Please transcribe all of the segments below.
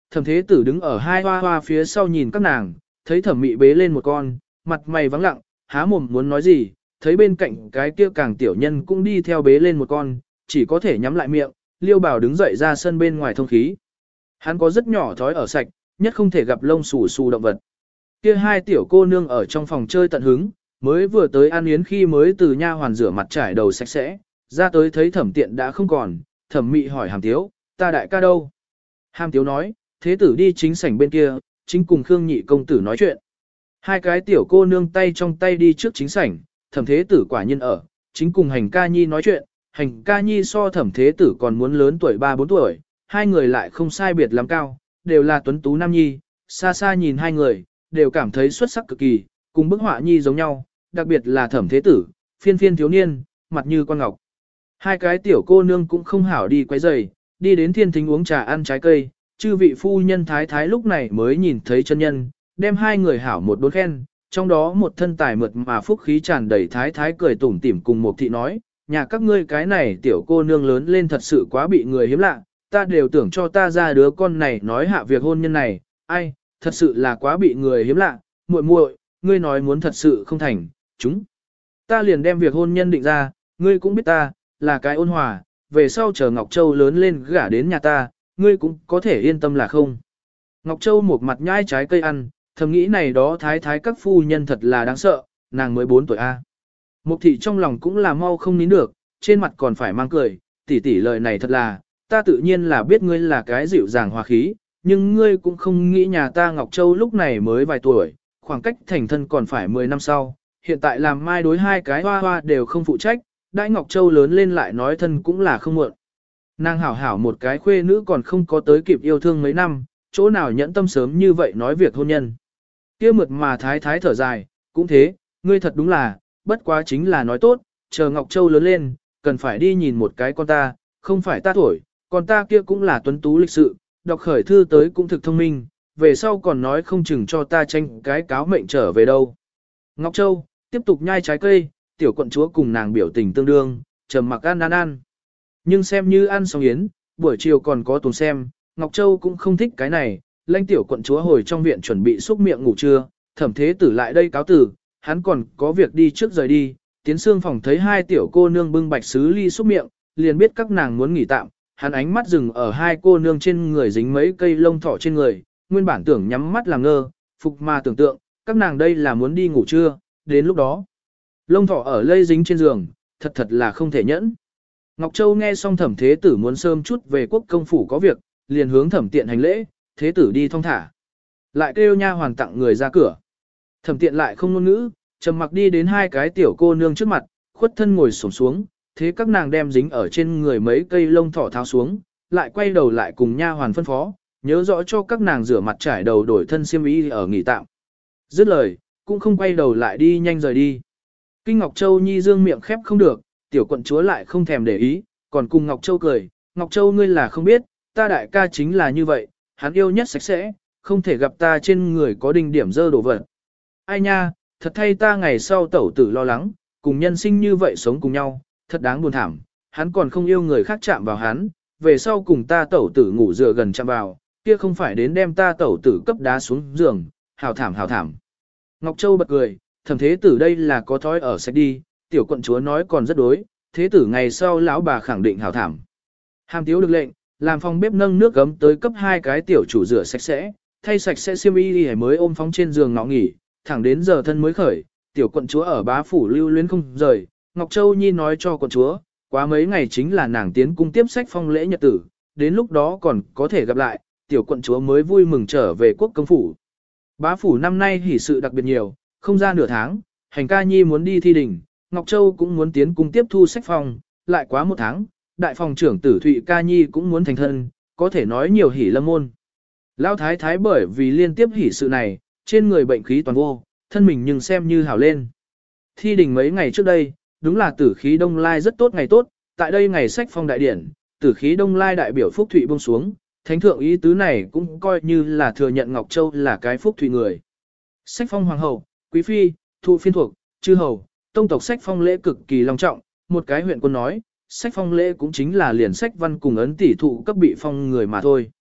Thẩm thế tử đứng ở hai hoa hoa phía sau nhìn các nàng, thấy thẩm mị bế lên một con, mặt mày vắng lặng, há mồm muốn nói gì, thấy bên cạnh cái kia càng tiểu nhân cũng đi theo bế lên một con, chỉ có thể nhắm lại miệng, Liêu Bảo đứng dậy ra sân bên ngoài thông khí. Hắn có rất nhỏ thói ở sạch, nhất không thể gặp lông xù xù động vật. Kia hai tiểu cô nương ở trong phòng chơi tận hứng, mới vừa tới ăn yến khi mới từ nha hoàn rửa mặt trải đầu sạch sẽ, ra tới thấy thẩm tiện đã không còn, thẩm mị hỏi Hàm Tiếu, ta đại ca đâu? Hàm Tiếu nói, thế tử đi chính sảnh bên kia, chính cùng Khương Nhị công tử nói chuyện. Hai cái tiểu cô nương tay trong tay đi trước chính sảnh, thẩm thế tử quả nhiên ở, chính cùng hành ca nhi nói chuyện, hành ca nhi so thẩm thế tử còn muốn lớn tuổi 3-4 tuổi, hai người lại không sai biệt lắm cao, đều là tuấn tú nam nhi, xa xa nhìn hai người, đều cảm thấy xuất sắc cực kỳ, cùng bức họa nhi giống nhau, đặc biệt là thẩm thế tử, phiên phiên thiếu niên, mặt như con ngọc. Hai cái tiểu cô nương cũng không hảo đi quấy rầy, đi đến thiên thính uống trà ăn trái cây, chư vị phu nhân thái thái lúc này mới nhìn thấy chân nhân, đem hai người hảo một đốn khen, trong đó một thân tài mượt mà phúc khí tràn đầy thái thái cười tủm tỉm cùng một thị nói, nhà các ngươi cái này tiểu cô nương lớn lên thật sự quá bị người hiếm lạ, ta đều tưởng cho ta ra đứa con này nói hạ việc hôn nhân này, ai, thật sự là quá bị người hiếm lạ, muội muội, ngươi nói muốn thật sự không thành, chúng ta liền đem việc hôn nhân định ra, ngươi cũng biết ta, là cái ôn hòa, về sau chờ Ngọc Châu lớn lên gả đến nhà ta, ngươi cũng có thể yên tâm là không. Ngọc Châu một mặt nhai trái cây ăn, thầm nghĩ này đó thái thái các phu nhân thật là đáng sợ, nàng mới 4 tuổi A. Mục thị trong lòng cũng là mau không nín được, trên mặt còn phải mang cười, tỷ tỷ lời này thật là, ta tự nhiên là biết ngươi là cái dịu dàng hòa khí, nhưng ngươi cũng không nghĩ nhà ta Ngọc Châu lúc này mới vài tuổi, khoảng cách thành thân còn phải 10 năm sau, hiện tại làm mai đối hai cái hoa hoa đều không phụ trách, đãi Ngọc Châu lớn lên lại nói thân cũng là không muộn. Nàng hảo hảo một cái khuê nữ còn không có tới kịp yêu thương mấy năm, chỗ nào nhẫn tâm sớm như vậy nói việc hôn nhân. Kia mượt mà thái thái thở dài, cũng thế, ngươi thật đúng là, bất quá chính là nói tốt, chờ Ngọc Châu lớn lên, cần phải đi nhìn một cái con ta, không phải ta thổi, con ta kia cũng là tuấn tú lịch sự, đọc khởi thư tới cũng thực thông minh, về sau còn nói không chừng cho ta tranh cái cáo mệnh trở về đâu. Ngọc Châu, tiếp tục nhai trái cây, tiểu quận chúa cùng nàng biểu tình tương đương, trầm mặc ăn. Nhưng xem như ăn xong yến, buổi chiều còn có tuần xem, Ngọc Châu cũng không thích cái này, lãnh tiểu quận chúa hồi trong viện chuẩn bị xúc miệng ngủ trưa, thẩm thế tử lại đây cáo tử, hắn còn có việc đi trước rời đi, tiến xương phòng thấy hai tiểu cô nương bưng bạch sứ ly xúc miệng, liền biết các nàng muốn nghỉ tạm, hắn ánh mắt dừng ở hai cô nương trên người dính mấy cây lông thỏ trên người, nguyên bản tưởng nhắm mắt làm ngơ, phục mà tưởng tượng, các nàng đây là muốn đi ngủ trưa, đến lúc đó. Lông thỏ ở lây dính trên giường, thật là không thể nhẫn. Ngọc Châu nghe xong thẩm thế tử muốn sớm chút về quốc công phủ có việc, liền hướng thẩm tiện hành lễ, thế tử đi thong thả. Lại kêu nha hoàn tặng người ra cửa. Thẩm tiện lại không ngôn ngữ, trầm mặc đi đến hai cái tiểu cô nương trước mặt, khuất thân ngồi xổm xuống, thế các nàng đem dính ở trên người mấy cây lông thỏ tháo xuống, lại quay đầu lại cùng nha hoàn phân phó, nhớ rõ cho các nàng rửa mặt trải đầu đổi thân xiêm y ở nghỉ tạm. Dứt lời, cũng không quay đầu lại đi nhanh rời đi. Kinh Ngọc Châu nhi dương miệng khép không được, tiểu quận chúa lại không thèm để ý, còn cùng Ngọc Châu cười, Ngọc Châu ngươi là không biết, ta đại ca chính là như vậy, hắn yêu nhất sạch sẽ, không thể gặp ta trên người có đinh điểm dơ đổ vật. Ai nha, thật thay ta ngày sau tẩu tử lo lắng, cùng nhân sinh như vậy sống cùng nhau, thật đáng buồn thảm, hắn còn không yêu người khác chạm vào hắn, về sau cùng ta tẩu tử ngủ dựa gần chạm vào, kia không phải đến đem ta tẩu tử cấp đá xuống giường, hào thảm. Ngọc Châu bật cười, thẩm thế tử đây là có thói ở sạch đi, tiểu quận chúa nói còn rất đối, thế tử ngày sau lão bà khẳng định hào thảm. Hàm Tiếu được lệnh, làm phòng bếp nâng nước gấm tới cấp hai cái tiểu chủ rửa sạch sẽ, thay sạch sẽ xiêm y đi mới ôm phóng trên giường ngọ nghỉ, thẳng đến giờ thân mới khởi, tiểu quận chúa ở bá phủ lưu luyến không rời, Ngọc Châu Nhi nói cho quận chúa, quá mấy ngày chính là nàng tiến cung tiếp sách phong lễ nhật tử, đến lúc đó còn có thể gặp lại, tiểu quận chúa mới vui mừng trở về quốc công phủ. Bá phủ năm nay hỷ sự đặc biệt nhiều, không ra nửa tháng, hành ca nhi muốn đi thi đình, Ngọc Châu cũng muốn tiến cung tiếp thu sách phong, lại quá một tháng, đại phòng trưởng tử Thụy ca nhi cũng muốn thành thân, có thể nói nhiều hỷ lâm môn. Lão thái thái bởi vì liên tiếp hỷ sự này, trên người bệnh khí toàn vô, thân mình nhưng xem như hảo lên. Thi đình mấy ngày trước đây, đúng là tử khí đông lai rất tốt ngày tốt, tại đây ngày sách phong đại điển, tử khí đông lai đại biểu Phúc Thụy buông xuống, thánh thượng ý tứ này cũng coi như là thừa nhận Ngọc Châu là cái Phúc Thụy người. Sách phong hoàng hậu, quý phi, thụ phiên thuộc, chư hầu, tông tộc sách phong lễ cực kỳ long trọng, một cái huyện quân nói, sách phong lễ cũng chính là liền sách văn cùng ấn tỷ thụ cấp bị phong người mà thôi.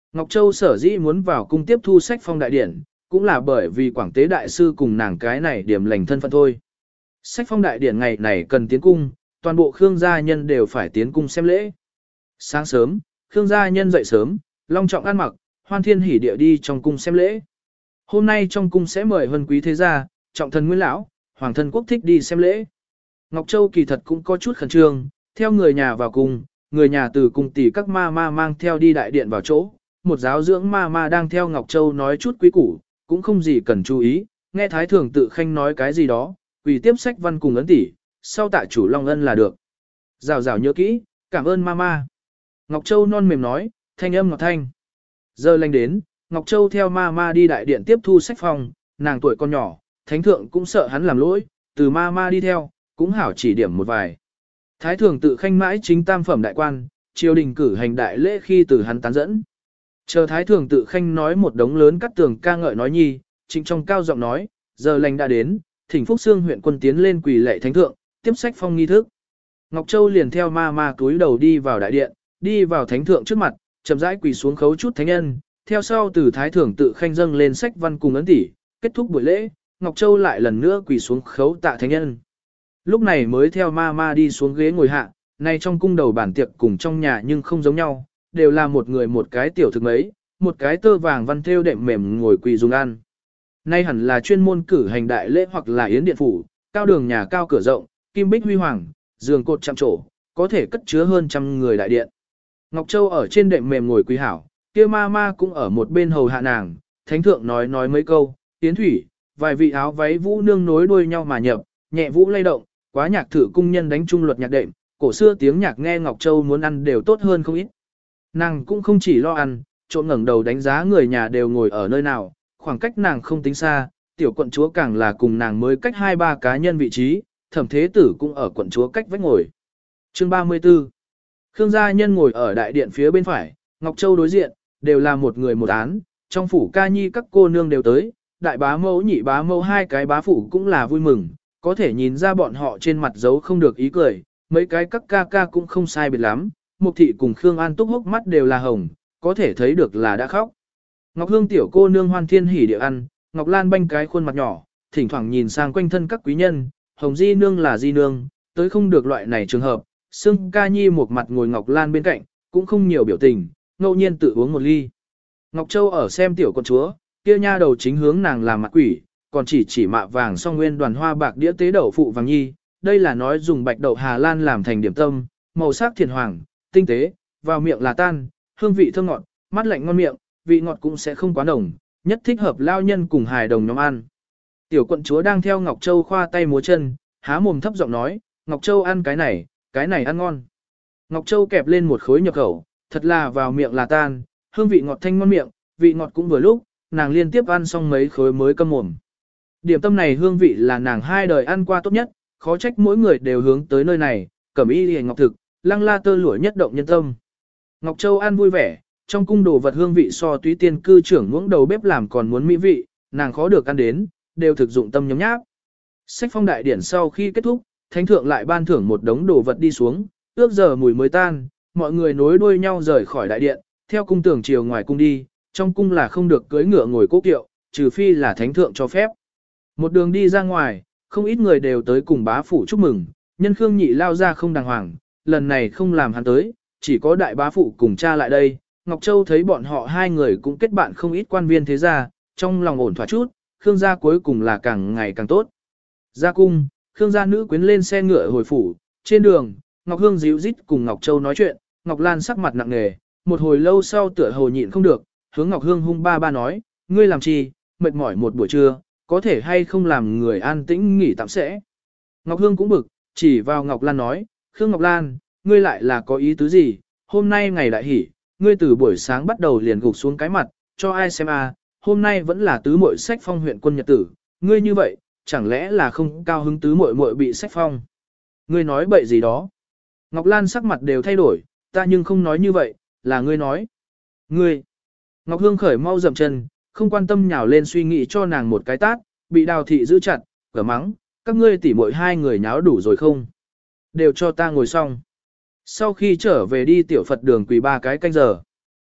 Ngọc Châu sở dĩ muốn vào cung tiếp thu sách phong đại điển, cũng là bởi vì Quảng Tế đại sư cùng nàng cái này điểm lành thân phận thôi. Sách phong đại điển ngày này cần tiến cung, toàn bộ Khương gia nhân đều phải tiến cung xem lễ. Sáng sớm, Khương gia nhân dậy sớm, long trọng ăn mặc, hoan thiên hỉ địa đi trong cung xem lễ. Hôm nay trong cung sẽ mời huân quý thế gia, trọng thần nguyên lão, hoàng thân quốc thích đi xem lễ. Ngọc Châu kỳ thật cũng có chút khẩn trương, theo người nhà vào cung, người nhà từ cung tỷ các ma ma mang theo đi đại điện vào chỗ. Một giáo dưỡng ma ma đang theo Ngọc Châu nói chút quý củ, cũng không gì cần chú ý, nghe Thái Thường Tự Khanh nói cái gì đó, quỳ tiếp sách văn cùng ấn tỷ, sau tạ chủ Long Ân là được. Rào rào nhớ kỹ, cảm ơn ma ma. Ngọc Châu non mềm nói, thanh âm ngọt thanh. Giờ lành đến, Ngọc Châu theo ma ma đi đại điện tiếp thu sách phòng, nàng tuổi còn nhỏ, Thánh Thượng cũng sợ hắn làm lỗi, từ ma ma đi theo, cũng hảo chỉ điểm một vài. Thái Thường Tự Khanh mãi chính tam phẩm đại quan, triều đình cử hành đại lễ khi từ hắn tán dẫn. Chờ Thái Thường Tự Khanh nói một đống lớn cắt tường ca ngợi nói nhi, trịnh trong cao giọng nói, giờ lành đã đến, thỉnh Phúc Xương huyện quân tiến lên quỳ lệ thánh thượng, tiếp sách phong nghi thức. Ngọc Châu liền theo ma ma túi đầu đi vào đại điện, đi vào thánh thượng trước mặt, chậm rãi quỳ xuống khấu chút thánh nhân, theo sau từ Thái Thường Tự Khanh dâng lên sách văn cùng ấn tỷ, kết thúc buổi lễ, Ngọc Châu lại lần nữa quỳ xuống khấu tạ thánh nhân. Lúc này mới theo ma ma đi xuống ghế ngồi hạ, nay trong cung đầu bản tiệc cùng trong nhà nhưng không giống nhau, đều là một người một cái tiểu thực mấy, một cái tơ vàng văn thêu đệm mềm ngồi quỳ dùng ăn. Nay hẳn là chuyên môn cử hành đại lễ hoặc là yến điện phủ, cao đường nhà cao cửa rộng, kim bích huy hoàng, giường cột chạm trổ, có thể cất chứa hơn trăm người đại điện. Ngọc Châu ở trên đệm mềm ngồi quỳ hảo, kia ma ma cũng ở một bên hầu hạ nàng, thánh thượng nói mấy câu, yến thủy, vài vị áo váy vũ nương nối đuôi nhau mà nhập, nhẹ vũ lay động, quá nhạc thử cung nhân đánh trung luật nhạc đệm, cổ xưa tiếng nhạc nghe Ngọc Châu muốn ăn đều tốt hơn không ít. Nàng cũng không chỉ lo ăn, trộn ngẩng đầu đánh giá người nhà đều ngồi ở nơi nào, khoảng cách nàng không tính xa, tiểu quận chúa càng là cùng nàng mới cách 2-3 cá nhân vị trí, thẩm thế tử cũng ở quận chúa cách vách ngồi. Chương 34 Khương gia nhân ngồi ở đại điện phía bên phải, Ngọc Châu đối diện, đều là một người một án, trong phủ ca nhi các cô nương đều tới, đại bá mẫu nhị bá mẫu hai cái bá phủ cũng là vui mừng, có thể nhìn ra bọn họ trên mặt giấu không được ý cười, mấy cái các ca ca cũng không sai biệt lắm, Mục thị cùng Khương An Túc hốc mắt đều là hồng, có thể thấy được là đã khóc. Ngọc Hương tiểu cô nương hoan thiên hỉ địa ăn, Ngọc Lan banh cái khuôn mặt nhỏ, thỉnh thoảng nhìn sang quanh thân các quý nhân, Hồng Di nương là Di nương, tới không được loại này trường hợp, Sương Ca Nhi một mặt ngồi Ngọc Lan bên cạnh, cũng không nhiều biểu tình, ngẫu nhiên tự uống một ly. Ngọc Châu ở xem tiểu con chúa, kia nha đầu chính hướng nàng làm mặt quỷ, còn chỉ mạ vàng song nguyên đoàn hoa bạc đĩa tế đậu phụ vàng nhi, đây là nói dùng bạch đậu Hà Lan làm thành điểm tâm, màu sắc thiền hoàng, tinh tế, vào miệng là tan, hương vị thơm ngọt, mát lạnh ngon miệng, vị ngọt cũng sẽ không quá nồng, nhất thích hợp lao nhân cùng hài đồng nhóm ăn. Tiểu quận chúa đang theo Ngọc Châu khoa tay múa chân, há mồm thấp giọng nói, Ngọc Châu ăn cái này ăn ngon. Ngọc Châu kẹp lên một khối nhập khẩu, thật là vào miệng là tan, hương vị ngọt thanh ngon miệng, vị ngọt cũng vừa lúc, nàng liên tiếp ăn xong mấy khối mới câm mồm. Điểm tâm này hương vị là nàng hai đời ăn qua tốt nhất, khó trách mỗi người đều hướng tới nơi này, cẩm y liễu ngọc thực, lăng la tơ lụa nhất động nhân tâm. Ngọc Châu ăn vui vẻ, trong cung đồ vật hương vị so túy tiên cư trưởng ngưỡng đầu bếp làm còn muốn mỹ vị, nàng khó được ăn đến, đều thực dụng tâm nhấm nháp. Sách phong đại điển sau khi kết thúc, thánh thượng lại ban thưởng một đống đồ vật đi xuống, ước giờ mùi mới tan, mọi người nối đuôi nhau rời khỏi đại điện, theo cung tường chiều ngoài cung đi, trong cung là không được cưỡi ngựa ngồi cố kiệu, trừ phi là thánh thượng cho phép. Một đường đi ra ngoài, không ít người đều tới cùng bá phụ chúc mừng, nhân Khương Nhị lao ra không đàng hoàng, lần này không làm hắn tới, chỉ có đại bá phụ cùng cha lại đây. Ngọc Châu thấy bọn họ hai người cũng kết bạn không ít quan viên thế gia, trong lòng ổn thỏa chút, Khương gia cuối cùng là càng ngày càng tốt. Ra cung, Khương gia nữ quyến lên xe ngựa hồi phủ, trên đường, Ngọc Hương díu dít cùng Ngọc Châu nói chuyện, Ngọc Lan sắc mặt nặng nề, một hồi lâu sau tựa hồ nhịn không được, hướng Ngọc Hương hung ba nói, ngươi làm chi, mệt mỏi một buổi trưa, có thể hay không làm người an tĩnh nghỉ tạm sẽ. Ngọc Hương cũng bực, chỉ vào Ngọc Lan nói, Khương Ngọc Lan, ngươi lại là có ý tứ gì, hôm nay ngày đại hỷ, ngươi từ buổi sáng bắt đầu liền gục xuống cái mặt, cho ai xem à, hôm nay vẫn là tứ muội sách phong huyện quân nhật tử, ngươi như vậy, chẳng lẽ là không cao hứng tứ muội muội bị sách phong. Ngươi nói bậy gì đó. Ngọc Lan sắc mặt đều thay đổi, ta nhưng không nói như vậy, là ngươi nói. Ngươi. Ngọc Hương khởi mau dậm chân, không quan tâm nhào lên suy nghĩ cho nàng một cái tát, bị Đào thị giữ chặt, cửa mắng, các ngươi tỉ muội hai người nháo đủ rồi không? Đều cho ta ngồi xong. Sau khi trở về đi tiểu Phật đường quỳ 3 cái canh giờ.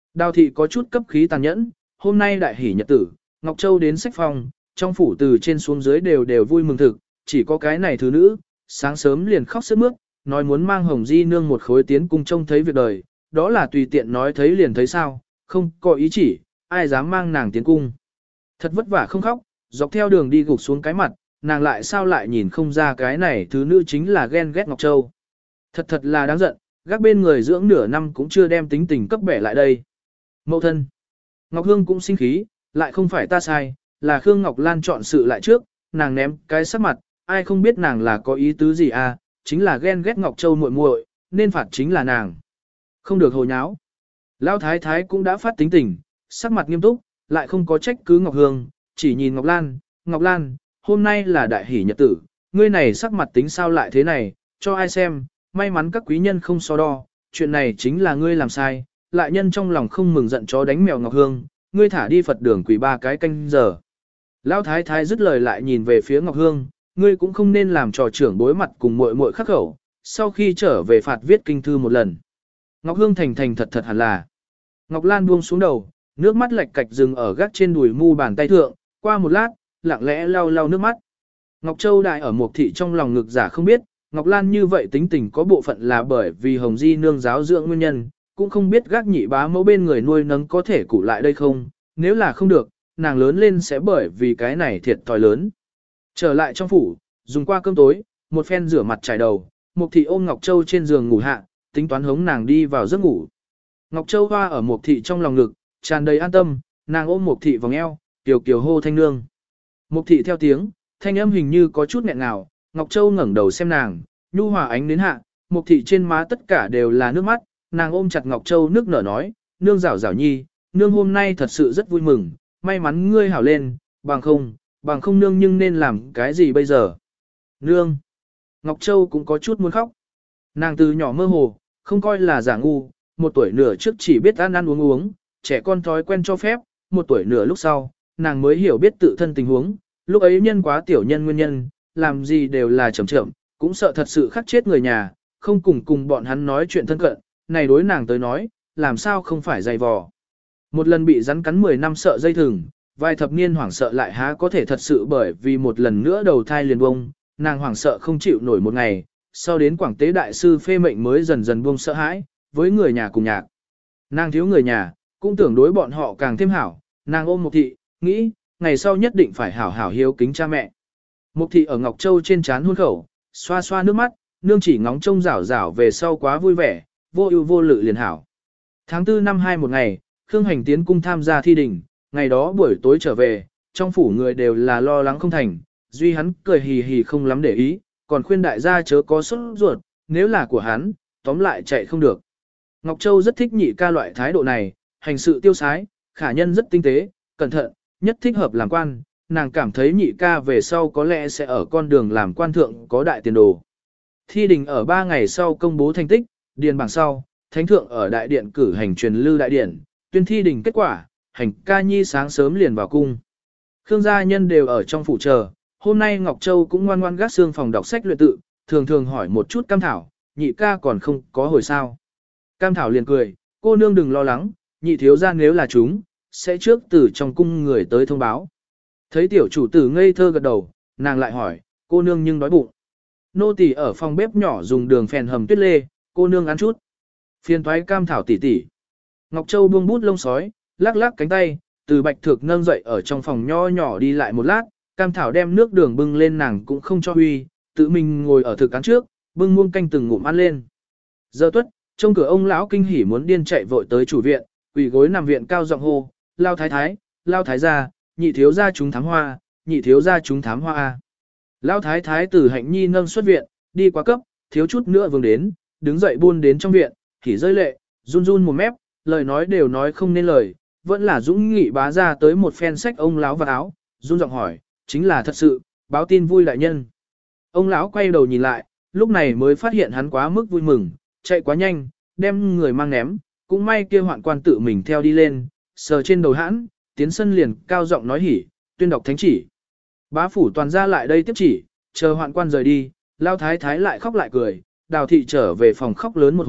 Đào thị có chút cấp khí tàn nhẫn, hôm nay đại hỷ nhật tử, Ngọc Châu đến sách phòng, trong phủ từ trên xuống dưới đều vui mừng thực, chỉ có cái này thứ nữ, sáng sớm liền khóc sướt mướt, nói muốn mang Hồng Di nương một khối tiến cung trông thấy việc đời, đó là tùy tiện nói thấy liền thấy sao, không có ý chỉ, ai dám mang nàng tiến cung. Thật vất vả không khóc, dọc theo đường đi gục xuống cái mặt, nàng lại sao lại nhìn không ra cái này thứ nữ chính là ghen ghét Ngọc Châu. Thật là đáng giận, gác bên người dưỡng nửa năm cũng chưa đem tính tình cấp bẻ lại đây. Mậu thân. Ngọc Hương cũng sinh khí, lại không phải ta sai, là Khương Ngọc Lan chọn sự lại trước, nàng ném cái sắc mặt, ai không biết nàng là có ý tứ gì à, chính là ghen ghét Ngọc Châu muội muội, nên phạt chính là nàng. Không được hồ nháo. Lão thái thái cũng đã phát tính tình, sắc mặt nghiêm túc, lại không có trách cứ Ngọc Hương, chỉ nhìn Ngọc Lan, Ngọc Lan, hôm nay là đại hỷ nhật tử, ngươi này sắc mặt tính sao lại thế này, cho ai xem, may mắn các quý nhân không so đo, chuyện này chính là ngươi làm sai, lại nhân trong lòng không mừng giận chó đánh mèo Ngọc Hương, ngươi thả đi Phật đường quỳ 3 cái canh giờ. Lão thái thái dứt lời lại nhìn về phía Ngọc Hương, ngươi cũng không nên làm trò trưởng bối mặt cùng muội muội khắc khẩu, sau khi trở về phạt viết kinh thư một lần. Ngọc Hương thành thật hẳn là. Ngọc Lan buông xuống đầu, nước mắt lệch cạch dừng ở gác trên đùi mu bàn tay thượng, qua một lát, lặng lẽ lau nước mắt. Ngọc Châu đại ở Mục thị trong lòng ngực giả không biết, Ngọc Lan như vậy tính tình có bộ phận là bởi vì Hồng Di nương giáo dưỡng nguyên nhân, cũng không biết gác nhị bá mẫu bên người nuôi nấng có thể cụ lại đây không, nếu là không được, nàng lớn lên sẽ bởi vì cái này thiệt thòi lớn. Trở lại trong phủ, dùng qua cơm tối, một phen rửa mặt trải đầu, Mục thị ôm Ngọc Châu trên giường ngủ hạ, tính toán hống nàng đi vào giấc ngủ. Ngọc Châu hoa ở Mục thị trong lòng ngực, tràn đầy an tâm, nàng ôm Mục thị vòng eo, tiểu kiều hô thanh nương. Mục thị theo tiếng, thanh âm hình như có chút nghẹn ngào, Ngọc Châu ngẩng đầu xem nàng, nhu hòa ánh đến hạ, Mục thị trên má tất cả đều là nước mắt, nàng ôm chặt Ngọc Châu nước nở nói, nương rảo rảo nhi, nương hôm nay thật sự rất vui mừng, may mắn ngươi hảo lên, bằng không nương nhưng nên làm cái gì bây giờ. Nương! Ngọc Châu cũng có chút muốn khóc. Nàng từ nhỏ mơ hồ, không coi là giả ngu, 1 tuổi nửa trước chỉ biết ăn uống, trẻ con thói quen cho phép, 1 tuổi nửa lúc sau, nàng mới hiểu biết tự thân tình huống, lúc ấy nhân quá tiểu nhân nguyên nhân, làm gì đều là chậm, cũng sợ thật sự khắc chết người nhà, không cùng bọn hắn nói chuyện thân cận, này đối nàng tới nói, làm sao không phải dày vò. Một lần bị rắn cắn 10 năm sợ dây thừng, vài thập niên hoảng sợ lại há có thể thật sự bởi vì một lần nữa đầu thai liền bông, nàng hoảng sợ không chịu nổi một ngày, sau đến Quảng Tế Đại Sư phê mệnh mới dần dần buông sợ hãi, với người nhà cùng nhạc. Nàng thiếu người nhà, cũng tưởng đối bọn họ càng thêm hảo, nàng ôm Mục thị, nghĩ, ngày sau nhất định phải hảo hảo hiếu kính cha mẹ. Mục thị ở Ngọc Châu trên trán hôn khẩu, xoa xoa nước mắt, nương chỉ ngóng trông rảo rảo về sau quá vui vẻ, vô ưu vô lự liền hảo. Tháng 4 năm 2 một ngày, Khương Hành tiến cung tham gia thi đình, ngày đó buổi tối trở về, trong phủ người đều là lo lắng không thành, duy hắn cười hì hì không lắm để ý, còn khuyên đại gia chớ có sốt ruột, nếu là của hắn, tóm lại chạy không được. Ngọc Châu rất thích nhị ca loại thái độ này, hành sự tiêu sái, khả nhân rất tinh tế, cẩn thận, nhất thích hợp làm quan, nàng cảm thấy nhị ca về sau có lẽ sẽ ở con đường làm quan thượng có đại tiền đồ. Thi đình ở 3 ngày sau công bố thành tích, điền bảng sau, thánh thượng ở đại điện cử hành truyền lư đại điện, tuyên thi đình kết quả, hành ca nhi sáng sớm liền vào cung. Khương gia nhân đều ở trong phủ chờ, hôm nay Ngọc Châu cũng ngoan ngoan gác xương phòng đọc sách luyện tự, thường thường hỏi một chút Cam Thảo, nhị ca còn không có hồi sao. Cam Thảo liền cười, cô nương đừng lo lắng, nhị thiếu gia nếu là chúng, sẽ trước từ trong cung người tới thông báo. Thấy tiểu chủ tử ngây thơ gật đầu, nàng lại hỏi, cô nương nhưng đói bụng. Nô tỳ ở phòng bếp nhỏ dùng đường phèn hầm tuyết lê, cô nương ăn chút. Phiền toái Cam Thảo tỉ tỉ. Ngọc Châu buông bút lông sói, lắc lắc cánh tay, từ bạch thược nâng dậy ở trong phòng nho nhỏ đi lại một lát, Cam Thảo đem nước đường bưng lên nàng cũng không cho huy, tự mình ngồi ở thực án trước, bưng muông canh từng ngụm ăn lên. Giờ tuất, trong cửa ông lão kinh hỉ muốn điên chạy vội tới chủ viện, quỳ gối nằm viện cao giọng hô, lao thái gia, nhị thiếu gia chúng thám hoa, nhị thiếu gia chúng thám hoa a. Lao thái từ Hạnh Nhi nâng xuất viện, đi qua cấp, thiếu chút nữa vương đến, đứng dậy buôn đến trong viện, thì rơi lệ, run run một mép, lời nói đều nói không nên lời, vẫn là dũng nghị bá ra tới một phen sách ông lão vào áo, run giọng hỏi, chính là thật sự, báo tin vui đại nhân. Ông lão quay đầu nhìn lại, lúc này mới phát hiện hắn quá mức vui mừng, chạy quá nhanh, đem người mang ném, cũng may kia hoạn quan tự mình theo đi lên, sờ trên đầu hãn, tiến sân liền cao giọng nói hỉ, tuyên đọc thánh chỉ. Bá phủ toàn ra lại đây tiếp chỉ, chờ hoạn quan rời đi, lao thái thái lại khóc lại cười, Đào thị trở về phòng khóc lớn một hồi,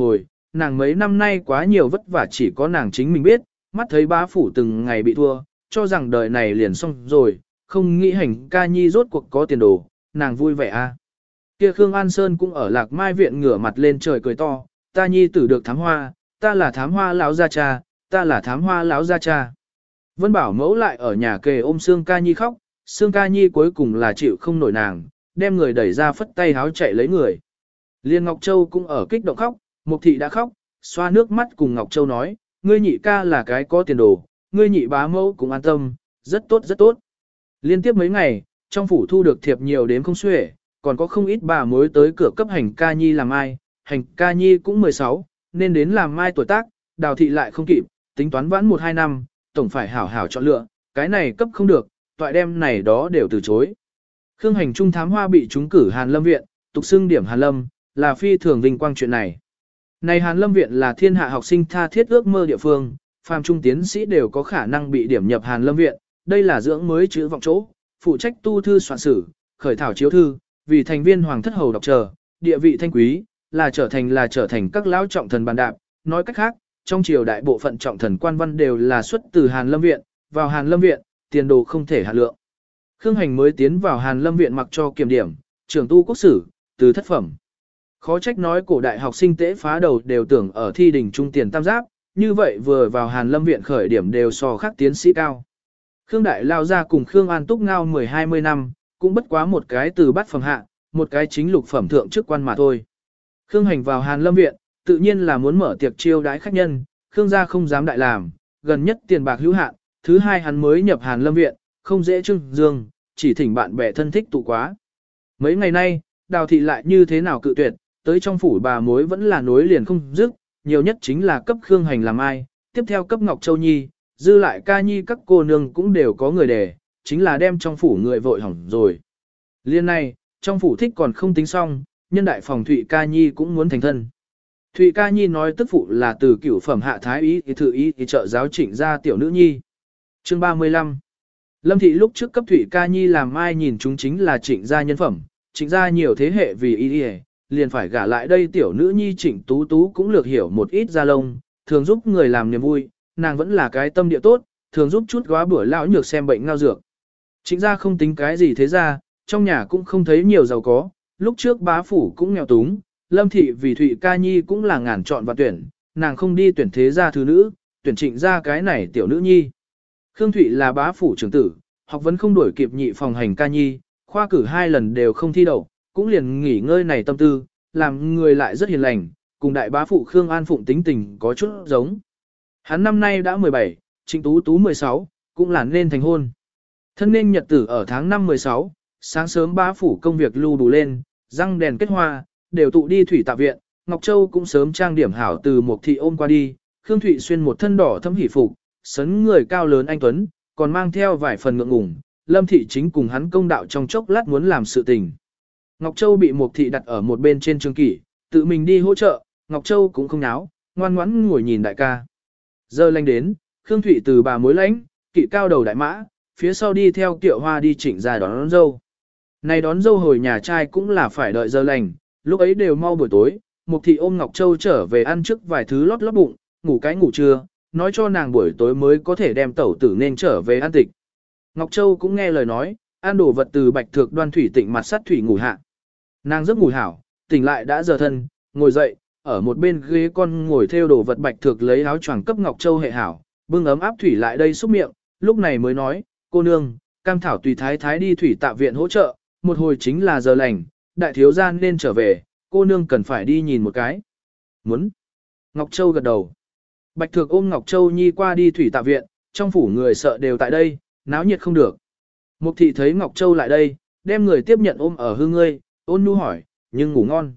nàng mấy năm nay quá nhiều vất vả chỉ có nàng chính mình biết, mắt thấy bá phủ từng ngày bị thua, cho rằng đời này liền xong rồi, không nghĩ hành ca nhi rốt cuộc có tiền đồ, nàng vui vẻ a. Kia Khương An Sơn cũng ở Lạc Mai viện ngửa mặt lên trời cười to, ta nhi tử được thám hoa, ta là thám hoa lão gia cha, ta là thám hoa lão gia cha. Vân Bảo mẫu lại ở nhà kề ôm Sương Ca Nhi khóc, Sương Ca Nhi cuối cùng là chịu không nổi nàng, đem người đẩy ra phất tay háo chạy lấy người. Liên Ngọc Châu cũng ở kích động khóc, Mục thị đã khóc, xoa nước mắt cùng Ngọc Châu nói, ngươi nhị ca là cái có tiền đồ, ngươi nhị bá mẫu cũng an tâm, rất tốt rất tốt. Liên tiếp mấy ngày, trong phủ thu được thiệp nhiều đến không xuể, còn có không ít bà mối tới cửa cấp hành ca nhi làm ai, hành ca nhi cũng 16, nên đến làm mai tuổi tác, Đào thị lại không kịp, tính toán vãn 1-2 năm, tổng phải hảo hảo chọn lựa, cái này cấp không được, toại đem này đó đều từ chối. Khương Hành Trung thám hoa bị trúng cử Hàn Lâm viện, tục xưng điểm Hàn Lâm, là phi thường vinh quang chuyện này. Này Hàn Lâm viện là thiên hạ học sinh tha thiết ước mơ địa phương, phàm trung tiến sĩ đều có khả năng bị điểm nhập Hàn Lâm viện, đây là dưỡng mới chữ vọng chỗ, phụ trách tu thư soạn sử, khởi thảo chiếu thư, vì thành viên hoàng thất hầu đọc chờ, địa vị thanh quý, là trở thành các lão trọng thần bàn đạp, nói cách khác, trong triều đại bộ phận trọng thần quan văn đều là xuất từ Hàn Lâm viện, vào Hàn Lâm viện, tiền đồ không thể hạ lượng. Khương Hành mới tiến vào Hàn Lâm viện mặc cho kiểm điểm, trưởng tu quốc sử, từ thất phẩm. Khó trách nói cổ đại học sinh tễ phá đầu đều tưởng ở thi đình trung tiền tam giáp, như vậy vừa vào Hàn Lâm viện khởi điểm đều so khác tiến sĩ cao. Khương Đại lao ra cùng Khương An Túc ngao 10-20 năm, cũng bất quá một cái từ bát phẩm hạ, một cái chính lục phẩm thượng chức quan mà thôi. Khương Hành vào Hàn Lâm viện, tự nhiên là muốn mở tiệc chiêu đãi khách nhân, Khương gia không dám đại làm, gần nhất tiền bạc hữu hạn, thứ hai hắn mới nhập Hàn Lâm viện, không dễ trưng dương, chỉ thỉnh bạn bè thân thích tụ quá. Mấy ngày nay, Đào thị lại như thế nào cự tuyệt, tới trong phủ bà mối vẫn là nối liền không dứt, nhiều nhất chính là cấp Khương Hành làm ai, tiếp theo cấp Ngọc Châu Nhi, dư lại ca nhi các cô nương cũng đều có người đề, chính là đem trong phủ người vội hỏng rồi. Liên này, trong phủ thích còn không tính xong, nhân đại phòng Thụy ca nhi cũng muốn thành thân. Thụy ca nhi nói tức phụ là từ cửu phẩm hạ thái ý thì thự ý thì trợ giáo Trịnh gia tiểu nữ nhi. Chương 35 Lâm thị lúc trước cấp Thụy ca nhi làm ai nhìn chúng chính là Trịnh gia nhân phẩm, Trịnh gia nhiều thế hệ vì ý liền phải gả lại đây tiểu nữ nhi Trịnh Tú Tú cũng lược hiểu một ít gia lông, thường giúp người làm niềm vui, nàng vẫn là cái tâm địa tốt, thường giúp chút góa bữa lão nhược xem bệnh ngao dược. Trịnh gia không tính cái gì thế ra, trong nhà cũng không thấy nhiều giàu có, lúc trước bá phủ cũng nghèo túng, Lâm thị vì Thụy ca nhi cũng là ngàn chọn và tuyển, nàng không đi tuyển thế gia thứ nữ, tuyển Trịnh gia cái này tiểu nữ nhi. Khương Thụy là bá phủ trưởng tử, học vấn không đuổi kịp nhị phòng hành ca nhi, khoa cử 2 lần đều không thi đậu, cũng liền nghỉ ngơi này tâm tư, làm người lại rất hiền lành, cùng đại bá phụ Khương An Phụng tính tình có chút giống. Hắn năm nay đã 17, Trịnh Tú Tú 16, cũng là nên thành hôn. Thân nên nhật tử ở tháng 5 16, sáng sớm bá phủ công việc lưu đủ lên, răng đèn kết hoa, đều tụ đi thủy tạ viện, Ngọc Châu cũng sớm trang điểm hảo từ một thị ôm qua đi, Khương Thụy xuyên một thân đỏ thâm hỉ phục, sấn người cao lớn anh tuấn, còn mang theo vài phần ngượng ngùng, Lâm thị chính cùng hắn công đạo trong chốc lát muốn làm sự tình. Ngọc Châu bị Mục thị đặt ở một bên trên trường kỷ, tự mình đi hỗ trợ, Ngọc Châu cũng không náo, ngoan ngoãn ngồi nhìn đại ca. Giờ lanh đến, Khương Thụy từ bà mối lãnh, kỵ cao đầu đại mã, phía sau đi theo Tiệu Hoa đi Trịnh ra đón dâu. Này đón dâu hồi nhà trai cũng là phải đợi giờ lành, lúc ấy đều mau buổi tối, Mục thị ôm Ngọc Châu trở về ăn trước vài thứ lót lót bụng, ngủ cái ngủ trưa, nói cho nàng buổi tối mới có thể đem tẩu tử nên trở về ăn tịch. Ngọc Châu cũng nghe lời nói, ăn đồ vật từ bạch thược đoan thủy tịnh mặt sắt thủy ngủ hạ. Nàng giấc ngủ hảo, tỉnh lại đã giờ thân, ngồi dậy, ở một bên ghế con ngồi theo đồ vật bạch thược lấy áo choàng cấp Ngọc Châu hệ hảo, bưng ấm áp thủy lại đây xúc miệng, lúc này mới nói, cô nương, cam thảo tùy thái thái đi thủy tạ viện hỗ trợ, một hồi chính là giờ lành, đại thiếu gia nên trở về, cô nương cần phải đi nhìn một cái. Muốn. Ngọc Châu gật đầu. Bạch thược ôm Ngọc Châu Nhi qua đi thủy tạ viện, trong phủ người sợ đều tại đây, náo nhiệt không được. Mục thị thấy Ngọc Châu lại đây, đem người tiếp nhận ôm ở hương ngươi, ôn nhu hỏi, nhưng ngủ ngon.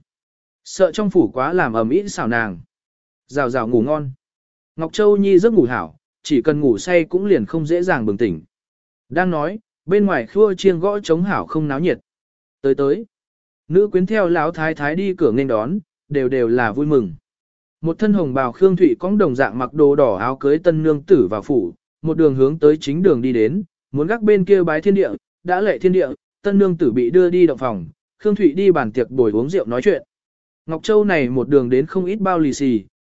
Sợ trong phủ quá làm ầm ĩ xảo nàng. Rào rào ngủ ngon. Ngọc Châu Nhi giấc ngủ hảo, chỉ cần ngủ say cũng liền không dễ dàng bừng tỉnh. Đang nói, bên ngoài khua chiêng gõ trống hảo không náo nhiệt. Tới tới. Nữ quyến theo lão thái thái đi cửa nghênh đón, đều là vui mừng. Một thân hồng bào Khương Thụy cong đồng dạng mặc đồ đỏ áo cưới tân nương tử vào phủ, một đường hướng tới chính đường đi đến, muốn gác bên kia bái thiên địa, đã lệ thiên địa, tân nương tử bị đưa đi động phòng, Khương Thụy đi bàn tiệc bồi uống rượu nói chuyện. Ngọc Châu này một đường đến không ít bao lì xì,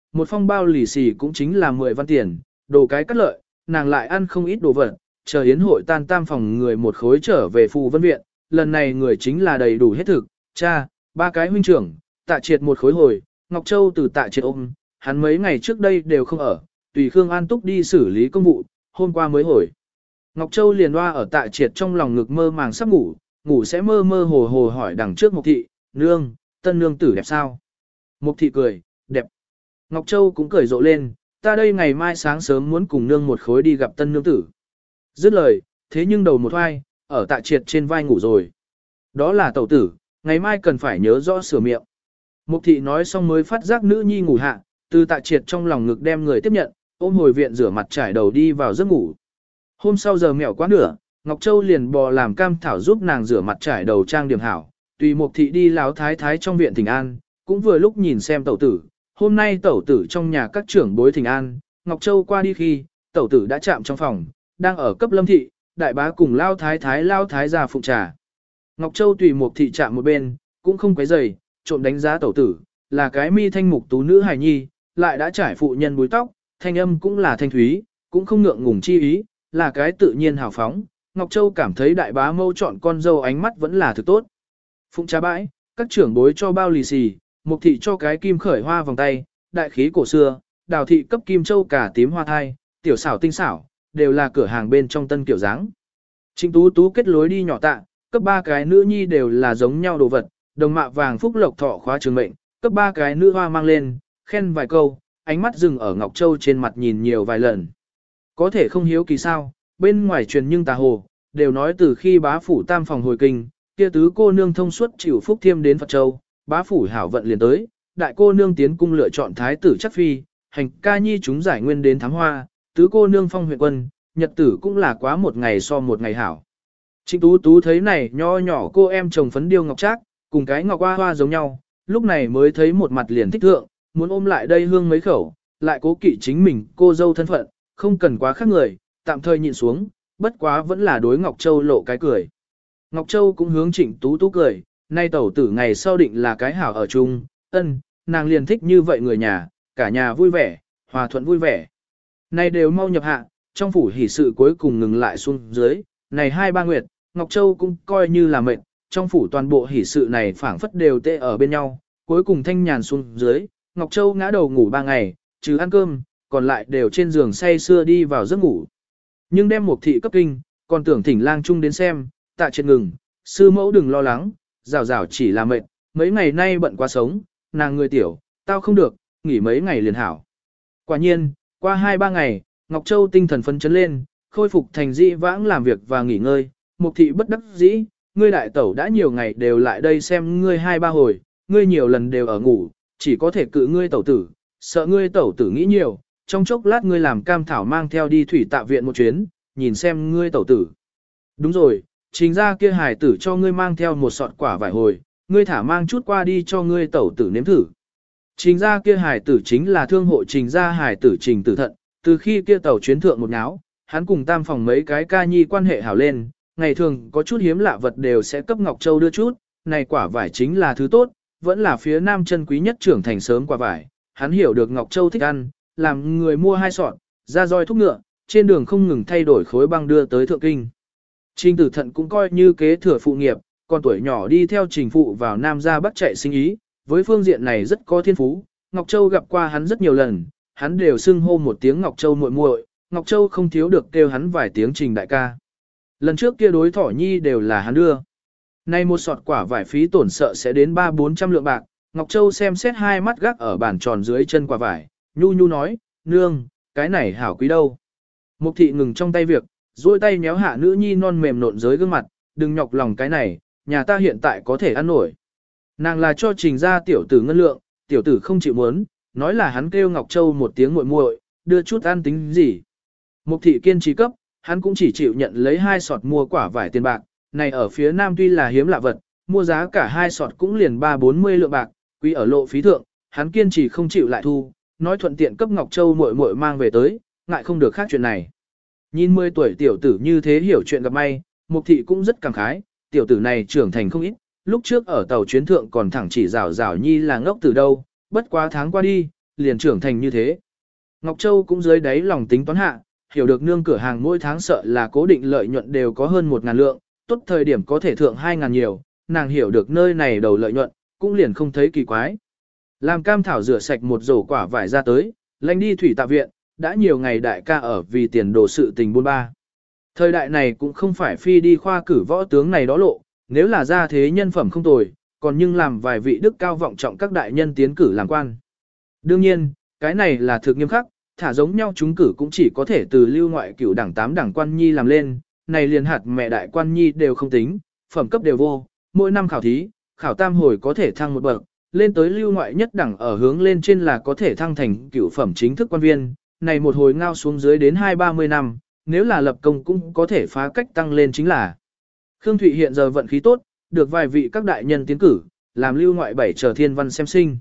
một phong bao lì xì cũng chính là 10 văn tiền, đồ cái cắt lợi, nàng lại ăn không ít đồ vật, chờ yến hội tan tam phòng người một khối trở về Phù Vân Viện, lần này người chính là đầy đủ hết thực, cha, ba cái huynh trưởng, Tạ Triệt một khối hồi, Ngọc Châu từ Tạ Triệt ôm, hắn mấy ngày trước đây đều không ở, tùy Khương An Túc đi xử lý công vụ, hôm qua mới hồi. Ngọc Châu liền loa ở Tạ Triệt trong lòng ngực mơ màng sắp ngủ, ngủ sẽ mơ mơ hồ hồ hỏi đằng trước Mục Thị, nương, tân nương tử đẹp sao? Mục Thị cười, đẹp. Ngọc Châu cũng cười rộ lên, ta đây ngày mai sáng sớm muốn cùng nương một khối đi gặp tân nương tử. Dứt lời, thế nhưng đầu một hoai, ở Tạ Triệt trên vai ngủ rồi. Đó là tẩu tử, ngày mai cần phải nhớ rõ sửa miệng. Mục Thị nói xong mới phát giác nữ nhi ngủ hạ, từ Tạ Triệt trong lòng ngực đem người tiếp nhận, ôm hồi viện rửa mặt trải đầu đi vào giấc ngủ. Hôm sau giờ mẹo quá nửa, Ngọc Châu liền bò làm cam thảo giúp nàng rửa mặt trải đầu trang điểm hảo, tùy Mục Thị đi láo thái thái trong viện thỉnh an, cũng vừa lúc nhìn xem tẩu tử. Hôm nay tẩu tử trong nhà các trưởng bối thỉnh an, Ngọc Châu qua đi khi, tẩu tử đã chạm trong phòng, đang ở cấp Lâm Thị, đại bá cùng lao thái ra phụng trà. Ngọc Châu tùy Mục Thị chạm một bên, cũng không quấy rầy, trộm đánh giá tẩu tử, là cái mi thanh mục tú nữ hài nhi, lại đã trải phụ nhân búi tóc, thanh âm cũng là thanh thúy, cũng không ngượng ngùng chi ý, là cái tự nhiên hào phóng. Ngọc Châu cảm thấy đại bá mâu chọn con dâu ánh mắt vẫn là thực tốt. Phụng trà bãi, các trưởng bối cho bao lì xì, Mục Thị cho cái kim khởi hoa vòng tay, đại khí cổ xưa, Đào Thị cấp kim châu cả tím hoa thai, tiểu xảo tinh xảo, đều là cửa hàng bên trong tân kiểu dáng. Trịnh Tú Tú kết lối đi nhỏ tạ, cấp 3 cái nữ nhi đều là giống nhau đồ vật, đồng mạ vàng phúc lộc thọ khóa trường mệnh, cấp 3 cái nữ hoa mang lên, khen vài câu, ánh mắt dừng ở Ngọc Châu trên mặt nhìn nhiều vài lần. Có thể không hiếu kỳ sao, bên ngoài truyền nhưng tà hồ, đều nói từ khi bá phủ tam phòng hồi kinh, kia tứ cô nương thông suốt chịu phúc thiêm đến Phật Châu, bá phủ hảo vận liền tới, đại cô nương tiến cung lựa chọn thái tử chắc phi, hành ca nhi chúng giải nguyên đến thám hoa, tứ cô nương phong huyện quân, nhật tử cũng là quá một ngày so một ngày hảo. Trịnh Tú Tú thấy này nho nhỏ cô em chồng phấn điêu ngọc trác, cùng cái ngọc hoa hoa giống nhau, lúc này mới thấy một mặt liền thích thượng, muốn ôm lại đây hương mấy khẩu, lại cố kỵ chính mình cô dâu thân phận, không cần quá khác người, tạm thời nhịn xuống, bất quá vẫn là đối Ngọc Châu lộ cái cười. Ngọc Châu cũng hướng Trịnh Tú Tú cười, nay tẩu tử ngày sau định là cái hảo ở chung, nàng liền thích như vậy người nhà, cả nhà vui vẻ, hòa thuận vui vẻ. Này đều mau nhập hạ, trong phủ hỷ sự cuối cùng ngừng lại xuống dưới, này 2-3 nguyệt, Ngọc Châu cũng coi như là mệnh, trong phủ toàn bộ hỷ sự này phảng phất đều tê ở bên nhau, cuối cùng thanh nhàn xuống dưới, Ngọc Châu ngã đầu ngủ 3 ngày, trừ ăn cơm, còn lại đều trên giường say sưa đi vào giấc ngủ. Nhưng đem Mục Thị cấp kinh, còn tưởng thỉnh lang trung đến xem, Tạ Triệt ngừng, sư mẫu đừng lo lắng, rào rào chỉ là mệt, mấy ngày nay bận quá sống, nàng người tiểu, tao không được, nghỉ mấy ngày liền hảo. Quả nhiên, qua 2-3 ngày, Ngọc Châu tinh thần phấn chấn lên, khôi phục thành dĩ vãng làm việc và nghỉ ngơi. Mục Thị bất đắc dĩ, ngươi đại tẩu đã nhiều ngày đều lại đây xem ngươi 2-3 hồi, ngươi nhiều lần đều ở ngủ, chỉ có thể cự ngươi tẩu tử, sợ ngươi tẩu tử nghĩ nhiều, trong chốc lát ngươi làm cam thảo mang theo đi thủy tạ viện một chuyến, nhìn xem ngươi tẩu tử. Đúng rồi, chính ra kia hài tử cho ngươi mang theo một sọt quả vải hồi, ngươi thả mang chút qua đi cho ngươi tẩu tử nếm thử. Trình ra kia hài tử chính là thương hộ trình ra hài tử trình tử thận, từ khi kia tàu chuyến thượng một náo, hắn cùng tam phòng mấy cái ca nhi quan hệ hảo lên, ngày thường có chút hiếm lạ vật đều sẽ cấp Ngọc Châu đưa chút, này quả vải chính là thứ tốt, vẫn là phía nam chân quý nhất trưởng thành sớm quả vải, hắn hiểu được Ngọc Châu thích ăn, làm người mua 2 sọt, ra roi thúc ngựa, trên đường không ngừng thay đổi khối băng đưa tới thượng kinh. Trình tử thận cũng coi như kế thừa phụ nghiệp, còn tuổi nhỏ đi theo trình phụ vào Nam ra Bắc chạy sinh ý, với phương diện này rất có thiên phú. Ngọc Châu gặp qua hắn rất nhiều lần, hắn đều xưng hô một tiếng Ngọc Châu muội muội, Ngọc Châu không thiếu được kêu hắn vài tiếng Trình đại ca. Lần trước kia đối thỏ nhi đều là hắn đưa. Nay một sọt quả vải phí tổn sợ sẽ đến 300-400 lượng bạc, Ngọc Châu xem xét hai mắt gác ở bàn tròn dưới chân quả vải, nhu nhu nói, nương, cái này hảo quý đâu. Mục Thị ngừng trong tay việc, duỗi tay nhéo hạ nữ nhi non mềm nộn dưới gương mặt, đừng nhọc lòng cái này, nhà ta hiện tại có thể ăn nổi. Nàng là cho Trình ra tiểu tử ngân lượng, tiểu tử không chịu muốn, nói là hắn kêu Ngọc Châu một tiếng muội muội, đưa chút ăn tính gì. Mục Thị kiên trì cấp, hắn cũng chỉ chịu nhận lấy 2 sọt mua quả vải tiền bạc, này ở phía nam tuy là hiếm lạ vật, mua giá cả 2 sọt cũng liền 30-40 lượng bạc, quý ở lộ phí thượng, hắn kiên trì không chịu lại thu, nói thuận tiện cấp Ngọc Châu muội muội mang về tới, ngại không được khác chuyện này. Nhìn 10 tuổi tiểu tử như thế hiểu chuyện gặp may, Mục Thị cũng rất cảm khái, tiểu tử này trưởng thành không ít, lúc trước ở tàu chuyến thượng còn thẳng chỉ rào rào nhi là ngốc từ đâu, bất quá tháng qua đi, liền trưởng thành như thế. Ngọc Châu cũng dưới đáy lòng tính toán hạ, hiểu được nương cửa hàng mỗi tháng sợ là cố định lợi nhuận đều có hơn 1.000 lượng, tốt thời điểm có thể thượng 2.000 nhiều, nàng hiểu được nơi này đầu lợi nhuận, cũng liền không thấy kỳ quái. Làm cam thảo rửa sạch một rổ quả vải ra tới, lánh đi thủy tạ viện, đã nhiều ngày đại ca ở vì tiền đồ sự tình buôn ba. Thời đại này cũng không phải phi đi khoa cử võ tướng này đó lộ, nếu là ra thế nhân phẩm không tồi, còn nhưng làm vài vị đức cao vọng trọng các đại nhân tiến cử làm quan. Đương nhiên, cái này là thực nghiêm khắc, thả giống nhau chúng cử cũng chỉ có thể từ lưu ngoại cửu đảng 8 đảng quan nhi làm lên, này liền hạt mẹ đại quan nhi đều không tính, phẩm cấp đều vô, mỗi năm khảo thí, khảo tam hồi có thể thăng một bậc, lên tới lưu ngoại nhất đẳng ở hướng lên trên là có thể thăng thành cửu phẩm chính thức quan viên, này một hồi ngao xuống dưới đến 20-30 năm, nếu là lập công cũng có thể phá cách tăng lên chính là. Khương Thụy hiện giờ vận khí tốt, được vài vị các đại nhân tiến cử, làm lưu ngoại 7 chờ thiên văn xem sinh.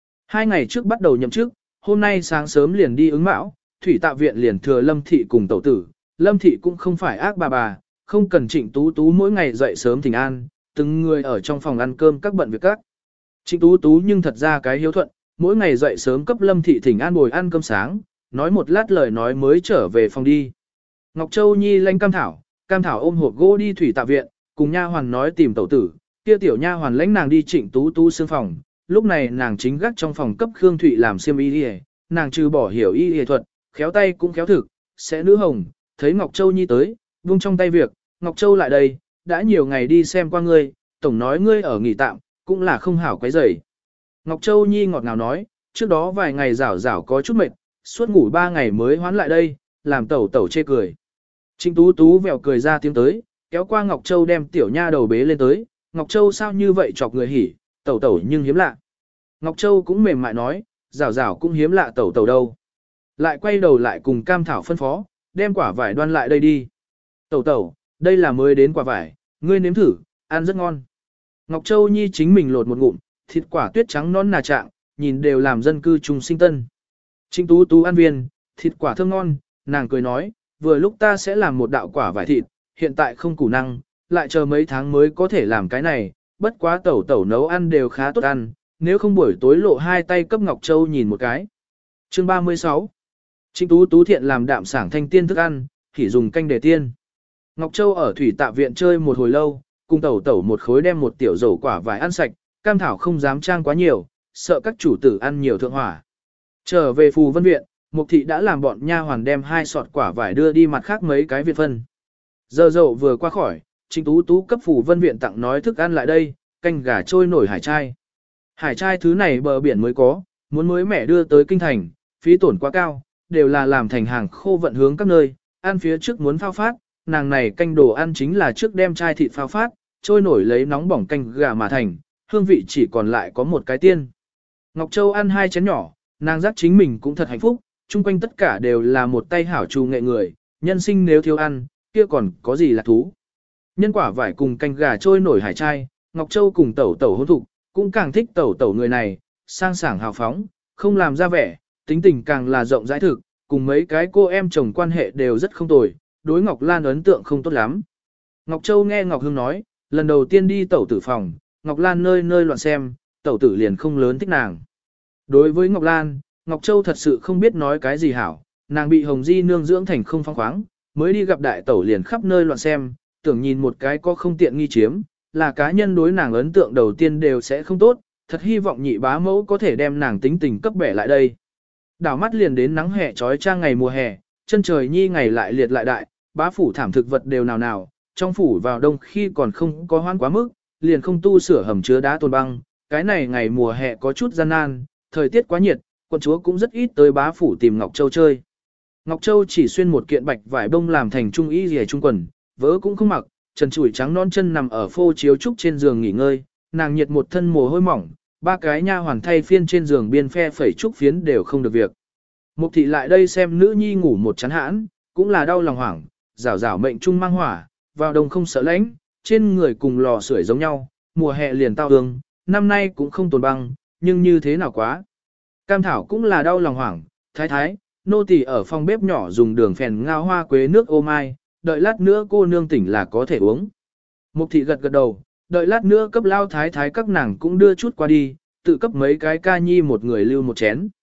2 ngày trước bắt đầu nhậm chức, hôm nay sáng sớm liền đi ứng mão, thủy tạ viện liền thừa Lâm Thị cùng tẩu tử. Lâm Thị cũng không phải ác bà, không cần Trịnh Tú Tú mỗi ngày dậy sớm thỉnh an, từng người ở trong phòng ăn cơm các bận việc các. Trịnh Tú Tú nhưng thật ra cái hiếu thuận, mỗi ngày dậy sớm cấp Lâm Thị thỉnh an bồi ăn cơm sáng, nói một lát lời nói mới trở về phòng đi. Ngọc Châu Nhi lanh Cam Thảo ôm hộp gỗ đi thủy tạ viện, cùng nha hoàn nói tìm tẩu tử, kia tiểu nha hoàn lãnh nàng đi Trịnh Tú Tú xương phòng, lúc này nàng chính gác trong phòng cấp Khương Thụy làm xiêm y, nàng trừ bỏ hiểu y thuật, khéo tay cũng khéo thực, sẽ nữ hồng, thấy Ngọc Châu Nhi tới, vung trong tay việc, Ngọc Châu lại đây, đã nhiều ngày đi xem qua ngươi, tổng nói ngươi ở nghỉ tạm, cũng là không hảo quấy rầy. Ngọc Châu Nhi ngọt ngào nói, trước đó vài ngày rảo có chút mệt, suốt ngủ 3 ngày mới hoán lại đây, làm tẩu chê cười. Trịnh Tú Tú vèo cười ra tiếng tới, kéo qua Ngọc Châu đem tiểu nha đầu bế lên tới, Ngọc Châu sao như vậy chọc người hỉ, tẩu nhưng hiếm lạ. Ngọc Châu cũng mềm mại nói, rảo cũng hiếm lạ tẩu đâu. Lại quay đầu lại cùng Cam Thảo phân phó, đem quả vải đoan lại đây đi. Tẩu, đây là mới đến quả vải, ngươi nếm thử, ăn rất ngon. Ngọc Châu Nhi chính mình lột một ngụm, thịt quả tuyết trắng non nà trạng, nhìn đều làm dân cư trùng sinh tân. Trịnh Tú Tú ăn viên, thịt quả thơm ngon, nàng cười nói, vừa lúc ta sẽ làm một đạo quả vải thịt, hiện tại không củ năng, lại chờ mấy tháng mới có thể làm cái này, bất quá tẩu nấu ăn đều khá tốt ăn, nếu không buổi tối lộ 2 tay cấp Ngọc Châu nhìn một cái. Chương 36 Trịnh Tú Tú thiện làm đạm sảng thanh tiên thức ăn, chỉ dùng canh để tiên. Ngọc Châu ở thủy tạ viện chơi một hồi lâu, cùng tẩu một khối đem một tiểu rổ quả vải ăn sạch, Cam Thảo không dám trang quá nhiều, sợ các chủ tử ăn nhiều thượng hỏa. Trở về Phù Vân Viện, Mục Thị đã làm bọn nha hoàn đem 2 sọt quả vải đưa đi mặt khác mấy cái viện phân. Giờ dậu vừa qua khỏi, Trịnh Tú Tú cấp Phù Vân Viện tặng nói thức ăn lại đây, canh gà trôi nổi hải trai. Hải trai thứ này bờ biển mới có, muốn mới mẻ đưa tới kinh thành, phí tổn quá cao, đều là làm thành hàng khô vận hướng các nơi, ăn phía trước muốn phao phát, nàng này canh đồ ăn chính là trước đem chai thịt phao phát, trôi nổi lấy nóng bỏng canh gà mà thành, hương vị chỉ còn lại có một cái tiên. Ngọc Châu ăn 2 chén nhỏ, nàng giác chính mình cũng thật hạnh phúc, chung quanh tất cả đều là một tay hảo trù nghệ người, nhân sinh nếu thiếu ăn, kia còn có gì là thú. Nhân quả vải cùng canh gà trôi nổi hải trai, Ngọc Châu cùng tẩu hôn thục, cũng càng thích tẩu người này, sang sảng hào phóng, không làm ra vẻ, tính tình càng là rộng rãi thực, cùng mấy cái cô em chồng quan hệ đều rất không tồi, đối Ngọc Lan ấn tượng không tốt lắm. Ngọc Châu nghe Ngọc Hương nói, lần đầu tiên đi tẩu tử phòng, Ngọc Lan nơi loạn xem, tẩu tử liền không lớn thích nàng. Đối với Ngọc Lan, Ngọc Châu thật sự không biết nói cái gì hảo, nàng bị Hồng Di nương dưỡng thành không phóng khoáng, mới đi gặp đại tẩu liền khắp nơi loạn xem, tưởng nhìn một cái có không tiện nghi chiếm, là cá nhân đối nàng ấn tượng đầu tiên đều sẽ không tốt, thật hy vọng nhị bá mẫu có thể đem nàng tính tình cấp bẻ lại đây. Đảo mắt liền đến nắng hè trói trang ngày mùa hè, chân trời nhi ngày lại liệt lại đại, bá phủ thảm thực vật đều nào, trong phủ vào đông khi còn không có hoan quá mức, liền không tu sửa hầm chứa đá tồn băng, cái này ngày mùa hè có chút gian nan, thời tiết quá nhiệt, quận chúa cũng rất ít tới bá phủ tìm Ngọc Châu chơi. Ngọc Châu chỉ xuyên một kiện bạch vải bông làm thành trung y rìa trung quần, vớ cũng không mặc, trần trụi trắng non chân nằm ở phô chiếu trúc trên giường nghỉ ngơi, nàng nhiệt một thân mồ hôi mỏng, 3 cái nha hoàn thay phiên trên giường biên phe phẩy trúc phiến đều không được việc. Mục thị lại đây xem nữ nhi ngủ một chán hãn, cũng là đau lòng hoảng, rảo mệnh trung mang hỏa, vào đông không sợ lạnh, trên người cùng lò sưởi giống nhau, mùa hè liền tao hương, năm nay cũng không tồn băng, nhưng như thế nào quá. Cam Thảo cũng là đau lòng hoảng, thái, nô tỳ ở phòng bếp nhỏ dùng đường phèn ngao hoa quế nước ô mai, đợi lát nữa cô nương tỉnh là có thể uống. Mục thị gật đầu, đợi lát nữa cấp lao thái các nàng cũng đưa chút qua đi, tự cấp mấy cái ca nhi một người lưu một chén.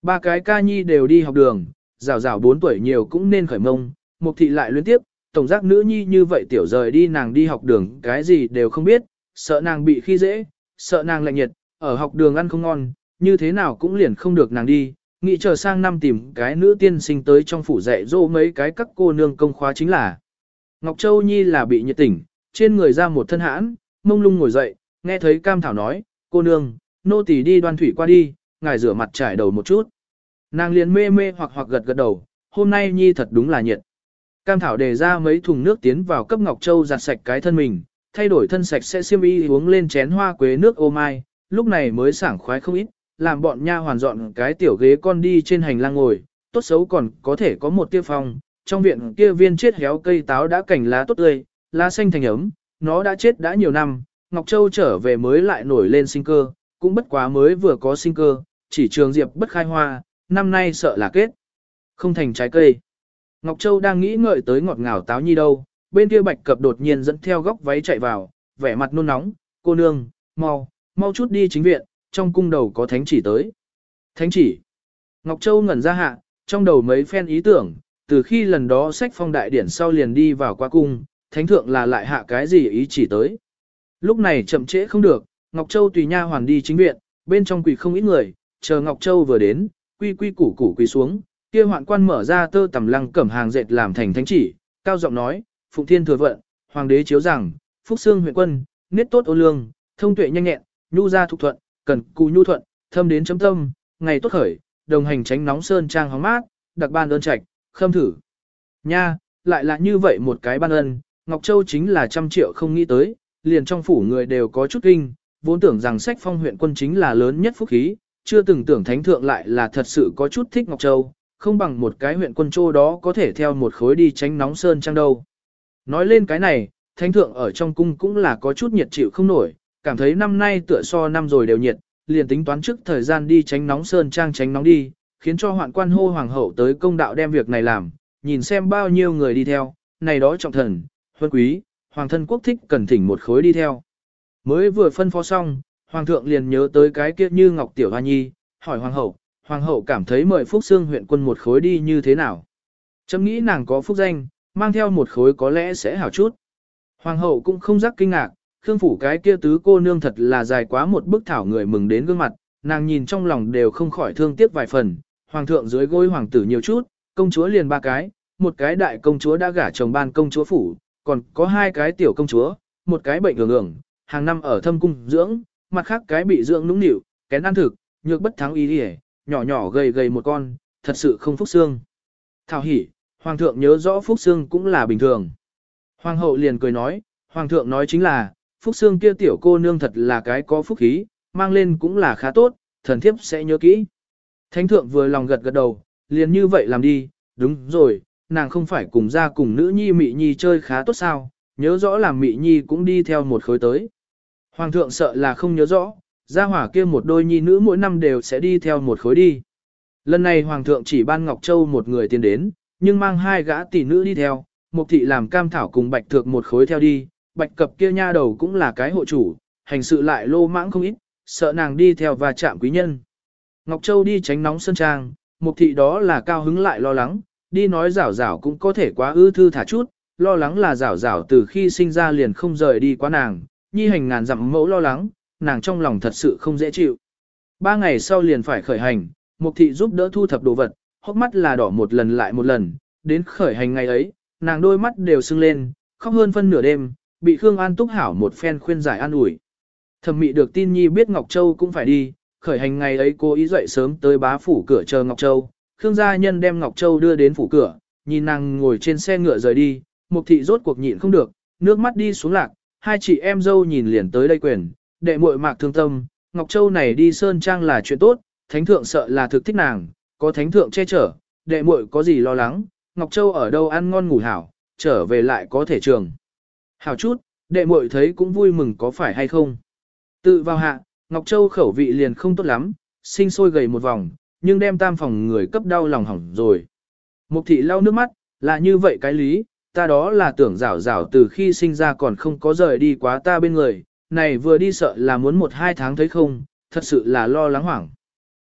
Ba cái ca nhi đều đi học đường, rào rào 4 tuổi nhiều cũng nên khởi mông, Mục thị lại luyến tiếp, tổng giác nữ nhi như vậy tiểu rời đi nàng đi học đường cái gì đều không biết, sợ nàng bị khi dễ, sợ nàng lạnh nhiệt, ở học đường ăn không ngon, như thế nào cũng liền không được nàng đi, nghĩ chờ sang năm tìm cái nữ tiên sinh tới trong phủ dạy dỗ mấy cái các cô nương công khóa chính là. Ngọc Châu Nhi là bị nhiệt tỉnh, trên người ra một thân hãn, mông lung ngồi dậy, nghe thấy Cam Thảo nói, cô nương, nô tỳ đi đoan thủy qua đi, ngài rửa mặt trải đầu một chút. Nàng liền mê mê hoặc gật gật đầu, hôm nay Nhi thật đúng là nhiệt. Cam Thảo đề ra mấy thùng nước tiến vào cấp Ngọc Châu giặt sạch cái thân mình, thay đổi thân sạch sẽ xiêm y uống lên chén hoa quế nước ô mai, lúc này mới sảng khoái không ít, làm bọn nha hoàn dọn cái tiểu ghế con đi trên hành lang ngồi, tốt xấu còn có thể có một tia phong, trong viện kia viên chết héo cây táo đã cảnh lá tốt tươi, lá xanh thành ấm, nó đã chết đã nhiều năm, Ngọc Châu trở về mới lại nổi lên sinh cơ, cũng bất quá mới vừa có sinh cơ, chỉ trường diệp bất khai hoa, năm nay sợ là kết, không thành trái cây. Ngọc Châu đang nghĩ ngợi tới ngọt ngào táo nhi đâu, bên kia Bạch Cập đột nhiên dẫn theo góc váy chạy vào, vẻ mặt nôn nóng, cô nương, mau chút đi chính viện, trong cung đầu có thánh chỉ tới. Thánh chỉ. Ngọc Châu ngẩn ra hạ, trong đầu mấy phen ý tưởng, từ khi lần đó sách phong đại điển sau liền đi vào qua cung, thánh thượng là lại hạ cái gì ý chỉ tới. Lúc này chậm trễ không được, Ngọc Châu tùy nha hoàn đi chính viện, bên trong quỳ không ít người, chờ Ngọc Châu vừa đến, quy củ quỳ xuống, kia hoạn quan mở ra tơ tằm lăng cẩm hàng dệt làm thành thánh chỉ, cao giọng nói, Phụng Thiên thừa vận, hoàng đế chiếu rằng, Phúc Xương huyện quân, niết tốt ô lương, thông tuệ nhanh nhẹn, nhu gia thục thuận, cần cù nhu thuận, thâm đến chấm tâm, ngày tốt khởi, đồng hành tránh nóng sơn trang hóng mát, đặc ban ơn trạch, khâm thử. Nha, lại là như vậy một cái ban ân, Ngọc Châu chính là 100 triệu không nghĩ tới, liền trong phủ người đều có chút kinh, vốn tưởng rằng sách phong huyện quân chính là lớn nhất phúc khí, chưa từng tưởng thánh thượng lại là thật sự có chút thích Ngọc Châu, không bằng một cái huyện quân châu đó có thể theo một khối đi tránh nóng sơn trang đâu. Nói lên cái này, thánh thượng ở trong cung cũng là có chút nhiệt chịu không nổi, cảm thấy năm nay tựa so năm rồi đều nhiệt, liền tính toán trước thời gian đi tránh nóng sơn trang tránh nóng đi, khiến cho hoạn quan hô hoàng hậu tới công đạo đem việc này làm, nhìn xem bao nhiêu người đi theo, này đó trọng thần, huân quý, hoàng thân quốc thích cần thỉnh một khối đi theo. Mới vừa phân phó xong, hoàng thượng liền nhớ tới cái kia Như Ngọc tiểu hoa nhi, hỏi hoàng hậu cảm thấy mời Phúc Xương huyện quân một khối đi như thế nào. Chấm nghĩ nàng có phúc danh, mang theo một khối có lẽ sẽ hảo chút. Hoàng hậu cũng không rắc kinh ngạc, Khương phủ cái kia tứ cô nương thật là dài quá một bức thảo người mừng đến gương mặt, nàng nhìn trong lòng đều không khỏi thương tiếc vài phần. Hoàng thượng dưới gối hoàng tử nhiều chút, công chúa liền 3 cái, một cái đại công chúa đã gả chồng ban công chúa phủ, còn có 2 cái tiểu công chúa, một cái bệnh ưởng, hàng năm ở thâm cung dưỡng, mặt khác cái bị dưỡng nũng nịu, kén ăn thực, nhược bất thắng ý đi, nhỏ gầy một con, thật sự không phúc xương. Thảo hỉ, hoàng thượng nhớ rõ phúc xương cũng là bình thường. Hoàng hậu liền cười nói, hoàng thượng nói chính là, phúc xương kia tiểu cô nương thật là cái có phúc khí, mang lên cũng là khá tốt, thần thiếp sẽ nhớ kỹ. Thánh thượng vừa lòng gật đầu, liền như vậy làm đi, đúng rồi, nàng không phải cùng ra cùng nữ nhi Mị Nhi chơi khá tốt sao, nhớ rõ làm Mị Nhi cũng đi theo một khối tới. Hoàng thượng sợ là không nhớ rõ, gia hỏa kia một đôi nhi nữ mỗi năm đều sẽ đi theo một khối đi. Lần này Hoàng thượng chỉ ban Ngọc Châu một người tiến đến, nhưng mang 2 gã tỷ nữ đi theo, Mục thị làm Cam Thảo cùng Bạch Thược một khối theo đi, Bạch Cập kia nha đầu cũng là cái hộ chủ, hành sự lại lô mãng không ít, sợ nàng đi theo và chạm quý nhân. Ngọc Châu đi tránh nóng sơn trang, Mục thị đó là cao hứng lại lo lắng, đi nói rảo rảo cũng có thể quá ư thư thả chút, lo lắng là rảo rảo từ khi sinh ra liền không rời đi quá nàng, nhi hành ngàn dặm mẫu lo lắng, nàng trong lòng thật sự không dễ chịu. 3 ngày sau liền phải khởi hành, Mục thị giúp đỡ thu thập đồ vật, hốc mắt là đỏ một lần lại một lần, đến khởi hành ngày ấy, nàng đôi mắt đều sưng lên, khóc hơn phân nửa đêm, bị Khương An Túc hảo một phen khuyên giải an ủi. Thẩm Mị được tin nhi biết Ngọc Châu cũng phải đi, khởi hành ngày ấy cô ý dậy sớm tới bá phủ cửa chờ Ngọc Châu, Khương gia nhân đem Ngọc Châu đưa đến phủ cửa, nhìn nàng ngồi trên xe ngựa rời đi, Mục thị rốt cuộc nhịn không được, nước mắt đi xuống lạc, 2 chị em dâu nhìn liền tới đây quyền, đệ muội Mạc thương tâm, Ngọc Châu này đi sơn trang là chuyện tốt, thánh thượng sợ là thực thích nàng, có thánh thượng che chở, đệ muội có gì lo lắng, Ngọc Châu ở đâu ăn ngon ngủ hảo, trở về lại có thể trường. Hảo chút, đệ muội thấy cũng vui mừng có phải hay không. Tự vào hạ, Ngọc Châu khẩu vị liền không tốt lắm, sinh sôi gầy một vòng, nhưng đem tam phòng người cấp đau lòng hỏng rồi. Mục thị lau nước mắt, là như vậy cái lý, ta đó là tưởng rảo rảo từ khi sinh ra còn không có rời đi quá ta bên người, này vừa đi sợ là muốn 1-2 tháng thấy không, thật sự là lo lắng hoảng.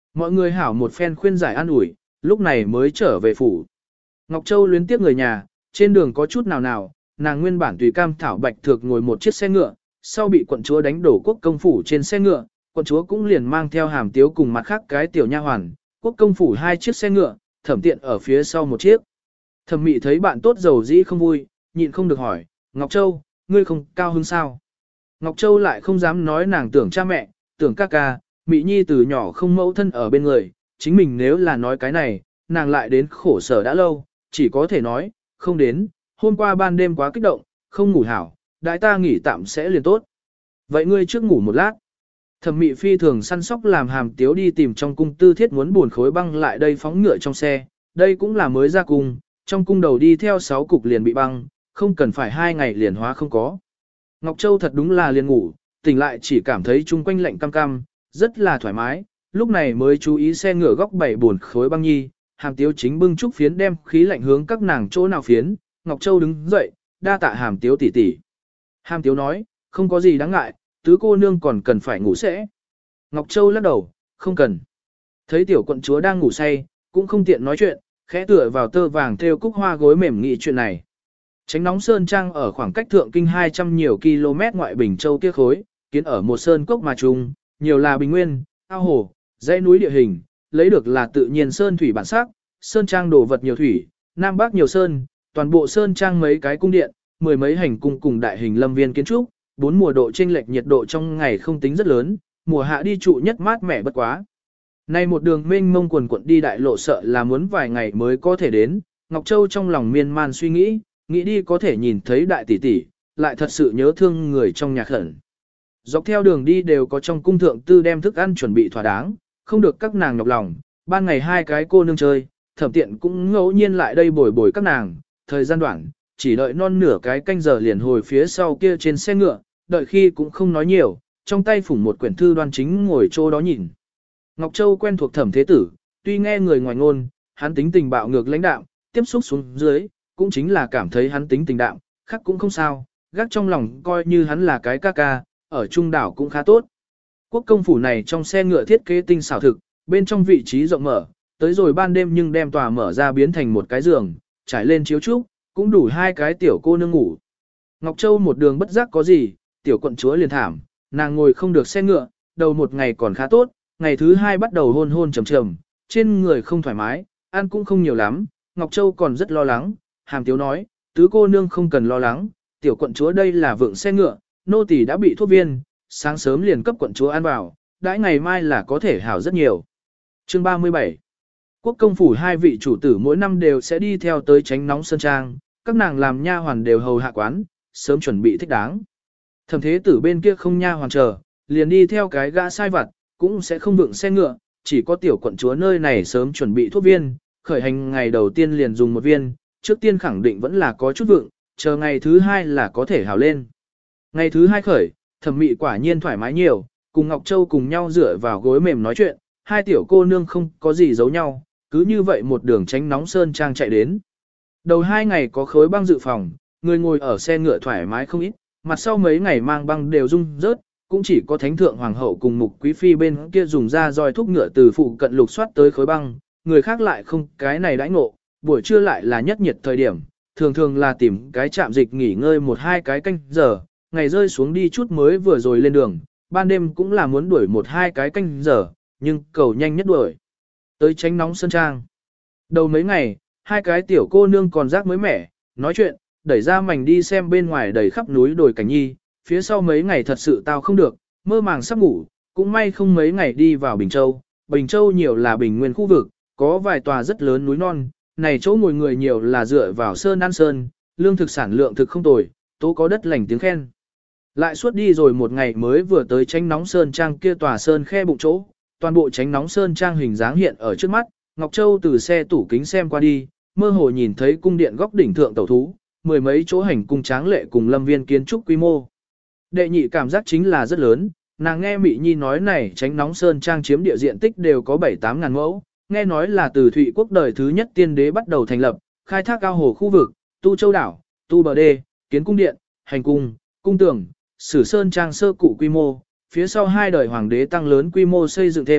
Mọi người hảo một phen khuyên giải an ủi, lúc này mới trở về phủ. Ngọc Châu luyến tiếc người nhà, trên đường có chút nào, nàng nguyên bản tùy cam thảo bạch thược ngồi một chiếc xe ngựa, sau bị quận chúa đánh đổ quốc công phủ trên xe ngựa, quận chúa cũng liền mang theo Hàm Tiếu cùng mặt khác cái tiểu nha hoàn, quốc công phủ 2 chiếc xe ngựa, Thẩm Tiện ở phía sau một chiếc. Thẩm Mị thấy bạn tốt giàu dĩ không vui, nhịn không được hỏi, Ngọc Châu, ngươi không cao hứng sao? Ngọc Châu lại không dám nói nàng tưởng cha mẹ, tưởng ca ca, Mị Nhi từ nhỏ không mẫu thân ở bên người, chính mình nếu là nói cái này, nàng lại đến khổ sở đã lâu, chỉ có thể nói, không đến, hôm qua ban đêm quá kích động, không ngủ hảo, đại ta nghỉ tạm sẽ liền tốt. Vậy ngươi trước ngủ một lát. Thẩm Mị phi thường săn sóc làm Hàm Tiếu đi tìm trong cung Tư Thiết muốn buồn khối băng lại đây phóng ngựa trong xe, đây cũng là mới ra cung, trong cung đầu đi theo 6 cục liền bị băng, không cần phải 2 ngày liền hóa không có. Ngọc Châu thật đúng là liền ngủ, tỉnh lại chỉ cảm thấy chung quanh lạnh cam cam, rất là thoải mái, lúc này mới chú ý xe ngựa góc 7 buồn khối băng nhi, Hàm Tiếu chính bưng trúc phiến đem khí lạnh hướng các nàng chỗ nào phiến, Ngọc Châu đứng dậy, đa tạ Hàm Tiếu tỷ tỷ. Hàm Tiếu nói, không có gì đáng ngại, tứ cô nương còn cần phải ngủ sẽ. Ngọc Châu lắc đầu, không cần. Thấy tiểu quận chúa đang ngủ say, cũng không tiện nói chuyện, khẽ tựa vào tơ vàng thêu cúc hoa gối mềm nghị chuyện này. Tránh nóng sơn trang ở khoảng cách thượng kinh 200 nhiều km ngoại Bình Châu kia khối, kiến ở một sơn cốc mà trùng, nhiều là bình nguyên, ao hồ, dãy núi địa hình, lấy được là tự nhiên sơn thủy bản sắc, sơn trang đồ vật nhiều thủy, nam bắc nhiều sơn, toàn bộ sơn trang mấy cái cung điện, 10 mấy hành cung cùng đại hình lâm viên kiến trúc, 4 mùa độ chênh lệch nhiệt độ trong ngày không tính rất lớn, mùa hạ đi trụ nhất mát mẻ bất quá. Nay một đường mênh mông quần quận đi đại lộ sợ là muốn vài ngày mới có thể đến, Ngọc Châu trong lòng miên man suy nghĩ đi có thể nhìn thấy đại tỷ tỷ, lại thật sự nhớ thương người trong nhà khẩn. Dọc theo đường đi đều có trong cung thượng tư đem thức ăn chuẩn bị thỏa đáng, không được các nàng nhọc lòng, ban ngày 2 cái cô nương chơi, Thẩm Tiện cũng ngẫu nhiên lại đây bồi bồi các nàng, thời gian đoạn, chỉ đợi non nửa cái canh giờ liền hồi phía sau kia trên xe ngựa, đợi khi cũng không nói nhiều, trong tay phủng một quyển thư đoan chính ngồi chỗ đó nhìn. Ngọc Châu quen thuộc Thẩm Thế Tử, tuy nghe người ngoài ngôn, hắn tính tình bạo ngược lãnh đạm, tiếp xúc xuống dưới, cũng chính là cảm thấy hắn tính tình đạm, khác cũng không sao, gác trong lòng coi như hắn là cái ca ca, ở trung đảo cũng khá tốt. Quốc công phủ này trong xe ngựa thiết kế tinh xảo thực, bên trong vị trí rộng mở, tới rồi ban đêm nhưng đem tòa mở ra biến thành một cái giường, trải lên chiếu trúc, cũng đủ 2 cái tiểu cô nương ngủ. Ngọc Châu một đường bất giác có gì, tiểu quận chúa liền thảm, nàng ngồi không được xe ngựa, đầu một ngày còn khá tốt, ngày thứ 2 bắt đầu hôn hôn trầm trầm, trên người không thoải mái, ăn cũng không nhiều lắm, Ngọc Châu còn rất lo lắng, Hàm Tiếu nói, tứ cô nương không cần lo lắng, tiểu quận chúa đây là vượng xe ngựa, nô tỳ đã bị thuốc viên, sáng sớm liền cấp quận chúa ăn vào, đãi ngày mai là có thể hảo rất nhiều. Chương 37 Quốc công phủ 2 vị chủ tử mỗi năm đều sẽ đi theo tới tránh nóng sơn trang, các nàng làm nha hoàn đều hầu hạ quán, sớm chuẩn bị thích đáng. Thẩm Thế Tử bên kia không nha hoàn chờ, liền đi theo cái gã sai vặt, cũng sẽ không vượng xe ngựa, chỉ có tiểu quận chúa nơi này sớm chuẩn bị thuốc viên, khởi hành ngày đầu tiên liền dùng 1 viên, trước tiên khẳng định vẫn là có chút vượng, chờ ngày thứ 2 là có thể hào lên. Ngày thứ 2 khởi, Thẩm Mị quả nhiên thoải mái nhiều, cùng Ngọc Châu cùng nhau dựa vào gối mềm nói chuyện, 2 tiểu cô nương không có gì giấu nhau, cứ như vậy một đường tránh nóng sơn trang chạy đến. Đầu 2 ngày có khối băng dự phòng, người ngồi ở xe ngựa thoải mái không ít, mặt sau mấy ngày mang băng đều rung rớt, cũng chỉ có thánh thượng hoàng hậu cùng mục quý phi bên kia dùng ra roi thúc ngựa từ phụ cận lục soát tới khối băng, người khác lại không cái này đãi ngộ, buổi trưa lại là nhất nhiệt thời điểm, thường thường là tìm cái trạm dịch nghỉ ngơi 1-2 cái canh giờ, ngày rơi xuống đi chút mới vừa rồi lên đường, ban đêm cũng là muốn đuổi 1-2 cái canh giờ, nhưng cầu nhanh nhất đuổi. Tới tránh nóng sơn trang. Đầu mấy ngày, 2 cái tiểu cô nương còn rác mới mẻ, nói chuyện, đẩy ra mảnh đi xem bên ngoài đầy khắp núi đồi cảnh nhi, phía sau mấy ngày thật sự tao không được, mơ màng sắp ngủ, cũng may không mấy ngày đi vào Bình Châu. Bình Châu nhiều là bình nguyên khu vực, có vài tòa rất lớn núi non, này chỗ ngồi người nhiều là dựa vào sơn ăn sơn, lương thực sản lượng thực không tồi, tố có đất lành tiếng khen. Lại suốt đi rồi một ngày mới vừa tới tránh nóng sơn trang kia tòa sơn khe bụng chỗ, toàn bộ tránh nóng sơn trang hình dáng hiện ở trước mắt, Ngọc Châu từ xe tủ kính xem qua đi, mơ hồ nhìn thấy cung điện góc đỉnh thượng tẩu thú, 10 mấy chỗ hành cung tráng lệ cùng lâm viên kiến trúc quy mô. Đệ nhị cảm giác chính là rất lớn, nàng nghe Mị Nhi nói này tránh nóng sơn trang chiếm địa diện tích đều có 7-8 ngàn mẫu, nghe nói là từ Thụy quốc đời thứ nhất tiên đế bắt đầu thành lập, khai thác ao hồ khu vực, tu châu đảo, tu bờ đê, kiến cung điện, hành cung, cung tường, sử sơn trang sơ cụ quy mô, phía sau 2 đời hoàng đế tăng lớn quy mô xây dựng thêm,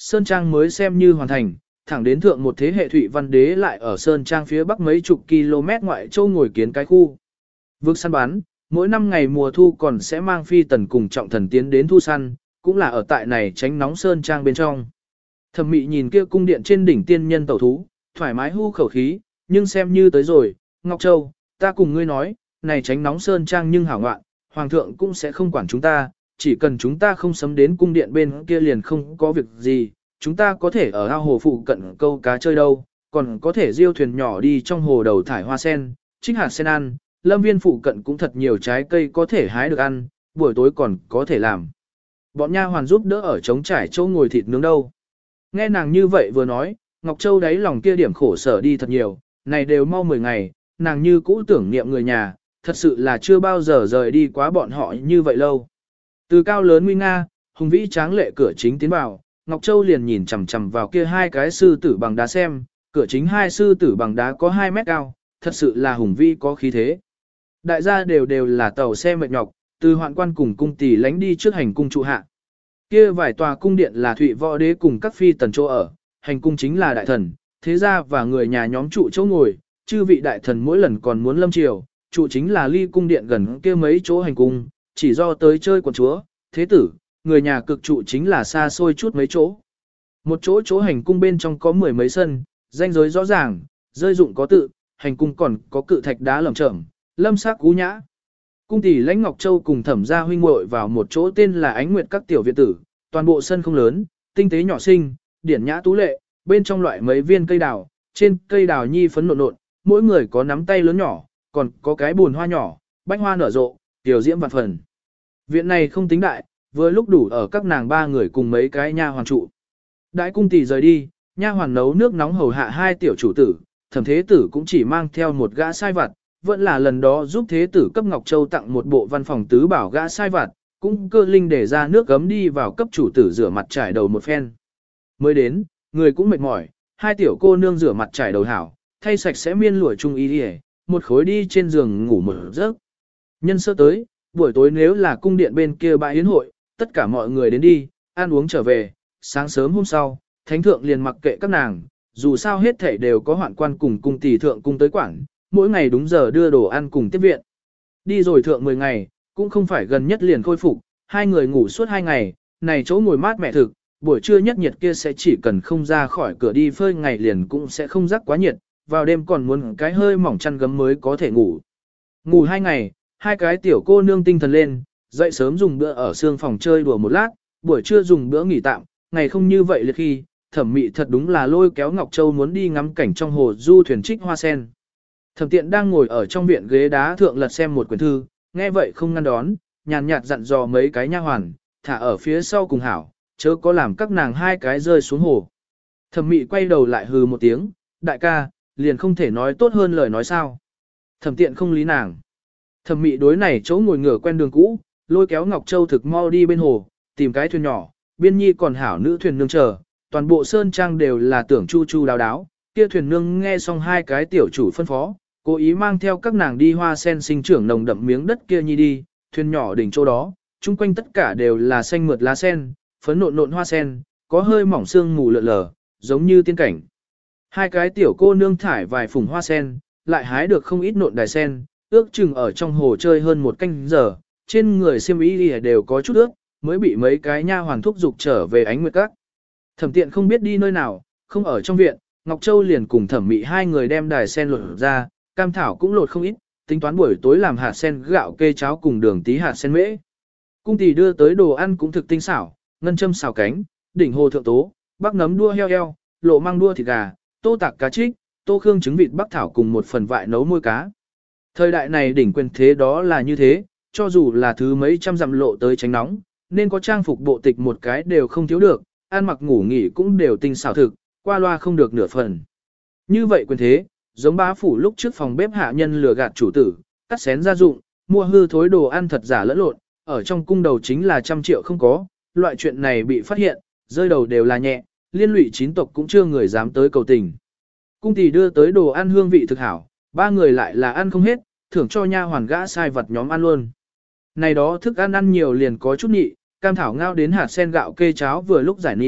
Sơn Trang mới xem như hoàn thành, thẳng đến thượng một thế hệ Thụy Văn Đế lại ở Sơn Trang phía bắc mấy chục km ngoại châu ngồi kiến cái khu. Vực săn bắn, mỗi năm ngày mùa thu còn sẽ mang phi tần cùng trọng thần tiến đến thu săn, cũng là ở tại này tránh nóng Sơn Trang bên trong. Thẩm Mị nhìn kia cung điện trên đỉnh tiên nhân tẩu thú, thoải mái hu khẩu khí, nhưng xem như tới rồi, Ngọc Châu, ta cùng ngươi nói, này tránh nóng Sơn Trang nhưng hảo ngoạn, Hoàng thượng cũng sẽ không quản chúng ta, chỉ cần chúng ta không sấm đến cung điện bên kia liền không có việc gì, chúng ta có thể ở ao hồ phụ cận câu cá chơi đâu, còn có thể diêu thuyền nhỏ đi trong hồ đầu thải hoa sen, trích hạt sen ăn, lâm viên phụ cận cũng thật nhiều trái cây có thể hái được ăn, buổi tối còn có thể làm. Bọn nha hoàn giúp đỡ ở trống trải chỗ ngồi thịt nướng đâu. Nghe nàng như vậy vừa nói, Ngọc Châu đáy lòng kia điểm khổ sở đi thật nhiều, này đều mau 10 ngày, nàng như cũ tưởng niệm người nhà, thật sự là chưa bao giờ rời đi quá bọn họ như vậy lâu. Từ cao lớn nguy nga, hùng vĩ tráng lệ cửa chính tiến vào, Ngọc Châu liền nhìn chằm chằm vào kia hai cái sư tử bằng đá xem, cửa chính hai sư tử bằng đá có 2 mét cao, thật sự là hùng vĩ có khí thế. Đại gia đều là tàu xe mệt nhọc, từ hoạn quan cùng cung tỷ lánh đi trước hành cung trụ hạ. Kia vài tòa cung điện là Thụy Võ Đế cùng các phi tần chỗ ở, hành cung chính là đại thần, thế gia và người nhà nhóm trụ chỗ ngồi, chư vị đại thần mỗi lần còn muốn lâm triều, trụ chính là ly cung điện gần kia mấy chỗ hành cung, chỉ do tới chơi quần chúa, thế tử, người nhà cực trụ chính là xa xôi chút mấy chỗ. Một chỗ hành cung bên trong có 10 mấy sân, ranh giới rõ ràng, rơi dụng có tự, hành cung còn có cự thạch đá lởm chởm, lâm sắc cú nhã. Cung tỷ lãnh Ngọc Châu cùng thẩm gia huynh muội vào một chỗ tên là Ánh Nguyệt các tiểu viện tử, toàn bộ sân không lớn, tinh tế nhỏ xinh, điển nhã tú lệ, bên trong loại mấy viên cây đào, trên cây đào nhi phấn nộn nộn, mỗi người có nắm tay lớn nhỏ, còn có cái buồn hoa nhỏ, bách hoa nở rộ, tiểu diễm vạn phần. Viện này không tính đại, vừa lúc đủ ở các nàng 3 người cùng mấy cái nha hoàn trụ. Đại cung tỷ rời đi, nha hoàn nấu nước nóng hầu hạ 2 tiểu chủ tử, thẩm thế tử cũng chỉ mang theo một gã sai vặt, vẫn là lần đó giúp thế tử cấp Ngọc Châu tặng một bộ văn phòng tứ bảo gã sai vặt, cũng cơ linh để ra nước gấm đi vào cấp chủ tử rửa mặt trải đầu một phen. Mới đến, người cũng mệt mỏi, 2 tiểu cô nương rửa mặt trải đầu hảo, thay sạch sẽ miên lụa chung y đi, một khối đi trên giường ngủ một giấc. Nhân sơ tới, buổi tối nếu là cung điện bên kia bãi yến hội, tất cả mọi người đến đi, ăn uống trở về, sáng sớm hôm sau, thánh thượng liền mặc kệ các nàng, dù sao hết thảy đều có hoạn quan cùng cung tỷ thượng cung tới quản, mỗi ngày đúng giờ đưa đồ ăn cùng tiếp viện. Đi rồi thượng 10 ngày, cũng không phải gần nhất liền khôi phục, 2 người ngủ suốt 2 ngày, này chỗ ngồi mát mẻ thực, buổi trưa nhất nhiệt kia sẽ chỉ cần không ra khỏi cửa đi phơi ngày liền cũng sẽ không rắc quá nhiệt, vào đêm còn muốn cái hơi mỏng chăn gấm mới có thể ngủ. Ngủ 2 ngày, 2 cái tiểu cô nương tinh thần lên, dậy sớm dùng bữa ở sương phòng chơi đùa một lát, buổi trưa dùng bữa nghỉ tạm, ngày không như vậy liệt khi, Thẩm Mị thật đúng là lôi kéo Ngọc Châu muốn đi ngắm cảnh trong hồ du thuyền trích hoa sen. Thẩm Tiện đang ngồi ở trong viện ghế đá thượng lật xem một quyển thư, nghe vậy không ngăn đón, nhàn nhạt dặn dò mấy cái nha hoàn, thả ở phía sau cùng hảo, chớ có làm các nàng 2 cái rơi xuống hồ. Thẩm Mị quay đầu lại hừ một tiếng, đại ca, liền không thể nói tốt hơn lời nói sao. Thẩm Tiện không lý nàng. Thẩm Mị đối này chỗ ngồi ngửa quen đường cũ, lôi kéo Ngọc Châu thực mau đi bên hồ, tìm cái thuyền nhỏ, biên nhi còn hảo nữ thuyền nương chờ, toàn bộ sơn trang đều là tưởng chu chu đáo đáo, kia thuyền nương nghe xong 2 cái tiểu chủ phân phó, cố ý mang theo các nàng đi hoa sen sinh trưởng nồng đậm miếng đất kia nhi đi, thuyền nhỏ đỉnh chỗ đó, chung quanh tất cả đều là xanh mượt lá sen, phấn nộn nộn hoa sen, có hơi mỏng sương mù lượn lờ, giống như tiên cảnh. 2 cái tiểu cô nương thải vài phùng hoa sen, lại hái được không ít nộn đài sen, ước chừng ở trong hồ chơi hơn 1 canh giờ, trên người xiêm y đều có chút ướt, mới bị mấy cái nha hoàn thúc dục trở về Ánh Nguyệt các. Thẩm Tiện không biết đi nơi nào, không ở trong viện, Ngọc Châu liền cùng Thẩm Mị 2 người đem đài sen lột ra, cam thảo cũng lột không ít, tính toán buổi tối làm hạt sen gạo kê cháo cùng đường tí hạt sen mễ. Cung tỷ đưa tới đồ ăn cũng thực tinh xảo, ngân châm xào cánh, đỉnh hồ thượng tố, bắc nấm đua heo eo, lộ măng đua thịt gà, tô tạc cá trích, tô khương trứng vịt bắc thảo cùng một phần vại nấu môi cá. Thời đại này đỉnh quyền thế đó là như thế, cho dù là thứ mấy trăm dặm lộ tới tránh nóng, nên có trang phục bộ tịch một cái đều không thiếu được, ăn mặc ngủ nghỉ cũng đều tinh xảo thực, qua loa không được nửa phần. Như vậy quyền thế, giống bá phủ lúc trước phòng bếp hạ nhân lừa gạt chủ tử, cắt xén gia dụng, mua hư thối đồ ăn thật giả lẫn lộn, ở trong cung đầu chính là 100 triệu không có, loại chuyện này bị phát hiện, rơi đầu đều là nhẹ, liên lụy 9 tộc cũng chưa người dám tới cầu tình. Cung tỷ đưa tới đồ ăn hương vị thực hảo, 3 người lại là ăn không hết, thưởng cho nha hoàn gã sai vật nhóm ăn luôn. Này đó thức ăn nhiều liền có chút nhị, cam thảo ngao đến hạt sen gạo kê cháo vừa lúc giải nhị,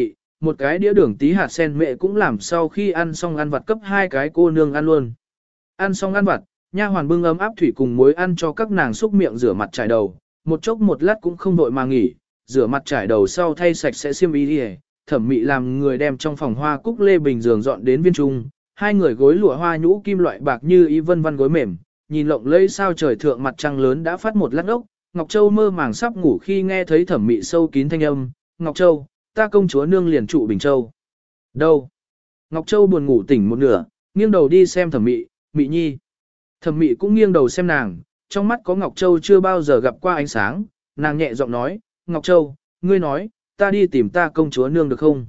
một cái đĩa đường tí hạt sen mẹ cũng làm sau khi ăn xong ăn vặt cấp hai cái cô nương ăn luôn. Ăn xong ăn vặt, nha hoàn bưng ấm áp thủy cùng muối ăn cho các nàng xúc miệng rửa mặt trải đầu, một chốc một lát cũng không vội mà nghỉ, rửa mặt trải đầu sau thay sạch sẽ xiêm y đi. Thẩm Mị làm người đem trong phòng hoa cúc lê bình giường dọn đến viên trung, hai người gối lụa hoa nhũ kim loại bạc như ý vân vân gối mềm, nhìn lộng lẫy sao trời thượng mặt trăng lớn đã phát một lát ốc. Ngọc Châu mơ màng sắp ngủ khi nghe thấy Thẩm Mị sâu kín thanh âm, "Ngọc Châu, ta công chúa nương liền trụ Bình Châu." "Đâu?" Ngọc Châu buồn ngủ tỉnh một nửa, nghiêng đầu đi xem Thẩm Mị, "Mị nhi." Thẩm Mị cũng nghiêng đầu xem nàng, trong mắt có Ngọc Châu chưa bao giờ gặp qua ánh sáng, nàng nhẹ giọng nói, "Ngọc Châu, ngươi nói, ta đi tìm ta công chúa nương được không?"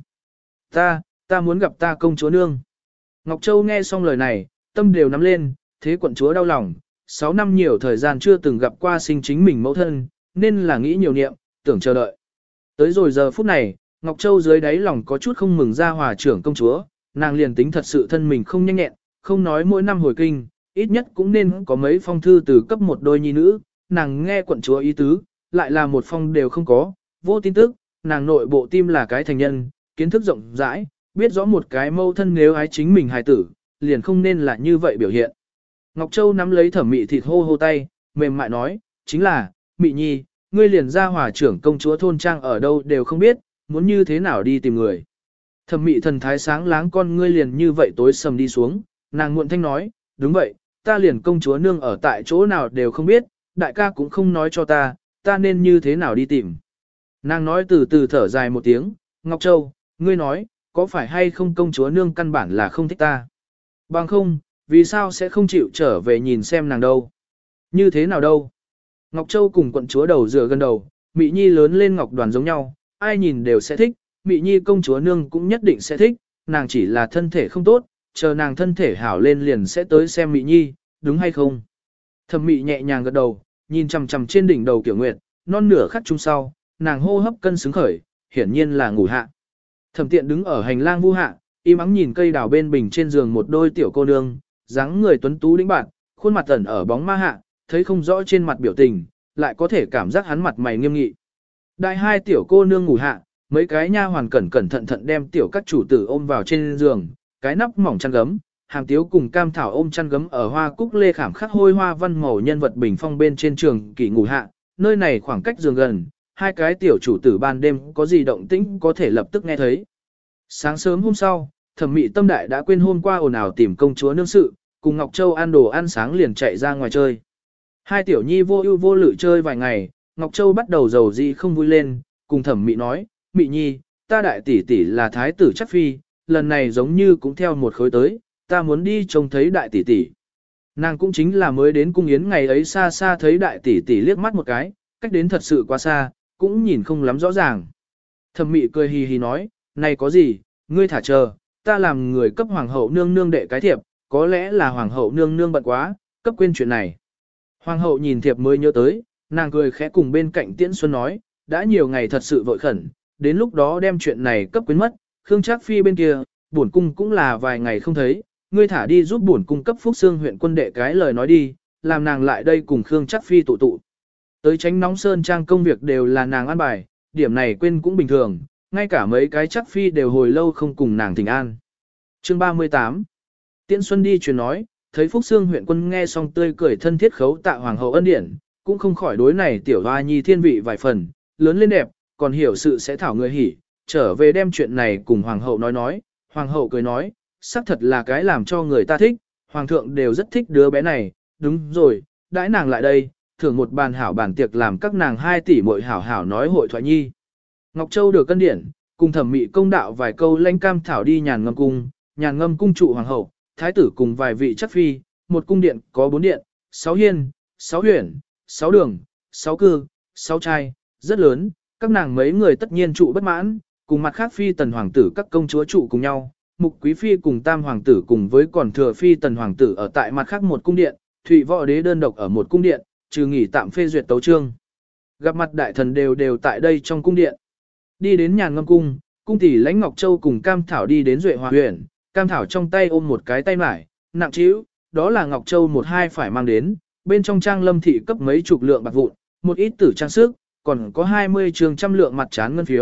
Ta muốn gặp ta công chúa nương." Ngọc Châu nghe xong lời này, tâm đều nắm lên, thế quận chúa đau lòng, 6 năm nhiều thời gian chưa từng gặp qua sinh chính mình mẫu thân, nên là nghĩ nhiều niệm, tưởng chờ đợi. Tới rồi giờ phút này, Ngọc Châu dưới đáy lòng có chút không mừng ra hòa trưởng công chúa, nàng liền tính thật sự thân mình không nhanh nhẹn, không nói mỗi năm hồi kinh, ít nhất cũng nên có mấy phong thư từ cấp một đôi nhi nữ, nàng nghe quận chúa ý tứ, lại là một phong đều không có, vô tin tức, nàng nội bộ tim là cái thành nhân, kiến thức rộng rãi, biết rõ một cái mâu thân nếu ái chính mình hài tử, liền không nên là như vậy biểu hiện. Ngọc Châu nắm lấy Thẩm Mị thịt hô hô tay, mềm mại nói, chính là, Mị nhi, ngươi liền ra hòa trưởng công chúa thôn trang ở đâu đều không biết, muốn như thế nào đi tìm người. Thẩm Mị thần thái sáng láng con ngươi liền như vậy tối sầm đi xuống, nàng muộn thanh nói, đúng vậy, ta liền công chúa nương ở tại chỗ nào đều không biết, đại ca cũng không nói cho ta nên như thế nào đi tìm. Nàng nói từ từ thở dài một tiếng, Ngọc Châu, ngươi nói, có phải hay không công chúa nương căn bản là không thích ta? Bằng không, vì sao sẽ không chịu trở về nhìn xem nàng đâu? Như thế nào đâu? Ngọc Châu cùng quận chúa đầu dựa gần đầu, Mị nhi lớn lên ngọc đoàn giống nhau, ai nhìn đều sẽ thích, Mị nhi công chúa nương cũng nhất định sẽ thích, nàng chỉ là thân thể không tốt, chờ nàng thân thể hảo lên liền sẽ tới xem Mị nhi, đúng hay không? Thẩm Mị nhẹ nhàng gật đầu, nhìn chằm chằm trên đỉnh đầu Kiểu Nguyệt, non nửa khắc chung sau, nàng hô hấp cân xứng khởi, hiển nhiên là ngủ hạ. Thẩm Tiện đứng ở hành lang vu hạ, im ắng nhìn cây đào bên bình trên giường một đôi tiểu cô nương, dáng người tuấn tú đĩnh bạn, khuôn mặt ẩn ở bóng ma hạ, thấy không rõ trên mặt biểu tình, lại có thể cảm giác hắn mặt mày nghiêm nghị. Đại hai tiểu cô nương ngủ hạ, mấy cái nha hoàn cẩn cẩn thận thận đem tiểu các chủ tử ôm vào trên giường, cái nắp mỏng chăn gấm, Hàm Tiếu cùng Cam Thảo ôm chăn gấm ở hoa cúc lê khảm khắc hôi hoa văn màu nhân vật bình phong bên trên trường kỷ ngủ hạ, nơi này khoảng cách giường gần, hai cái tiểu chủ tử ban đêm có gì động tĩnh có thể lập tức nghe thấy. Sáng sớm hôm sau, Thẩm Mị tâm đại đã quên hôm qua ồn ào tìm công chúa nương sự, cùng Ngọc Châu ăn đồ ăn sáng liền chạy ra ngoài chơi. Hai tiểu nhi vô ưu vô lự chơi vài ngày, Ngọc Châu bắt đầu giàu gì không vui lên, cùng Thẩm Mị nói, Mị nhi, ta đại tỷ tỷ là thái tử chắc phi, lần này giống như cũng theo một khối tới, ta muốn đi trông thấy đại tỷ tỷ. Nàng cũng chính là mới đến cung yến ngày ấy xa xa thấy đại tỷ tỷ liếc mắt một cái, cách đến thật sự quá xa, cũng nhìn không lắm rõ ràng. Thẩm Mị cười hì hì nói, này có gì, ngươi thả chờ, ta làm người cấp hoàng hậu nương nương đệ cái thiệp, có lẽ là hoàng hậu nương nương bận quá, cấp quên chuyện này. Hoàng hậu nhìn thiệp mới nhớ tới, nàng cười khẽ cùng bên cạnh Tiễn Xuân nói, đã nhiều ngày thật sự vội khẩn, đến lúc đó đem chuyện này cấp quên mất, Khương Trác Phi bên kia, bổn cung cũng là vài ngày không thấy, ngươi thả đi giúp bổn cung cấp Phúc Xương huyện quân đệ cái lời nói đi, làm nàng lại đây cùng Khương Trác Phi tụ tụ. Tới tránh nóng sơn trang công việc đều là nàng an bài, điểm này quên cũng bình thường, ngay cả mấy cái Trác Phi đều hồi lâu không cùng nàng thỉnh an. Chương 38 Tiễn Xuân đi truyền nói, thấy Phúc Xương huyện quân nghe xong tươi cười thân thiết khấu tạ hoàng hậu ân điển, cũng không khỏi đối này tiểu hoa nhi thiên vị vài phần, lớn lên đẹp, còn hiểu sự sẽ thảo người hỉ, trở về đem chuyện này cùng hoàng hậu nói, hoàng hậu cười nói, xác thật là cái làm cho người ta thích, hoàng thượng đều rất thích đứa bé này, đúng rồi, đãi nàng lại đây, thưởng một bàn hảo bàn tiệc làm các nàng 2 tỷ muội hảo hảo nói hội thoại nhi. Ngọc Châu được cân điển, cùng Thẩm Mị công đạo vài câu lãnh Cam Thảo đi nhàn ngâm cung trụ hoàng hậu, thái tử cùng vài vị chắc phi, một cung điện có 4 điện, 6 hiên, 6 huyển, 6 đường, 6 cư, 6 trai, rất lớn, các nàng mấy người tất nhiên trụ bất mãn, cùng mặt khác phi tần hoàng tử các công chúa trụ cùng nhau, Mục Quý phi cùng Tam hoàng tử cùng với còn thừa phi tần hoàng tử ở tại mặt khác một cung điện, Thụy Võ đế đơn độc ở một cung điện, trừ nghỉ tạm phê duyệt tấu chương. Gặp mặt đại thần đều tại đây trong cung điện. Đi đến nhàn ngâm cung, cung tỷ lãnh Ngọc Châu cùng Cam Thảo đi đến Duệ Hòa huyện, Cam Thảo trong tay ôm một cái tay mải, nặng trĩu, đó là Ngọc Châu một hai phải mang đến, bên trong trang lâm thị cấp mấy chục lượng bạc vụn, một ít tử trang sức, còn có 20 trường trăm lượng mặt trán ngân phiếu,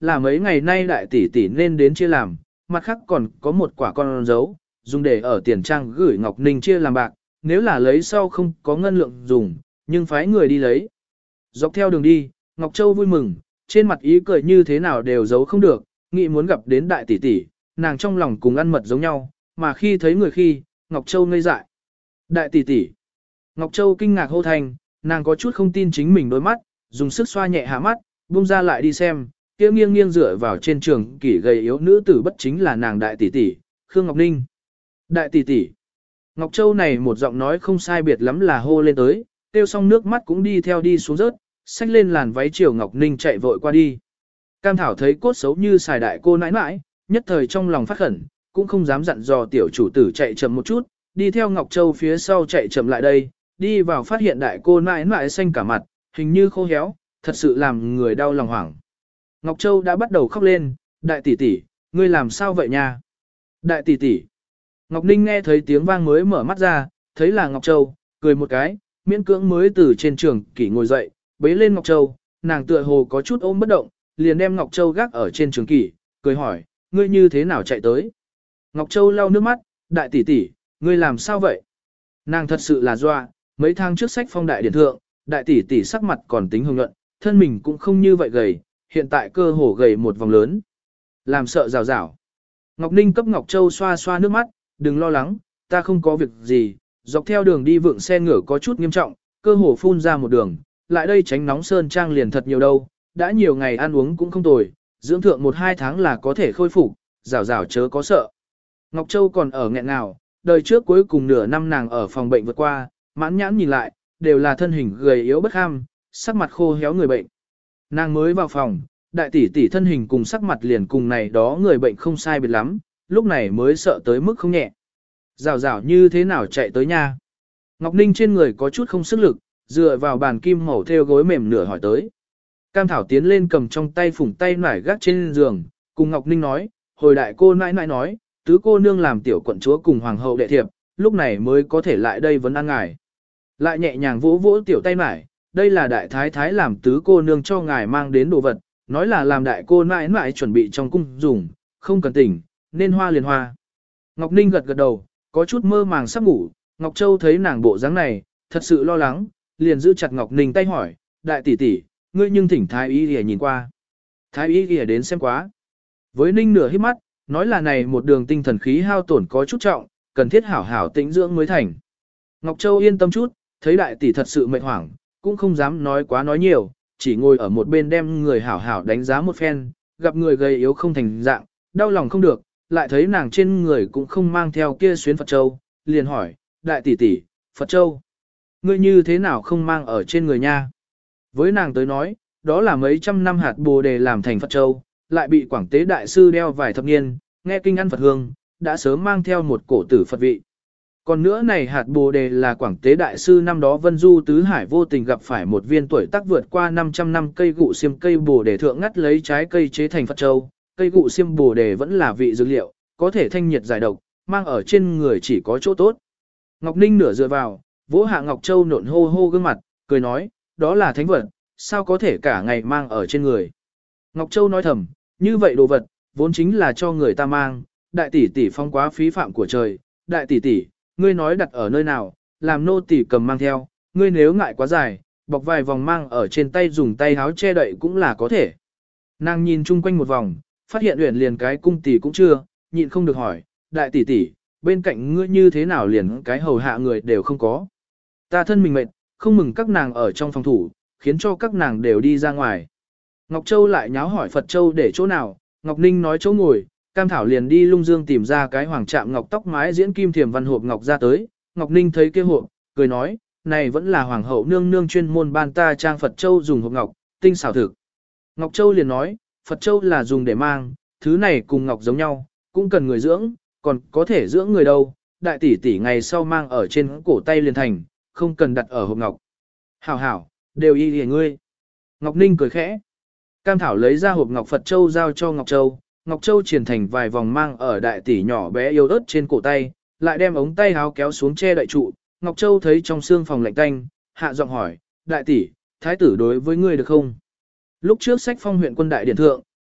là mấy ngày nay đại tỷ tỷ nên đến chia làm, mặt khác còn có một quả con dấu, dùng để ở tiền trang gửi Ngọc Ninh chia làm bạc, nếu là lấy sau không có ngân lượng dùng, nhưng phái người đi lấy. Dọc theo đường đi, Ngọc Châu vui mừng, trên mặt ý cười như thế nào đều giấu không được, nghĩ muốn gặp đến đại tỷ tỷ, nàng trong lòng cùng ăn mật giống nhau, mà khi thấy người khi, Ngọc Châu ngây dại. Đại tỷ tỷ. Ngọc Châu kinh ngạc hô thành, nàng có chút không tin chính mình đôi mắt, dùng sức xoa nhẹ hạ mắt, buông ra lại đi xem, kia nghiêng nghiêng dựa vào trên trường kỷ gầy yếu nữ tử bất chính là nàng đại tỷ tỷ, Khương Ngọc Ninh. Đại tỷ tỷ. Ngọc Châu này một giọng nói không sai biệt lắm là hô lên tới, tiêu xong nước mắt cũng đi theo đi xuống rớt, xách lên làn váy chiều Ngọc Ninh chạy vội qua đi. Cam Thảo thấy cốt xấu như xài đại cô nãi nãi, nhất thời trong lòng phát khẩn, cũng không dám dặn dò tiểu chủ tử chạy chậm một chút, đi theo Ngọc Châu phía sau chạy chậm lại đây, đi vào phát hiện đại cô nãi nãi xanh cả mặt, hình như khô héo, thật sự làm người đau lòng hoảng. Ngọc Châu đã bắt đầu khóc lên, đại tỷ tỷ, ngươi làm sao vậy nha? Đại tỷ tỷ. Ngọc Ninh nghe thấy tiếng vang mới mở mắt ra, thấy là Ngọc Châu, cười một cái, miễn cưỡng mới từ trên trường kỷ ngồi dậy, bế lên Ngọc Châu, nàng tựa hồ có chút ôm bất động, liền đem Ngọc Châu gác ở trên trường kỷ, cười hỏi, ngươi như thế nào chạy tới? Ngọc Châu lau nước mắt, đại tỷ tỷ, ngươi làm sao vậy? Nàng thật sự là doa, mấy tháng trước sách phong đại điển thượng, đại tỷ tỷ sắc mặt còn tính hồng nhuận, thân mình cũng không như vậy gầy, hiện tại cơ hồ gầy một vòng lớn. Làm sợ rào rào. Ngọc Ninh cấp Ngọc Châu xoa xoa nước mắt, đừng lo lắng, ta không có việc gì, dọc theo đường đi vượng xe ngựa có chút nghiêm trọng, cơ hồ phun ra một đường, lại đây tránh nóng sơn trang liền thật nhiều đâu, đã nhiều ngày ăn uống cũng không tồi, dưỡng thượng 1-2 tháng là có thể khôi phục, rào rào chớ có sợ. Ngọc Châu còn ở nghẹn nào, đời trước cuối cùng nửa năm nàng ở phòng bệnh vượt qua, mãn nhãn nhìn lại, đều là thân hình gầy yếu bất ham, sắc mặt khô héo người bệnh. Nàng mới vào phòng, đại tỷ tỷ thân hình cùng sắc mặt liền cùng này đó người bệnh không sai biệt lắm, lúc này mới sợ tới mức không nhẹ. Rào rào như thế nào chạy tới nha. Ngọc Ninh trên người có chút không sức lực, dựa vào bàn kim màu theo gối mềm nửa hỏi tới. Cam Thảo tiến lên cầm trong tay phủng tay nải gác trên giường, cùng Ngọc Ninh nói, hồi đại cô nãi nãi nói, tứ cô nương làm tiểu quận chúa cùng hoàng hậu đệ thiệp, lúc này mới có thể lại đây vấn an ngài. Lại nhẹ nhàng vỗ vỗ tiểu tay nải, đây là đại thái thái làm tứ cô nương cho ngài mang đến đồ vật, nói là làm đại cô nãi nãi chuẩn bị trong cung dùng, không cần tỉnh, nên hoa liền hoa. Ngọc Ninh gật gật đầu, có chút mơ màng sắp ngủ, Ngọc Châu thấy nàng bộ dáng này, thật sự lo lắng, liền giữ chặt Ngọc Ninh tay hỏi, đại tỷ tỷ, ngươi nhưng thỉnh thái y ghìa nhìn qua. Thái y ghìa đến xem quá. Với Ninh nửa hít mắt, nói là này một đường tinh thần khí hao tổn có chút trọng, cần thiết hảo hảo tĩnh dưỡng mới thành. Ngọc Châu yên tâm chút, thấy đại tỷ thật sự mệt hoảng, cũng không dám nói quá nói nhiều, chỉ ngồi ở một bên đem người hảo hảo đánh giá một phen, gặp người gầy yếu không thành dạng, đau lòng không được, lại thấy nàng trên người cũng không mang theo kia xuyến Phật Châu, liền hỏi, đại tỷ tỷ, Phật Châu, ngươi như thế nào không mang ở trên người nha? Với nàng tới nói, đó là mấy trăm năm hạt bồ đề làm thành Phật Châu, lại bị Quảng Tế Đại Sư đeo vài thập niên, nghe kinh ăn Phật hương, đã sớm mang theo một cổ tử Phật vị. Còn nữa này hạt bồ đề là Quảng Tế Đại Sư năm đó Vân Du Tứ Hải vô tình gặp phải một viên tuổi tác vượt qua 500 năm cây gụ xiêm cây bồ đề thượng ngắt lấy trái cây chế thành Phật Châu, cây gụ xiêm bồ đề vẫn là vị dược liệu, có thể thanh nhiệt giải độc, mang ở trên người chỉ có chỗ tốt. Ngọc Ninh nửa dựa vào, vỗ hạ Ngọc Châu nộn hô hô gương mặt, cười nói, đó là thánh vật, sao có thể cả ngày mang ở trên người. Ngọc Châu nói thầm, như vậy đồ vật, vốn chính là cho người ta mang, đại tỷ tỷ phong quá phí phạm của trời, đại tỷ tỷ, ngươi nói đặt ở nơi nào, làm nô tỷ cầm mang theo, ngươi nếu ngại quá dài, bọc vài vòng mang ở trên tay dùng tay háo che đậy cũng là có thể. Nàng nhìn chung quanh một vòng, phát hiện Uyển liền cái cung tỷ cũng chưa, nhịn không được hỏi, đại tỷ tỷ, bên cạnh ngươi như thế nào liền cái hầu hạ người đều không có. Ta thân mình mệt, không mừng các nàng ở trong phòng thủ, khiến cho các nàng đều đi ra ngoài. Ngọc Châu lại nháo hỏi Phật Châu để chỗ nào, Ngọc Ninh nói chỗ ngồi, Cam Thảo liền đi lung dương tìm ra cái hoàng trạm ngọc tóc mái diễn kim thiềm văn hộp ngọc ra tới, Ngọc Ninh thấy kia hộp, cười nói, này vẫn là hoàng hậu nương nương chuyên môn ban ta trang Phật Châu dùng hộp ngọc, tinh xảo thực. Ngọc Châu liền nói, Phật Châu là dùng để mang, thứ này cùng ngọc giống nhau, cũng cần người dưỡng, còn có thể dưỡng người đâu, đại tỷ tỷ ngày sau mang ở trên cổ tay liền thành, không cần đặt ở hộp ngọc. Hảo hảo, đều y hề ngươi. Ngọc Ninh cười khẽ. Cam Thảo lấy ra hộp ngọc Phật Châu giao cho Ngọc Châu, Ngọc Châu triển thành vài vòng mang ở đại tỷ nhỏ bé yêu ớt trên cổ tay, lại đem ống tay áo kéo xuống che đậy trụ. Ngọc Châu thấy trong xương phòng lạnh tanh, hạ giọng hỏi, đại tỷ, thái tử đối với ngươi được không? Lúc trước sách phong huyện quân đại điển thượng,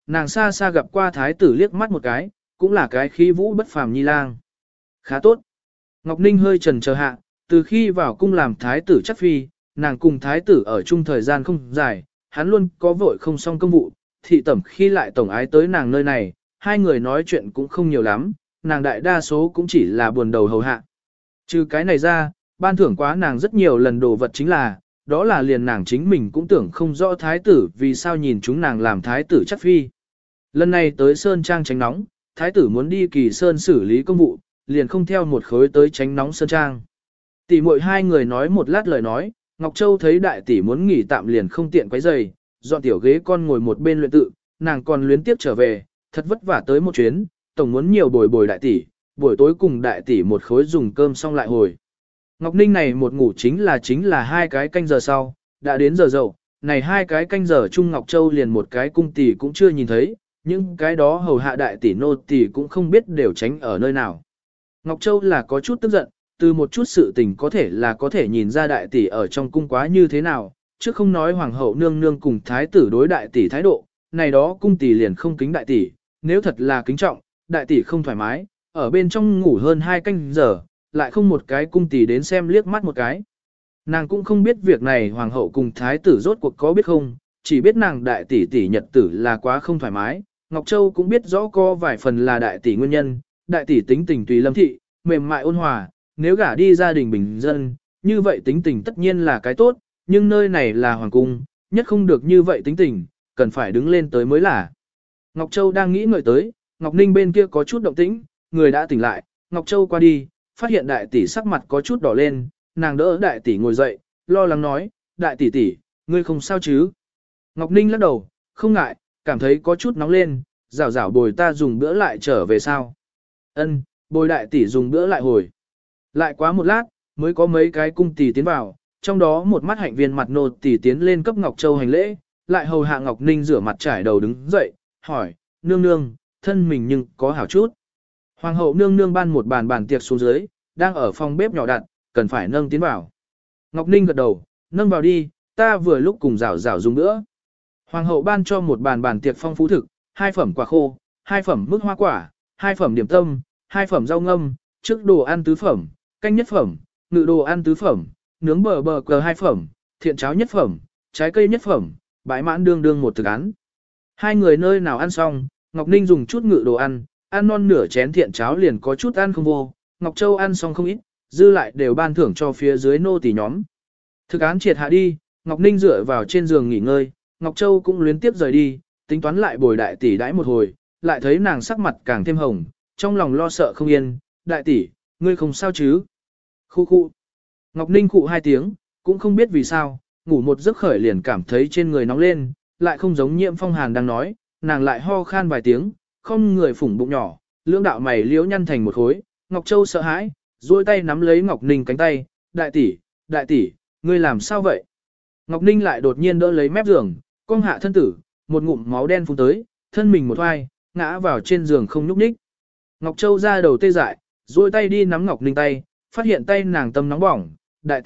nàng xa xa gặp qua thái tử liếc mắt một cái, cũng là cái khí vũ bất phàm nhi lang. Khá tốt. Ngọc Ninh hơi chần chờ hạ, từ khi vào cung làm thái tử chắc phi, nàng cùng thái tử ở chung thời gian không dài, hắn luôn có vội không xong công vụ, thị tẩm khi lại tổng ái tới nàng nơi này, hai người nói chuyện cũng không nhiều lắm, nàng đại đa số cũng chỉ là buồn đầu hầu hạ. Trừ cái này ra, ban thưởng quá nàng rất nhiều lần đồ vật chính là, đó là liền nàng chính mình cũng tưởng không rõ thái tử vì sao nhìn chúng nàng làm thái tử chắc phi. Lần này tới Sơn Trang tránh nóng, thái tử muốn đi Kỳ Sơn xử lý công vụ, liền không theo một khối tới tránh nóng Sơn Trang. Tỷ muội hai người nói một lát lời nói, Ngọc Châu thấy đại tỷ muốn nghỉ tạm liền không tiện quấy giày, dọn tiểu ghế con ngồi một bên luyện tự, nàng còn luyến tiếp trở về, thật vất vả tới một chuyến, tổng muốn nhiều bồi bồi đại tỷ, buổi tối cùng đại tỷ một khối dùng cơm xong lại hồi. Ngọc Ninh này một ngủ chính là 2 cái canh giờ sau, đã đến giờ dậu, này 2 cái canh giờ chung Ngọc Châu liền một cái cung tỷ cũng chưa nhìn thấy, những cái đó hầu hạ đại tỷ nô tỷ cũng không biết đều tránh ở nơi nào. Ngọc Châu là có chút tức giận, từ một chút sự tình có thể nhìn ra đại tỷ ở trong cung quá như thế nào, chứ không nói hoàng hậu nương nương cùng thái tử đối đại tỷ thái độ, này đó cung tỷ liền không kính đại tỷ, nếu thật là kính trọng, đại tỷ không thoải mái, ở bên trong ngủ hơn 2 canh giờ, lại không một cái cung tỷ đến xem liếc mắt một cái. Nàng cũng không biết việc này hoàng hậu cùng thái tử rốt cuộc có biết không, chỉ biết nàng đại tỷ tỷ nhật tử là quá không thoải mái, Ngọc Châu cũng biết rõ có vài phần là đại tỷ nguyên nhân, đại tỷ tính tình tùy lâm thị, mềm mại ôn hòa, nếu gả đi gia đình bình dân, như vậy tính tình tất nhiên là cái tốt, nhưng nơi này là hoàng cung, nhất không được như vậy tính tình, cần phải đứng lên tới mới là. Ngọc Châu đang nghĩ ngợi tới, Ngọc Ninh bên kia có chút động tĩnh, người đã tỉnh lại, Ngọc Châu qua đi, phát hiện đại tỷ sắc mặt có chút đỏ lên, nàng đỡ đại tỷ ngồi dậy, lo lắng nói, đại tỷ tỷ, ngươi không sao chứ? Ngọc Ninh lắc đầu, không ngại, cảm thấy có chút nóng lên, rảo rảo bồi ta dùng bữa lại trở về sao? Ân, bồi đại tỷ dùng bữa lại hồi. Lại quá một lát, mới có mấy cái cung tỷ tiến vào, trong đó một mắt hạnh viên mặt nô tỷ tiến lên cấp Ngọc Châu hành lễ, lại hầu hạ Ngọc Ninh rửa mặt trải đầu đứng dậy, hỏi, nương nương, thân mình nhưng có hảo chút. Hoàng hậu nương nương ban một bàn tiệc xuống dưới, đang ở phòng bếp nhỏ đặt, cần phải nâng tiến vào. Ngọc Ninh gật đầu, nâng vào đi, ta vừa lúc cùng rảo rảo dùng nữa. Hoàng hậu ban cho một bàn tiệc phong phú thực, 2 phẩm quả khô, 2 phẩm mức hoa quả, 2 phẩm điểm tâm, 2 phẩm rau ngâm, trước đồ ăn tứ phẩm, canh nhất phẩm, ngự đồ ăn tứ phẩm, nướng bờ cờ 2 phẩm, thiện cháo nhất phẩm, trái cây nhất phẩm, bãi mãn đương đương một thực án. Hai người nơi nào ăn xong, Ngọc Ninh dùng chút ngự đồ ăn non nửa chén thiện cháo liền có chút ăn không vô, Ngọc Châu ăn xong không ít, dư lại đều ban thưởng cho phía dưới nô tỳ nhóm. Thực án triệt hạ đi, Ngọc Ninh dựa vào trên giường nghỉ ngơi, Ngọc Châu cũng luyến tiếp rời đi, tính toán lại bồi đại tỷ đãi một hồi, lại thấy nàng sắc mặt càng thêm hồng, trong lòng lo sợ không yên, đại tỷ, ngươi không sao chứ? Khu khu. Ngọc Ninh khụ 2 tiếng, cũng không biết vì sao, ngủ một giấc khởi liền cảm thấy trên người nóng lên, lại không giống Nhiễm Phong Hàn đang nói, nàng lại ho khan vài tiếng, không người phủng bụng nhỏ, lưỡng đạo mày liễu nhăn thành một khối, Ngọc Châu sợ hãi, duỗi tay nắm lấy Ngọc Ninh cánh tay, đại tỷ, ngươi làm sao vậy? Ngọc Ninh lại đột nhiên đỡ lấy mép giường, cong hạ thân tử, một ngụm máu đen phun tới, thân mình một hoai, ngã vào trên giường không nhúc nhích. Ngọc Châu ra đầu tê dại, duỗi tay đi nắm Ngọc Ninh tay, phát hiện tay nàng tâm nóng bỏng, đại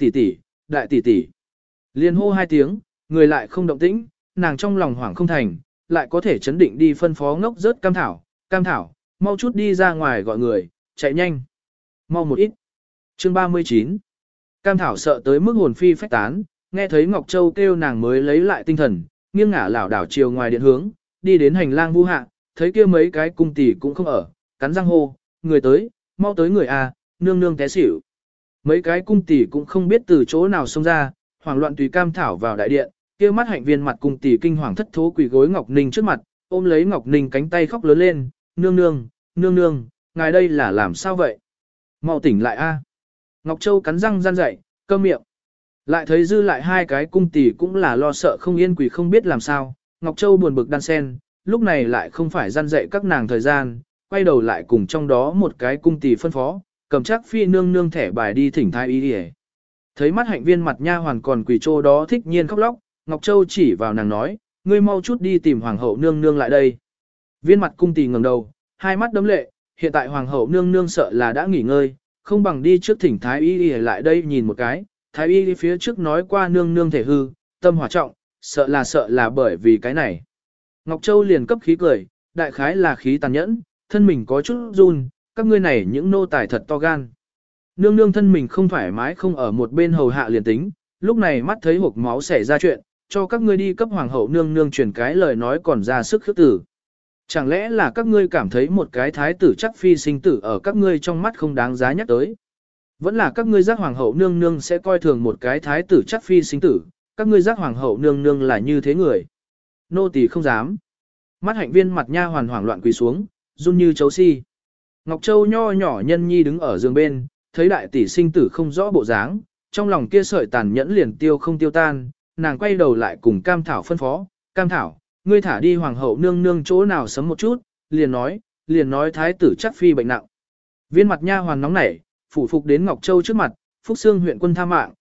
tỷ tỷ. Liên hô 2 tiếng, người lại không động tĩnh, nàng trong lòng hoảng không thành, lại có thể chấn định đi phân phó ngốc rớt cam thảo, mau chút đi ra ngoài gọi người, chạy nhanh. Mau một ít. Chương 39. Cam thảo sợ tới mức hồn phi phách tán, nghe thấy Ngọc Châu kêu nàng mới lấy lại tinh thần, nghiêng ngả lảo đảo chiều ngoài điện hướng, đi đến hành lang vu hạ, thấy kia mấy cái cung tỷ cũng không ở, cắn răng hô, người tới, mau tới người a, nương nương té xỉu. Mấy cái cung tỷ cũng không biết từ chỗ nào xông ra, hoảng loạn tùy cam thảo vào đại điện, kia mắt hạnh viên mặt cung tỷ kinh hoàng thất thố quỳ gối Ngọc Ninh trước mặt, ôm lấy Ngọc Ninh cánh tay khóc lớn lên, nương nương, ngài đây là làm sao vậy? Mau tỉnh lại a. Ngọc Châu cắn răng gian dậy, câm miệng. Lại thấy dư lại 2 cái cung tỷ cũng là lo sợ không yên quỳ không biết làm sao, Ngọc Châu buồn bực đan sen, lúc này lại không phải gian dạy các nàng thời gian, quay đầu lại cùng trong đó một cái cung tỷ phân phó, cầm chắc phi nương nương thẻ bài đi thỉnh thái y đi. Thấy mắt hạnh viên mặt nha hoàn còn quỳ trô đó thích nhiên khóc lóc, Ngọc Châu chỉ vào nàng nói, ngươi mau chút đi tìm hoàng hậu nương nương lại đây. Viên mặt cung tỷ ngẩng đầu, 2 mắt đấm lệ, hiện tại hoàng hậu nương nương sợ là đã nghỉ ngơi, không bằng đi trước thỉnh thái y đi lại đây nhìn một cái. Thái y phía trước nói qua nương nương thể hư, tâm hỏa trọng, sợ là bởi vì cái này. Ngọc Châu liền cấp khí cười, đại khái là khí tàn nhẫn, thân mình có chút run, các ngươi này những nô tài thật to gan. Nương nương thân mình không thoải mái không ở một bên hầu hạ liền tính, lúc này mắt thấy hộp máu xảy ra chuyện, cho các ngươi đi cấp hoàng hậu nương nương truyền cái lời nói còn ra sức khước tử. Chẳng lẽ là các ngươi cảm thấy một cái thái tử chắc phi sinh tử ở các ngươi trong mắt không đáng giá nhắc tới? Vẫn là các ngươi giác hoàng hậu nương nương sẽ coi thường một cái thái tử chắc phi sinh tử, các ngươi giác hoàng hậu nương nương là như thế người. Nô tỳ không dám. Mắt hạnh viên mặt nha hoàn hoảng loạn quỳ xuống, run như chấu si. Ngọc Châu nho nhỏ nhân nhi đứng ở giường bên, thấy đại tỷ sinh tử không rõ bộ dáng, trong lòng kia sợi tàn nhẫn liền tiêu không tiêu tan, nàng quay đầu lại cùng Cam Thảo phân phó, Cam Thảo, ngươi thả đi hoàng hậu nương nương chỗ nào sớm một chút, liền nói thái tử chắc phi bệnh nặng. Viên mặt nha hoàn nóng nảy, phủ phục đến Ngọc Châu trước mặt, Phúc Xương huyện quân tha mạng,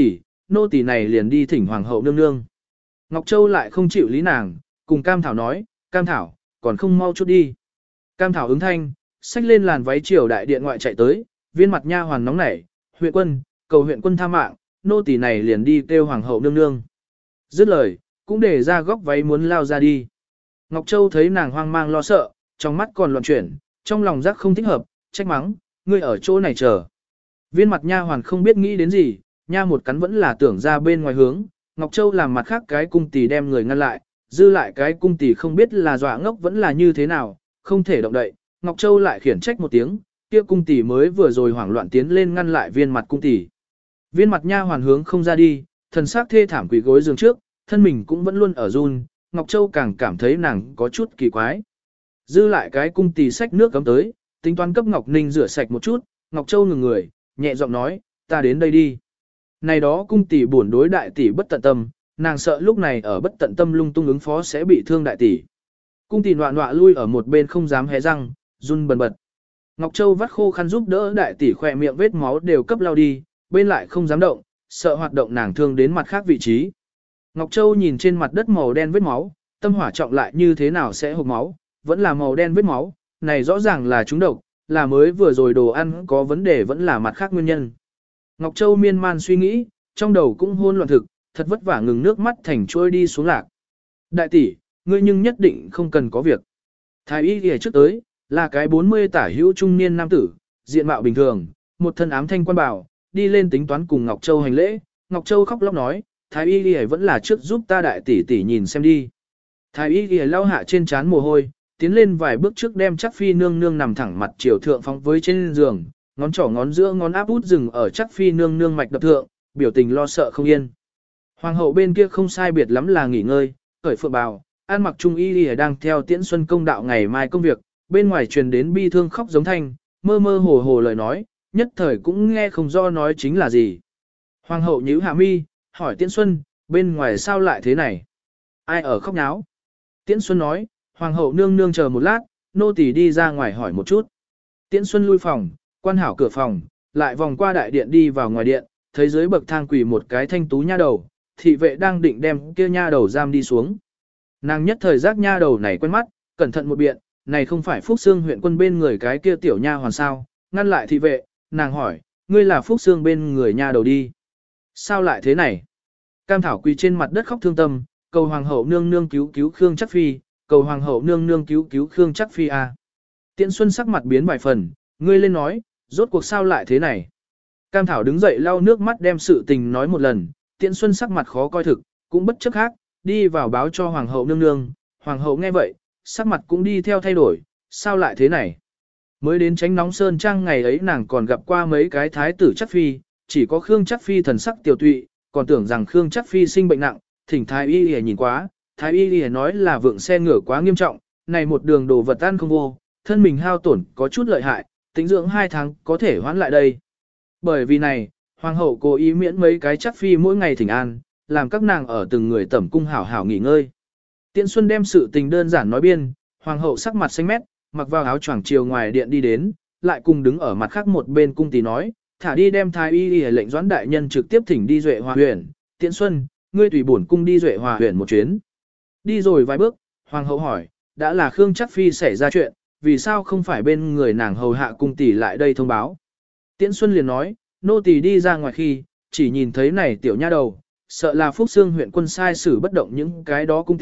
nô tỳ này liền đi thỉnh hoàng hậu nương nương. Ngọc Châu lại không chịu lý nàng, cùng Cam Thảo nói, Cam Thảo, còn không mau chút đi. Cam Thảo ứng thanh, xách lên làn váy triều đại điện ngoại chạy tới, viên mặt nha hoàn nóng nảy, huyện quân, cầu huyện quân tha mạng, nô tỳ này liền đi kêu hoàng hậu nương nương. Dứt lời, cũng để ra góc váy muốn lao ra đi. Ngọc Châu thấy nàng hoang mang lo sợ, trong mắt còn loạn chuyển, trong lòng giác không thích hợp, trách mắng, ngươi ở chỗ này chờ. Viên mặt nha hoàn không biết nghĩ đến gì, nha một cắn vẫn là tưởng ra bên ngoài hướng, Ngọc Châu làm mặt khác cái cung tỳ đem người ngăn lại, dư lại cái cung tỳ không biết là dọa ngốc vẫn là như thế nào, không thể động đậy, Ngọc Châu lại khiển trách một tiếng, kia cung tỳ mới vừa rồi hoảng loạn tiến lên ngăn lại viên mặt cung tỳ. Viên mặt nha hoàn hướng không ra đi, thần sắc thê thảm quỳ gối giường trước, thân mình cũng vẫn luôn ở run, Ngọc Châu càng cảm thấy nàng có chút kỳ quái. Dư lại cái cung tỳ xách nước cấm tới, tính toán cấp Ngọc Ninh rửa sạch một chút, Ngọc Châu ngừng người, nhẹ giọng nói, ta đến đây đi. Này đó cung tỷ buồn đối đại tỷ bất tận tâm, nàng sợ lúc này ở bất tận tâm lung tung ứng phó sẽ bị thương đại tỷ. Cung tỷ nọa nọa lui ở một bên không dám hé răng, run bần bật. Ngọc Châu vắt khô khăn giúp đỡ đại tỷ khỏe miệng vết máu đều cấp lau đi, bên lại không dám động, sợ hoạt động nàng thương đến mặt khác vị trí. Ngọc Châu nhìn trên mặt đất màu đen vết máu, tâm hỏa trọng lại như thế nào sẽ hộc máu, vẫn là màu đen vết máu, này rõ ràng là trúng độc, là mới vừa rồi đồ ăn có vấn đề vẫn là mặt khác nguyên nhân. Ngọc Châu miên man suy nghĩ, trong đầu cũng hôn loạn thực, thật vất vả ngừng nước mắt thành trôi đi xuống lạc. Đại tỷ, ngươi nhưng nhất định không cần có việc. Thái y ghi trước tới, là cái 40 tả hữu trung niên nam tử, diện mạo bình thường, một thân ám thanh quan bảo, đi lên tính toán cùng Ngọc Châu hành lễ. Ngọc Châu khóc lóc nói, Thái y ghi vẫn là trước giúp ta đại tỷ tỷ nhìn xem đi. Thái y ghi lau hạ trên trán mồ hôi, tiến lên vài bước trước đem chắc phi nương nương nằm thẳng mặt chiều thượng phóng với trên giường, ngón trỏ ngón giữa ngón áp út dừng ở chắc phi nương nương mạch đập thượng, biểu tình lo sợ không yên. Hoàng hậu bên kia không sai biệt lắm là nghỉ ngơi, cởi phượng bào, an mặc trung y lìa đang theo tiễn xuân công đạo ngày mai công việc, bên ngoài truyền đến bi thương khóc giống thanh, mơ mơ hồ hồ lời nói, nhất thời cũng nghe không rõ nói chính là gì. Hoàng hậu nhíu hạ mi, hỏi tiễn xuân, bên ngoài sao lại thế này? Ai ở khóc náo? Tiễn xuân nói, hoàng hậu nương nương chờ một lát, nô tỳ đi ra ngoài hỏi một chút. Tiễn xuân lui phòng, quan hảo cửa phòng, lại vòng qua đại điện đi vào ngoài điện, thấy dưới bậc thang quỳ một cái thanh tú nha đầu, thị vệ đang định đem kia nha đầu giam đi xuống. Nàng nhất thời giác nha đầu này quen mắt, cẩn thận một biện, này không phải Phúc Xương huyện quân bên người cái kia tiểu nha hoàn sao, ngăn lại thị vệ, nàng hỏi, ngươi là Phúc Xương bên người nha đầu đi. Sao lại thế này? Cam Thảo quỳ trên mặt đất khóc thương tâm, cầu hoàng hậu nương nương cứu cứu Khương Chắc Phi, cầu hoàng hậu nương nương cứu cứu Khương Chắc Phi a. Tiễn Xuân sắc mặt biến vài phần, ngươi lên nói, rốt cuộc sao lại thế này? Cam Thảo đứng dậy lau nước mắt đem sự tình nói một lần, Tiễn Xuân sắc mặt khó coi thực, cũng bất chấp khác, đi vào báo cho hoàng hậu nương nương, hoàng hậu nghe vậy, sắc mặt cũng đi theo thay đổi, sao lại thế này? Mới đến Chánh Nóng Sơn Trang ngày ấy nàng còn gặp qua mấy cái thái tử Chắc Phi, chỉ có Khương Chắc Phi thần sắc tiểu tụy, còn tưởng rằng Khương Chắc Phi sinh bệnh nặng, thỉnh thái y y nhìn quá, thái y y nói là vượng xe ngựa quá nghiêm trọng, này một đường đồ vật ăn không vô, thân mình hao tổn có chút lợi hại, tính dưỡng 2 tháng có thể hoãn lại đây. Bởi vì này, hoàng hậu cố ý miễn mấy cái Chắc Phi mỗi ngày thỉnh an, làm các nàng ở từng người tẩm cung hảo hảo nghỉ ngơi. Tiễn Xuân đem sự tình đơn giản nói biên, hoàng hậu sắc mặt xanh mét, mặc vào áo choàng chiều ngoài điện đi đến, lại cùng đứng ở mặt khác một bên cung tỷ nói, thả đi đem thái y y lệnh doãn đại nhân trực tiếp thỉnh đi Duệ Hòa huyện, Tiễn Xuân, ngươi tùy bổn cung đi Duệ Hòa huyện một chuyến. Đi rồi vài bước, hoàng hậu hỏi, đã là Khương Chắc Phi xảy ra chuyện, vì sao không phải bên người nàng hầu hạ cung tỷ lại đây thông báo? Tiễn Xuân liền nói, nô tỳ đi ra ngoài khi, chỉ nhìn thấy này tiểu nha đầu, sợ là Phúc Xương huyện quân sai xử bất động những cái đó cung tỷ,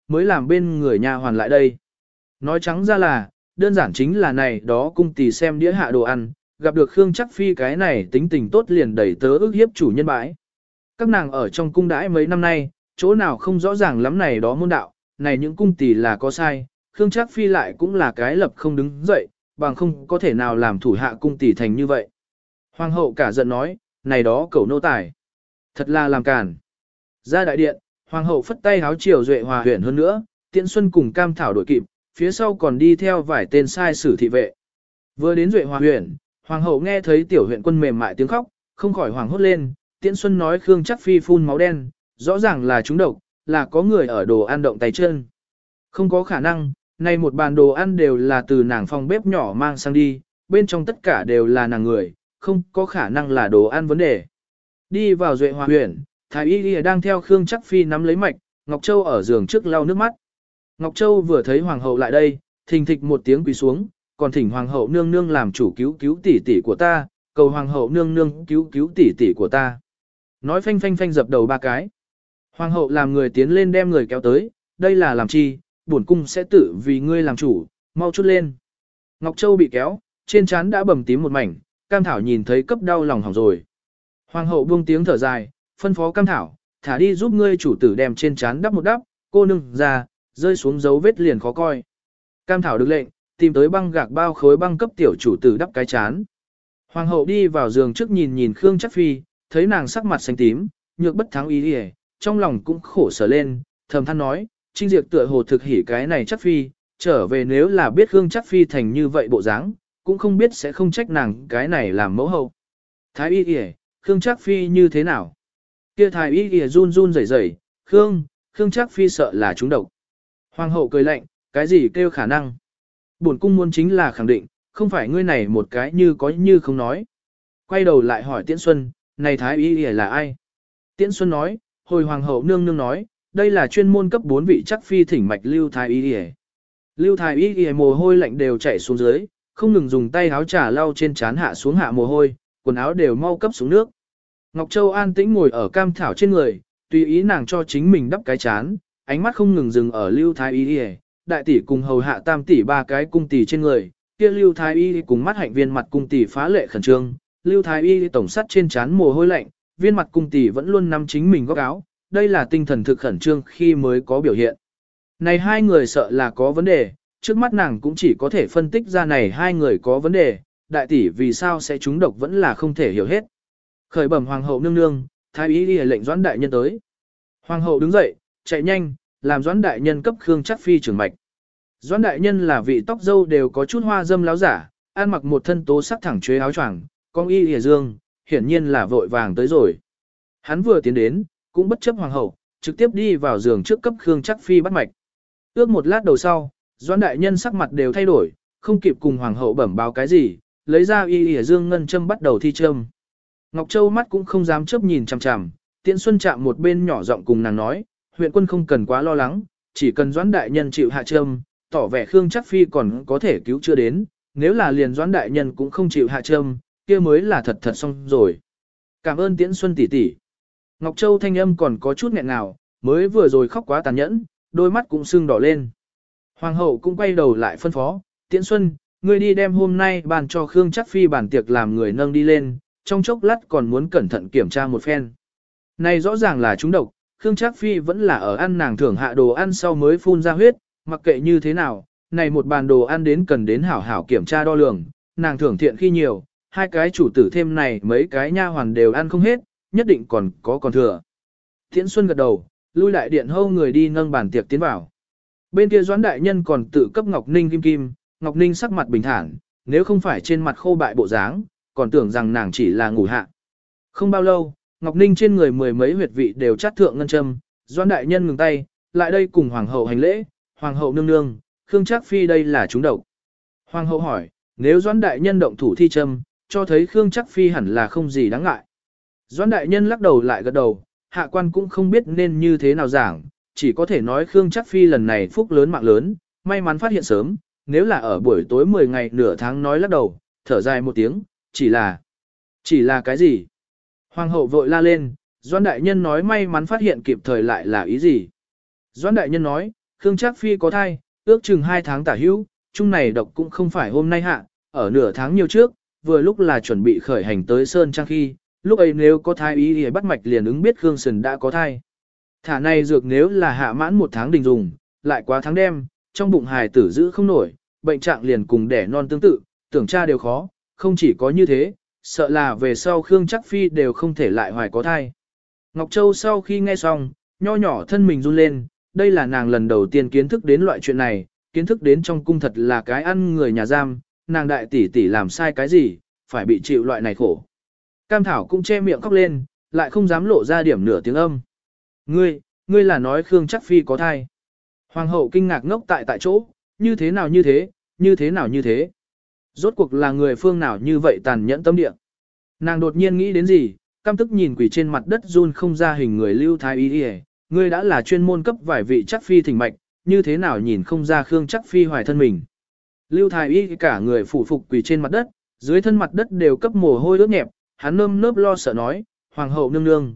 mới làm bên người nhà hoàn lại đây. Nói trắng ra là, đơn giản chính là này đó cung tỷ xem đĩa hạ đồ ăn, gặp được Khương Chắc Phi cái này tính tình tốt liền đẩy tớ ức hiếp chủ nhân bãi. Các nàng ở trong cung đãi mấy năm nay, chỗ nào không rõ ràng lắm này đó môn đạo, này những cung tỷ là có sai, Khương Trác Phi lại cũng là cái lập không đứng dậy, bằng không có thể nào làm thủ hạ cung tỷ thành như vậy. Hoàng hậu cả giận nói, này đó cẩu nô tài, thật là làm cản. Ra đại điện, hoàng hậu phất tay háo chiều Duệ Hòa huyện hơn nữa, Tiễn Xuân cùng Cam Thảo đội kịp, phía sau còn đi theo vài tên sai sử thị vệ. Vừa đến Duệ Hòa huyện, hoàng hậu nghe thấy tiểu huyện quân mềm mại tiếng khóc, không khỏi hoảng hốt lên, Tiễn Xuân nói Khương Trác Phi phun máu đen, rõ ràng là trúng độc, là có người ở đồ ăn động tay chân. Không có khả năng, này một bàn đồ ăn đều là từ nàng phòng bếp nhỏ mang sang đi, bên trong tất cả đều là nàng người, không có khả năng là đồ ăn vấn đề. Đi vào Duệ Hòa huyện, Thái Y đang theo Khương Trác Phi nắm lấy mạch, Ngọc Châu ở giường trước lau nước mắt. Ngọc Châu vừa thấy hoàng hậu lại đây, thình thịch một tiếng quỳ xuống, còn thỉnh hoàng hậu nương nương làm chủ cứu cứu tỷ tỷ của ta, cầu hoàng hậu nương nương cứu cứu tỷ tỷ của ta. Nói phanh phanh phanh dập đầu ba cái. Hoàng hậu làm người tiến lên đem người kéo tới, đây là làm chi, bổn cung sẽ tự vì ngươi làm chủ, mau chút lên. Ngọc Châu bị kéo, trên trán đã bầm tím một mảnh, Cam Thảo nhìn thấy cấp đau lòng hỏng rồi. Hoàng hậu buông tiếng thở dài, phân phó Cam Thảo, thả đi giúp ngươi chủ tử đem trên trán đắp một đắp, cô nương ra, rơi xuống dấu vết liền khó coi. Cam Thảo được lệnh, tìm tới băng gạc bao khối băng cấp tiểu chủ tử đắp cái chán. Hoàng hậu đi vào giường trước nhìn nhìn Khương Trác Phi, thấy nàng sắc mặt xanh tím, nhược bất thắng ý đi, trong lòng cũng khổ sở lên, thầm than nói, Trinh Diệp tựa hồ thực hỉ cái này Trác Phi, trở về nếu là biết Khương Trác Phi thành như vậy bộ dáng, cũng không biết sẽ không trách nàng cái này làm mẫu hậu. Thái y y, Khương Trác Phi như thế nào? Kia thái y y run run rẩy rẩy, Khương Trác Phi sợ là trúng độc. Hoàng hậu cười lạnh, cái gì kêu khả năng? Bổn cung muốn chính là khẳng định, không phải ngươi này một cái như có như không nói. Quay đầu lại hỏi Tiễn Xuân, này thái y y là ai? Tiễn Xuân nói, hồi hoàng hậu nương nương nói, đây là chuyên môn cấp 4 vị Trác Phi thỉnh mạch Lưu thái y y. Lưu thái y y mồ hôi lạnh đều chảy xuống dưới, không ngừng dùng tay áo trà lau trên trán hạ xuống hạ mồ hôi, quần áo đều mau cấp xuống nước. Ngọc Châu an tĩnh ngồi ở Cam Thảo trên người, tùy ý nàng cho chính mình đắp cái chán, ánh mắt không ngừng dừng ở Lưu thái y y, đại tỷ cùng hầu hạ tam tỷ ba cái cung tỷ trên người, kia Lưu thái y cùng mắt hạnh viên mặt cung tỷ phá lệ khẩn trương, Lưu thái y tổng sắt trên trán mồ hôi lạnh, viên mặt cung tỷ vẫn luôn nắm chính mình góc áo, đây là tinh thần thực khẩn trương khi mới có biểu hiện. Này hai người sợ là có vấn đề, trước mắt nàng cũng chỉ có thể phân tích ra này hai người có vấn đề, đại tỷ vì sao sẽ trúng độc vẫn là không thể hiểu hết. Khởi bẩm hoàng hậu nương nương, thái y đi lệnh Doãn đại nhân tới. Hoàng hậu đứng dậy, chạy nhanh, làm Doãn đại nhân cấp Khương Trác Phi trưởng mạch. Doãn đại nhân là vị tóc dâu đều có chút hoa dâm láo giả, ăn mặc một thân tố sắc thẳng chuế áo choàng, con y lìa dương, hiển nhiên là vội vàng tới rồi. Hắn vừa tiến đến, cũng bất chấp hoàng hậu, trực tiếp đi vào giường trước cấp Khương Trác Phi bắt mạch. Ước một lát đầu sau, Doãn đại nhân sắc mặt đều thay đổi, không kịp cùng hoàng hậu bẩm báo cái gì, lấy ra y lìa dương ngân châm bắt đầu thi châm. Ngọc Châu mắt cũng không dám chớp nhìn chằm chằm, Tiễn Xuân chạm một bên nhỏ giọng cùng nàng nói, huyện quân không cần quá lo lắng, chỉ cần Doãn đại nhân chịu hạ châm, tỏ vẻ Khương Trác Phi còn có thể cứu chưa đến, nếu là liền Doãn đại nhân cũng không chịu hạ châm, kia mới là thật thật xong rồi. Cảm ơn Tiễn Xuân tỷ tỷ. Ngọc Châu thanh âm còn có chút nghẹn ngào, mới vừa rồi khóc quá tàn nhẫn, đôi mắt cũng sưng đỏ lên. Hoàng hậu cũng quay đầu lại phân phó, Tiễn Xuân, ngươi đi đem hôm nay bàn cho Khương Trác Phi bản tiệc làm người nâng đi lên, trong chốc lát còn muốn cẩn thận kiểm tra một phen. Này rõ ràng là trúng độc, Khương Trác Phi vẫn là ở ăn nàng thưởng hạ đồ ăn sau mới phun ra huyết, mặc kệ như thế nào, này một bàn đồ ăn đến cần đến hảo hảo kiểm tra đo lường, nàng thưởng thiện khi nhiều, hai cái chủ tử thêm này mấy cái nha hoàn đều ăn không hết, nhất định còn còn thừa. Tiễn Xuân gật đầu, lui lại điện hâu người đi nâng bàn tiệc tiến vào. Bên kia Doãn đại nhân còn tự cấp Ngọc Ninh kim kim, Ngọc Ninh sắc mặt bình thản, nếu không phải trên mặt khô bại bộ dáng, còn tưởng rằng nàng chỉ là ngủ hạ. Không bao lâu, Ngọc Ninh trên người mười mấy huyệt vị đều chát thượng ngân châm, Doãn đại nhân ngừng tay, lại đây cùng hoàng hậu hành lễ, hoàng hậu nương nương, Khương Trác Phi đây là trúng độc. Hoàng hậu hỏi, nếu Doãn đại nhân động thủ thi châm, cho thấy Khương Trác Phi hẳn là không gì đáng ngại. Doãn đại nhân lắc đầu lại gật đầu, hạ quan cũng không biết nên như thế nào giảng, chỉ có thể nói Khương Trác Phi lần này phúc lớn mạng lớn, may mắn phát hiện sớm, nếu là ở buổi tối 10 ngày nửa tháng nói lắc đầu, thở dài một tiếng, chỉ là cái gì? Hoàng hậu vội la lên, Doãn đại nhân nói may mắn phát hiện kịp thời lại là ý gì? Doãn đại nhân nói, Khương Trác Phi có thai, ước chừng 2 tháng tả hữu, chung này độc cũng không phải hôm nay hạ, ở nửa tháng nhiều trước, vừa lúc là chuẩn bị khởi hành tới Sơn Trang khi, lúc ấy nếu có thai ý thì bắt mạch liền ứng biết Khương Sần đã có thai. Thả này dược nếu là hạ mãn 1 tháng đình dùng, lại quá tháng đêm, trong bụng hài tử giữ không nổi, bệnh trạng liền cùng đẻ non tương tự, tưởng cha đều khó, không chỉ có như thế, sợ là về sau Khương Trác Phi đều không thể lại hoài có thai. Ngọc Châu sau khi nghe xong, nho nhỏ thân mình run lên, đây là nàng lần đầu tiên kiến thức đến loại chuyện này, kiến thức đến trong cung thật là cái ăn người nhà giam, nàng đại tỷ tỷ làm sai cái gì, phải bị chịu loại này khổ. Cam Thảo cũng che miệng khóc lên, lại không dám lộ ra điểm nửa tiếng âm. Ngươi là nói Khương Trác Phi có thai. Hoàng hậu kinh ngạc ngốc tại chỗ, như thế nào như thế, như thế nào như thế. Rốt cuộc là người phương nào như vậy tàn nhẫn tâm địa. Nàng đột nhiên nghĩ đến gì, căm tức nhìn quỷ trên mặt đất run không ra hình người Lưu Thái Y, ngươi đã là chuyên môn cấp vài vị Trác Phi thỉnh mạch, như thế nào nhìn không ra Khương Trác Phi hoài thân mình. Lưu Thái Y cả người phủ phục quỳ trên mặt đất, dưới thân mặt đất đều cấp mồ hôi ướt nhẹp, hắn nơm nớp lo sợ nói, hoàng hậu nương nương,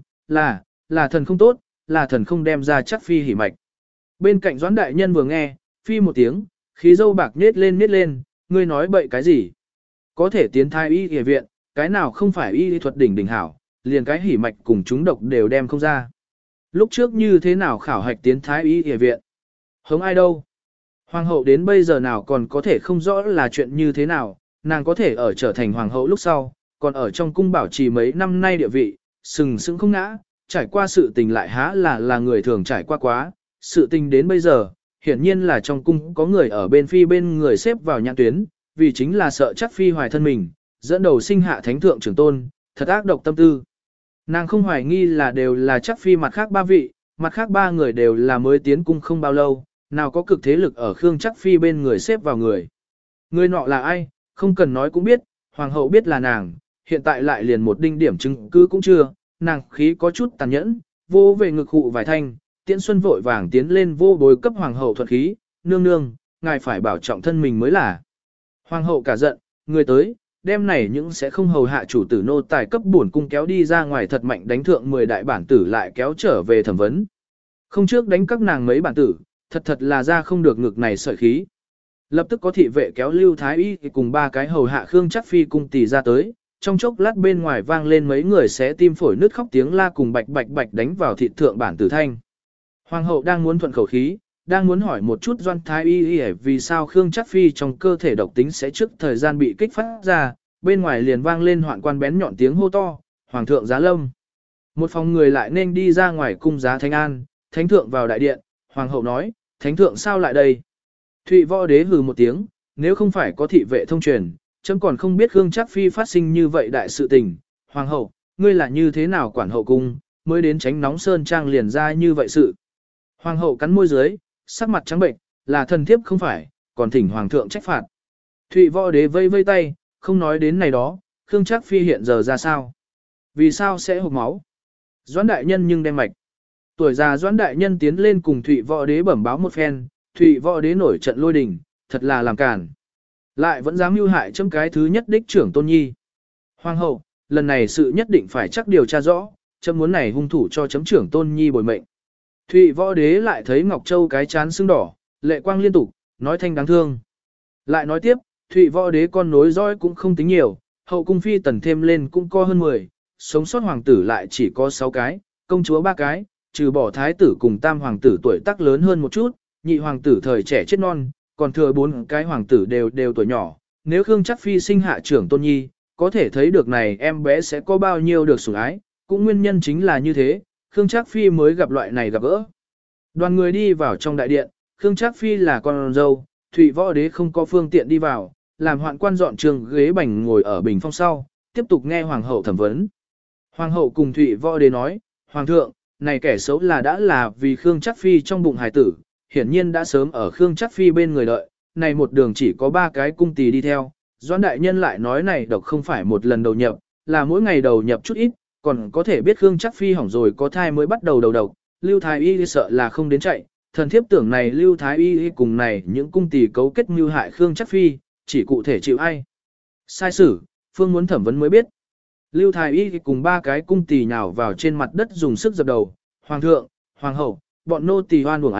là thần không tốt, là thần không đem ra Trác Phi hỉ mạch. Bên cạnh Doãn đại nhân vừa nghe, phi một tiếng, khí dâu bạc nết lên, ngươi nói bậy cái gì? Có thể tiến Thái Y y viện, cái nào không phải y thuật đỉnh hảo, liền cái hỉ mạch cùng chúng độc đều đem không ra. Lúc trước như thế nào khảo hạch tiến Thái Y y viện? Hống ai đâu? Hoàng hậu đến bây giờ nào còn có thể không rõ là chuyện như thế nào, nàng có thể ở trở thành hoàng hậu lúc sau, còn ở trong cung bảo trì mấy năm nay địa vị, sừng sững không ngã, trải qua sự tình lại há là người thường trải qua quá, sự tình đến bây giờ, hiển nhiên là trong cung có người ở bên phi bên người xếp vào nhãn tuyến, vì chính là sợ Trác Phi hoài thân mình, dẫn đầu sinh hạ thánh thượng trưởng tôn, thật ác độc tâm tư. Nàng không hoài nghi là đều là Trác Phi mặt khác 3 vị, mặt khác 3 người đều là mới tiến cung không bao lâu, nào có cực thế lực ở Khương Trác Phi bên người xếp vào người. Người nọ là ai, không cần nói cũng biết, hoàng hậu biết là nàng, hiện tại lại liền một đinh điểm chứng cứ cũng chưa, nàng khí có chút tàn nhẫn, vô về ngực hụ vài thanh, Tiễn Xuân vội vàng tiến lên vô bối cấp hoàng hậu thuật khí, nương nương, ngài phải bảo trọng thân mình mới là. Hoàng hậu cả giận, người tới, đêm này những sẽ không hầu hạ chủ tử nô tài cấp bổn cung kéo đi ra ngoài thật mạnh đánh thượng 10 đại bản tử lại kéo trở về thẩm vấn. Không trước đánh các nàng mấy bản tử, thật là ra không được ngực này sợi khí. Lập tức có thị vệ kéo Lưu Thái Y cùng 3 cái hầu hạ Khương Trác Phi cung tỷ ra tới, trong chốc lát bên ngoài vang lên mấy người xé tim phổi nứt khóc tiếng la cùng bạch bạch đánh vào thịt thượng bản tử thanh. Hoàng hậu đang muốn thuận khẩu khí, đang muốn hỏi một chút Doan Thái Y vì sao Khương Trác Phi trong cơ thể độc tính sẽ trước thời gian bị kích phát ra, bên ngoài liền vang lên hoạn quan bén nhọn tiếng hô to, Hoàng thượng giá lâm. Một phòng người lại nên đi ra ngoài cung giá Thánh An, Thánh thượng vào đại điện, Hoàng hậu nói, Thánh thượng sao lại đây? Thụy Võ Đế hừ một tiếng, nếu không phải có thị vệ thông truyền, chấm còn không biết Khương Trác Phi phát sinh như vậy đại sự tình. Hoàng hậu, ngươi là như thế nào quản hậu cung, mới đến tránh nóng sơn trang liền ra như vậy sự. Hoàng hậu cắn môi dưới, sắc mặt trắng bệnh, là thần thiếp không phải, còn thỉnh hoàng thượng trách phạt. Thụy Võ Đế vây vây tay, không nói đến này đó, Khương Trác Phi hiện giờ ra sao? Vì sao sẽ hộc máu? Doãn đại nhân nhưng đem mạch. Tuổi già Doãn đại nhân tiến lên cùng Thụy Võ Đế bẩm báo một phen, Thụy Võ Đế nổi trận lôi đình, thật là làm cản. Lại vẫn dám mưu hại chấm cái thứ nhất đích trưởng tôn nhi. Hoàng hậu, lần này sự nhất định phải chắc điều tra rõ, chấm muốn này hung thủ cho chấm trưởng tôn nhi bồi mệnh. Thụy Võ Đế lại thấy Ngọc Châu cái chán sưng đỏ, lệ quang liên tục, nói thanh đáng thương. Lại nói tiếp, Thụy Võ Đế con nối dõi cũng không tính nhiều, hậu cung phi tần thêm lên cũng có hơn 10, sống sót hoàng tử lại chỉ có 6 cái, công chúa 3 cái, trừ bỏ thái tử cùng tam hoàng tử tuổi tác lớn hơn một chút, nhị hoàng tử thời trẻ chết non, còn thừa 4 cái hoàng tử đều tuổi nhỏ. Nếu Khương Trác Phi sinh hạ trưởng tôn nhi, có thể thấy được này em bé sẽ có bao nhiêu được sủng ái, cũng nguyên nhân chính là như thế, Khương Trác Phi mới gặp loại này gặp gỡ. Đoàn người đi vào trong đại điện, Khương Trác Phi là con dâu, Thụy Võ Đế không có phương tiện đi vào, làm hoạn quan dọn trường ghế bành ngồi ở bình phong sau, tiếp tục nghe hoàng hậu thẩm vấn. Hoàng hậu cùng Thụy Võ Đế nói, Hoàng thượng, này kẻ xấu đã là vì Khương Trác Phi trong bụng hài tử, hiển nhiên đã sớm ở Khương Trác Phi bên người đợi, này một đường chỉ có 3 cái cung tỳ đi theo, Doãn đại nhân lại nói này độc không phải một lần đầu nhập, là mỗi ngày đầu nhập chút ít, còn có thể biết Khương Trác Phi hỏng rồi có thai mới bắt đầu đầu độc, Lưu Thái Y sợ là không đến chạy, thần thiếp tưởng này Lưu Thái Y cùng này những cung tỳ cấu kết mưu hại Khương Trác Phi, chỉ cụ thể chịu ai. Sai sử, phương muốn thẩm vấn mới biết. Lưu Thái Y cùng 3 cái cung tỳ nhào vào trên mặt đất dùng sức dập đầu, Hoàng thượng, Hoàng hậu, bọn nô tỳ hoan uổng a,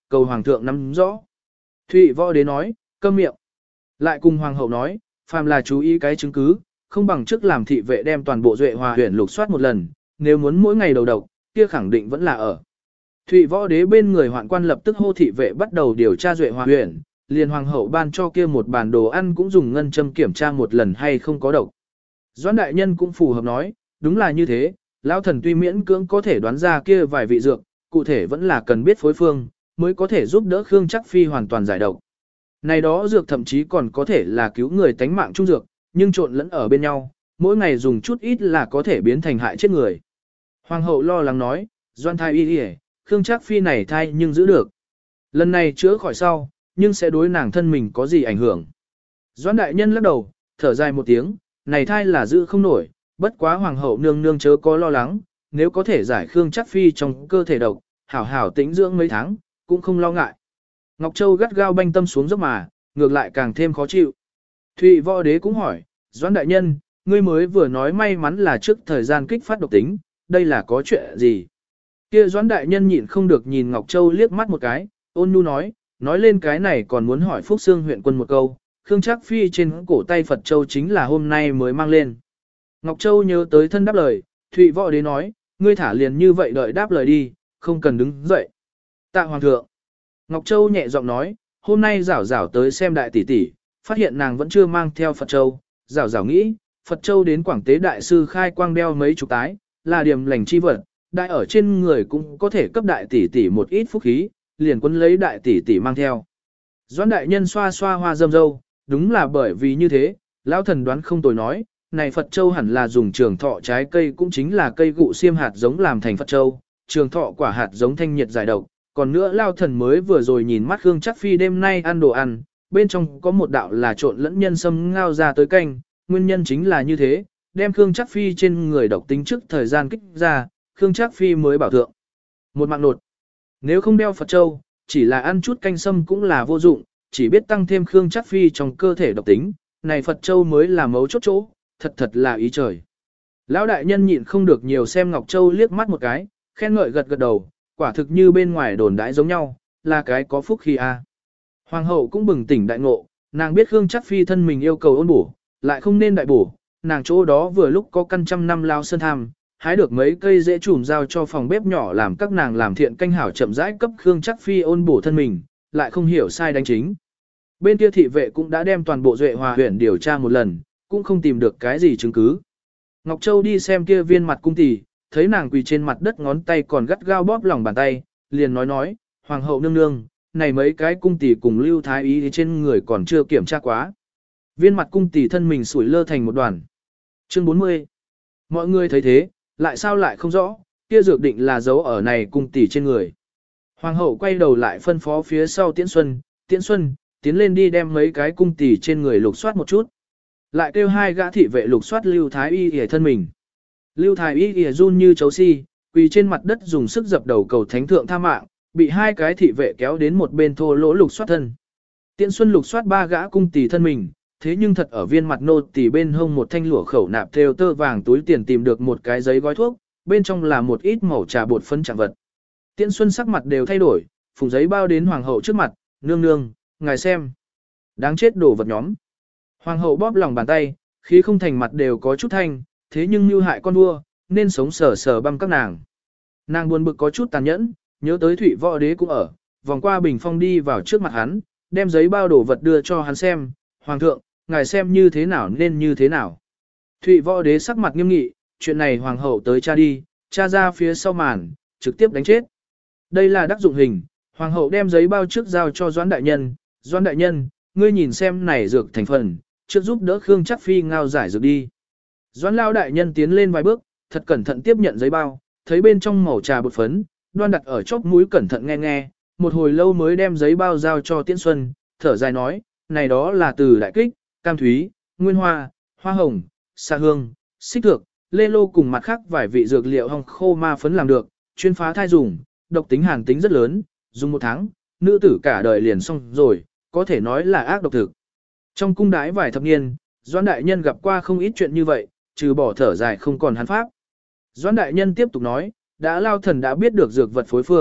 cầu hoàng thượng nắm rõ. Thụy Võ Đế nói, câm miệng. Lại cùng hoàng hậu nói, phàm là chú ý cái chứng cứ, không bằng trước làm thị vệ đem toàn bộ Duệ Hòa huyện lục soát một lần, nếu muốn mỗi ngày đầu độc, kia khẳng định vẫn là ở. Thụy Võ Đế bên người hoạn quan lập tức hô thị vệ bắt đầu điều tra Duệ Hòa huyện, liền hoàng hậu ban cho kia một bàn đồ ăn cũng dùng ngân châm kiểm tra một lần hay không có độc. Doãn đại nhân cũng phù hợp nói, đúng là như thế, lão thần tuy miễn cưỡng có thể đoán ra kia vài vị dược, cụ thể vẫn là cần biết phối phương, mới có thể giúp đỡ Khương Chắc Phi hoàn toàn giải độc. Này đó dược thậm chí còn có thể là cứu người tánh mạng trung dược, nhưng trộn lẫn ở bên nhau, mỗi ngày dùng chút ít là có thể biến thành hại chết người. Hoàng hậu lo lắng nói, Doan thai y y, Khương Trác Phi này thai nhưng giữ được. Lần này chữa khỏi sau, nhưng sẽ đối nàng thân mình có gì ảnh hưởng. Doan đại nhân lắc đầu, thở dài một tiếng, này thai là giữ không nổi, bất quá hoàng hậu nương nương chớ có lo lắng, nếu có thể giải Khương Trác Phi trong cơ thể độc, hảo hảo tĩnh dưỡng mấy tháng, cũng không lo ngại. Ngọc Châu gắt gao banh tâm xuống dốc mà, ngược lại càng thêm khó chịu. Thụy Võ Đế cũng hỏi, Doãn đại nhân, ngươi mới vừa nói may mắn là trước thời gian kích phát độc tính, đây là có chuyện gì? Kia Doãn đại nhân nhịn không được nhìn Ngọc Châu liếc mắt một cái, ôn nhu nói lên cái này còn muốn hỏi Phúc Xương huyện quân một câu, Khương Trác Phi trên cổ tay Phật Châu chính là hôm nay mới mang lên. Ngọc Châu nhớ tới thân đáp lời, Thụy Võ Đế nói, ngươi thả liền như vậy đợi đáp lời đi, không cần đứng dậy. Tạ Hoàng thượng. Ngọc Châu nhẹ giọng nói, hôm nay Giảo Giảo tới xem đại tỷ tỷ, phát hiện nàng vẫn chưa mang theo Phật Châu. Giảo Giảo nghĩ, Phật Châu đến Quảng Tế Đại sư khai quang đeo mấy chục tái, là điểm lành chi vật, đại ở trên người cũng có thể cấp đại tỷ tỷ một ít phúc khí, liền quân lấy đại tỷ tỷ mang theo. Doãn đại nhân xoa xoa hoa râm râu, đúng là bởi vì như thế, lão thần đoán không tồi nói, này Phật Châu hẳn là dùng trường thọ trái cây cũng chính là cây gụ xiêm hạt giống làm thành Phật Châu, trường thọ quả hạt giống thanh nhiệt giải độc. Còn nữa lao thần mới vừa rồi nhìn mắt Khương Trác Phi đêm nay ăn đồ ăn, bên trong có một đạo là trộn lẫn nhân sâm ngao ra tới canh, nguyên nhân chính là như thế, đem Khương Trác Phi trên người độc tính trước thời gian kích ra, Khương Trác Phi mới bảo thượng. Một mạng nột, nếu không đeo Phật Châu, chỉ là ăn chút canh sâm cũng là vô dụng, chỉ biết tăng thêm Khương Trác Phi trong cơ thể độc tính, này Phật Châu mới là mấu chốt chỗ, thật là ý trời. Lão đại nhân nhịn không được nhiều xem Ngọc Châu liếc mắt một cái, khen ngợi gật gật đầu. Quả thực như bên ngoài đồn đãi giống nhau, là cái có phúc khi a. Hoàng hậu cũng bừng tỉnh đại ngộ, nàng biết Khương Trác Phi thân mình yêu cầu ôn bổ, lại không nên đại bổ, nàng chỗ đó vừa lúc có căn trăm năm lao sơn tham, hái được mấy cây dễ trùm giao cho phòng bếp nhỏ làm các nàng làm thiện canh hảo chậm rãi cấp Khương Trác Phi ôn bổ thân mình, lại không hiểu sai đánh chính. Bên kia thị vệ cũng đã đem toàn bộ Duệ Hòa huyện điều tra một lần, cũng không tìm được cái gì chứng cứ. Ngọc Châu đi xem kia viên mặt cung tỷ, thấy nàng quỳ trên mặt đất ngón tay còn gắt gao bóp lòng bàn tay, liền nói, Hoàng hậu nương nương, này mấy cái cung tỷ cùng Lưu Thái Y trên người còn chưa kiểm tra quá. Viên mặt cung tỷ thân mình sủi lơ thành một đoàn. Chương 40. Mọi người thấy thế, lại sao lại không rõ, kia dược định là dấu ở này cung tỷ trên người. Hoàng hậu quay đầu lại phân phó phía sau Tiễn Xuân, tiến lên đi đem mấy cái cung tỷ trên người lục soát một chút. Lại kêu hai gã thị vệ lục soát Lưu Thái Y để thân mình. Lưu Thái Y run như chấu si, quỳ trên mặt đất dùng sức dập đầu cầu thánh thượng tha mạng, bị hai cái thị vệ kéo đến một bên thô lỗ lục soát thân. Tiễn Xuân lục soát ba gã cung tỷ thân mình, thế nhưng thật ở viên mặt nô tỷ bên hông một thanh lụa khẩu nạp theo tơ vàng túi tiền tìm được một cái giấy gói thuốc, bên trong là một ít màu trà bột phấn trạng vật. Tiễn Xuân sắc mặt đều thay đổi, phùng giấy bao đến hoàng hậu trước mặt, nương nương, ngài xem. Đáng chết đổ vật nhóm. Hoàng hậu bóp lòng bàn tay, khí không thành mặt đều có chút thanh, thế nhưng mưu hại con vua, nên sống sờ sờ băm các nàng. Nàng buồn bực có chút tàn nhẫn, nhớ tới Thụy Võ Đế cũng ở, vòng qua bình phong đi vào trước mặt hắn, đem giấy bao đồ vật đưa cho hắn xem, Hoàng thượng, ngài xem như thế nào nên như thế nào. Thụy Võ Đế sắc mặt nghiêm nghị, chuyện này Hoàng hậu tới cha đi, cha ra phía sau màn, trực tiếp đánh chết. Đây là đắc dụng hình, Hoàng hậu đem giấy bao trước giao cho Doãn đại nhân, ngươi nhìn xem này dược thành phần, trước giúp đỡ Khương Trác Phi ngao giải dược đi. Doãn lao đại nhân tiến lên vài bước, thật cẩn thận tiếp nhận giấy bao, thấy bên trong màu trà bột phấn, đoan đặt ở chóp mũi cẩn thận nghe, một hồi lâu mới đem giấy bao giao cho Tiễn Xuân, thở dài nói, này đó là từ đại kích, cam thúy, nguyên hoa, hoa hồng, sa hương, xích thược, lê lô cùng mặt khác vài vị dược liệu hong khô ma phấn làm được, chuyên phá thai dùng, độc tính hàn tính rất lớn, dùng một tháng, nữ tử cả đời liền xong rồi, có thể nói là ác độc thực. Trong cung đái vài thập niên, Doãn đại nhân gặp qua không ít chuyện như vậy, trừ bỏ thở dài không còn hắn pháp. Doãn đại nhân tiếp tục nói, đã lao thần đã biết được dược vật phối phương,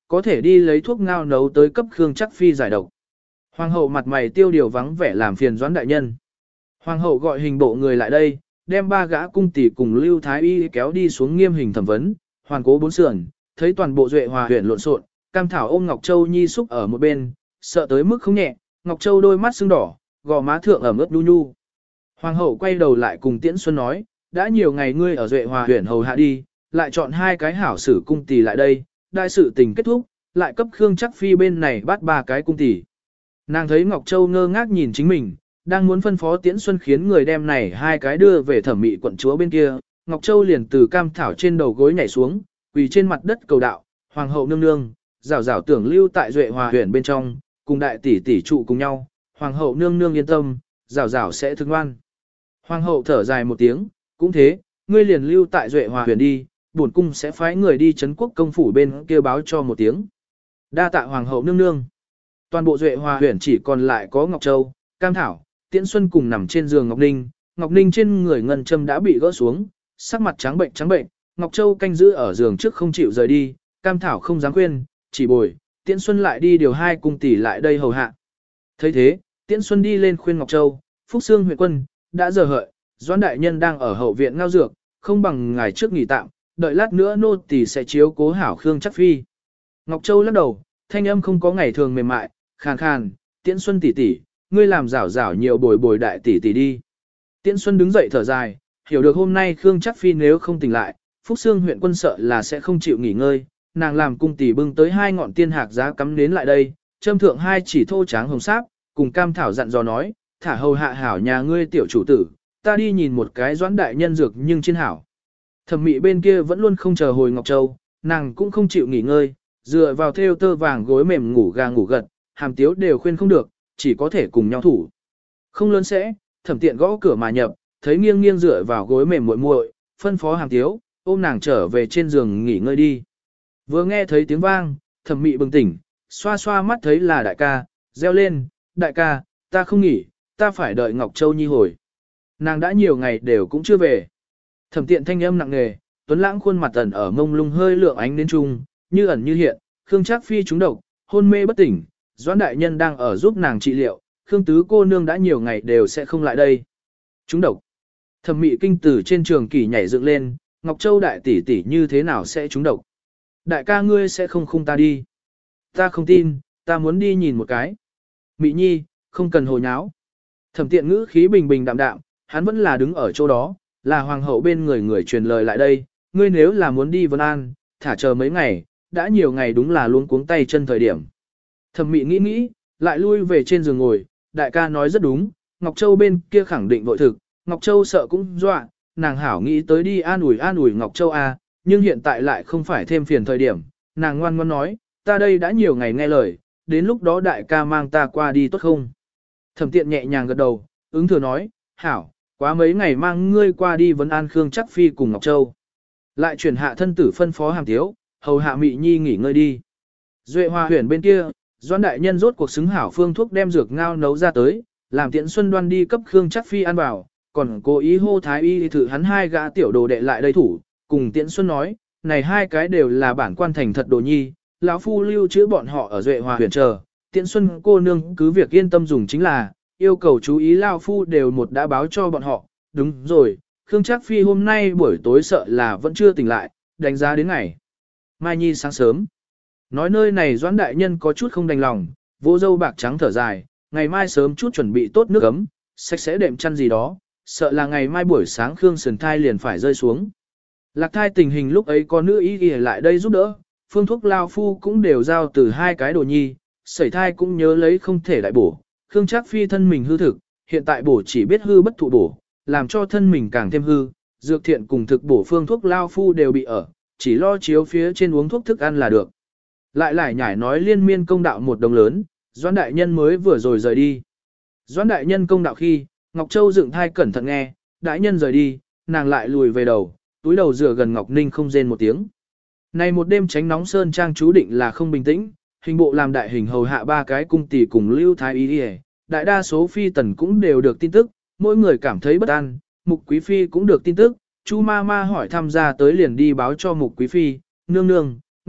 có thể đi lấy thuốc ngao nấu tới cấp Khương Chắc Phi giải độc. Hoàng hậu mặt mày tiêu điều vắng vẻ làm phiền Doãn đại nhân. Hoàng hậu gọi hình bộ người lại đây, đem 3 gã cung tỷ cùng Lưu Thái Y kéo đi xuống nghiêm hình thẩm vấn, hoàn cố 4 sườn, thấy toàn bộ Duệ Hòa huyện lộn xộn, Cam Thảo ôm Ngọc Châu Nhi xúc ở một bên, sợ tới mức không nhẹ, Ngọc Châu đôi mắt sưng đỏ, gò má thượng ẩm ướt nhu nhu. Hoàng hậu quay đầu lại cùng Tiễn Xuân nói, đã nhiều ngày ngươi ở Duệ Hòa huyện hầu hạ đi, lại chọn 2 cái hảo sử cung tỷ lại đây, đại sự tình kết thúc, lại cấp Khương Chắc Phi bên này bắt 3 cái cung tỷ. Nàng thấy Ngọc Châu ngơ ngác nhìn chính mình, đang muốn phân phó Tiễn Xuân khiến người đem này 2 cái đưa về thẩm mị quận chúa bên kia, Ngọc Châu liền từ Cam Thảo trên đầu gối nhảy xuống, quỳ trên mặt đất cầu đạo, Hoàng hậu nương nương, rảo rảo tưởng lưu tại Duệ Hòa huyện bên trong, cùng đại tỷ tỷ trụ cùng nhau, Hoàng hậu nương nương yên tâm, rảo rảo sẽ thương ngoan. Hoàng hậu thở dài một tiếng, cũng thế, ngươi liền lưu tại Duệ Hòa huyện đi, bổn cung sẽ phái người đi trấn quốc công phủ bên kia báo cho một tiếng. Đa tạ Hoàng hậu nương nương. Toàn bộ Duệ Hòa huyện chỉ còn lại có Ngọc Châu, Cam Thảo, Tiễn Xuân cùng nằm trên giường Ngọc Ninh trên người ngân châm đã bị gỡ xuống, sắc mặt trắng bệnh, Ngọc Châu canh giữ ở giường trước không chịu rời đi, Cam Thảo không dám khuyên, chỉ bồi, Tiễn Xuân lại đi điều 2 cung tỷ lại đây hầu hạ. Thấy thế, Tiễn Xuân đi lên khuyên Ngọc Châu, Phúc Xương huyện quân, đã giờ hợi, Doãn đại nhân đang ở hậu viện ngao dược, không bằng ngài trước nghỉ tạm, đợi lát nữa nô tỳ sẽ chiếu cố hảo Khương Chắc Phi. Ngọc Châu lắc đầu, thanh âm không có ngày thường mềm mại, khàn khàn, Tiễn Xuân tỷ tỷ, ngươi làm rảo rảo nhiều bồi đại tỷ tỷ đi. Tiễn Xuân đứng dậy thở dài, hiểu được hôm nay Khương Chắc Phi nếu không tỉnh lại, Phúc Xương huyện quân sợ là sẽ không chịu nghỉ ngơi, nàng làm cung tỷ bưng tới 2 ngọn tiên hạc giá cắm nến lại đây, châm thượng 2 chỉ thô tráng hồng sáp, cùng Cam Thảo dặn dò nói, thả hầu hạ hảo nhà ngươi tiểu chủ tử, ta đi nhìn một cái Doãn đại nhân dược nhưng trên hảo. Thẩm mị bên kia vẫn luôn không chờ hồi Ngọc Châu, nàng cũng không chịu nghỉ ngơi, dựa vào thêu tơ vàng gối mềm ngủ gà ngủ gật, hàm tiếu đều khuyên không được, chỉ có thể cùng nhau thủ. Không lớn sẽ, Thẩm Tiện gõ cửa mà nhập, thấy nghiêng nghiêng dựa vào gối mềm muội muội, phân phó hàm tiếu, ôm nàng trở về trên giường nghỉ ngơi đi. Vừa nghe thấy tiếng vang, Thẩm mị bừng tỉnh, xoa xoa mắt thấy là đại ca, reo lên, đại ca, ta không nghỉ, ta phải đợi Ngọc Châu Nhi hồi. Nàng đã nhiều ngày đều cũng chưa về. Thẩm Tiện thanh âm nặng nề, tuấn lãng khuôn mặt ẩn ở mông lung hơi lượng ánh đến trung, như ẩn như hiện, Khương Trác Phi trúng độc, hôn mê bất tỉnh, Doãn đại nhân đang ở giúp nàng trị liệu, Khương tứ cô nương đã nhiều ngày đều sẽ không lại đây. Trúng độc. Thẩm mị kinh tử trên trường kỷ nhảy dựng lên, Ngọc Châu đại tỷ tỷ như thế nào sẽ trúng độc? Đại ca ngươi sẽ không khung ta đi. Ta không tin, ta muốn đi nhìn một cái. Mị nhi, không cần hồ nháo. Thẩm Tiện ngữ khí bình bình đạm đạm, hắn vẫn là đứng ở chỗ đó, là hoàng hậu bên người truyền lời lại đây, ngươi nếu là muốn đi Vân An, thả chờ mấy ngày, đã nhiều ngày đúng là luống cuống tay chân thời điểm. Thẩm mị nghĩ, lại lui về trên giường ngồi, đại ca nói rất đúng, Ngọc Châu bên kia khẳng định vội thực, Ngọc Châu sợ cũng dọa, nàng hảo nghĩ tới đi an ủi Ngọc Châu à, nhưng hiện tại lại không phải thêm phiền thời điểm, nàng ngoan ngoãn nói, ta đây đã nhiều ngày nghe lời, đến lúc đó đại ca mang ta qua đi tốt không? Thẩm Tiện nhẹ nhàng gật đầu, ứng thừa nói, hảo, quá mấy ngày mang ngươi qua đi vấn an Khương Chắc Phi cùng Ngọc Châu. Lại chuyển hạ thân tử phân phó hàm tiếu, hầu hạ Mị Nhi nghỉ ngơi đi. Duệ Hoa huyện bên kia, Doãn đại nhân rốt cuộc xứng hảo phương thuốc đem dược ngao nấu ra tới, làm Tiễn Xuân Đoan đi cấp Khương Chắc Phi ăn vào, còn cố ý hô thái y thử hắn 2 gã tiểu đồ đệ lại đây thủ, cùng Tiễn Xuân nói, này 2 cái đều là bản quan thành thật đồ nhi, lão phu lưu trữ bọn họ ở Duệ Hoa huyện chờ, Tiễn Xuân cô nương cứ việc yên tâm dùng chính là, yêu cầu chú ý lão phu đều một đã báo cho bọn họ, đúng rồi, Khương Trác Phi hôm nay buổi tối sợ là vẫn chưa tỉnh lại, đánh giá đến ngày mai nhi sáng sớm. Nói nơi này Doãn đại nhân có chút không đành lòng, vỗ dâu bạc trắng thở dài, ngày mai sớm chút chuẩn bị tốt nước ấm, sạch sẽ đệm chăn gì đó, sợ là ngày mai buổi sáng Khương sườn thai liền phải rơi xuống. Lạc thai tình hình lúc ấy có nữ y y lại đây giúp đỡ, phương thuốc lao phu cũng đều giao từ 2 cái đồ nhi, sẩy thai cũng nhớ lấy không thể đại bổ, Khương Trác Phi thân mình hư thực, hiện tại bổ chỉ biết hư bất thụ bổ, làm cho thân mình càng thêm hư, dược thiện cùng thực bổ phương thuốc lao phu đều bị ở, chỉ lo chiếu phía trên uống thuốc thức ăn là được. Lại nhải nói liên miên công đạo một đồng lớn, Doãn đại nhân mới vừa rồi rời đi. Doãn đại nhân công đạo khi, Ngọc Châu dựng thai cẩn thận nghe, đại nhân rời đi, nàng lại lùi về đầu, túi đầu rửa gần Ngọc Ninh không rên một tiếng. Này một đêm tránh nóng sơn trang chú định là không bình tĩnh, hình bộ làm đại hình hầu hạ 3 cái cung tỷ cùng Lưu Thái Y, đại đa số phi tần cũng đều được tin tức, mỗi người cảm thấy bất an, Mục Quý Phi cũng được tin tức, Chu ma ma hỏi tham gia tới liền đi báo cho Mục Quý Phi, nương nương,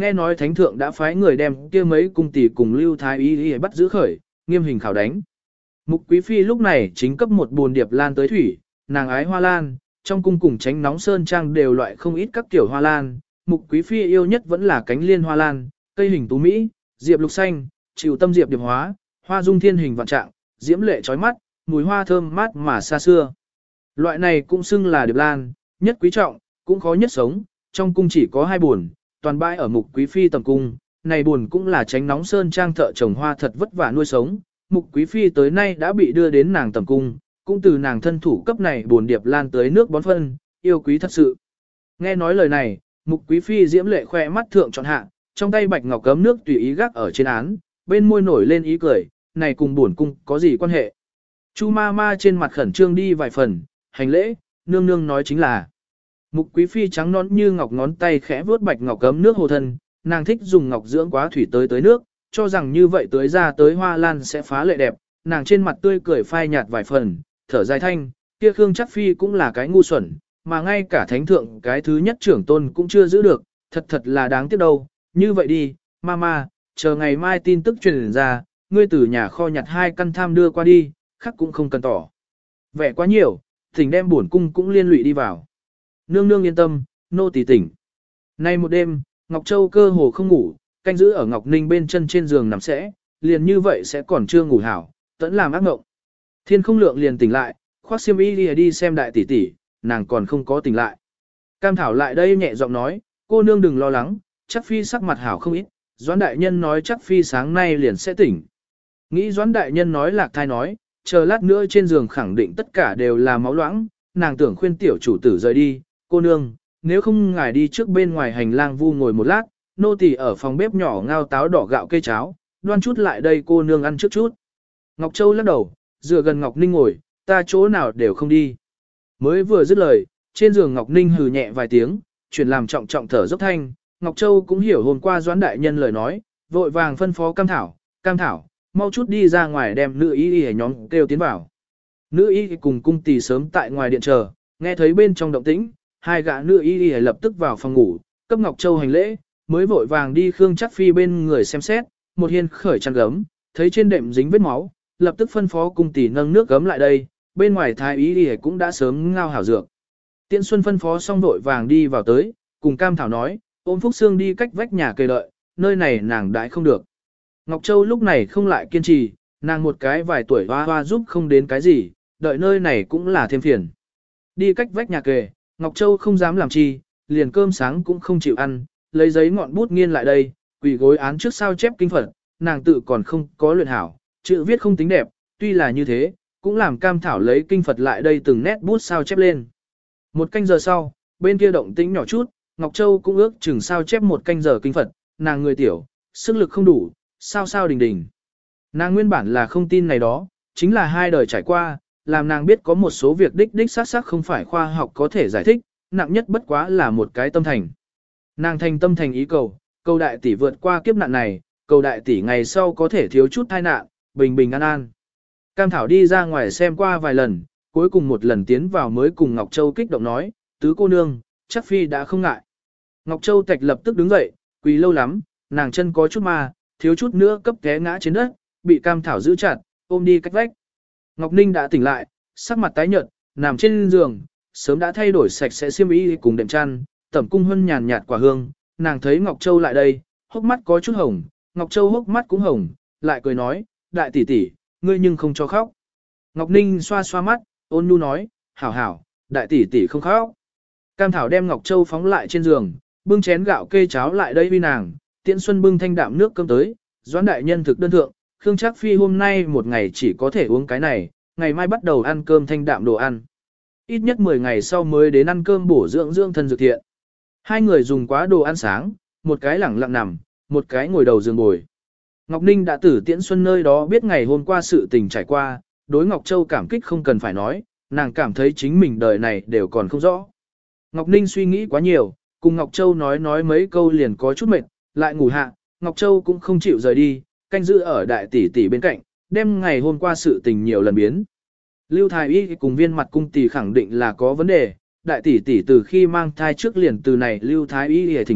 nghe nói thánh thượng đã phái người đem kia mấy cung tỷ cùng Lưu Thái Y bắt giữ khởi, nghiêm hình khảo đánh. Mục Quý Phi lúc này chính cấp một bồn điệp lan tới thủy, nàng ái hoa lan, trong cung cùng tránh nóng sơn trang đều loại không ít các kiểu hoa lan. Mục Quý Phi yêu nhất vẫn là cánh liên hoa lan, cây hình tú mỹ, diệp lục xanh, chịu tâm diệp điệp hóa, hoa dung thiên hình vạn trạng, diễm lệ chói mắt, mùi hoa thơm mát mà xa xưa. Loại này cũng xưng là điệp lan, nhất quý trọng, cũng khó nhất sống, trong cung chỉ có 2 buồn, toàn bãi ở Mục Quý Phi tầm cung, này buồn cũng là tránh nóng sơn trang thợ trồng hoa thật vất vả nuôi sống. Mục Quý Phi tới nay đã bị đưa đến nàng tầm cung, cũng từ nàng thân thủ cấp này buồn điệp lan tới nước bón phân, yêu quý thật sự. Nghe nói lời này, Mục Quý Phi diễm lệ khoe mắt thượng trọn hạ, trong tay bạch ngọc cấm nước tùy ý gác ở trên án, bên môi nổi lên ý cười, này cùng buồn cung có gì quan hệ. Chu ma ma trên mặt khẩn trương đi vài phần, hành lễ, nương nương nói chính là. Mục Quý Phi trắng nón như ngọc ngón tay khẽ vuốt bạch ngọc cấm nước hồ thân, nàng thích dùng ngọc dưỡng quá thủy tới nước, cho rằng như vậy tới ra tới hoa lan sẽ phá lệ đẹp, nàng trên mặt tươi cười phai nhạt vài phần, thở dài thanh, kia Khương Chắc Phi cũng là cái ngu xuẩn, mà ngay cả thánh thượng cái thứ nhất trưởng tôn cũng chưa giữ được, thật là đáng tiếc đâu, như vậy đi, mama, chờ ngày mai tin tức truyền ra, ngươi từ nhà kho nhặt 2 căn tham đưa qua đi, khác cũng không cần tỏ. Vẻ quá nhiều, thỉnh đem bổn cung cũng liên lụy đi vào. Nương nương yên tâm, nô tỳ tỉnh. Nay một đêm, Ngọc Châu cơ hồ không ngủ, canh giữ ở Ngọc Ninh bên chân trên giường nằm sẽ, liền như vậy sẽ còn chưa ngủ hảo, tẫn làm ác mộng. Thiên không lượng liền tỉnh lại, khoác xiêm y đi xem đại tỷ tỷ, nàng còn không có tỉnh lại. Cam Thảo lại đây nhẹ giọng nói, cô nương đừng lo lắng, chắc phi sắc mặt hảo không ít, Doãn đại nhân nói chắc phi sáng nay liền sẽ tỉnh. Nghĩ Doãn đại nhân nói lạc thai nói, chờ lát nữa trên giường khẳng định tất cả đều là máu loãng, nàng tưởng khuyên tiểu chủ tử rời đi, cô nương, nếu không ngài đi trước bên ngoài hành lang vu ngồi một lát, nô tỳ ở phòng bếp nhỏ ngao táo đỏ gạo cây cháo, đoan chút lại đây cô nương ăn trước chút. Ngọc Châu lắc đầu, dựa gần Ngọc Ninh ngồi, ta chỗ nào đều không đi. Mới vừa dứt lời, trên giường Ngọc Ninh hừ nhẹ vài tiếng, chuyển làm trọng trọng thở dốc thanh, Ngọc Châu cũng hiểu hôm qua Doãn đại nhân lời nói, vội vàng phân phó Cam Thảo, mau chút đi ra ngoài đem nữ y y nhóm kêu tiến vào. Nữ y cùng cung tỳ sớm tại ngoài điện chờ, nghe thấy bên trong động tĩnh, 2 gã nữ y y lập tức vào phòng ngủ, cấp Ngọc Châu hành lễ, mới vội vàng đi Khương Chắc Phi bên người xem xét, một hiên khởi chăn gấm, thấy trên đệm dính vết máu, lập tức phân phó cung tỷ nâng nước gấm lại đây, bên ngoài thái y y cũng đã sớm ngao hảo dược. Tiễn Xuân phân phó xong vội vàng đi vào tới, cùng Cam Thảo nói, ôm Phúc Sương đi cách vách nhà kề đợi, nơi này nàng đãi không được. Ngọc Châu lúc này không lại kiên trì, nàng một cái vài tuổi hoa hoa giúp không đến cái gì, đợi nơi này cũng là thêm phiền. Đi cách vách nhà kề, Ngọc Châu không dám làm chi, liền cơm sáng cũng không chịu ăn, lấy giấy ngọn bút nghiên lại đây, quỳ gối án trước sao chép kinh Phật, nàng tự còn không có luyện hảo, chữ viết không tính đẹp, tuy là như thế, cũng làm Cam Thảo lấy kinh Phật lại đây từng nét bút sao chép lên. 1 canh giờ sau, bên kia động tĩnh nhỏ chút, Ngọc Châu cũng ước chừng sao chép 1 canh giờ kinh Phật, nàng người tiểu, sức lực không đủ, sao đình đình. Nàng nguyên bản là không tin này đó, chính là 2 đời trải qua, làm nàng biết có một số việc đích xác không phải khoa học có thể giải thích, nặng nhất bất quá là một cái tâm thành. Nàng thành tâm thành ý cầu đại tỷ vượt qua kiếp nạn này, cầu đại tỷ ngày sau có thể thiếu chút tai nạn, bình bình an an. Cam Thảo đi ra ngoài xem qua vài lần, cuối cùng một lần tiến vào mới cùng Ngọc Châu kích động nói, tứ cô nương, chắc phi đã không ngại. Ngọc Châu Tạch lập tức đứng dậy, quỳ lâu lắm, nàng chân có chút ma, thiếu chút nữa cấp té ngã trên đất, bị Cam Thảo giữ chặt, ôm đi cách vách. Ngọc Ninh đã tỉnh lại, sắc mặt tái nhợt, nằm trên giường, sớm đã thay đổi sạch sẽ xiêm y cùng đệm chăn, tẩm cung hân nhàn nhạt quả hương, nàng thấy Ngọc Châu lại đây, hốc mắt có chút hồng, Ngọc Châu hốc mắt cũng hồng, lại cười nói, đại tỷ tỷ, ngươi nhưng không cho khóc. Ngọc Ninh xoa xoa mắt, ôn nhu nói, hảo, đại tỷ tỷ không khóc. Cam Thảo đem Ngọc Châu phóng lại trên giường, bưng chén gạo kê cháo lại đây uy nàng, Tiễn Xuân bưng thanh đạm nước cơm tới, Doãn đại nhân thực đơn thượng, Khương Trác Phi hôm nay một ngày chỉ có thể uống cái này, ngày mai bắt đầu ăn cơm thanh đạm đồ ăn. Ít nhất 10 ngày sau mới đến ăn cơm bổ dưỡng thân dược thiện. 2 người dùng quá đồ ăn sáng, một cái lẳng lặng nằm, một cái ngồi đầu giường bồi. Ngọc Ninh đã từ Tiễn Xuân nơi đó biết ngày hôm qua sự tình trải qua, đối Ngọc Châu cảm kích không cần phải nói, nàng cảm thấy chính mình đời này đều còn không rõ. Ngọc Ninh suy nghĩ quá nhiều, cùng Ngọc Châu nói mấy câu liền có chút mệt, lại ngủ hạ, Ngọc Châu cũng không chịu rời đi, canh giữ ở đại tỷ tỷ bên cạnh, đem ngày hôm qua sự tình nhiều lần biến. Lưu Thái Y cùng Viên Mặt cung tỷ khẳng định là có vấn đề, đại tỷ tỷ từ khi mang thai trước liền từ này Lưu Thái Y thỉnh mạch,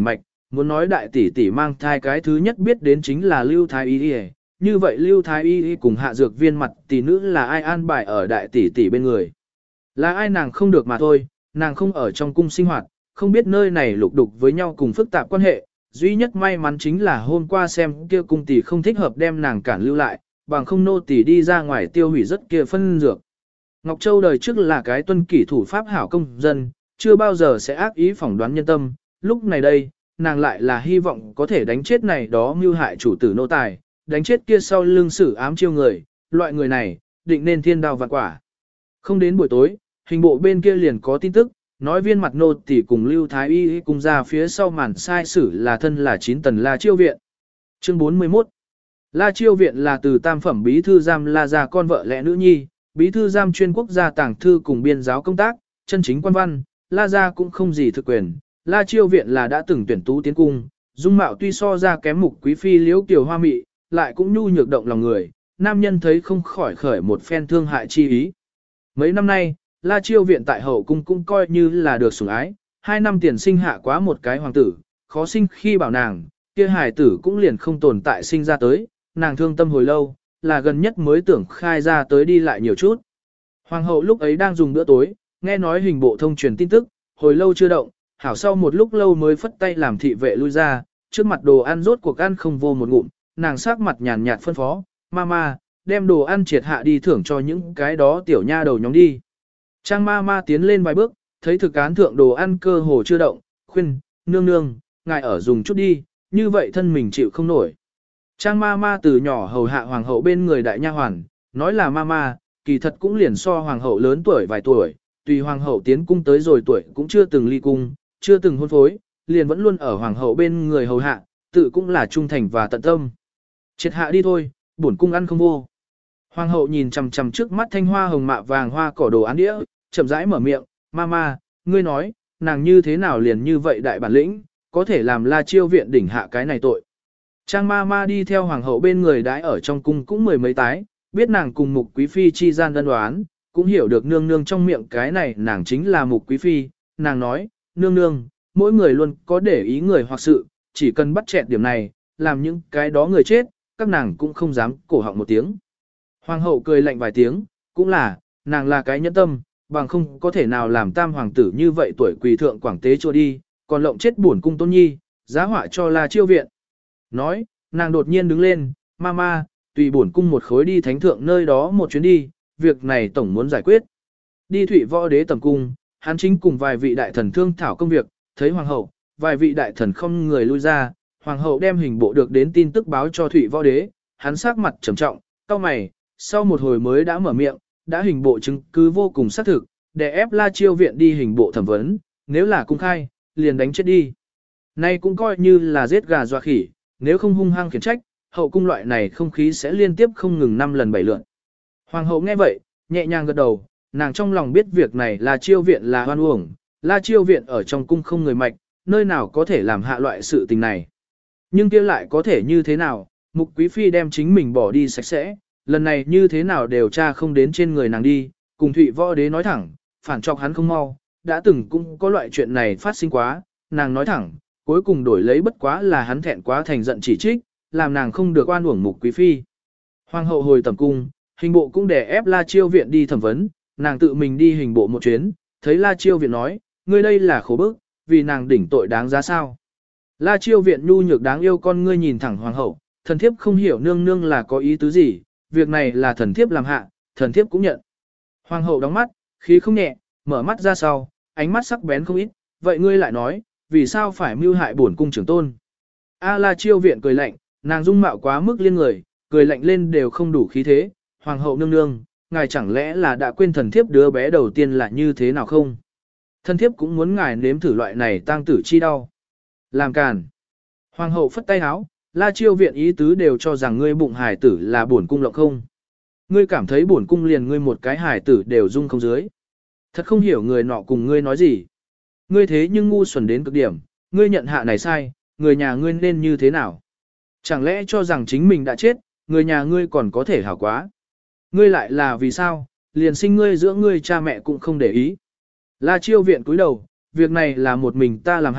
muốn nói đại tỷ tỷ mang thai cái thứ nhất biết đến chính là Lưu Thái Y Y. Như vậy Lưu Thái Y cùng hạ dược viên mặt tỷ nữ là ai an bài ở đại tỷ tỷ bên người. Là ai nàng không được mà thôi, nàng không ở trong cung sinh hoạt, không biết nơi này lục đục với nhau cùng phức tạp quan hệ. Duy nhất may mắn chính là hôm qua xem kia cung tỷ không thích hợp đem nàng cản lưu lại, bằng không nô tỷ đi ra ngoài tiêu hủy rất kia phân dược. Ngọc Châu đời trước là cái tuân kỷ thủ pháp hảo công dân, chưa bao giờ sẽ ác ý phỏng đoán nhân tâm, lúc này đây, nàng lại là hy vọng có thể đánh chết này đó mưu hại chủ tử nô tài, đánh chết kia sau lưng sử ám chiêu người, loại người này, định nên thiên đao vạn quả. Không đến buổi tối, hình bộ bên kia liền có tin tức, nói viên mặt nô tỷ cùng Lưu Thái Y cùng ra phía sau màn sai sử là thân là 9 tần La Chiêu Viện. Chương 41 La Chiêu Viện là từ tam phẩm bí thư giam La gia con vợ lẽ nữ nhi, bí thư giam chuyên quốc gia tàng thư cùng biên giáo công tác, chân chính quan văn, La gia cũng không gì thực quyền. La Chiêu Viện là đã từng tuyển tú tiến cung, dung mạo tuy so ra kém Mục Quý phi Liễu Kiều Hoa mị, lại cũng nhu nhược động lòng người, nam nhân thấy không khỏi khởi một phen thương hại chi ý. Mấy năm nay, La Chiêu Viện tại hậu cung cũng coi như là được sủng ái, 2 năm tiền sinh hạ quá một cái hoàng tử, khó sinh khi bảo nàng, kia hài tử cũng liền không tồn tại sinh ra tới, nàng thương tâm hồi lâu, là gần nhất mới tưởng khai ra tới đi lại nhiều chút. Hoàng hậu lúc ấy đang dùng bữa tối, nghe nói hình bộ thông truyền tin tức, hồi lâu chưa động, hảo sau một lúc lâu mới phất tay làm thị vệ lui ra, trước mặt đồ ăn rốt cuộc ăn không vô một ngụm, nàng sắc mặt nhàn nhạt phân phó, mama, đem đồ ăn triệt hạ đi thưởng cho những cái đó tiểu nha đầu nhóm đi. Trang mama tiến lên vài bước, thấy thực án thượng đồ ăn cơ hồ chưa động, khuyên, nương nương, ngài ở dùng chút đi, như vậy thân mình chịu không nổi. Trang mama từ nhỏ hầu hạ hoàng hậu bên người đại nha hoàn, nói là mama, kỳ thật cũng liền so hoàng hậu lớn tuổi vài tuổi, tùy hoàng hậu tiến cung tới rồi tuổi cũng chưa từng ly cung, chưa từng hôn phối, liền vẫn luôn ở hoàng hậu bên người hầu hạ, tự cũng là trung thành và tận tâm. Triệt hạ đi thôi, bổn cung ăn không vô. Hoàng hậu nhìn chằm chằm trước mắt thanh hoa hồng mạ vàng hoa cỏ đồ án đĩa, chậm rãi mở miệng, mama, ngươi nói, nàng như thế nào liền như vậy đại bản lĩnh, có thể làm La Chiêu Viện đỉnh hạ cái này tội. Trang mama đi theo hoàng hậu bên người đãi ở trong cung cũng mười mấy tái, biết nàng cùng Mục Quý phi chi gian đơn đoán, cũng hiểu được nương nương trong miệng cái này nàng chính là Mục Quý phi, nàng nói, nương nương, mỗi người luôn có để ý người hoặc sự, chỉ cần bắt chẹt điểm này, làm những cái đó người chết, các nàng cũng không dám cổ họng một tiếng. Hoàng hậu cười lạnh vài tiếng, cũng là, nàng là cái nhẫn tâm, bằng không có thể nào làm tam hoàng tử như vậy tuổi quỳ thượng quảng tế cho đi, còn lộng chết bổn cung tôn nhi, giá họa cho La Chiêu Viện. Nói, nàng đột nhiên đứng lên, mama, tùy bổn cung một khối đi thánh thượng nơi đó một chuyến đi, việc này tổng muốn giải quyết. Đi Thụy Võ Đế tầm cung, hắn chính cùng vài vị đại thần thương thảo công việc, thấy hoàng hậu, vài vị đại thần không người lui ra, hoàng hậu đem hình bộ được đến tin tức báo cho Thụy Võ Đế, hắn sắc mặt trầm trọng, cau mày, sau một hồi mới đã mở miệng, đã hình bộ chứng cứ vô cùng xác thực, để ép La Chiêu Viện đi hình bộ thẩm vấn, nếu là cung khai, liền đánh chết đi. Nay cũng coi như là giết gà dọa khỉ, nếu không hung hăng khiển trách, hậu cung loại này không khí sẽ liên tiếp không ngừng 5 lần 7 lượt. Hoàng hậu nghe vậy, nhẹ nhàng gật đầu, nàng trong lòng biết việc này là Chiêu Viện là hoan uổng, La Chiêu Viện ở trong cung không người mạch, nơi nào có thể làm hạ loại sự tình này. Nhưng kia lại có thể như thế nào, Mục Quý phi đem chính mình bỏ đi sạch sẽ, lần này như thế nào đều tra không đến trên người nàng đi, cùng Thụy Võ Đế nói thẳng, phản trọc hắn không mau, đã từng cũng có loại chuyện này phát sinh quá, nàng nói thẳng, cuối cùng đổi lấy bất quá là hắn thẹn quá thành giận chỉ trích, làm nàng không được oan uổng Mục Quý phi. Hoàng hậu hồi tẩm cung, hình bộ cũng để ép La Chiêu Viện đi thẩm vấn, nàng tự mình đi hình bộ một chuyến, thấy La Chiêu Viện nói, ngươi đây là khổ bức, vì nàng đỉnh tội đáng giá sao. La Chiêu Viện nhu nhược đáng yêu con ngươi nhìn thẳng hoàng hậu, thần thiếp không hiểu nương nương là có ý tứ gì, việc này là thần thiếp làm hạ, thần thiếp cũng nhận. Hoàng hậu đóng mắt, khí không nhẹ, mở mắt ra sau, ánh mắt sắc bén không ít, vậy ngươi lại nói, vì sao phải mưu hại bổn cung trưởng tôn. A La Chiêu Viện cười lạnh, nàng dung mạo quá mức liên người, cười lạnh lên đều không đủ khí thế, hoàng hậu nương nương, ngài chẳng lẽ là đã quên thần thiếp đứa bé đầu tiên là như thế nào không? Thần thiếp cũng muốn ngài nếm thử loại này tang tử chi đau. Làm càn. Hoàng hậu phất tay áo, La Chiêu Viện ý tứ đều cho rằng ngươi bụng hài tử là bổn cung lộng không. Ngươi cảm thấy bổn cung liền ngươi một cái hài tử đều dung không dưới. Thật không hiểu người nọ cùng ngươi nói gì. Ngươi thế nhưng ngu xuẩn đến cực điểm, ngươi nhận hạ này sai, người nhà ngươi nên như thế nào? Chẳng lẽ cho rằng chính mình đã chết, người nhà ngươi còn có thể hảo quá? Ngươi lại là vì sao, liền sinh ngươi giữa ngươi cha mẹ cũng không để ý. La Chiêu Viện cúi đầu, việc này là một mình ta làm hạ,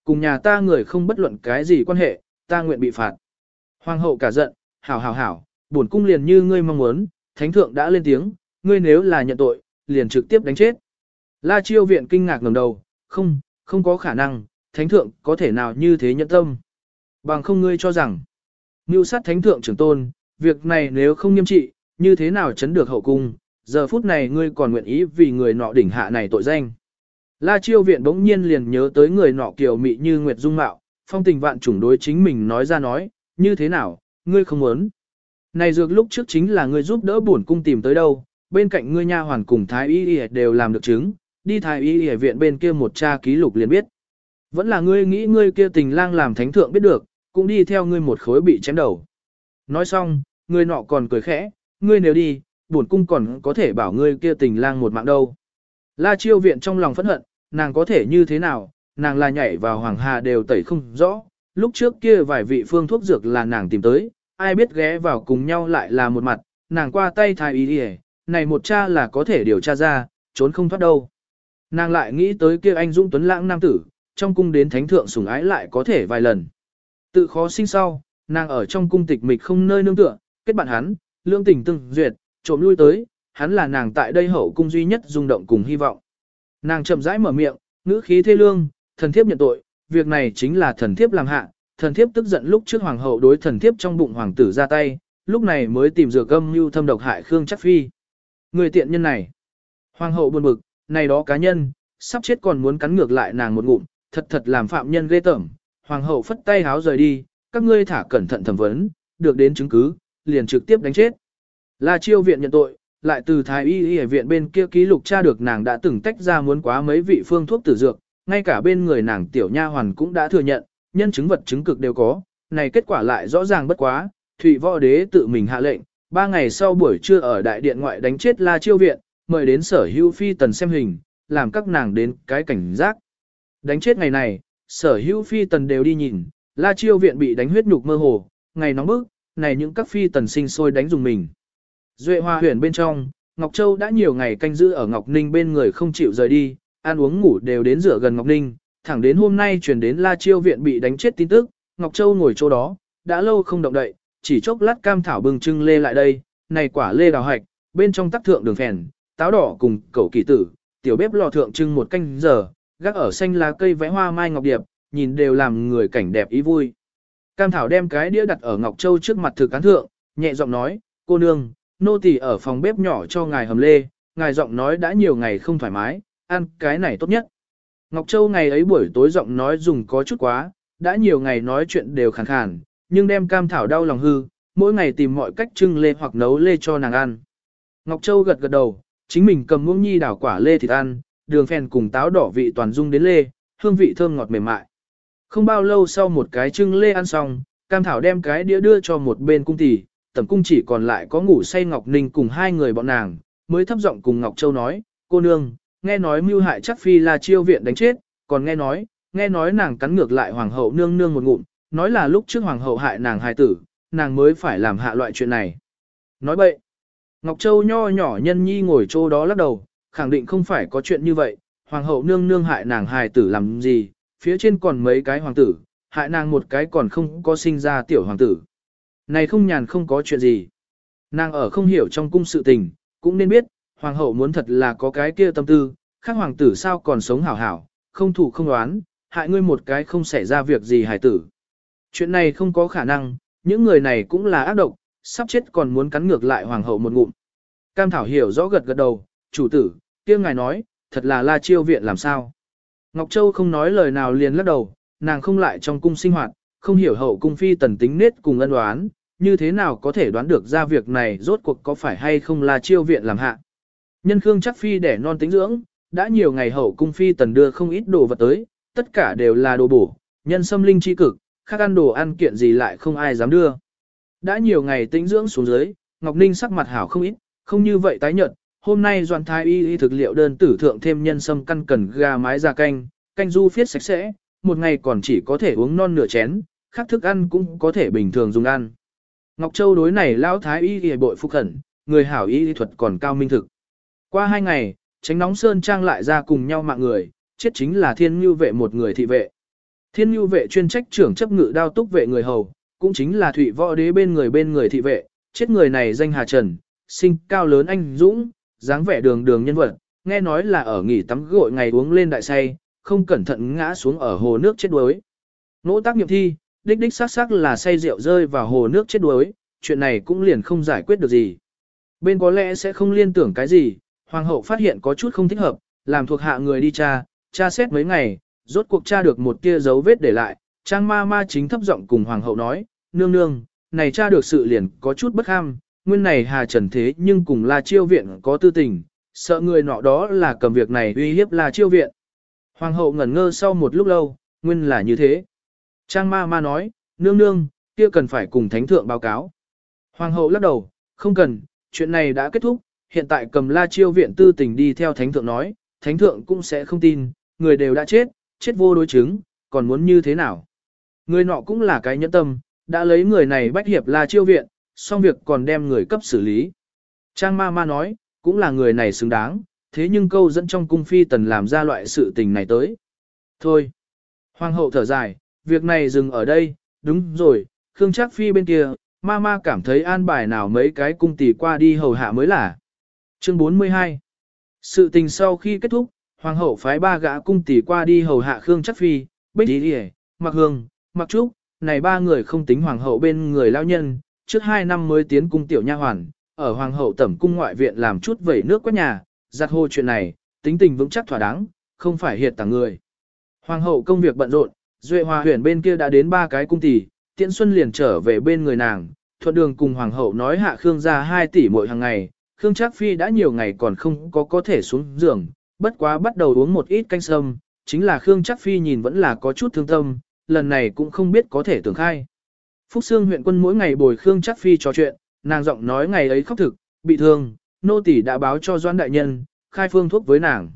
cùng nhà ta người không bất luận cái gì quan hệ, ta nguyện bị phạt. Hoàng hậu cả giận, hảo hảo hảo, bổn cung liền như ngươi mong muốn, thánh thượng đã lên tiếng, ngươi nếu là nhận tội, liền trực tiếp đánh chết. La Chiêu viện kinh ngạc ngẩng đầu, không có khả năng, thánh thượng có thể nào như thế nhẫn tâm. Bằng không ngươi cho rằng, mưu sát thánh thượng trưởng tôn, việc này nếu không nghiêm trị, như thế nào chấn được hậu cung, giờ phút này ngươi còn nguyện ý vì người nọ đỉnh hạ này tội danh. La Chiêu viện bỗng nhiên liền nhớ tới người nọ kiều mị như nguyệt dung mạo, phong tình vạn chủng đối chính mình nói ra nói, như thế nào, ngươi không muốn. Này dược lúc trước chính là ngươi giúp đỡ bổn cung tìm tới đâu, bên cạnh ngươi nha hoàn cùng thái y đều làm được chứng, đi thái y viện bên kia một tra ký lục liền biết. Vẫn là ngươi nghĩ ngươi kia tình lang làm thánh thượng biết được, cũng đi theo ngươi một khối bị chém đầu. Nói xong, ngươi nọ còn cười khẽ, ngươi nếu đi, bổn cung còn có thể bảo ngươi kia tình lang một mạng đâu. La Chiêu viện trong lòng phẫn hận, nàng có thể như thế nào, nàng là nhảy vào hoàng hà đều tẩy không rõ, lúc trước kia vài vị phương thuốc dược là nàng tìm tới, ai biết ghé vào cùng nhau lại là một mặt, nàng qua tay thái y đi, này một cha là có thể điều tra ra, trốn không thoát đâu. Nàng lại nghĩ tới kia anh dũng tuấn lãng nam tử, trong cung đến thánh thượng sủng ái lại có thể vài lần. Tự khó sinh sau, nàng ở trong cung tịch mịch không nơi nương tựa, kết bạn hắn, lương tình từng duyệt, trộm lui tới, hắn là nàng tại đây hậu cung duy nhất rung động cùng hy vọng. Nàng chậm rãi mở miệng, ngữ khí thê lương, thần thiếp nhận tội, việc này chính là thần thiếp làm hạ, thần thiếp tức giận lúc trước hoàng hậu đối thần thiếp trong bụng hoàng tử ra tay, lúc này mới tìm dược âm mưu thâm độc hại Khương Chắc Phi. Người tiện nhân này, hoàng hậu buồn bực, này đó cá nhân, sắp chết còn muốn cắn ngược lại nàng một ngụm, thật làm phạm nhân ghê tởm. Hoàng hậu phất tay háo rời đi, các ngươi thả cẩn thận thẩm vấn, được đến chứng cứ, liền trực tiếp đánh chết. La Chiêu viện nhận tội, lại từ thái y viện bên kia ký lục tra được nàng đã từng tách ra muốn quá mấy vị phương thuốc tử dược, ngay cả bên người nàng tiểu nha hoàn cũng đã thừa nhận, nhân chứng vật chứng cực đều có, này kết quả lại rõ ràng bất quá, Thụy Võ Đế tự mình hạ lệnh, 3 ngày sau buổi trưa ở đại điện ngoại đánh chết La Chiêu viện, mời đến Sở Hữu Phi tần xem hình, làm các nàng đến cái cảnh giác. Đánh chết ngày này, Sở Hữu Phi tần đều đi nhìn, La Chiêu viện bị đánh huyết nhục mơ hồ, ngày nóng bức, này những các phi tần sinh sôi đánh dùng mình. Duệ Hoa huyền bên trong, Ngọc Châu đã nhiều ngày canh giữ ở Ngọc Ninh bên người không chịu rời đi, ăn uống ngủ đều đến rửa gần Ngọc Ninh, thẳng đến hôm nay truyền đến La Chiêu viện bị đánh chết tin tức, Ngọc Châu ngồi chỗ đó, đã lâu không động đậy, chỉ chốc lát cam thảo bừng trưng lê lại đây, này quả lê đào hạch, bên trong tắc thượng đường phèn, táo đỏ cùng cẩu kỳ tử, tiểu bếp lò thượng trưng một canh giờ, gác ở xanh lá cây vẽ hoa mai ngọc điệp, nhìn đều làm người cảnh đẹp ý vui. Cam thảo đem cái đĩa đặt ở Ngọc Châu trước mặt thực cán thượng, nhẹ giọng nói, cô nương, nô tỳ ở phòng bếp nhỏ cho ngài hầm lê, ngài giọng nói đã nhiều ngày không thoải mái, ăn cái này tốt nhất. Ngọc Châu ngày ấy buổi tối giọng nói dùng có chút quá, đã nhiều ngày nói chuyện đều khàn khàn, nhưng đem cam thảo đau lòng hư, mỗi ngày tìm mọi cách trưng lê hoặc nấu lê cho nàng ăn. Ngọc Châu gật gật đầu, chính mình cầm muỗng nhi đảo quả lê thịt ăn, đường phèn cùng táo đỏ vị toàn dung đến lê, hương vị thơm ngọt mềm mại. Không bao lâu sau một cái trưng lê ăn xong, cam thảo đem cái đĩa đưa cho một bên cung tỷ, tẩm cung chỉ còn lại có ngủ say Ngọc Ninh cùng hai người bọn nàng, mới thấp giọng cùng Ngọc Châu nói, cô nương, nghe nói mưu hại chắc phi là Chiêu viện đánh chết, còn nghe nói nàng cắn ngược lại hoàng hậu nương nương một ngụm, nói là lúc trước hoàng hậu hại nàng hài tử, nàng mới phải làm hạ loại chuyện này. Nói bậy. Ngọc Châu nho nhỏ nhân nhi ngồi chỗ đó lắc đầu, khẳng định không phải có chuyện như vậy, hoàng hậu nương nương hại nàng hài tử làm gì, phía trên còn mấy cái hoàng tử, hại nàng một cái còn không có sinh ra tiểu hoàng tử. Này không nhàn không có chuyện gì. Nàng ở không hiểu trong cung sự tình, cũng nên biết, hoàng hậu muốn thật là có cái kia tâm tư, khác hoàng tử sao còn sống hảo hảo, không thủ không đoán, hại ngươi một cái không xảy ra việc gì hài tử. Chuyện này không có khả năng, những người này cũng là ác độc, sắp chết còn muốn cắn ngược lại hoàng hậu một ngụm. Cam Thảo hiểu rõ gật gật đầu, chủ tử, kia ngài nói, thật là La Chiêu viện làm sao. Ngọc Châu không nói lời nào liền lắc đầu, nàng không lại trong cung sinh hoạt, không hiểu hậu cung phi tần tính nết cùng ân đoán, như thế nào có thể đoán được ra việc này rốt cuộc có phải hay không La Chiêu viện làm hạ. Nhân Khương chắc phi đẻ non tính dưỡng, đã nhiều ngày hậu cung phi tần đưa không ít đồ vật tới, tất cả đều là đồ bổ, nhân xâm linh chi cực, khác ăn đồ ăn kiện gì lại không ai dám đưa. Đã nhiều ngày tĩnh dưỡng xuống dưới, Ngọc Ninh sắc mặt hảo không ít, không như vậy tái nhợt, hôm nay Doan Thái y thực liệu đơn tử thượng thêm nhân sâm căn cần gà mái ra canh, canh du phiết sạch sẽ, một ngày còn chỉ có thể uống non nửa chén, khác thức ăn cũng có thể bình thường dùng ăn. Ngọc Châu đối này lão Thái y thì bội phục khẩn, người hảo y thuật còn cao minh thực. Qua 2 ngày, Tránh Nóng Sơn Trang lại ra cùng nhau mạng người, chết chính là Thiên Nhu vệ một người thị vệ. Thiên Nhu vệ chuyên trách trưởng chấp ngự đao túc vệ người hầu, cũng chính là Thụy Võ Đế bên người thị vệ, chết người này danh Hà Trần, sinh cao lớn anh dũng, dáng vẻ đường đường nhân vật, nghe nói là ở nghỉ tắm gội ngày uống lên đại say, không cẩn thận ngã xuống ở hồ nước chết đuối. Nỗ tác nghiệm thi, đích xác là say rượu rơi vào hồ nước chết đuối, chuyện này cũng liền không giải quyết được gì. Bên có lẽ sẽ không liên tưởng cái gì, hoàng hậu phát hiện có chút không thích hợp, làm thuộc hạ người đi tra xét mấy ngày, rốt cuộc tra được một tia dấu vết để lại, Trang ma chính thấp giọng cùng hoàng hậu nói, nương nương, này tra được sự liền có chút bất ham, nguyên này Hà Trần thế nhưng cùng La Chiêu viện có tư tình, sợ người nọ đó là cầm việc này uy hiếp La Chiêu viện. Hoàng hậu ngẩn ngơ sau một lúc lâu, nguyên là như thế. Trang ma nói, nương nương, kia cần phải cùng thánh thượng báo cáo. Hoàng hậu lắc đầu, không cần, chuyện này đã kết thúc, hiện tại cầm La Chiêu viện tư tình đi theo thánh thượng nói, thánh thượng cũng sẽ không tin, người đều đã chết vô đối chứng, còn muốn như thế nào. Người nọ cũng là cái nhẫn tâm, đã lấy người này bách hiệp La Chiêu viện, xong việc còn đem người cấp xử lý. Trang ma nói, cũng là người này xứng đáng, thế nhưng câu dẫn trong cung phi tần làm ra loại sự tình này tới. Thôi. Hoàng hậu thở dài, việc này dừng ở đây, đúng rồi, Khương Trác Phi bên kia, ma cảm thấy an bài nào mấy cái cung tỷ qua đi hầu hạ mới là. Chương 42. Sự tình sau khi kết thúc, hoàng hậu phái 3 gã cung tỷ qua đi hầu hạ Khương Trác Phi, Bích Ý Điề, Mặc Hương, Mặc Trúc, này 3 người không tính hoàng hậu bên người lao nhân, trước 2 năm mới tiến cung tiểu nha hoàn, ở hoàng hậu tẩm cung ngoại viện làm chút vẩy nước quét nhà, giặt hồ chuyện này, tính tình vững chắc thỏa đáng, không phải hiệt tàng người. Hoàng hậu công việc bận rộn, Duệ Hòa Huyền bên kia đã đến 3 cái cung tỷ, Tiễn Xuân liền trở về bên người nàng, thuận đường cùng hoàng hậu nói hạ Khương gia 2 tỷ mỗi hàng ngày, Khương Trác Phi đã nhiều ngày còn không có thể xuống giường, bất quá bắt đầu uống một ít canh sâm, chính là Khương Trác Phi nhìn vẫn là có chút thương tâm, lần này cũng không biết có thể tưởng khai. Phúc Sương huyện quân mỗi ngày bồi Khương Trác Phi trò chuyện, nàng giọng nói ngày ấy khóc thực, bị thương, nô tỳ đã báo cho Doãn đại nhân, khai phương thuốc với nàng.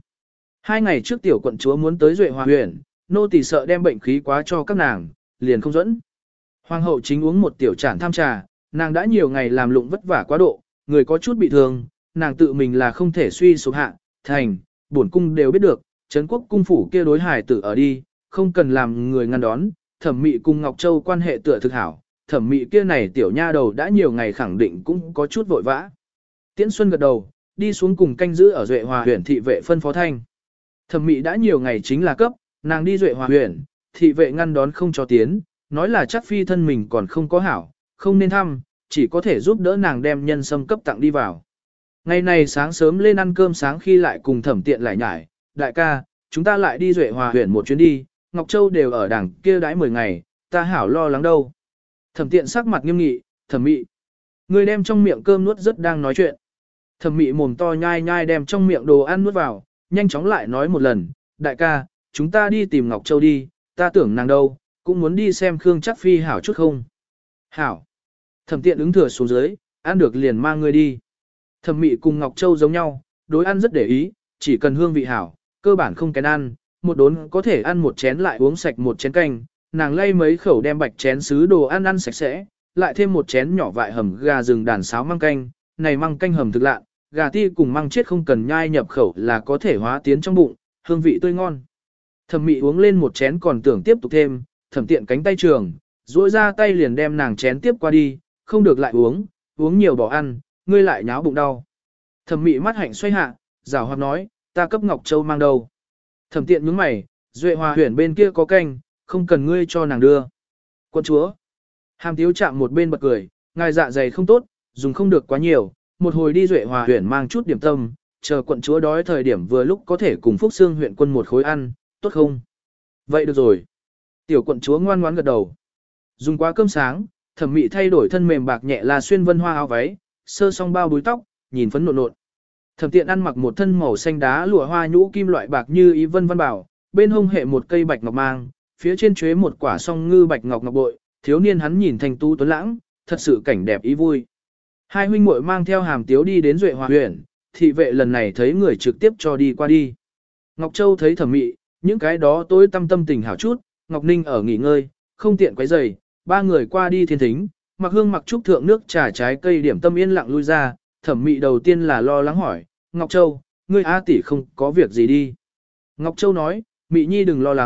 2 ngày trước tiểu quận chúa muốn tới Duệ Hòa huyện, nô tỳ sợ đem bệnh khí quá cho các nàng, liền không dẫn. Hoàng hậu chính uống một tiểu chản tham trà, nàng đã nhiều ngày làm lụng vất vả quá độ, người có chút bị thương, nàng tự mình là không thể suy sụp hạ, thành, bổn cung đều biết được, Trấn Quốc cung phủ kia đối hải tử ở đi, không cần làm người ngăn đón, Thẩm Mị cùng Ngọc Châu quan hệ tựa thực hảo, Thẩm Mị kia này tiểu nha đầu đã nhiều ngày khẳng định cũng có chút vội vã. Tiễn Xuân gật đầu, đi xuống cùng canh giữ ở Duệ Hòa huyện thị vệ phân phó thanh. Thẩm Mị đã nhiều ngày chính là cấp, nàng đi Duệ Hòa huyện, thị vệ ngăn đón không cho tiến, nói là chắc phi thân mình còn không có hảo, không nên thăm, chỉ có thể giúp đỡ nàng đem nhân sâm cấp tặng đi vào. Ngày này sáng sớm lên ăn cơm sáng khi lại cùng Thẩm Tiện lại nhải, đại ca, chúng ta lại đi Duệ Hòa huyện một chuyến đi, Ngọc Châu đều ở đằng kia đãi 10 ngày, ta hảo lo lắng đâu. Thẩm Tiện sắc mặt nghiêm nghị, Thẩm Mị, người đem trong miệng cơm nuốt rất đang nói chuyện. Thẩm Mị mồm to nhai nhai đem trong miệng đồ ăn nuốt vào, nhanh chóng lại nói một lần, đại ca, chúng ta đi tìm Ngọc Châu đi, ta tưởng nàng đâu, cũng muốn đi xem Khương Trác Phi hảo chút không. Hảo. Thẩm Tiện ứng thừa xuống dưới, ăn được liền mang người đi. Thẩm Mị cùng Ngọc Châu giống nhau, đối ăn rất để ý, chỉ cần hương vị hảo, cơ bản không kén ăn, một đốn có thể ăn một chén lại uống sạch một chén canh, nàng lay mấy khẩu đem bạch chén sứ đồ ăn ăn sạch sẽ, lại thêm một chén nhỏ vại hầm gà rừng đàn sáo măng canh, này măng canh hầm thực lạ, gà ti cùng măng chết không cần nhai nhập khẩu là có thể hóa tiến trong bụng, hương vị tươi ngon. Thẩm Mị uống lên một chén còn tưởng tiếp tục thêm, Thẩm Tiện cánh tay trường, duỗi ra tay liền đem nàng chén tiếp qua đi, không được lại uống nhiều bỏ ăn, ngươi lại nháo bụng đau. Thẩm Mị mắt hạnh xoay hạ, giảo hoạt nói, ta cấp Ngọc Châu mang đâu. Thẩm Tiện nhướng mày, Duệ Hòa huyện bên kia có canh, không cần ngươi cho nàng đưa. Quân chúa. Hàm Tiếu chạm một bên bật cười, ngài dạ dày không tốt, dùng không được quá nhiều, một hồi đi Duệ Hòa huyện mang chút điểm tâm, chờ quận chúa đói thời điểm vừa lúc có thể cùng Phúc Sương huyện quân một khối ăn, tốt không? Vậy được rồi. Tiểu quận chúa ngoan ngoãn gật đầu. Dùng quá cơm sáng, Thẩm Mị thay đổi thân mềm bạc nhẹ là xuyên vân hoa áo váy, sơ song bao búi tóc, nhìn phấn nộn nộn. Thẩm Tiện ăn mặc một thân màu xanh đá lụa hoa nhũ kim loại bạc như ý vân văn bảo, bên hông hệ một cây bạch ngọc mang, phía trên chuế một quả song ngư bạch ngọc ngọc bội, thiếu niên hắn nhìn thành tu tuấn lãng, thật sự cảnh đẹp ý vui. Hai huynh muội mang theo Hàm Tiếu đi đến Duệ Hòa huyện, thị vệ lần này thấy người trực tiếp cho đi qua đi. Ngọc Châu thấy Thẩm Mị, những cái đó tối tâm tình hảo chút, Ngọc Ninh ở nghỉ ngơi, không tiện quấy rầy, 3 người qua đi thiên thính, Mặc Hương Mặc Trúc thượng nước trà trái cây điểm tâm yên lặng lui ra, Thẩm Mị đầu tiên là lo lắng hỏi, Ngọc Châu, ngươi A tỷ không có việc gì đi. Ngọc Châu nói, Mị Nhi đừng lo lắng,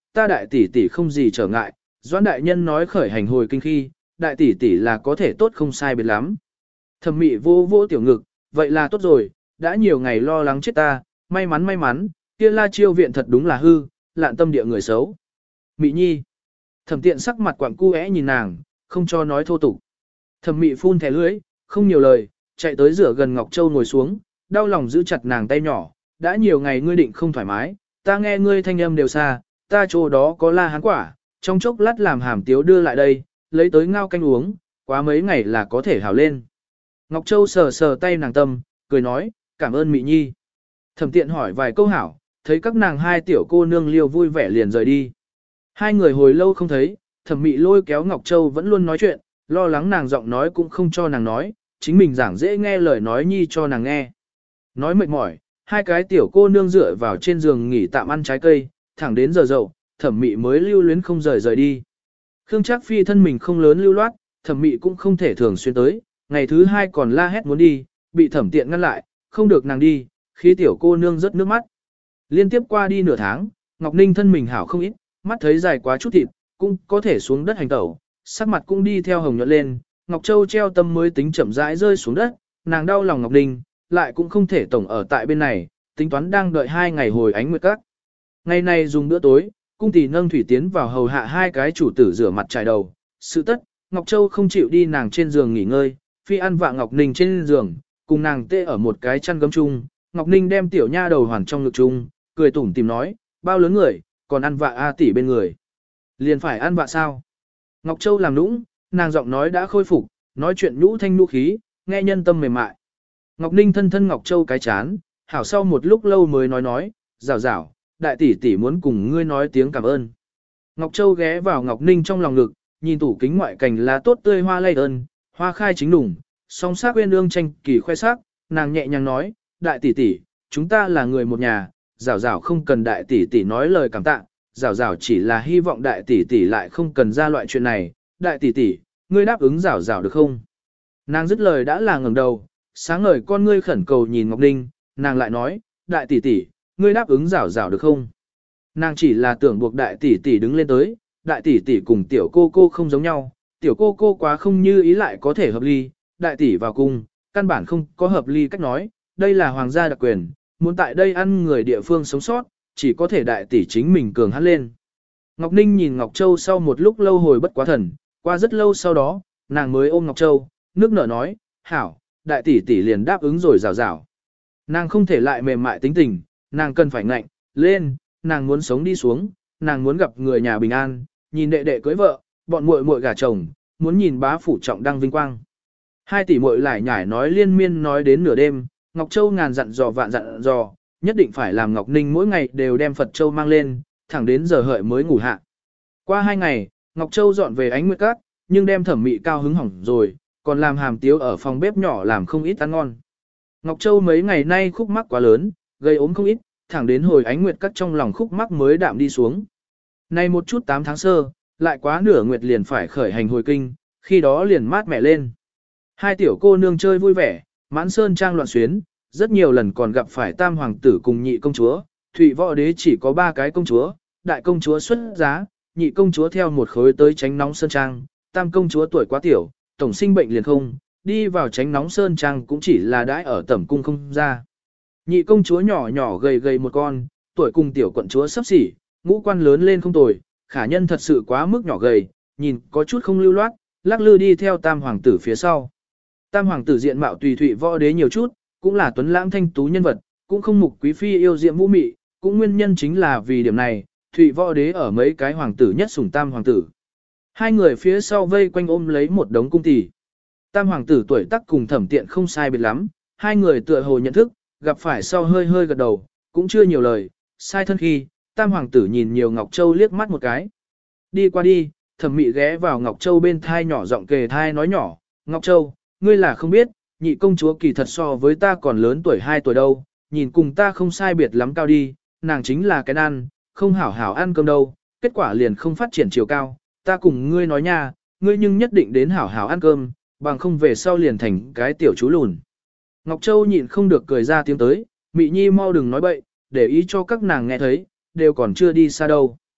ta đại tỷ tỷ không gì trở ngại, Doãn đại nhân nói khởi hành hồi kinh khi, đại tỷ tỷ là có thể tốt không sai biệt lắm. Thẩm mị vô vô tiểu ngực, vậy là tốt rồi, đã nhiều ngày lo lắng chết ta, may mắn, kia La Chiêu viện thật đúng là hư, lạn tâm địa người xấu. Mị nhi. Thẩm tiện sắc mặt quặng cu nhìn nàng, không cho nói thô tục. Thẩm mị phun thẻ lưỡi, không nhiều lời, chạy tới rửa gần Ngọc Châu ngồi xuống, đau lòng giữ chặt nàng tay nhỏ, đã nhiều ngày ngươi định không thoải mái, ta nghe ngươi thanh âm đều xa, ta chỗ đó có la hán quả, trong chốc lát làm hàm tiếu đưa lại đây, lấy tới ngao canh uống, quá mấy ngày là có thể hảo lên. Ngọc Châu sờ sờ tay nàng tâm, cười nói, cảm ơn Mị nhi. Thẩm tiện hỏi vài câu hảo, thấy các nàng hai tiểu cô nương liêu vui vẻ liền rời đi. Hai người hồi lâu không thấy, Thẩm Mị lôi kéo Ngọc Châu vẫn luôn nói chuyện, lo lắng nàng giọng nói cũng không cho nàng nói, chính mình giảng dễ nghe lời nói nhi cho nàng nghe. Nói mệt mỏi, hai cái tiểu cô nương dựa vào trên giường nghỉ tạm ăn trái cây, thẳng đến giờ dậu, Thẩm Mị mới lưu luyến không rời đi. Khương Trác Phi thân mình không lớn lưu loát, Thẩm Mị cũng không thể thường xuyên tới, ngày thứ hai còn la hét muốn đi, bị Thẩm Tiện ngăn lại, không được nàng đi, khi tiểu cô nương rớt nước mắt. Liên tiếp qua đi nửa tháng, Ngọc Ninh thân mình hảo không ít, mắt thấy dài quá chút thịt, cũng có thể xuống đất hành tẩu, sắc mặt cũng đi theo hồng nhuận lên, Ngọc Châu treo tâm mới tính chậm rãi rơi xuống đất, nàng đau lòng Ngọc Ninh, lại cũng không thể tổng ở tại bên này, tính toán đang đợi 2 ngày hồi ánh nguyệt các. Ngày này dùng bữa tối, cung tỷ nâng thủy tiến vào hầu hạ hai cái chủ tử rửa mặt trải đầu, sự tất, Ngọc Châu không chịu đi nàng trên giường nghỉ ngơi, phi ăn vạ Ngọc Ninh trên giường, cùng nàng tê ở một cái chăn gấm chung, Ngọc Ninh đem tiểu nha đầu hoàn trong ngực chung, cười tủm tìm nói, bao lớn người, còn ăn vạ A tỷ bên người. Liền phải ăn vạ sao? Ngọc Châu làm nũng, nàng giọng nói đã khôi phục, nói chuyện nhũ thanh nhũ khí, nghe nhân tâm mềm mại. Ngọc Ninh thân thân Ngọc Châu cái chán, hảo sau một lúc lâu mới nói, rào rào, đại tỷ tỷ muốn cùng ngươi nói tiếng cảm ơn. Ngọc Châu ghé vào Ngọc Ninh trong lòng ngực, nhìn tủ kính ngoại cảnh lá tốt tươi hoa lay ơn, hoa khai chính đủng, song sắc uyên ương tranh kỳ khoe sắc, nàng nhẹ nhàng nói, đại tỷ tỷ, chúng ta là người một nhà, rào rào không cần đại tỷ tỷ nói lời cảm tạ, rào rào chỉ là hy vọng đại tỷ tỷ lại không cần ra loại chuyện này, đại tỷ tỷ, ngươi đáp ứng rào rào được không? Nàng dứt lời đã là ngẩng đầu, sáng ngời con ngươi khẩn cầu nhìn Ngọc Ninh, nàng lại nói, đại tỷ tỷ, ngươi đáp ứng rào rào được không? Nàng chỉ là tưởng buộc đại tỷ tỷ đứng lên tới, đại tỷ tỷ cùng tiểu cô cô không giống nhau, tiểu cô cô quá không như ý lại có thể hợp ly, đại tỷ vào cung, căn bản không có hợp ly cách nói, đây là hoàng gia đặc quyền, muốn tại đây ăn người địa phương sống sót, chỉ có thể đại tỷ chính mình cường hắn lên. Ngọc Ninh nhìn Ngọc Châu sau một lúc lâu hồi bất quá thần, qua rất lâu sau đó, nàng mới ôm Ngọc Châu, nước nở nói, hảo, đại tỷ tỷ liền đáp ứng rồi rào rào. Nàng không thể lại mềm mại tính tình, nàng cần phải ngạnh, lên, nàng muốn sống đi xuống, nàng muốn gặp người nhà bình an, nhìn đệ đệ cưới vợ, bọn muội muội gả chồng, muốn nhìn bá phủ trọng đăng vinh quang. Hai tỷ muội lại nhải nói liên miên nói đến nửa đêm, Ngọc Châu ngàn dặn dò vạn dặn dò, nhất định phải làm Ngọc Ninh mỗi ngày đều đem Phật Châu mang lên, thẳng đến giờ hợi mới ngủ hạ. Qua 2 ngày, Ngọc Châu dọn về ánh nguyệt các, nhưng đem Thẩm Mị cao hứng hỏng rồi, còn làm hàm tiếu ở phòng bếp nhỏ làm không ít ăn ngon. Ngọc Châu mấy ngày nay khúc mắc quá lớn, gây ốm không ít, thẳng đến hồi ánh nguyệt các trong lòng khúc mắc mới đạm đi xuống. Nay một chút 8 tháng sơ, lại quá nửa nguyệt liền phải khởi hành hồi kinh, khi đó liền mát mẻ lên. Hai tiểu cô nương chơi vui vẻ, mãn sơn trang loạn xuyến, rất nhiều lần còn gặp phải tam hoàng tử cùng nhị công chúa, Thụy Võ Đế chỉ có 3 cái công chúa, đại công chúa xuất giá, nhị công chúa theo một khối tới tránh nóng sơn trang, tam công chúa tuổi quá tiểu, tổng sinh bệnh liền không, đi vào tránh nóng sơn trang cũng chỉ là đãi ở tẩm cung không ra. Nhị công chúa nhỏ nhỏ gầy gầy một con, tuổi cùng tiểu quận chúa sắp xỉ, ngũ quan lớn lên không tồi, khả nhân thật sự quá mức nhỏ gầy, nhìn có chút không lưu loát, lắc lư đi theo tam hoàng tử phía sau. Tam hoàng tử diện mạo tùy Thụy Võ Đế nhiều chút, cũng là tuấn lãng thanh tú nhân vật, cũng không mục quý phi yêu diệm vũ mị, cũng nguyên nhân chính là vì điểm này, Thụy Võ Đế ở mấy cái hoàng tử nhất sủng tam hoàng tử. Hai người phía sau vây quanh ôm lấy một đống cung tỷ. Tam hoàng tử tuổi tác cùng Thẩm Tiện không sai biệt lắm, hai người tựa hồ nhận thức, gặp phải sau hơi hơi gật đầu, cũng chưa nhiều lời, sai thân khi, tam hoàng tử nhìn nhiều Ngọc Châu liếc mắt một cái. Đi qua đi, Thẩm Mị ghé vào Ngọc Châu bên thai nhỏ giọng kề thai nói nhỏ, Ngọc Châu, ngươi là không biết, nhị công chúa kỳ thật so với ta còn lớn tuổi 2 tuổi đâu, nhìn cùng ta không sai biệt lắm cao đi, nàng chính là cái ăn, không hảo hảo ăn cơm đâu, kết quả liền không phát triển chiều cao, ta cùng ngươi nói nha, ngươi nhưng nhất định đến hảo hảo ăn cơm, bằng không về sau liền thành cái tiểu chú lùn. Ngọc Châu nhịn không được cười ra tiếng tới, Mị Nhi mau đừng nói bậy, để ý cho các nàng nghe thấy, đều còn chưa đi xa đâu.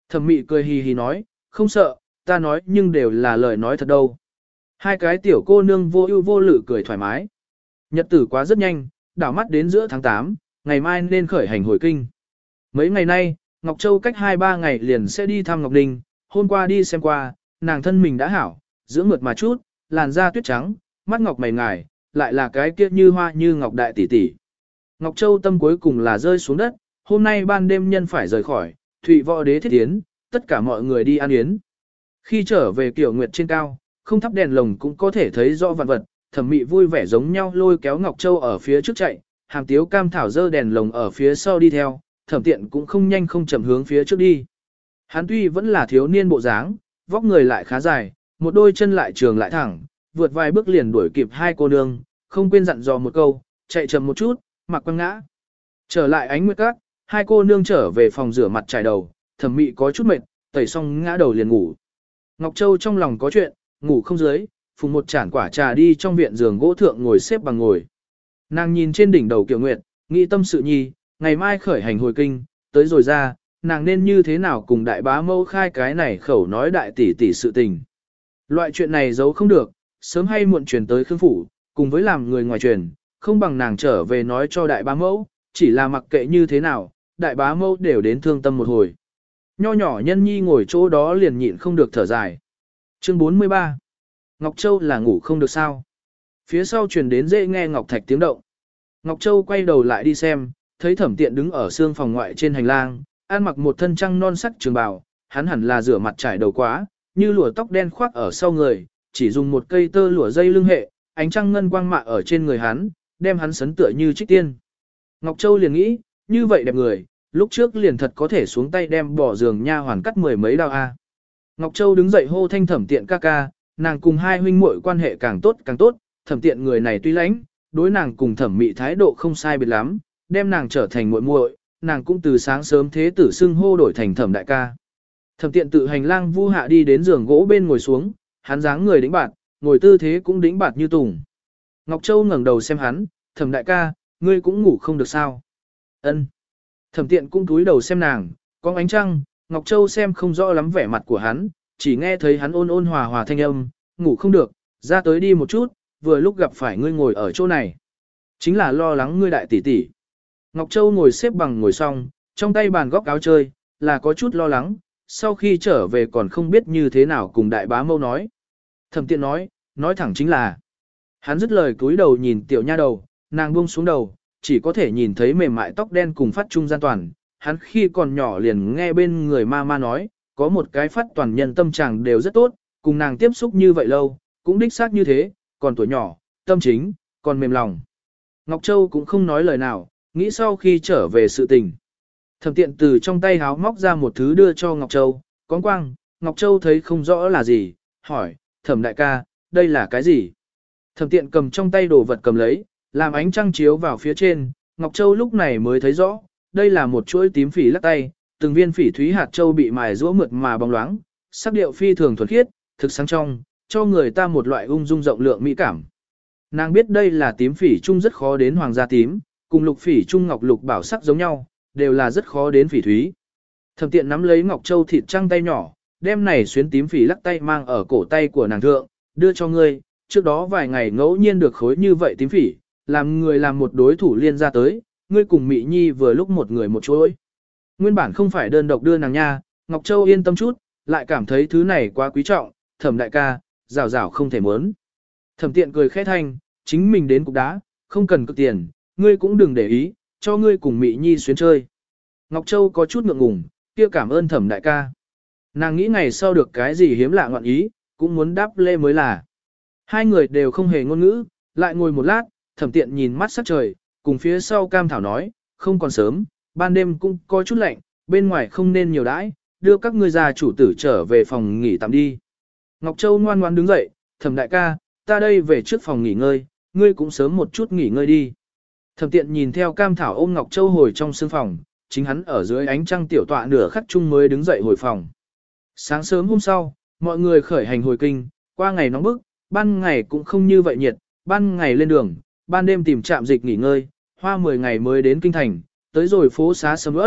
Thẩm mị cười hì hì nói, không sợ, ta nói nhưng đều là lời nói thật đâu. Hai cái tiểu cô nương vô ưu vô lự cười thoải mái. Nhật tử quá rất nhanh, đảo mắt đến giữa tháng 8, ngày mai nên khởi hành hồi kinh. Mấy ngày nay, Ngọc Châu cách 2-3 ngày liền sẽ đi thăm Ngọc Ninh, hôm qua đi xem qua, nàng thân mình đã hảo, dưỡng mượt mà chút, làn da tuyết trắng, mắt ngọc mày ngài, lại là cái kia như hoa như ngọc đại tỷ tỷ. Ngọc Châu tâm cuối cùng là rơi xuống đất, hôm nay ban đêm nhân phải rời khỏi, Thụy Võ Đế thiết tiến, tất cả mọi người đi ăn yến. Khi trở về Kiều Nguyệt trên cao, không thắp đèn lồng cũng có thể thấy rõ vạn vật, Thẩm Mị vui vẻ giống nhau lôi kéo Ngọc Châu ở phía trước chạy, Hàm Tiếu Cam Thảo dơ đèn lồng ở phía sau đi theo, Thẩm Tiện cũng không nhanh không chậm hướng phía trước đi. Hắn tuy vẫn là thiếu niên bộ dáng, vóc người lại khá dài, một đôi chân lại trường lại thẳng, vượt vài bước liền đuổi kịp hai cô nương, không quên dặn dò một câu, chạy chậm một chút, mặc quăng ngã. Trở lại Ánh Nguyệt Các, hai cô nương trở về phòng rửa mặt trải đầu, Thẩm Mị có chút mệt, tẩy xong ngã đầu liền ngủ. Ngọc Châu trong lòng có chuyện, ngủ không dưới, phùng một chản quả trà đi trong viện giường gỗ thượng ngồi xếp bằng ngồi. Nàng nhìn trên đỉnh đầu Kiều Nguyệt, nghĩ tâm sự nhi, ngày mai khởi hành hồi kinh, tới rồi ra, nàng nên như thế nào cùng đại bá mâu khai cái này khẩu nói đại tỷ tỷ sự tình. Loại chuyện này giấu không được, sớm hay muộn truyền tới Khương phủ, cùng với làm người ngoài truyền, không bằng nàng trở về nói cho đại bá mẫu, chỉ là mặc kệ như thế nào, đại bá mẫu đều đến thương tâm một hồi. Nho nhỏ nhân nhi ngồi chỗ đó liền nhịn không được thở dài. Chương 43 Ngọc Châu là ngủ không được sao. Phía sau truyền đến dễ nghe Ngọc Thạch tiếng động. Ngọc Châu quay đầu lại đi xem, thấy Thẩm Tiện đứng ở xương phòng ngoại trên hành lang, ăn mặc một thân trăng non sắc trường bào, hắn hẳn là rửa mặt trải đầu quá, như lụa tóc đen khoác ở sau người, chỉ dùng một cây tơ lụa dây lưng hệ, ánh trăng ngân quang mạ ở trên người hắn, đem hắn sấn tựa như trích tiên. Ngọc Châu liền nghĩ, như vậy đẹp người, lúc trước liền thật có thể xuống tay đem bỏ giường nha hoàn cắt mười mấy đao a. Ngọc Châu đứng dậy hô thanh Thẩm Tiện ca ca, nàng cùng hai huynh muội quan hệ càng tốt càng tốt, Thẩm Tiện người này tuy lãnh, đối nàng cùng Thẩm Mị thái độ không sai biệt lắm, đem nàng trở thành muội muội, nàng cũng từ sáng sớm thế tử xưng hô đổi thành Thẩm đại ca. Thẩm Tiện tự hành lang vu hạ đi đến giường gỗ bên ngồi xuống, hắn dáng người đĩnh bạt, ngồi tư thế cũng đĩnh bạt như tùng. Ngọc Châu ngẩng đầu xem hắn, Thẩm đại ca, ngươi cũng ngủ không được sao? Ân. Thẩm Tiện cũng cúi đầu xem nàng, có ánh trăng, Ngọc Châu xem không rõ lắm vẻ mặt của hắn, chỉ nghe thấy hắn ôn ôn hòa hòa thanh âm, ngủ không được, ra tới đi một chút, vừa lúc gặp phải ngươi ngồi ở chỗ này. Chính là lo lắng ngươi đại tỷ tỷ. Ngọc Châu ngồi xếp bằng ngồi xong, trong tay bàn góc áo chơi, là có chút lo lắng, sau khi trở về còn không biết như thế nào cùng đại bá mâu nói. Thẩm Tiện nói thẳng chính là. Hắn dứt lời cúi đầu nhìn tiểu nha đầu, nàng buông xuống đầu, chỉ có thể nhìn thấy mềm mại tóc đen cùng phát trung gian toàn. Hắn khi còn nhỏ liền nghe bên người ma nói, có một cái phát toàn nhân tâm trạng đều rất tốt, cùng nàng tiếp xúc như vậy lâu, cũng đích xác như thế, còn tuổi nhỏ, tâm chính, còn mềm lòng. Ngọc Châu cũng không nói lời nào, nghĩ sau khi trở về sự tình. Thẩm Tiện từ trong tay háo móc ra một thứ đưa cho Ngọc Châu, con quang, Ngọc Châu thấy không rõ là gì, hỏi, Thẩm đại ca, đây là cái gì? Thẩm Tiện cầm trong tay đồ vật cầm lấy, làm ánh trăng chiếu vào phía trên, Ngọc Châu lúc này mới thấy rõ, đây là một chuỗi tím phỉ lắc tay, từng viên phỉ thúy hạt châu bị mài rũa mượt mà bóng loáng, sắc điệu phi thường thuần khiết, thực sáng trong, cho người ta một loại ung dung rộng lượng mỹ cảm. Nàng biết đây là tím phỉ trung rất khó đến hoàng gia tím, cùng lục phỉ trung ngọc lục bảo sắc giống nhau, đều là rất khó đến phỉ thúy. Thẩm Tiện nắm lấy Ngọc Châu thịt trăng tay nhỏ, đem này xuyến tím phỉ lắc tay mang ở cổ tay của nàng thượng, đưa cho ngươi, trước đó vài ngày ngẫu nhiên được khối như vậy tím phỉ, làm người làm một đối thủ liên ra tới, ngươi cùng Mị Nhi vừa lúc một người một chuỗi. Nguyên bản không phải đơn độc đưa nàng nha, Ngọc Châu yên tâm chút, lại cảm thấy thứ này quá quý trọng, Thẩm đại ca, rào rào không thể muốn. Thẩm Tiện cười khẽ thanh, chính mình đến cục đá, không cần cực tiền, ngươi cũng đừng để ý, cho ngươi cùng Mị Nhi xuyến chơi. Ngọc Châu có chút ngượng ngùng, kia cảm ơn Thẩm đại ca. Nàng nghĩ ngày sau được cái gì hiếm lạ ngọn ý, cũng muốn đáp lê mới là. Hai người đều không hề ngôn ngữ, lại ngồi một lát, Thẩm Tiện nhìn mắt sắc trời, cùng phía sau Cam Thảo nói, không còn sớm, ban đêm cũng có chút lạnh, bên ngoài không nên nhiều đãi, đưa các ngươi già chủ tử trở về phòng nghỉ tạm đi. Ngọc Châu ngoan ngoan đứng dậy, Thẩm đại ca, ta đây về trước phòng nghỉ ngơi, ngươi cũng sớm một chút nghỉ ngơi đi. Thẩm Tiện nhìn theo Cam Thảo ôm Ngọc Châu hồi trong sương phòng, chính hắn ở dưới ánh trăng tiểu tọa nửa khắc chung mới đứng dậy hồi phòng. Sáng sớm hôm sau, mọi người khởi hành hồi kinh, qua ngày nóng bức, ban ngày cũng không như vậy nhiệt, ban ngày lên đường, ban đêm tìm trạm dịch nghỉ ngơi, hoa 10 ngày mới đến kinh thành, tới rồi phố xá sầm ớt,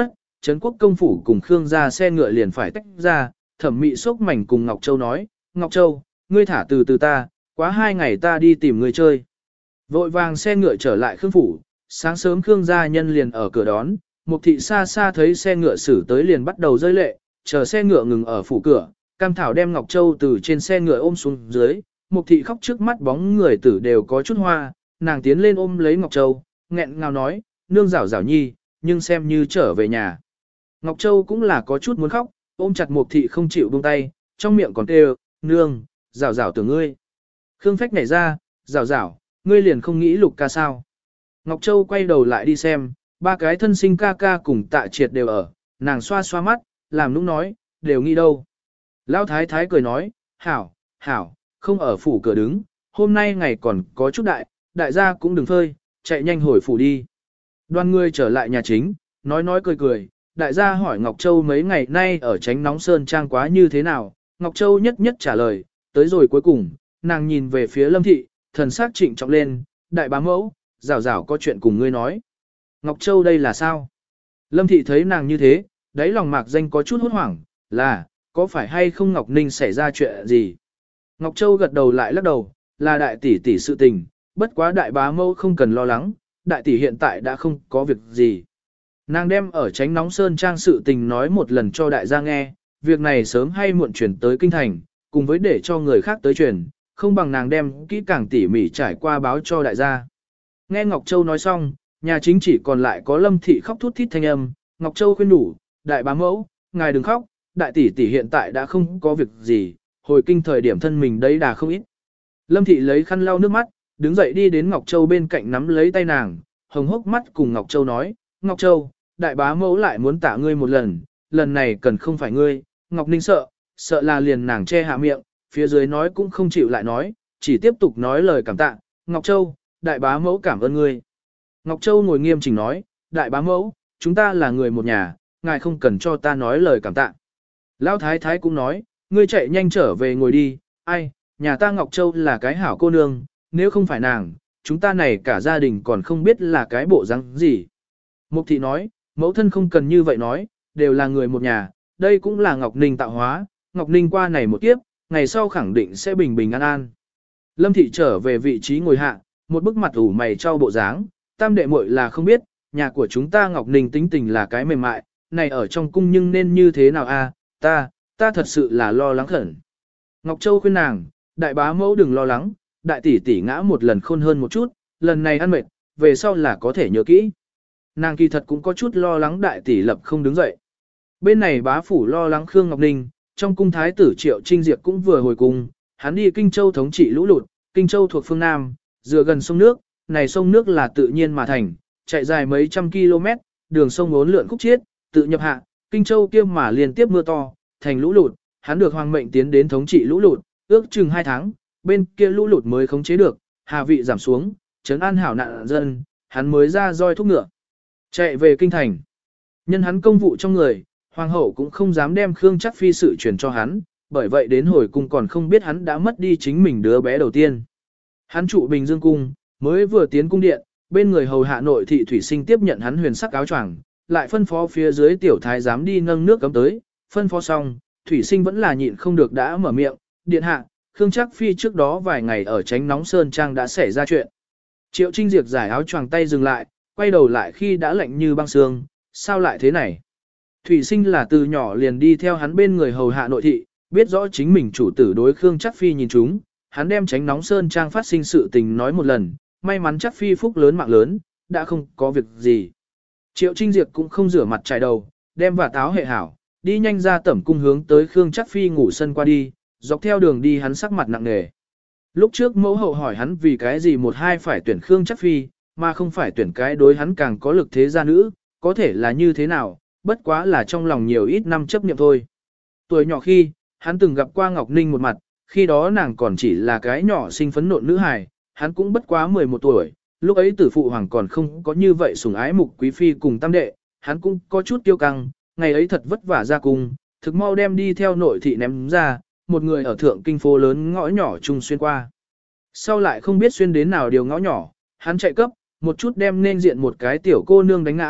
Trấn Quốc công phủ cùng Khương gia xe ngựa liền phải tách ra, Thẩm Mị sốc mảnh cùng Ngọc Châu nói, Ngọc Châu, ngươi thả từ từ ta, quá 2 ngày ta đi tìm ngươi chơi. Vội vàng xe ngựa trở lại Khương phủ, sáng sớm Khương gia nhân liền ở cửa đón, Mục thị xa xa thấy xe ngựa xử tới liền bắt đầu rơi lệ, chờ xe ngựa ngừng ở phủ cửa, Cam Thảo đem Ngọc Châu từ trên xe ngựa ôm xuống dưới, Mục thị khóc trước mắt bóng người tử đều có chút hoa, nàng tiến lên ôm lấy Ngọc Châu, nghẹn ngào nói, nương rảo rảo nhi, nhưng xem như trở về nhà. Ngọc Châu cũng là có chút muốn khóc, ôm chặt Mục thị không chịu buông tay, trong miệng còn kêu, nương, rảo rảo tưởng ngươi. Khương Phách nhảy ra, rảo rảo, ngươi liền không nghĩ Lục ca sao. Ngọc Châu quay đầu lại đi xem, 3 cái thân sinh ca ca cùng Tạ Triệt đều ở, nàng xoa xoa mắt, làm nũng nói, đều nghĩ đâu. Lão thái thái cười nói, hảo, hảo, không ở phủ cửa đứng, hôm nay ngày còn có chút đại gia cũng đừng phơi, chạy nhanh hồi phủ đi. Đoàn người trở lại nhà chính, nói cười cười, đại gia hỏi Ngọc Châu mấy ngày nay ở Chánh Nóng Sơn Trang quá như thế nào, Ngọc Châu nhất nhất trả lời, tới rồi cuối cùng, nàng nhìn về phía Lâm Thị, thần sắc trịnh trọng lên, đại bá mẫu, rảo rảo có chuyện cùng ngươi nói. Ngọc Châu đây là sao? Lâm Thị thấy nàng như thế, đáy lòng mạc danh có chút hốt hoảng, là, có phải hay không Ngọc Ninh xảy ra chuyện gì? Ngọc Châu gật đầu lại lắc đầu, là đại tỷ tỷ sự tình, bất quá đại bá mẫu không cần lo lắng, đại tỷ hiện tại đã không có việc gì. Nàng đem ở Chánh Nóng Sơn Trang sự tình nói một lần cho đại gia nghe, việc này sớm hay muộn chuyển tới kinh thành, cùng với để cho người khác tới truyền, không bằng nàng đem kỹ càng tỉ mỉ trải qua báo cho đại gia. Nghe Ngọc Châu nói xong, nhà chính chỉ còn lại có Lâm Thị khóc thút thít thanh âm, Ngọc Châu khuyên đủ, đại bá mẫu, ngài đừng khóc, đại tỷ tỷ hiện tại đã không có việc gì, hồi kinh thời điểm thân mình đấy đà không ít. Lâm Thị lấy khăn lau nước mắt, đứng dậy đi đến Ngọc Châu bên cạnh nắm lấy tay nàng, hồng hốc mắt cùng Ngọc Châu nói, Ngọc Châu, đại bá mẫu lại muốn tạ ngươi một lần này cần không phải ngươi, Ngọc Ninh sợ là liền nàng che hạ miệng, phía dưới nói cũng không chịu lại nói, chỉ tiếp tục nói lời cảm tạ, Ngọc Châu, đại bá mẫu cảm ơn ngươi. Ngọc Châu ngồi nghiêm chỉnh nói, đại bá mẫu, chúng ta là người một nhà, ngài không cần cho ta nói lời cảm tạ. Lão thái thái cũng nói, ngươi chạy nhanh trở về ngồi đi, ai, nhà ta Ngọc Châu là cái hảo cô nương, nếu không phải nàng, chúng ta này cả gia đình còn không biết là cái bộ răng gì. Mục thị nói, mẫu thân không cần như vậy nói, đều là người một nhà, đây cũng là Ngọc Ninh tạo hóa, Ngọc Ninh qua này một kiếp, ngày sau khẳng định sẽ bình bình an an. Lâm thị trở về vị trí ngồi hạ, một bức mặt ủ mày trao bộ dáng, tam đệ muội là không biết, nhà của chúng ta Ngọc Ninh tính tình là cái mềm mại, này ở trong cung nhưng nên như thế nào a? Ta thật sự là lo lắng khẩn. Ngọc Châu khuyên nàng, đại bá mẫu đừng lo lắng, đại tỷ tỷ ngã một lần khôn hơn một chút, lần này ăn mệt, về sau là có thể nhớ kỹ. Nàng kỳ thật cũng có chút lo lắng đại tỷ lập không đứng dậy. Bên này bá phủ lo lắng Khương Ngọc Ninh, trong cung thái tử Triệu Trinh Diệp cũng vừa hồi cung, hắn đi Kinh Châu thống trị lũ lụt, Kinh Châu thuộc phương Nam, dựa gần sông nước, này sông nước là tự nhiên mà thành, chạy dài mấy trăm km, đường sông uốn lượn khúc chiết, tự nhập hạ, Kinh Châu kia mà liên tiếp mưa to, thành lũ lụt, hắn được hoàng mệnh tiến đến thống trị lũ lụt, ước chừng 2 tháng, bên kia lũ lụt mới khống chế được, hà vị giảm xuống, trấn an hảo nạn dân, hắn mới ra roi thúc ngựa, chạy về kinh thành. Nhân hắn công vụ trong người, hoàng hậu cũng không dám đem Khương Chắc Phi sự truyền cho hắn, bởi vậy đến hồi cung còn không biết hắn đã mất đi chính mình đứa bé đầu tiên. Hắn trụ Bình Dương cung, mới vừa tiến cung điện, bên người hầu hạ nội thị thủy sinh tiếp nhận hắn huyền sắc áo choàng, lại phân phó phía dưới tiểu thái giám đi nâng nước cấm tới, phân phó xong, thủy sinh vẫn là nhịn không được đã mở miệng, điện hạ, Khương Trác Phi trước đó vài ngày ở Chánh Nóng Sơn Trang đã xảy ra chuyện. Triệu Trinh Diệp giải áo choàng tay dừng lại, quay đầu lại khi đã lạnh như băng xương, sao lại thế này? Thủy sinh là từ nhỏ liền đi theo hắn bên người hầu hạ nội thị, biết rõ chính mình chủ tử đối Khương Trác Phi nhìn chúng, hắn đem Chánh Nóng Sơn Trang phát sinh sự tình nói một lần, may mắn Trác Phi phúc lớn mạng lớn, đã không có việc gì. Triệu Trinh Diệp cũng không rửa mặt trải đầu, đem và táo hệ hảo, đi nhanh ra tẩm cung hướng tới Khương Trác Phi ngủ sân qua đi, dọc theo đường đi hắn sắc mặt nặng nề. Lúc trước mẫu hậu hỏi hắn vì cái gì một hai phải tuyển Khương Trác Phi, mà không phải tuyển cái đối hắn càng có lực thế gia nữ, có thể là như thế nào, bất quá là trong lòng nhiều ít năm chấp niệm thôi. Tuổi nhỏ khi, hắn từng gặp qua Ngọc Ninh một mặt, khi đó nàng còn chỉ là cái nhỏ xinh phấn nộn nữ hài, hắn cũng bất quá 11 tuổi, lúc ấy tử phụ hoàng còn không có như vậy sủng ái Mục Quý Phi cùng tam đệ, hắn cũng có chút kiêu căng, ngày ấy thật vất vả ra cung, thực mau đem đi theo nội thị ném ra, một người ở thượng kinh phố lớn ngõ nhỏ chung xuyên qua. Sau lại không biết xuyên đến nào điều ngõ nhỏ, hắn chạy cấp, một chút đem nên diện một cái tiểu cô nương đánh ngã,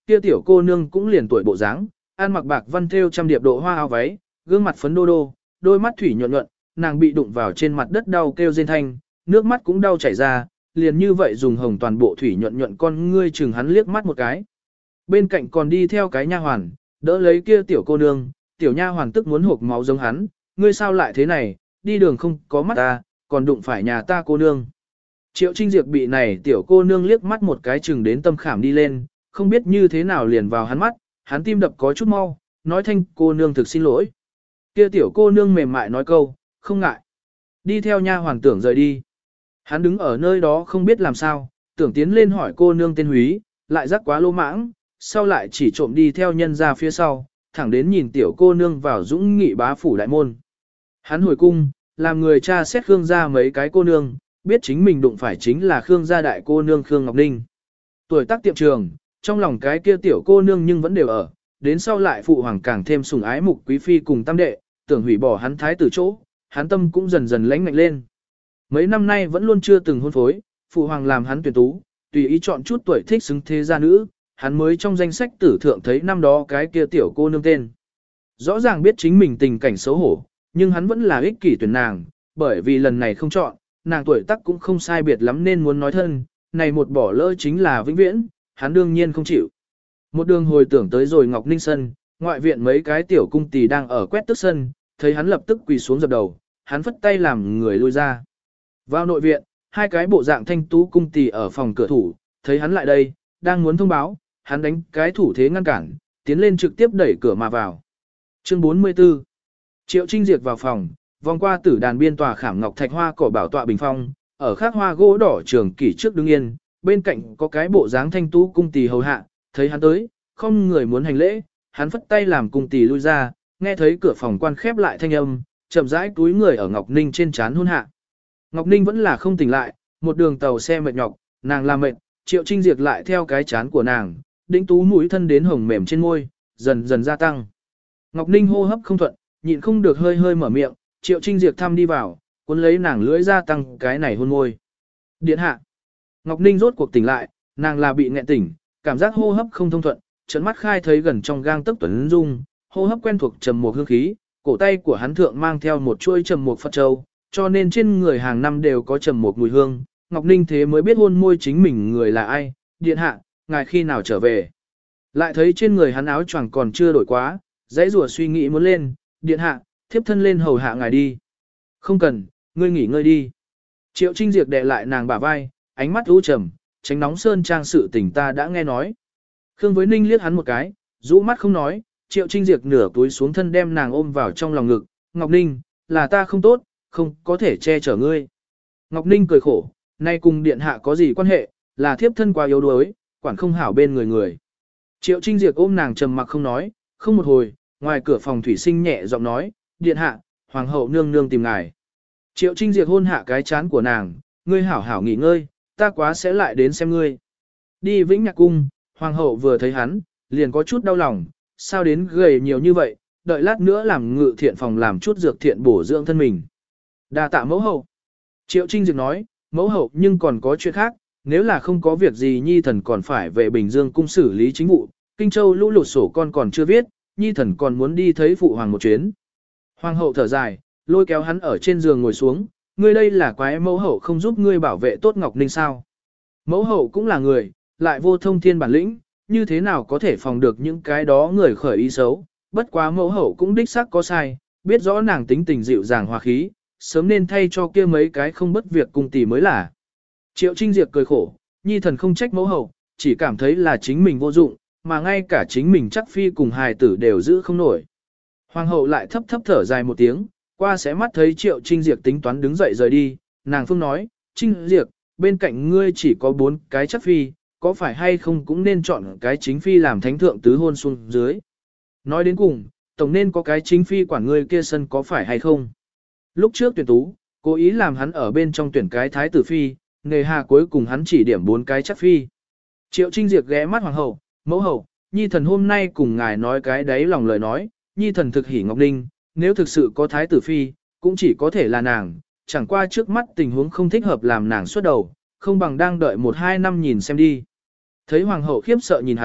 kia tiểu cô nương cũng liền tuổi bộ dáng, ăn mặc bạc văn thêu trăm điệp độ hoa áo váy, gương mặt phấn đô đô, đôi mắt thủy nhuận nhuận, nàng bị đụng vào trên mặt đất đau kêu rên thanh, nước mắt cũng đau chảy ra, liền như vậy dùng hồng toàn bộ thủy nhuận nhuận con ngươi chừng hắn liếc mắt một cái. Bên cạnh còn đi theo cái nha hoàn, đỡ lấy kia tiểu cô nương, tiểu nha hoàn tức muốn hộc máu giống hắn, ngươi sao lại thế này, đi đường không có mắt ta, còn đụng phải nhà ta cô nương. Triệu Trinh Diệp bị này tiểu cô nương liếc mắt một cái chừng đến tâm khảm đi lên, không biết như thế nào liền vào hắn mắt, hắn tim đập có chút mau, nói thanh cô nương thực xin lỗi. Kia tiểu cô nương mềm mại nói câu, không ngại. Đi theo nha hoàn tưởng rời đi. Hắn đứng ở nơi đó không biết làm sao, tưởng tiến lên hỏi cô nương tên Húy, lại rắc quá lô mãng, sau lại chỉ trộm đi theo nhân ra phía sau, thẳng đến nhìn tiểu cô nương vào dũng nghị bá phủ đại môn. Hắn hồi cung, làm người cha xét Khương gia mấy cái cô nương, biết chính mình đụng phải chính là Khương gia đại cô nương Khương Ngọc Ninh. Tuổi tác tiệm trường, trong lòng cái kia tiểu cô nương nhưng vẫn đều ở, đến sau lại phụ hoàng càng thêm sủng ái mục quý phi cùng tam đệ, tưởng hủy bỏ hắn thái tử chỗ, hắn tâm cũng dần dần lãnh ngạnh lên. Mấy năm nay vẫn luôn chưa từng hôn phối, phụ hoàng làm hắn tuyển tú, tùy ý chọn chút tuổi thích xứng thế gia nữ, hắn mới trong danh sách tử thượng thấy năm đó cái kia tiểu cô nương tên. Rõ ràng biết chính mình tình cảnh xấu hổ, nhưng hắn vẫn là ích kỷ tuyển nàng, bởi vì lần này không chọn, nàng tuổi tác cũng không sai biệt lắm nên muốn nói thân, này một bỏ lỡ chính là vĩnh viễn, hắn đương nhiên không chịu. Một đường hồi tưởng tới rồi Ngọc Ninh sân, ngoại viện mấy cái tiểu cung tỳ đang ở quét tước sân, thấy hắn lập tức quỳ xuống dập đầu, hắn phất tay làm người lui ra. Vào nội viện, hai cái bộ dạng thanh tú cung tỳ ở phòng cửa thủ, thấy hắn lại đây, đang muốn thông báo, hắn đánh cái thủ thế ngăn cản, tiến lên trực tiếp đẩy cửa mà vào. Chương 44. Triệu Trinh Diệt vào phòng, vòng qua tử đàn biên tòa khảm ngọc thạch hoa cỏ bảo tọa bình phong, ở khắc hoa gỗ đỏ trường kỷ trước đứng yên, bên cạnh có cái bộ dáng thanh tú cung tỳ hầu hạ, thấy hắn tới, không người muốn hành lễ, hắn phất tay làm cung tỳ lui ra, nghe thấy cửa phòng quan khép lại thanh âm, chậm rãi túi người ở Ngọc Ninh trên trán hôn hạ. Ngọc Ninh vẫn là không tỉnh lại, một đường tàu xe mệt nhọc, nàng làm mệt, Triệu Trinh Diệt lại theo cái chán của nàng, đĩnh tú mũi thân đến hồng mềm trên môi, dần dần gia tăng. Ngọc Ninh hô hấp không thuận, nhịn không được hơi hơi mở miệng, Triệu Trinh Diệt thăm đi vào, cuốn lấy nàng lưỡi gia tăng cái này hôn môi. Điện hạ. Ngọc Ninh rốt cuộc tỉnh lại, nàng là bị nghẹn tỉnh, cảm giác hô hấp không thông thuận, trấn mắt khai thấy gần trong gang tấc tuấn dung, hô hấp quen thuộc trầm một hương khí, cổ tay của hắn thượng mang theo một chuôi trầm một Phật châu, cho nên trên người hàng năm đều có trầm một mùi hương. Ngọc Ninh thế mới biết hôn môi chính mình người là ai, điện hạ, ngài khi nào trở về. Lại thấy trên người hắn áo choàng còn chưa đổi quá, dãy rùa suy nghĩ muốn lên, điện hạ, thiếp thân lên hầu hạ ngài đi. Không cần, ngươi nghỉ ngơi đi. Triệu Trinh Diệt đè lại nàng bả vai, ánh mắt u trầm, tránh nóng sơn trang sự tình ta đã nghe nói. Khương với Ninh liếc hắn một cái, rũ mắt không nói, Triệu Trinh Diệt nửa túi xuống thân đem nàng ôm vào trong lòng ngực, Ngọc Ninh, là ta không tốt, không có thể che chở ngươi. Ngọc Ninh cười khổ, nay cùng điện hạ có gì quan hệ, là thiếp thân quá yếu đuối, quản không hảo bên người người. Triệu Trinh Diệt ôm nàng trầm mặc không nói, không một hồi, ngoài cửa phòng thủy sinh nhẹ giọng nói, điện hạ, hoàng hậu nương nương tìm ngài. Triệu Trinh Diệt hôn hạ cái chán của nàng, ngươi hảo hảo nghỉ ngơi, ta quá sẽ lại đến xem ngươi. Đi Vĩnh Nhạc cung, hoàng hậu vừa thấy hắn, liền có chút đau lòng, sao đến gầy nhiều như vậy, đợi lát nữa làm ngự thiện phòng làm chút dược thiện bổ dưỡng thân mình. Đa tạ mẫu hậu. Triệu Trinh Diệt nói, mẫu hậu nhưng còn có chuyện khác, nếu là không có việc gì nhi thần còn phải về Bình Dương cung xử lý chính vụ, Kinh Châu lũ lụt sổ con còn chưa viết, nhi thần còn muốn đi thấy phụ hoàng một chuyến. Hoàng hậu thở dài, lôi kéo hắn ở trên giường ngồi xuống, ngươi đây là quái mẫu hậu không giúp ngươi bảo vệ tốt Ngọc Ninh sao. Mẫu hậu cũng là người, lại vô thông thiên bản lĩnh, như thế nào có thể phòng được những cái đó người khởi ý xấu, bất quá mẫu hậu cũng đích xác có sai, biết rõ nàng tính tình dịu dàng hòa khí, sớm nên thay cho kia mấy cái không bất việc cùng tỷ mới là. Triệu Trinh Diệt cười khổ, nhi thần không trách mẫu hậu, chỉ cảm thấy là chính mình vô dụng, mà ngay cả chính mình chắc phi cùng hài tử đều giữ không nổi. Hoàng hậu lại thấp thấp thở dài một tiếng, qua sẽ mắt thấy Triệu Trinh Diệt tính toán đứng dậy rời đi, nàng phương nói, Trinh Diệt, bên cạnh ngươi chỉ có 4 cái chắc phi, có phải hay không cũng nên chọn cái chính phi làm thánh thượng tứ hôn xuống dưới. Nói đến cùng, tổng nên có cái chính phi quản ngươi kia sân có phải hay không. Lúc trước tuyển tú, cố ý làm hắn ở bên trong tuyển cái thái tử phi, nghề hà cuối cùng hắn chỉ điểm 4 cái chắc phi. Triệu Trinh Diệt ghé mắt hoàng hậu, mẫu hậu, nhi thần hôm nay cùng ngài nói cái đấy lòng lời nói, nhi thần thực hỉ Ngọc Ninh, nếu thực sự có thái tử phi, cũng chỉ có thể là nàng, chẳng qua trước mắt tình huống không thích hợp làm nàng xuất đầu, không bằng đang đợi 1-2 năm nhìn xem đi. Thấy hoàng hậu khiếp sợ nhìn hắn,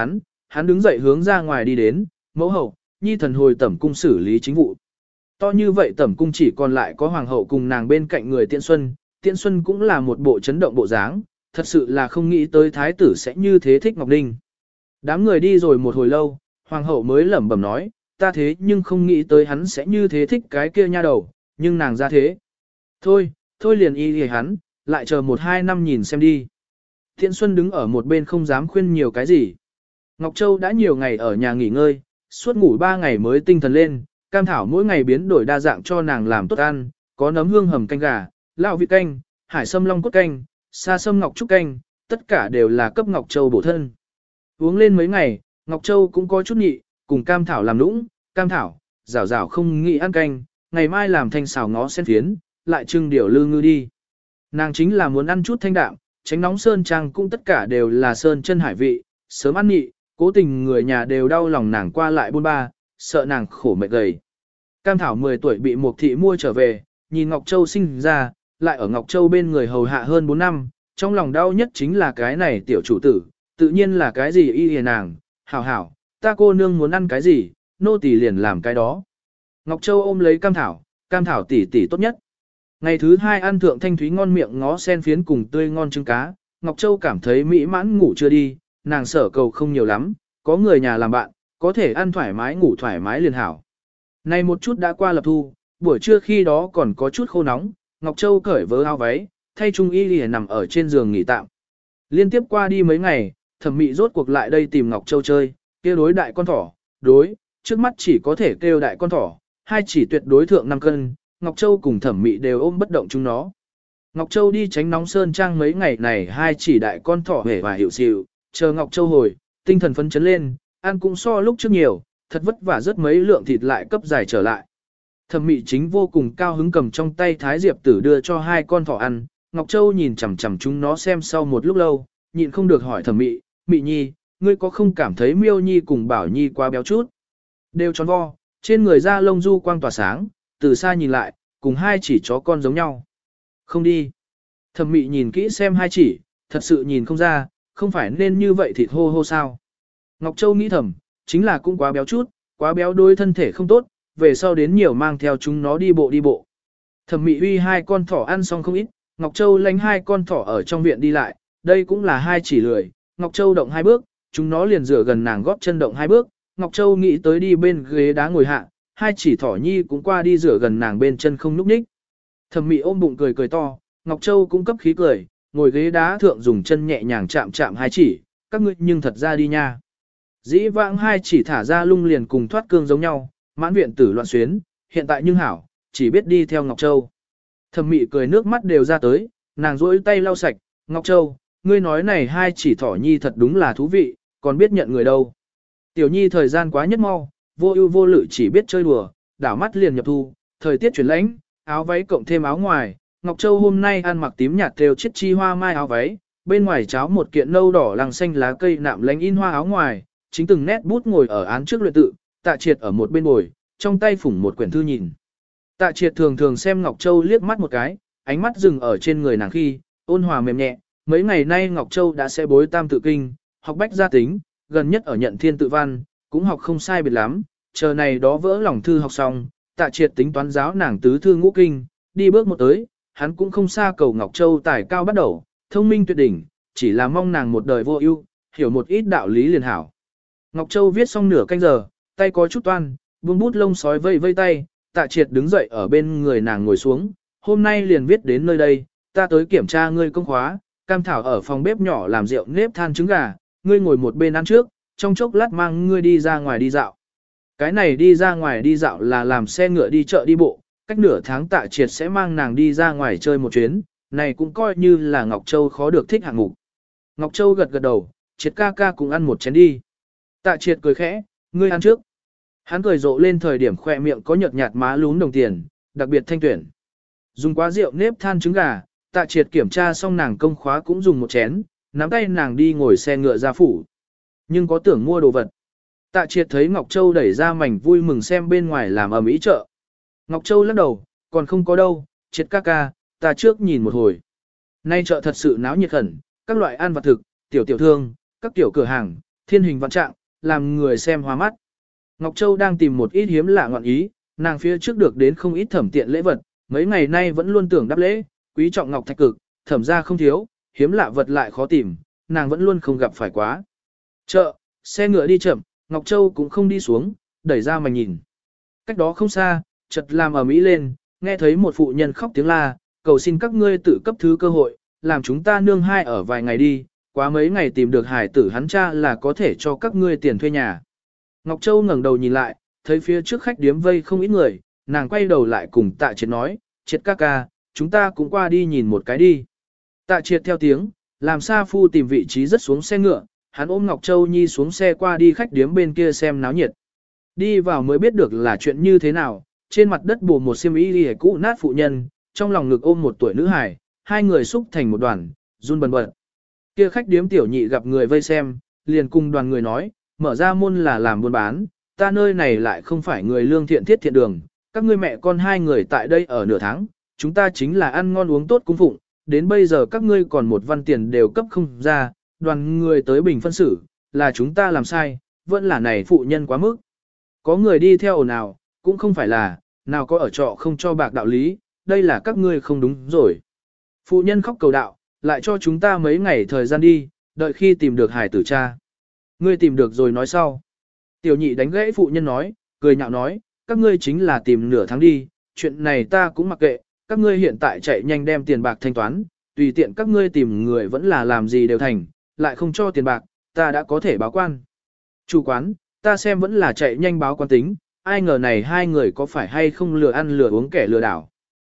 hắn đứng dậy hướng ra ngoài đi đến, mẫu hậu, nhi thần hồi tẩm cung xử lý chính vụ. To như vậy tẩm cung chỉ còn lại có hoàng hậu cùng nàng bên cạnh người Tiễn Xuân cũng là một bộ chấn động bộ dáng, thật sự là không nghĩ tới thái tử sẽ như thế thích Ngọc Ninh. Đám người đi rồi một hồi lâu, hoàng hậu mới lẩm bẩm nói, ta thế nhưng không nghĩ tới hắn sẽ như thế thích cái kia nha đầu, nhưng nàng ra thế. Thôi, thôi liền y hề hắn, lại chờ 1-2 năm nhìn xem đi. Tiễn Xuân đứng ở một bên không dám khuyên nhiều cái gì. Ngọc Châu đã nhiều ngày ở nhà nghỉ ngơi, suốt ngủ 3 ngày mới tinh thần lên, cam thảo mỗi ngày biến đổi đa dạng cho nàng làm tốt ăn, có nấm hương hầm canh gà, lão vị canh, hải sâm long cốt canh, sa sâm ngọc trúc canh, tất cả đều là cấp Ngọc Châu bổ thân. Uống lên mấy ngày, Ngọc Châu cũng có chút nhị, cùng cam thảo làm nũng, cam thảo, rảo rảo không nghĩ ăn canh, ngày mai làm thanh xào ngó sen phiến, lại trưng điều lư ngư đi. Nàng chính là muốn ăn chút thanh đạm, tránh nóng sơn trang cũng tất cả đều là sơn chân hải vị, sớm ăn nhị, cố tình người nhà đều đau lòng nàng qua lại buôn ba, sợ nàng khổ mệt gầy. Cam thảo 10 tuổi bị Mục thị mua trở về, nhìn Ngọc Châu sinh ra, lại ở Ngọc Châu bên người hầu hạ hơn 4 năm, trong lòng đau nhất chính là cái này tiểu chủ tử, tự nhiên là cái gì y hề nàng, hảo hảo, ta cô nương muốn ăn cái gì, nô tỳ liền làm cái đó. Ngọc Châu ôm lấy cam thảo tỷ tỷ tốt nhất. Ngày thứ 2 ăn thượng thanh thúy ngon miệng ngó sen phiến cùng tươi ngon trứng cá, Ngọc Châu cảm thấy mỹ mãn ngủ chưa đi, nàng sở cầu không nhiều lắm, có người nhà làm bạn, có thể ăn thoải mái ngủ thoải mái liền hảo. Này một chút đã qua lập thu, buổi trưa khi đó còn có chút khô nóng, Ngọc Châu cởi vớ áo váy, thay trung y lìa nằm ở trên giường nghỉ tạm. Liên tiếp qua đi mấy ngày, Thẩm Mị rốt cuộc lại đây tìm Ngọc Châu chơi, kia đối đại con thỏ, đối, trước mắt chỉ có thể kêu đại con thỏ, hai chỉ tuyệt đối thượng 5 cân, Ngọc Châu cùng Thẩm Mị đều ôm bất động chúng nó. Ngọc Châu đi tránh nóng sơn trang mấy ngày này hai chỉ đại con thỏ hề và hiểu xịu, chờ Ngọc Châu hồi, tinh thần phấn chấn lên, ăn cũng so lúc trước nhiều, thật vất vả rất mấy lượng thịt lại cấp dài trở lại. Thẩm Mị chính vô cùng cao hứng cầm trong tay Thái Diệp Tử đưa cho hai con thỏ ăn, Ngọc Châu nhìn chằm chằm chúng nó xem sau một lúc lâu, nhịn không được hỏi Thẩm Mị, Mị Nhi, ngươi có không cảm thấy Miêu Nhi cùng Bảo Nhi quá béo chút? Đều tròn vo, trên người da lông du quang tỏa sáng, từ xa nhìn lại, cùng hai chỉ chó con giống nhau. Không đi. Thẩm Mị nhìn kỹ xem hai chỉ, thật sự nhìn không ra, không phải nên như vậy thịt hô hô sao. Ngọc Châu nghĩ thầm, chính là cũng quá béo chút, quá béo đôi thân thể không tốt, về sau đến nhiều mang theo chúng nó đi bộ. Thẩm Mị uy hai con thỏ ăn xong không ít, Ngọc Châu lánh hai con thỏ ở trong viện đi lại, đây cũng là hai chỉ lười, Ngọc Châu động 2 bước, chúng nó liền rửa gần nàng góp chân động 2 bước, Ngọc Châu nghĩ tới đi bên ghế đá ngồi hạ, hai chỉ thỏ nhi cũng qua đi rửa gần nàng bên chân không núp ních. Thẩm Mị ôm bụng cười to, Ngọc Châu cũng cấp khí cười, ngồi ghế đá thượng dùng chân nhẹ nhàng chạm chạm hai chỉ, các ngươi nhưng thật ra đi nha. Dĩ vãng hai chỉ thả ra lung liền cùng thoát cương giống nhau, mãn viện tử loạn xuyến, hiện tại nhưng hảo, chỉ biết đi theo Ngọc Châu. Thẩm Mị cười nước mắt đều ra tới, nàng duỗi tay lau sạch, Ngọc Châu, ngươi nói này hai chỉ thỏ nhi thật đúng là thú vị, còn biết nhận người đâu. Tiểu nhi thời gian quá nhất mau, vô ưu vô lự chỉ biết chơi đùa, đảo mắt liền nhập thu, thời tiết chuyển lạnh, áo váy cộng thêm áo ngoài, Ngọc Châu hôm nay ăn mặc tím nhạt thêu chiếc chi hoa mai áo váy, bên ngoài cháo một kiện nâu đỏ lăng xanh lá cây nạm lánh in hoa áo ngoài, chính từng nét bút ngồi ở án trước luyện tự, Tạ Triệt ở một bên bồi, trong tay phủng một quyển thư nhìn. Tạ Triệt thường thường xem Ngọc Châu liếc mắt một cái, ánh mắt dừng ở trên người nàng khi, ôn hòa mềm nhẹ, mấy ngày nay Ngọc Châu đã sẽ bối tam tự kinh, học bách gia tính, gần nhất ở nhận thiên tự văn, cũng học không sai biệt lắm, chờ này đó vỡ lòng thư học xong, Tạ Triệt tính toán giáo nàng tứ thư ngũ kinh, đi bước một tới, hắn cũng không xa cầu Ngọc Châu tài cao bắt đầu, thông minh tuyệt đỉnh, chỉ là mong nàng một đời vô ưu, hiểu một ít đạo lý liền hảo. Ngọc Châu viết xong nửa canh giờ, tay có chút toan, buông bút lông sói vây vây tay, Tạ Triệt đứng dậy ở bên người nàng ngồi xuống, hôm nay liền viết đến nơi đây, ta tới kiểm tra ngươi công khóa, Cam Thảo ở phòng bếp nhỏ làm rượu nếp than trứng gà, ngươi ngồi một bên ăn trước, trong chốc lát mang ngươi đi ra ngoài đi dạo. Cái này đi ra ngoài đi dạo là làm xe ngựa đi chợ đi bộ, cách nửa tháng Tạ Triệt sẽ mang nàng đi ra ngoài chơi một chuyến, này cũng coi như là Ngọc Châu khó được thích hạng mục. Ngọc Châu gật gật đầu, Triệt ca ca cùng ăn một chén đi. Tạ Triệt cười khẽ, ngươi ăn trước. Hắn cười rộ lên thời điểm khỏe miệng có nhợt nhạt má lún đồng tiền, đặc biệt thanh tuyển. Dùng quá rượu nếp than trứng gà, Tạ Triệt kiểm tra xong nàng công khóa cũng dùng một chén, nắm tay nàng đi ngồi xe ngựa ra phủ. Nhưng có tưởng mua đồ vật. Tạ Triệt thấy Ngọc Châu đẩy ra mảnh vui mừng xem bên ngoài làm ầm ĩ chợ. Ngọc Châu lắc đầu, còn không có đâu, Triệt ca ca, ta trước nhìn một hồi. Nay chợ thật sự náo nhiệt khẩn, các loại ăn vặt thực, tiểu thương, các tiểu cửa hàng, thiên hình vạn trạng, làm người xem hoa mắt. Ngọc Châu đang tìm một ít hiếm lạ ngọn ý, nàng phía trước được đến không ít thẩm tiện lễ vật, mấy ngày nay vẫn luôn tưởng đáp lễ, quý trọng ngọc thạch cực, thẩm ra không thiếu, hiếm lạ vật lại khó tìm, nàng vẫn luôn không gặp phải quá. Chợ, xe ngựa đi chậm, Ngọc Châu cũng không đi xuống, đẩy ra mà nhìn. Cách đó không xa, chợt làm ở mỹ lên, nghe thấy một phụ nhân khóc tiếng la, cầu xin các ngươi tự cấp thứ cơ hội, làm chúng ta nương hai ở vài ngày đi, quá mấy ngày tìm được hải tử hắn cha là có thể cho các ngươi tiền thuê nhà. Ngọc Châu ngẩng đầu nhìn lại, thấy phía trước khách điếm vây không ít người, nàng quay đầu lại cùng Tạ Triệt nói, Triệt ca ca, chúng ta cũng qua đi nhìn một cái đi. Tạ Triệt theo tiếng, làm Sa Phu tìm vị trí rất xuống xe ngựa, hắn ôm Ngọc Châu Nhi xuống xe qua đi khách điếm bên kia xem náo nhiệt. Đi vào mới biết được là chuyện như thế nào, trên mặt đất bù một xiêm y liễu cũ nát phụ nhân, trong lòng ngực ôm một tuổi nữ hài, hai người xúc thành một đoàn, run bần bật. Kia khách điếm tiểu nhị gặp người vây xem, liền cùng đoàn người nói, mở ra môn là làm buôn bán, ta nơi này lại không phải người lương thiện thiết thiện đường, các ngươi mẹ con hai người tại đây ở nửa tháng, chúng ta chính là ăn ngon uống tốt cung phụng, đến bây giờ các ngươi còn một văn tiền đều cấp không ra, đoàn người tới bình phân xử, là chúng ta làm sai, vẫn là này phụ nhân quá mức. Có người đi theo ồn ào, cũng không phải là, nào có ở trọ không cho bạc đạo lý, đây là các ngươi không đúng rồi. Phụ nhân khóc cầu đạo, lại cho chúng ta mấy ngày thời gian đi, đợi khi tìm được hải tử cha. Ngươi tìm được rồi nói sau. Tiểu nhị đánh gãy phụ nhân nói, cười nhạo nói, các ngươi chính là tìm nửa tháng đi, chuyện này ta cũng mặc kệ, các ngươi hiện tại chạy nhanh đem tiền bạc thanh toán, tùy tiện các ngươi tìm người vẫn là làm gì đều thành, lại không cho tiền bạc, ta đã có thể báo quan. Chủ quán, ta xem vẫn là chạy nhanh báo quan tính, ai ngờ này hai người có phải hay không lừa ăn lừa uống kẻ lừa đảo.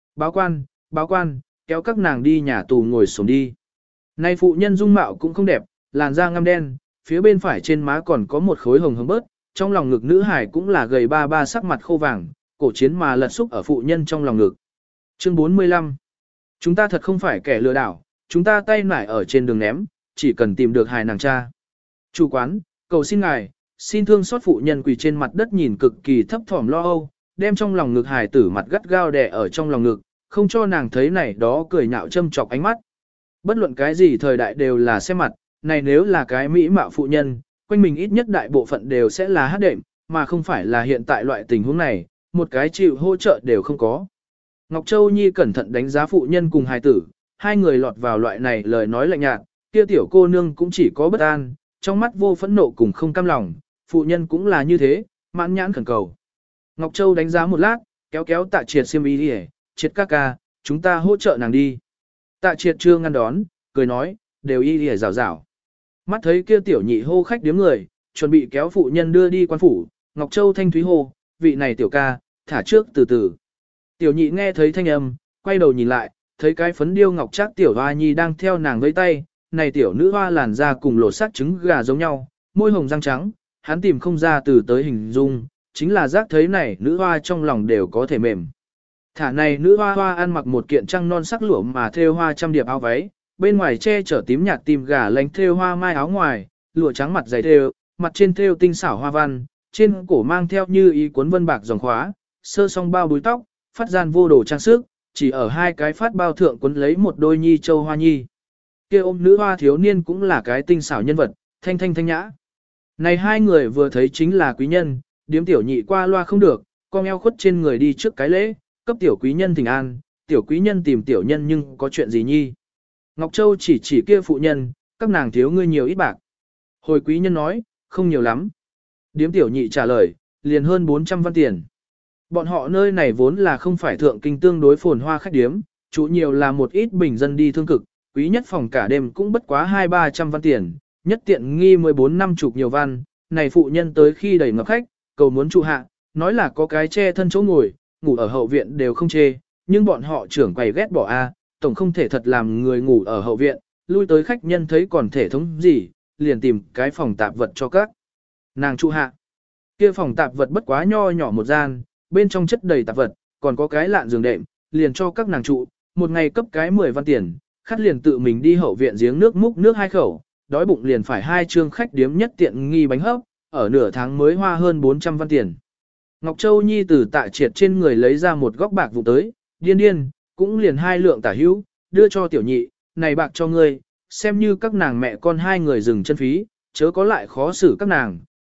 Báo quan, kéo các nàng đi nhà tù ngồi xuống đi. Này phụ nhân dung mạo cũng không đẹp, làn da ngăm đen, phía bên phải trên má còn có một khối hồng hồng bớt, trong lòng ngực nữ hải cũng là gầy ba ba sắc mặt khô vàng, cổ chiến mà lật xúc ở phụ nhân trong lòng ngực. Chương 45. Chúng ta thật không phải kẻ lừa đảo, chúng ta tay nải ở trên đường ném, chỉ cần tìm được hài nàng cha. Chủ quán, cầu xin ngài, xin thương xót phụ nhân quỳ trên mặt đất nhìn cực kỳ thấp thỏm lo âu, đem trong lòng ngực hài tử mặt gắt gao đè ở trong lòng ngực, không cho nàng thấy này đó cười nhạo châm chọc ánh mắt. Bất luận cái gì thời đại đều là xem mặt, này nếu là cái mỹ mạo phụ nhân, quanh mình ít nhất đại bộ phận đều sẽ là hát đệm, mà không phải là hiện tại loại tình huống này, một cái chịu hỗ trợ đều không có. Ngọc Châu Nhi cẩn thận đánh giá phụ nhân cùng hài tử, hai người lọt vào loại này lời nói lạnh nhạt, kia tiểu cô nương cũng chỉ có bất an, trong mắt vô phẫn nộ cùng không cam lòng, phụ nhân cũng là như thế, mãn nhãn khẩn cầu. Ngọc Châu đánh giá một lát, kéo kéo Tạ Triệt xiêm y đi, Triệt ca ca, chúng ta hỗ trợ nàng đi. Tạ Triệt chưa ngăn đón, cười nói, đều y đi rào rào. Mắt thấy kia tiểu nhị hô khách điếm người, chuẩn bị kéo phụ nhân đưa đi quan phủ, Ngọc Châu thanh thúy hô, vị này tiểu ca, thả trước từ từ. Tiểu nhị nghe thấy thanh âm, quay đầu nhìn lại, thấy cái phấn điêu ngọc trác tiểu hoa nhi đang theo nàng với tay, này tiểu nữ hoa làn da cùng lột xác trứng gà giống nhau, môi hồng răng trắng, hắn tìm không ra từ tới hình dung, chính là giác thấy này nữ hoa trong lòng đều có thể mềm. Thả này nữ hoa hoa ăn mặc một kiện trăng non sắc lụa mà thêu hoa trăm điệp áo váy, bên ngoài che chở tím nhạt tim gà lánh thêu hoa mai áo ngoài, lụa trắng mặt dày thêu, mặt trên thêu tinh xảo hoa văn, trên cổ mang theo như ý cuốn vân bạc dòng khóa, sơ song bao búi tóc, phát gian vô đồ trang sức, chỉ ở hai cái phát bao thượng cuốn lấy một đôi nhi châu hoa nhi. Kia ôm nữ hoa thiếu niên cũng là cái tinh xảo nhân vật, thanh thanh thanh nhã. Này hai người vừa thấy chính là quý nhân, điếm tiểu nhị qua loa không được, con eo khuất trên người đi trước cái lễ, cấp tiểu quý nhân thỉnh an, tiểu quý nhân tìm tiểu nhân nhưng có chuyện gì nhi. Ngọc Châu chỉ kia phụ nhân, các nàng thiếu ngươi nhiều ít bạc. Hồi quý nhân nói, không nhiều lắm. Điếm tiểu nhị trả lời, liền hơn 400 văn tiền. Bọn họ nơi này vốn là không phải thượng kinh tương đối phồn hoa khách điếm, chủ nhiều là một ít bình dân đi thương cực, quý nhất phòng cả đêm cũng bất quá 200-300 văn tiền, nhất tiện nghi 14-50 nhiều văn, này phụ nhân tới khi đầy ngập khách, cầu muốn trụ hạ, nói là có cái che thân chỗ ngồi, ngủ ở hậu viện đều không chê, nhưng bọn họ trưởng quầy ghét bỏ a, tổng không thể thật làm người ngủ ở hậu viện, lui tới khách nhân thấy còn thể thống gì, liền tìm cái phòng tạp vật cho các nàng trụ hạ. Kia phòng tạp vật bất quá nho nhỏ một gian, bên trong chất đầy tạp vật, còn có cái lạn giường đệm, liền cho các nàng trụ, một ngày cấp cái 10 văn tiền, khát liền tự mình đi hậu viện giếng nước múc nước 2 khẩu, đói bụng liền phải 2 trương khách điếm nhất tiện nghi bánh hấp, ở nửa tháng mới hoa hơn 400 văn tiền. Ngọc Châu Nhi từ Tạ Triệt trên người lấy ra một góc bạc vụ tới, điên, cũng liền 2 lượng tả hữu, đưa cho tiểu nhị, này bạc cho ngươi, xem như các nàng mẹ con hai người dừng chân phí, chớ có lại khó xử các nàng,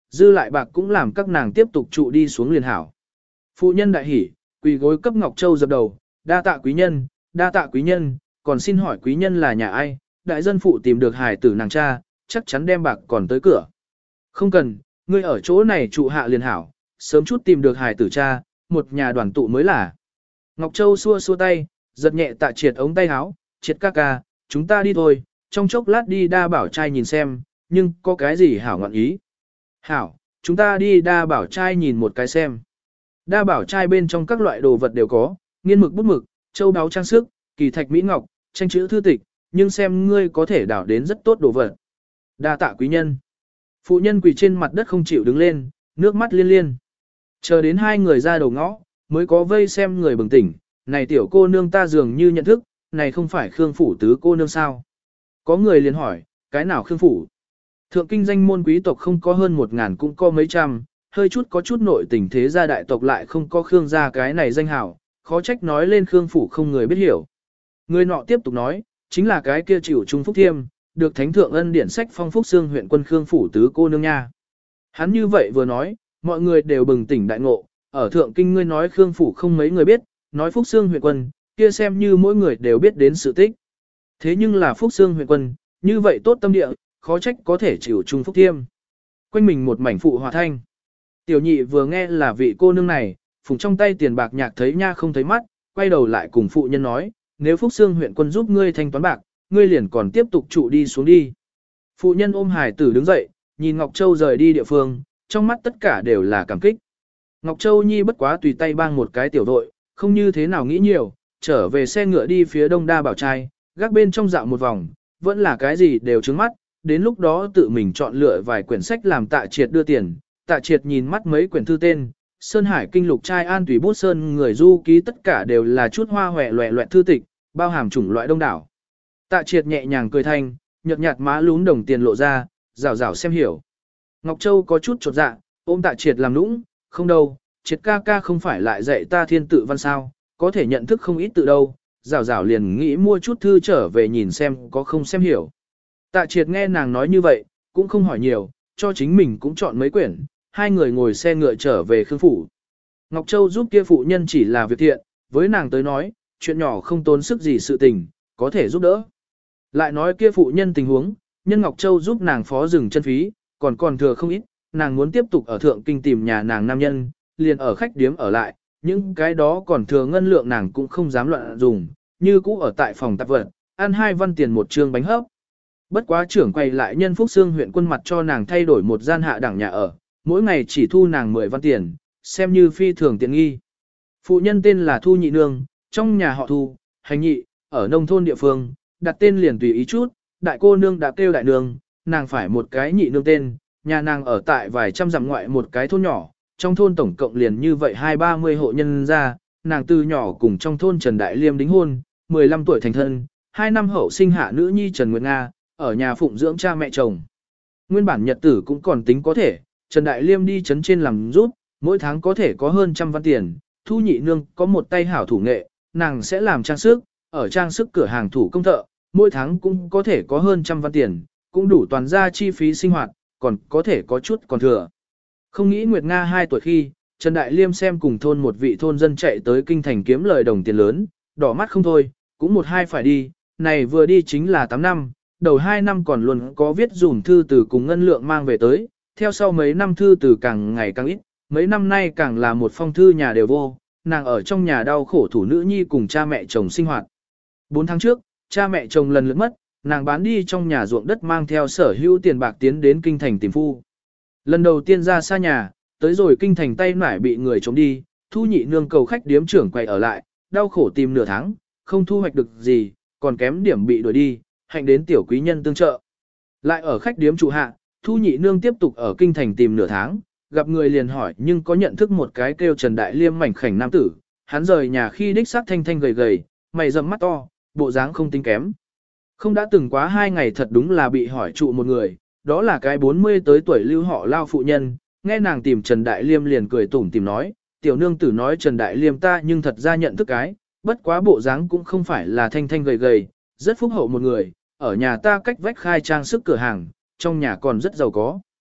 dư lại bạc cũng làm các nàng tiếp tục trụ đi xuống liền hảo. Phụ nhân đại hỉ, quỳ gối cấp Ngọc Châu dập đầu, đa tạ quý nhân, đa tạ quý nhân, còn xin hỏi quý nhân là nhà ai, đại dân phụ tìm được hài tử nàng cha, chắc chắn đem bạc còn tới cửa. Không cần, ngươi ở chỗ này trụ hạ liền hảo, sớm chút tìm được hài tử cha, một nhà đoàn tụ mới là. Ngọc Châu xua xua tay, giật nhẹ Tạ Triệt ống tay áo, Triệt ca ca, chúng ta đi thôi, trong chốc lát đi đa bảo trai nhìn xem, nhưng có cái gì hảo ngọn ý. Hảo, chúng ta đi đa bảo trai nhìn một cái xem. Đa bảo trai bên trong các loại đồ vật đều có, nghiên mực bút mực, châu đáo trang sức, kỳ thạch mỹ ngọc, tranh chữ thư tịch, nhưng xem ngươi có thể đảo đến rất tốt đồ vật. Đa tạ quý nhân. Phụ nhân quỳ trên mặt đất không chịu đứng lên, nước mắt liên liên. Chờ đến hai người ra đầu ngõ, mới có vây xem người bừng tỉnh, này tiểu cô nương ta dường như nhận thức, này không phải Khương Phủ tứ cô nương sao. Có người liền hỏi, cái nào Khương Phủ? Thượng kinh danh môn quý tộc không có hơn 1.000 cũng có mấy trăm, hơi chút có chút nội tình thế gia đại tộc lại không có Khương gia cái này danh hảo, khó trách nói lên Khương Phủ không người biết hiểu. Người nọ tiếp tục nói, chính là cái kia chịu trung phúc thiêm, được thánh thượng ân điển sách phong phúc xương huyện quân Khương Phủ tứ cô nương nha. Hắn như vậy vừa nói, mọi người đều bừng tỉnh đại ngộ, ở thượng kinh ngươi nói Khương Phủ không mấy người biết, nói phúc xương huyện quân, kia xem như mỗi người đều biết đến sự tích. Thế nhưng là phúc xương huyện quân, như vậy tốt tâm địa, khó trách có thể chịu trung phúc thiêm. Quanh mình một mảnh phụ hòa thanh. Tiểu nhị vừa nghe là vị cô nương này, phùng trong tay tiền bạc nhạc thấy nha không thấy mắt, quay đầu lại cùng phụ nhân nói, nếu phúc xương huyện quân giúp ngươi thanh toán bạc, ngươi liền còn tiếp tục trụ đi xuống đi. Phụ nhân ôm hài tử đứng dậy, nhìn Ngọc Châu rời đi địa phương, trong mắt tất cả đều là cảm kích. Ngọc Châu Nhi bất quá tùy tay bang một cái tiểu đội, không như thế nào nghĩ nhiều, trở về xe ngựa đi phía đông đa bảo trai, gác bên trong dạo một vòng, vẫn là cái gì đều trứng mắt, đến lúc đó tự mình chọn lựa vài quyển sách làm Tạ Triệt đưa tiền, Tạ Triệt nhìn mắt mấy quyển thư tên, Sơn Hải Kinh Lục Trai An Tùy Bút Sơn người du ký tất cả đều là chút hoa hòe loẹ loẹt thư tịch, bao hàm chủng loại đông đảo. Tạ Triệt nhẹ nhàng cười thanh, nhợt nhạt má lún đồng tiền lộ ra, rảo rảo xem hiểu. Ngọc Châu có chút chột dạ, ôm Tạ Triệt làm nũng, không đâu, Triệt ca ca không phải lại dạy ta thiên tự văn sao, có thể nhận thức không ít tự đâu, rảo rảo liền nghĩ mua chút thư trở về nhìn xem có không xem hiểu. Tạ Triệt nghe nàng nói như vậy, cũng không hỏi nhiều, cho chính mình cũng chọn mấy quyển, hai người ngồi xe ngựa trở về Khương Phủ. Ngọc Châu giúp kia phụ nhân chỉ là việc thiện, với nàng tới nói, chuyện nhỏ không tốn sức gì sự tình, có thể giúp đỡ. Lại nói kia phụ nhân tình huống, nhân Ngọc Châu giúp nàng phó rừng chân phí, còn thừa không ít, nàng muốn tiếp tục ở thượng kinh tìm nhà nàng nam nhân, liền ở khách điếm ở lại, những cái đó còn thừa ngân lượng nàng cũng không dám loạn dùng, như cũ ở tại phòng tạp vật, ăn 2 văn tiền một trương bánh hấp. Bất quá trưởng quay lại nhân Phúc Xương huyện quân mặt cho nàng thay đổi một gian hạ đẳng nhà ở, mỗi ngày chỉ thu nàng 10 văn tiền, xem như phi thường tiện nghi. Phụ nhân tên là Thu Nhị Nương, trong nhà họ Thu, hành nhị, ở nông thôn địa phương, đặt tên liền tùy ý chút, đại cô nương đã kêu đại nương, nàng phải một cái nhị nương tên, nhà nàng ở tại vài trăm dặm ngoại một cái thôn nhỏ, trong thôn tổng cộng liền như vậy 20-30 hộ nhân ra, nàng từ nhỏ cùng trong thôn Trần Đại Liêm đính hôn, 15 tuổi thành thân, 2 năm hậu sinh hạ nữ nhi Trần Nguyệt Nga, ở nhà phụng dưỡng cha mẹ chồng. Nguyên bản nhật tử cũng còn tính có thể, Trần Đại Liêm đi chấn trên làm giúp, mỗi tháng có thể có hơn 100 văn tiền, Thu Nhị Nương có một tay hảo thủ nghệ, nàng sẽ làm trang sức, ở trang sức cửa hàng thủ công thợ, mỗi tháng cũng có thể có hơn 100 văn tiền, cũng đủ toàn ra chi phí sinh hoạt, còn có thể có chút còn thừa. Không nghĩ Nguyệt Nga 2 tuổi khi, Trần Đại Liêm xem cùng thôn một vị thôn dân chạy tới kinh thành kiếm lời đồng tiền lớn, đỏ mắt không thôi, cũng một hai phải đi, này vừa đi chính là 8 năm, đầu 2 năm còn luôn có viết dùm thư từ cùng ngân lượng mang về tới, theo sau mấy năm thư từ càng ngày càng ít, mấy năm nay càng là một phong thư nhà đều vô, nàng ở trong nhà đau khổ thủ nữ nhi cùng cha mẹ chồng sinh hoạt. 4 tháng trước, cha mẹ chồng lần lượt mất, nàng bán đi trong nhà ruộng đất mang theo sở hữu tiền bạc tiến đến kinh thành tìm phu. Lần đầu tiên ra xa nhà, tới rồi kinh thành tay nải bị người trống đi, Thu Nhị Nương cầu khách điếm trưởng quay ở lại, đau khổ tìm nửa tháng, không thu hoạch được gì, còn kém điểm bị đuổi đi, hạnh đến tiểu quý nhân tương trợ. Lại ở khách điếm trụ hạ, Thu Nhị Nương tiếp tục ở kinh thành tìm nửa tháng, gặp người liền hỏi nhưng có nhận thức một cái kêu Trần Đại Liêm mảnh khảnh nam tử, hắn rời nhà khi đích xác thanh thanh gầy gầy, mày rậm mắt to, bộ dáng không tính kém. Không đã từng quá 2 ngày thật đúng là bị hỏi trụ một người, đó là cái 40 tới tuổi lưu họ lao phụ nhân, nghe nàng tìm Trần Đại Liêm liền cười tủm tìm nói, tiểu nương tử nói Trần Đại Liêm ta nhưng thật ra nhận thức cái, bất quá bộ dáng cũng không phải là thanh thanh gầy gầy, rất phúc hậu một người, ở nhà ta cách vách khai trang sức cửa hàng, trong nhà còn rất giàu có.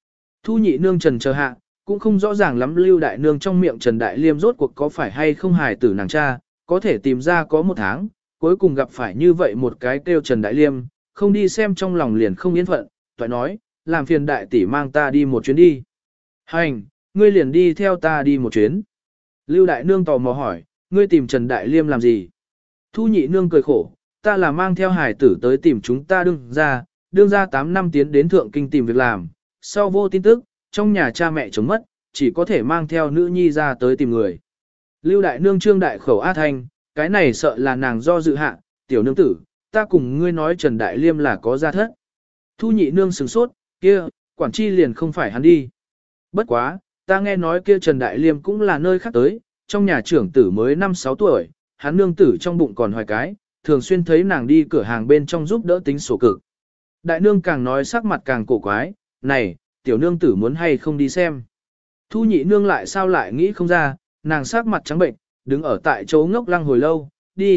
Thu nhị nương trần chờ hạ, cũng không rõ ràng lắm Lưu đại nương trong miệng Trần Đại Liêm rốt cuộc có phải hay không hài tử nàng cha, có thể tìm ra có 1 tháng, cuối cùng gặp phải như vậy một cái kêu Trần Đại Liêm, không đi xem trong lòng liền không yên phận, toại nói, làm phiền đại tỷ mang ta đi một chuyến đi. Hành, ngươi liền đi theo ta đi một chuyến. Lưu đại nương tò mò hỏi, ngươi tìm Trần Đại Liêm làm gì? Thu nhị nương cười khổ, ta là mang theo hài tử tới tìm chúng ta đương ra 8 năm tiến đến thượng kinh tìm việc làm, sau vô tin tức, trong nhà cha mẹ chống mất, chỉ có thể mang theo nữ nhi ra tới tìm người. Lưu đại nương trương đại khẩu A Thanh, cái này sợ là nàng do dự hạ, tiểu nương tử, ta cùng ngươi nói Trần Đại Liêm là có gia thất. Thu nhị nương sửng sốt, kia, quản chi liền không phải hắn đi. Bất quá, ta nghe nói kia Trần Đại Liêm cũng là nơi khác tới, trong nhà trưởng tử mới 5-6 tuổi, hắn nương tử trong bụng còn hoài cái, thường xuyên thấy nàng đi cửa hàng bên trong giúp đỡ tính sổ cực. Đại nương càng nói sắc mặt càng cổ quái, này, tiểu nương tử muốn hay không đi xem. Thu nhị nương lại sao lại nghĩ không ra, nàng sắc mặt trắng bệnh, đứng ở tại chỗ ngốc lăng hồi lâu,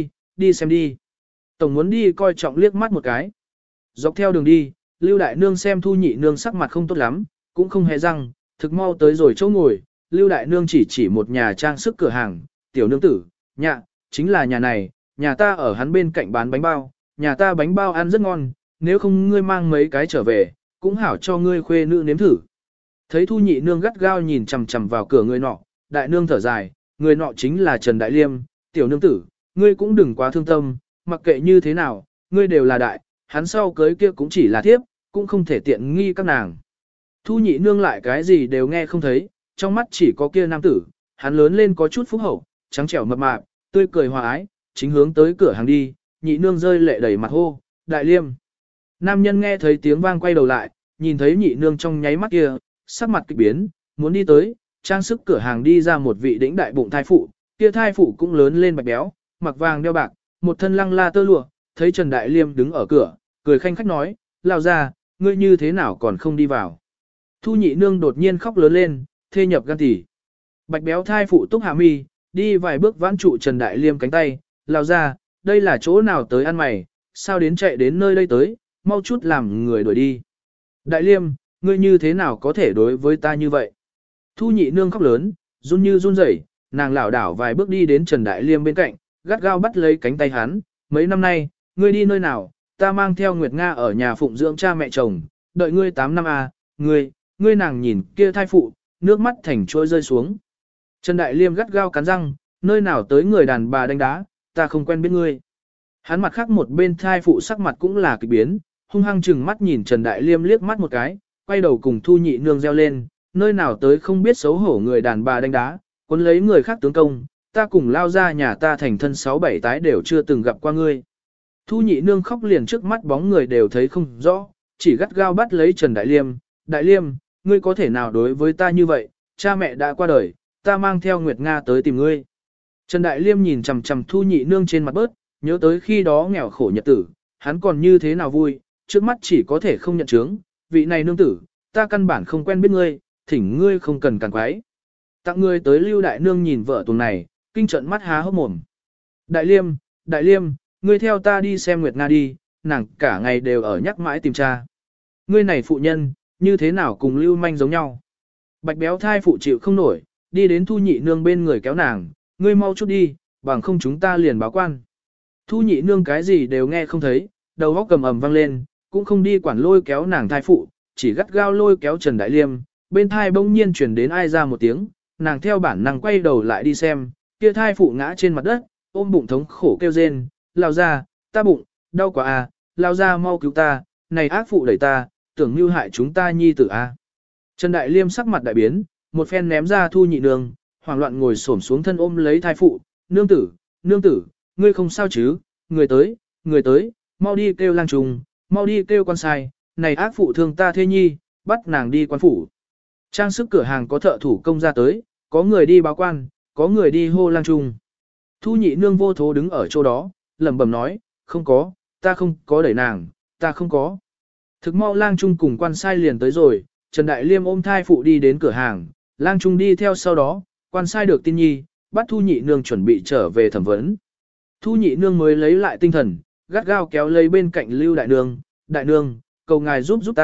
đi xem đi. Tổng muốn đi coi trọng liếc mắt một cái. Dọc theo đường đi, Lưu đại nương xem Thu nhị nương sắc mặt không tốt lắm, cũng không hề răng, thực mau tới rồi chỗ ngồi, Lưu đại nương chỉ một nhà trang sức cửa hàng, tiểu nương tử, chính là nhà này, nhà ta ở hắn bên cạnh bán bánh bao, nhà ta bánh bao ăn rất ngon, nếu không ngươi mang mấy cái trở về, cũng hảo cho ngươi khuê nữ nếm thử. Thấy Thu nhị nương gắt gao nhìn chằm chằm vào cửa người nọ, đại nương thở dài, người nọ chính là Trần Đại Liêm, tiểu nương tử, ngươi cũng đừng quá thương tâm, mặc kệ như thế nào, ngươi đều là đại, hắn sau cưới kia cũng chỉ là thiếp, cũng không thể tiện nghi các nàng. Thu nhị nương lại cái gì đều nghe không thấy, trong mắt chỉ có kia nam tử, hắn lớn lên có chút phúc hậu, trắng trẻo mập mạp, tươi cười hòa ái, chính hướng tới cửa hàng đi, nhị nương rơi lệ đầy mặt hô, Đại Liêm. Nam nhân nghe thấy tiếng vang quay đầu lại, nhìn thấy nhị nương trong nháy mắt kia, sắc mặt kịch biến, muốn đi tới, trang sức cửa hàng đi ra một vị đĩnh đại bụng thai phụ, kia thai phụ cũng lớn lên bạch béo, mặc vàng đeo bạc, một thân lăng la tơ lụa, thấy Trần Đại Liêm đứng ở cửa, cười khanh khách nói, lao ra, ngươi như thế nào còn không đi vào. Thu nhị nương đột nhiên khóc lớn lên, thê nhập gan tỉ. Bạch béo thai phụ túc hạ mi, đi vài bước vãn trụ Trần Đại Liêm cánh tay, lao ra, đây là chỗ nào tới ăn mày, sao đến chạy đến nơi đây tới, mau chút làm người đuổi đi. Đại Liêm, ngươi như thế nào có thể đối với ta như vậy? Thu nhị nương khóc lớn, run như run rẩy, nàng lảo đảo vài bước đi đến Trần Đại Liêm bên cạnh, gắt gao bắt lấy cánh tay hắn, mấy năm nay, ngươi đi nơi nào, ta mang theo Nguyệt Nga ở nhà phụng dưỡng cha mẹ chồng, đợi ngươi 8 năm à, ngươi nàng nhìn kia thai phụ, nước mắt thành trôi rơi xuống. Trần Đại Liêm gắt gao cắn răng, nơi nào tới người đàn bà đánh đá, ta không quen biết ngươi. Hắn mặt khác một bên thai phụ sắc mặt cũng là kỳ biến, hung hăng chừng mắt nhìn Trần Đại Liêm liếc mắt một cái, quay đầu cùng Thu nhị nương reo lên, nơi nào tới không biết xấu hổ người đàn bà đánh đá, cuốn lấy người khác tướng công, ta cùng lao ra nhà ta thành thân 6-7 tái đều chưa từng gặp qua ngươi. Thu nhị nương khóc liền trước mắt bóng người đều thấy không rõ, chỉ gắt gao bắt lấy Trần Đại Liêm, Đại Liêm, ngươi có thể nào đối với ta như vậy, cha mẹ đã qua đời, ta mang theo Nguyệt Nga tới tìm ngươi. Trần Đại Liêm nhìn chằm chằm Thu nhị nương trên mặt bớt, nhớ tới khi đó nghèo khổ nhật tử, hắn còn như thế nào vui, trước mắt chỉ có thể không nhận chướng, vị này nương tử, ta căn bản không quen biết ngươi, thỉnh ngươi không cần càng quái. Tặng ngươi tới Lưu đại nương nhìn vợ tuần này, kinh trận mắt há hốc mồm. Đại Liêm, ngươi theo ta đi xem Nguyệt Nga đi, nàng cả ngày đều ở nhắc mãi tìm cha. Ngươi này phụ nhân, như thế nào cùng Lưu manh giống nhau. Bạch béo thai phụ chịu không nổi, đi đến Thu nhị nương bên người kéo nàng, ngươi mau chút đi, bằng không chúng ta liền báo quan. Thu nhị nương cái gì đều nghe không thấy, đầu óc cầm ầm vang lên, cũng không đi quản lôi kéo nàng thai phụ, chỉ gắt gao lôi kéo Trần Đại Liêm, bên thai bỗng nhiên chuyển đến ai ra một tiếng, nàng theo bản năng quay đầu lại đi xem, kia thai phụ ngã trên mặt đất, ôm bụng thống khổ kêu rên, lao ra, ta bụng, đau quá à, lao ra mau cứu ta, này ác phụ đẩy ta, tưởng mưu hại chúng ta nhi tử a. Trần Đại Liêm sắc mặt đại biến, một phen ném ra Thu nhị nương, hoảng loạn ngồi xổm xuống thân ôm lấy thai phụ, nương tử, ngươi không sao chứ, người tới, mau đi kêu lang trùng, mau đi kêu quan sai, này ác phụ thương ta thê nhi, bắt nàng đi quan phủ. Trang sức cửa hàng có thợ thủ công ra tới, có người đi báo quan, có người đi hô lang trùng. Thu nhị nương vô thố đứng ở chỗ đó, lẩm bẩm nói, không có, ta không có đẩy nàng, ta không có. Thực mau lang trung cùng quan sai liền tới rồi, Trần Đại Liêm ôm thai phụ đi đến cửa hàng, lang trung đi theo sau đó, quan sai được tin nhi, bắt Thu nhị nương chuẩn bị trở về thẩm vấn. Thu nhị nương mới lấy lại tinh thần, gắt gao kéo lấy bên cạnh Lưu đại nương, cầu ngài giúp ta,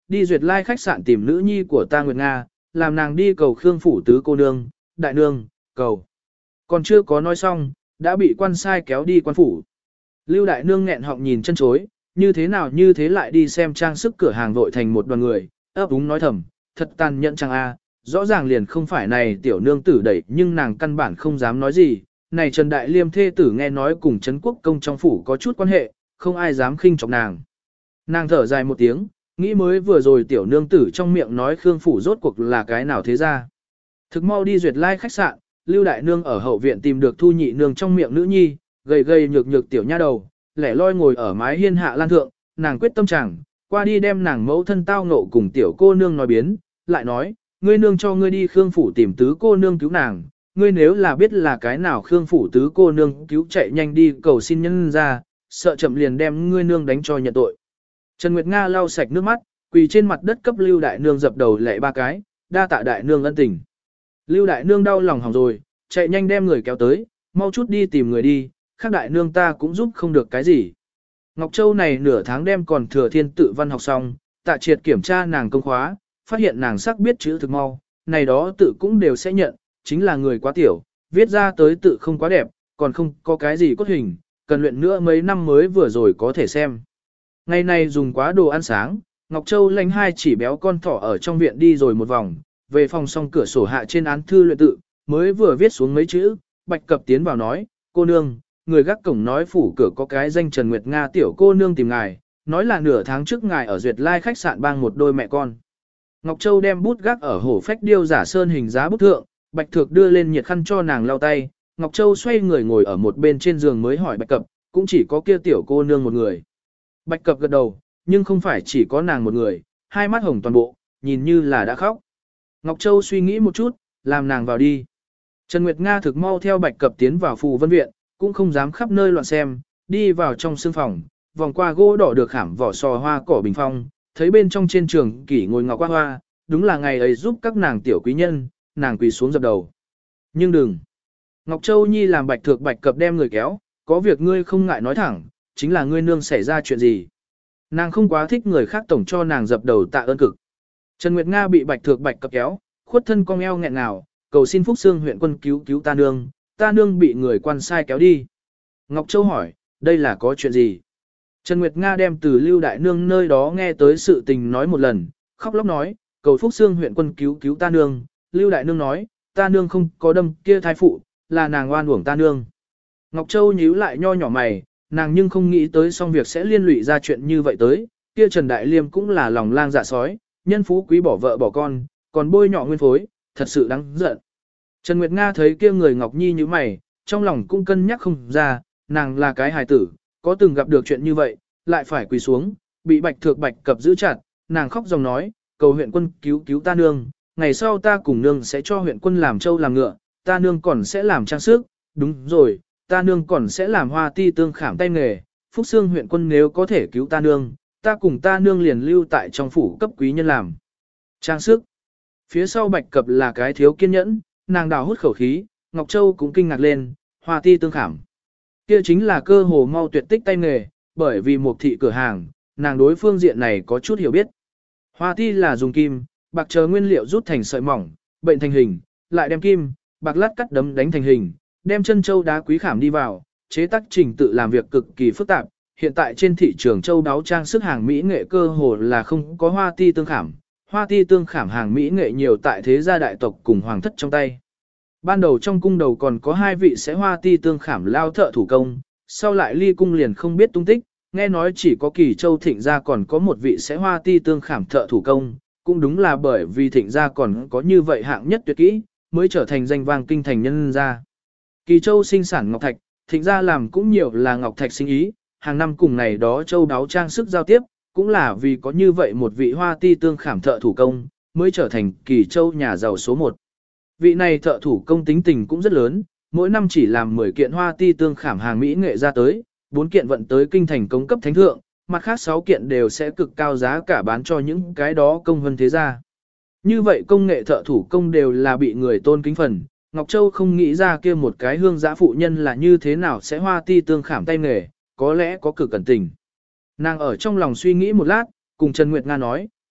đi Duyệt Lai khách sạn tìm nữ nhi của ta Nguyệt Nga, làm nàng đi cầu Khương phủ tứ cô nương, đại nương, cầu. Còn chưa có nói xong, đã bị quan sai kéo đi quan phủ. Lưu đại nương nghẹn họng nhìn chân chối, như thế lại đi xem trang sức cửa hàng vội thành một đoàn người, ấp úng nói thầm, thật tàn nhẫn chăng a, rõ ràng liền không phải này tiểu nương tử đẩy nhưng nàng căn bản không dám nói gì, này Trần Đại Liêm thê tử nghe nói cùng Trấn Quốc công trong phủ có chút quan hệ, không ai dám khinh trọng nàng. Nàng thở dài một tiếng, nghĩ mới vừa rồi tiểu nương tử trong miệng nói Khương phủ rốt cuộc là cái nào thế ra. Thực mau đi Duyệt Lai khách sạn, Lưu đại nương ở hậu viện tìm được Thu nhị nương trong miệng nữ nhi, gầy nhược nhược tiểu nha đầu, lẻ loi ngồi ở mái hiên hạ lan thượng, nàng quyết tâm chẳng, qua đi đem nàng mẫu thân tao ngộ cùng tiểu cô nương nói biến, lại nói, ngươi nương cho ngươi đi Khương phủ tìm tứ cô nương cứu nàng, ngươi nếu là biết là cái nào Khương phủ tứ cô nương cứu chạy nhanh đi cầu xin nhân ra, sợ chậm liền đem ngươi nương đánh cho nhận tội. Trần Nguyệt Nga lau sạch nước mắt, quỳ trên mặt đất cấp Lưu đại nương dập đầu lạy 3 cái, đa tạ đại nương ân tình. Lưu đại nương đau lòng hỏng rồi, chạy nhanh đem người kéo tới, mau chút đi tìm người đi, khác đại nương ta cũng giúp không được cái gì. Ngọc Châu này nửa tháng đem còn thừa thiên tự văn học xong, Tạ Triệt kiểm tra nàng công khóa, phát hiện nàng sắc biết chữ thực mau, này đó tự cũng đều sẽ nhận, chính là người quá tiểu, viết ra tới tự không quá đẹp, còn không có cái gì cốt hình, cần luyện nữa mấy năm mới vừa rồi có thể xem. Ngày này dùng quá đồ ăn sáng, Ngọc Châu lanh 2 chỉ béo con thỏ ở trong viện đi rồi một vòng, về phòng xong cửa sổ hạ trên án thư luyện tự, mới vừa viết xuống mấy chữ, Bạch Cập tiến vào nói, cô nương, người gác cổng nói phủ cửa có cái danh Trần Nguyệt Nga tiểu cô nương tìm ngài, nói là nửa tháng trước ngài ở Duyệt Lai khách sạn bang một đôi mẹ con. Ngọc Châu đem bút gác ở hổ phách điêu giả sơn hình giá bút thượng, Bạch Thược đưa lên nhiệt khăn cho nàng lau tay, Ngọc Châu xoay người ngồi ở một bên trên giường mới hỏi Bạch Cập, cũng chỉ có kia tiểu cô nương một người. Bạch Cập gật đầu, nhưng không phải chỉ có nàng một người, hai mắt hồng toàn bộ, nhìn như là đã khóc. Ngọc Châu suy nghĩ một chút, làm nàng vào đi. Trần Nguyệt Nga thực mau theo Bạch Cập tiến vào Phù Vân Viện, cũng không dám khắp nơi loạn xem, đi vào trong sương phòng, vòng qua gỗ đỏ được khảm vỏ sò hoa cỏ bình phong, thấy bên trong trên trường kỷ ngồi ngọc hoa, đúng là ngày ấy giúp các nàng tiểu quý nhân, nàng quỳ xuống dập đầu. Nhưng đừng. Ngọc Châu Nhi làm Bạch Thược Bạch Cập đem người kéo, có việc ngươi không ngại nói thẳng, chính là ngươi nương xảy ra chuyện gì. Nàng không quá thích người khác tổng cho nàng dập đầu tạ ơn cực. Trần Nguyệt Nga bị Bạch Thược Bạch Cập kéo, khuất thân cong eo nghẹn ngào, cầu xin Phúc Xương huyện quân cứu ta nương bị người quan sai kéo đi. Ngọc Châu hỏi, đây là có chuyện gì? Trần Nguyệt Nga đem từ Lưu đại nương nơi đó nghe tới sự tình nói một lần, khóc lóc nói, cầu Phúc Xương huyện quân cứu ta nương. Lưu đại nương nói, ta nương không có đâm kia thai phụ, là nàng oan uổng ta nương. Ngọc Châu nhíu lại nho nhỏ mày, nàng nhưng không nghĩ tới xong việc sẽ liên lụy ra chuyện như vậy tới, kia Trần Đại Liêm cũng là lòng lang dạ sói, nhân phú quý bỏ vợ bỏ con, còn bôi nhọ nguyên phối, thật sự đáng giận. Trần Nguyệt Nga thấy kia người Ngọc Nhi như mày, trong lòng cũng cân nhắc không ra, nàng là cái hài tử, có từng gặp được chuyện như vậy, lại phải quỳ xuống, bị Bạch Thược Bạch Cập giữ chặt, nàng khóc dòng nói, cầu huyện quân cứu ta nương, ngày sau ta cùng nương sẽ cho huyện quân làm trâu làm ngựa, ta nương còn sẽ làm trang sức, đúng rồi, ta nương còn sẽ làm hoa ti tương khảm tay nghề, Phúc Xương huyện quân nếu có thể cứu ta nương, ta cùng ta nương liền lưu tại trong phủ cấp quý nhân làm trang sức. Phía sau Bạch Cập là cái thiếu kiên nhẫn, nàng đào hút khẩu khí, Ngọc Châu cũng kinh ngạc lên, hoa ti tương khảm. Kia chính là cơ hồ mau tuyệt tích tay nghề, bởi vì một thị cửa hàng, nàng đối phương diện này có chút hiểu biết. Hoa ti là dùng kim, bạc chờ nguyên liệu rút thành sợi mỏng, bệnh thành hình, lại đem kim, bạc lát cắt đấm đánh thành hình, đem chân châu đá quý khảm đi vào, chế tác trình tự làm việc cực kỳ phức tạp. Hiện tại trên thị trường châu đáo trang sức hàng mỹ nghệ cơ hồ là không có hoa ti tương khảm. Hoa ti tương khảm hàng mỹ nghệ nhiều tại thế gia đại tộc cùng hoàng thất trong tay. Ban đầu trong cung đầu còn có 2 vị sẽ hoa ti tương khảm lao thợ thủ công, sau lại ly cung liền không biết tung tích, nghe nói chỉ có Kỳ Châu Thịnh gia còn có một vị sẽ hoa ti tương khảm thợ thủ công, cũng đúng là bởi vì Thịnh gia còn có như vậy hạng nhất tuyệt kỹ, mới trở thành danh vang kinh thành nhân gia. Kỳ Châu sinh sản ngọc thạch, Thịnh gia làm cũng nhiều là ngọc thạch sinh ý, hàng năm cùng này đó châu đáo trang sức giao tiếp, cũng là vì có như vậy một vị hoa ti tương khảm thợ thủ công, mới trở thành Kỳ Châu nhà giàu số 1. Vị này thợ thủ công tính tình cũng rất lớn, mỗi năm chỉ làm 10 kiện hoa ti tương khảm hàng mỹ nghệ ra tới, 4 kiện vận tới kinh thành công cấp thánh thượng, mặt khác 6 kiện đều sẽ cực cao giá cả bán cho những cái đó công vân thế gia. Như vậy công nghệ thợ thủ công đều là bị người tôn kính phần, Ngọc Châu không nghĩ ra kia một cái hương giã phụ nhân là như thế nào sẽ hoa ti tương khảm tay nghề, có lẽ có cực cẩn tình. Nàng ở trong lòng suy nghĩ một lát, cùng Trần Nguyệt Nga nói,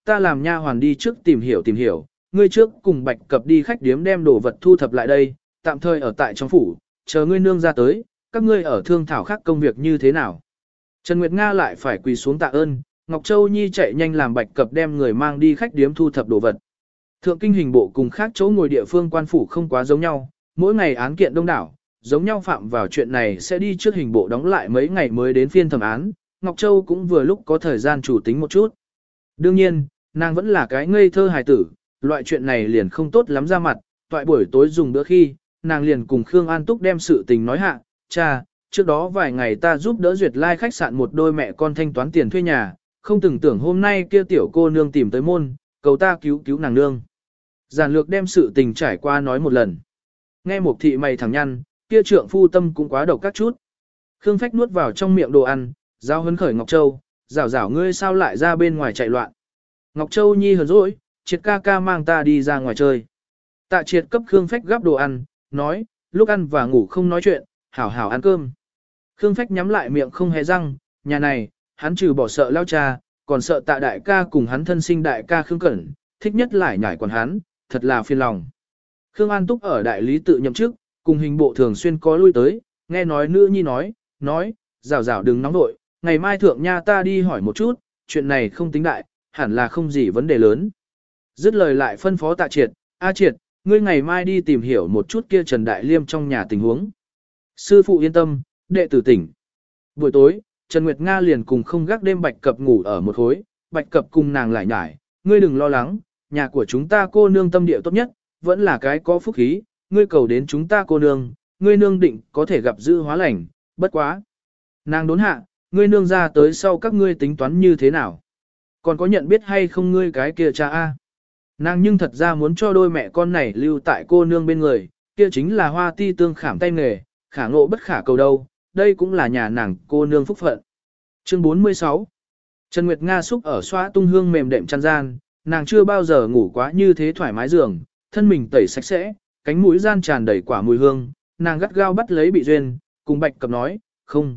ta làm nha hoàn đi trước tìm hiểu, ngươi trước cùng Bạch Cập đi khách điếm đem đồ vật thu thập lại đây, tạm thời ở tại trong phủ, chờ ngươi nương ra tới, các ngươi ở thương thảo khác công việc như thế nào. Trần Nguyệt Nga lại phải quỳ xuống tạ ơn, Ngọc Châu Nhi chạy nhanh làm Bạch Cập đem người mang đi khách điếm thu thập đồ vật. Thượng kinh hình bộ cùng khác chỗ ngồi địa phương quan phủ không quá giống nhau, mỗi ngày án kiện đông đảo, giống nhau phạm vào chuyện này sẽ đi trước hình bộ đóng lại mấy ngày mới đến phiên thẩm án, Ngọc Châu cũng vừa lúc có thời gian chủ tính một chút. Đương nhiên, nàng vẫn là cái ngây thơ hài tử, loại chuyện này liền không tốt lắm ra mặt, toại buổi tối dùng bữa khi, nàng liền cùng Khương An Túc đem sự tình nói hạ, cha, trước đó vài ngày ta giúp đỡ duyệt lai khách sạn một đôi mẹ con thanh toán tiền thuê nhà, không từng tưởng hôm nay kia tiểu cô nương tìm tới môn, cầu ta cứu nàng nương. Giản lược đem sự tình trải qua nói một lần. Nghe Mục thị mày thẳng nhăn, kia trượng phu tâm cũng quá độc các chút. Khương Phách nuốt vào trong miệng đồ ăn, giao hấn khởi Ngọc Châu, rảo rảo ngươi sao lại ra bên ngoài chạy loạn. Ngọc Châu nhi hờn dỗi, Triệt ca ca mang ta đi ra ngoài chơi. Tạ Triệt cấp Khương Phách gắp đồ ăn, nói, lúc ăn và ngủ không nói chuyện, hảo hảo ăn cơm. Khương Phách nhắm lại miệng không hé răng, nhà này, hắn trừ bỏ sợ lao cha, còn sợ Tạ đại ca cùng hắn thân sinh đại ca Khương Cẩn, thích nhất lại nhảy còn hắn, thật là phiền lòng. Khương An Túc ở đại lý tự nhậm chức, cùng hình bộ thường xuyên có lui tới, nghe nói nữ nhi nói, rảo rảo đừng nóng nội, ngày mai thượng nha ta đi hỏi một chút, chuyện này không tính đại, hẳn là không gì vấn đề lớn. Dứt lời lại phân phó Tạ Triệt, A Triệt, ngươi ngày mai đi tìm hiểu một chút kia Trần Đại Liêm trong nhà tình huống. Sư phụ yên tâm, đệ tử tỉnh. Buổi tối, Trần Nguyệt Nga liền cùng không gác đêm Bạch Cập ngủ ở một khối, Bạch Cập cùng nàng lại nhải, ngươi đừng lo lắng, nhà của chúng ta cô nương tâm địa tốt nhất, vẫn là cái có phúc khí, ngươi cầu đến chúng ta cô nương, ngươi nương định có thể gặp dư hóa lành, bất quá. Nàng đốn hạ, ngươi nương ra tới sau các ngươi tính toán như thế nào? Còn có nhận biết hay không ngươi cái kia cha A? Nàng nhưng thật ra muốn cho đôi mẹ con này lưu tại cô nương bên người, kia chính là hoa ti tương khảm tay nghề, khả ngộ bất khả cầu đâu, đây cũng là nhà nàng cô nương phúc phận. Chương 46 Trần Nguyệt Nga xúc ở xoa tung hương mềm đệm chăn gian, nàng chưa bao giờ ngủ quá như thế thoải mái giường, thân mình tẩy sạch sẽ, cánh mũi gian tràn đầy quả mùi hương, nàng gắt gao bắt lấy Bị Duyên, cùng Bạch Cập nói, không,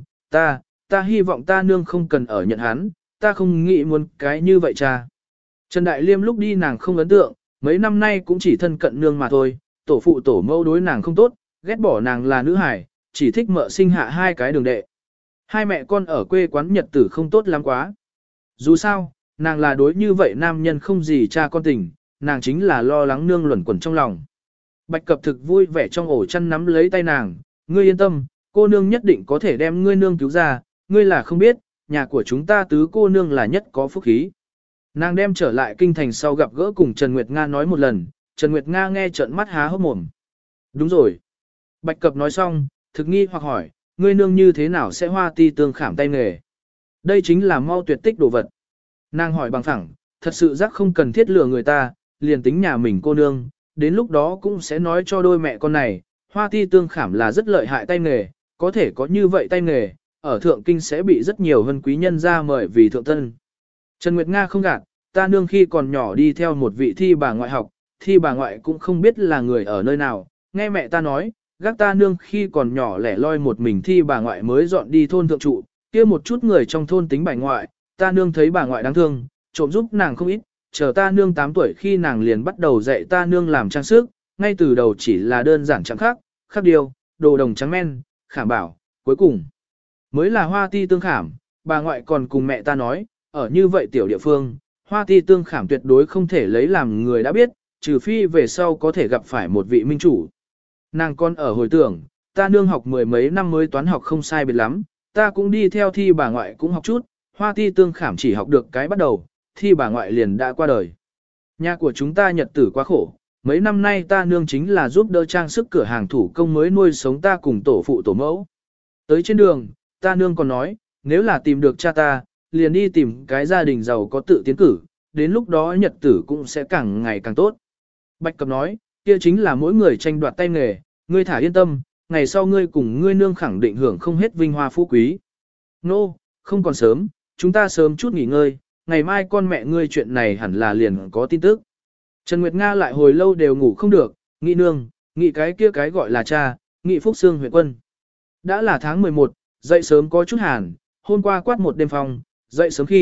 ta hy vọng ta nương không cần ở nhận hắn, ta không nghĩ muốn cái như vậy cha. Trần Đại Liêm lúc đi nàng không ấn tượng, mấy năm nay cũng chỉ thân cận nương mà thôi, tổ phụ tổ mẫu đối nàng không tốt, ghét bỏ nàng là nữ hải, chỉ thích mợ sinh hạ hai cái đường đệ. Hai mẹ con ở quê quán nhật tử không tốt lắm quá. Dù sao, nàng là đối như vậy nam nhân không gì cha con tình, nàng chính là lo lắng nương luẩn quẩn trong lòng. Bạch Cập thực vui vẻ trong ổ chăn nắm lấy tay nàng, ngươi yên tâm, cô nương nhất định có thể đem ngươi nương cứu ra, ngươi là không biết, nhà của chúng ta tứ cô nương là nhất có phúc khí. Nàng đem trở lại kinh thành sau gặp gỡ cùng Trần Nguyệt Nga nói một lần, Trần Nguyệt Nga nghe trợn mắt há hốc mồm. Đúng rồi. Bạch Cập nói xong, thực nghi hoặc hỏi, ngươi nương như thế nào sẽ hoa ti tương khảm tay nghề? Đây chính là mau tuyệt tích đồ vật. Nàng hỏi bằng thẳng, thật sự giác không cần thiết lừa người ta, liền tính nhà mình cô nương, đến lúc đó cũng sẽ nói cho đôi mẹ con này, hoa ti tương khảm là rất lợi hại tay nghề, có thể có như vậy tay nghề, ở thượng kinh sẽ bị rất nhiều hân quý nhân ra mời vì thượng tân. Trần Nguyệt Nga không gạt, ta nương khi còn nhỏ đi theo một vị thi bà ngoại học, thi bà ngoại cũng không biết là người ở nơi nào, nghe mẹ ta nói, gác ta nương khi còn nhỏ lẻ loi một mình thi bà ngoại mới dọn đi thôn thượng trụ, kia một chút người trong thôn tính bà ngoại, ta nương thấy bà ngoại đáng thương, trộm giúp nàng không ít, chờ ta nương 8 tuổi khi nàng liền bắt đầu dạy ta nương làm trang sức, ngay từ đầu chỉ là đơn giản chẳng khác, khắc điều, đồ đồng trắng men, khảm bảo, cuối cùng mới là hoa ti tương khảm, bà ngoại còn cùng mẹ ta nói, ở như vậy tiểu địa phương, hoa ti tương khảm tuyệt đối không thể lấy làm người đã biết, trừ phi về sau có thể gặp phải một vị minh chủ. Nàng con ở hồi tưởng, ta nương học 10 mấy năm mới toán học không sai biệt lắm, ta cũng đi theo thi bà ngoại cũng học chút, hoa ti tương khảm chỉ học được cái bắt đầu, thi bà ngoại liền đã qua đời. Nhà của chúng ta nhật tử quá khổ, mấy năm nay ta nương chính là giúp đỡ trang sức cửa hàng thủ công mới nuôi sống ta cùng tổ phụ tổ mẫu. Tới trên đường, ta nương còn nói, nếu là tìm được cha ta, liền đi tìm cái gia đình giàu có tự tiến cử, đến lúc đó nhật tử cũng sẽ càng ngày càng tốt. Bạch Cập nói, kia chính là mỗi người tranh đoạt tay nghề, ngươi thả yên tâm, ngày sau ngươi cùng ngươi nương khẳng định hưởng không hết vinh hoa phú quý. Nô, không còn sớm, chúng ta sớm chút nghỉ ngơi, ngày mai con mẹ ngươi chuyện này hẳn là liền có tin tức. Trần Nguyệt Nga lại hồi lâu đều ngủ không được, nghĩ nương, nghĩ cái kia cái gọi là cha, nghĩ Phúc Sương huyện quân. Đã là tháng 11, dậy sớm có chút hàn, hôm qua quát một đêm phong, dậy sớm khi,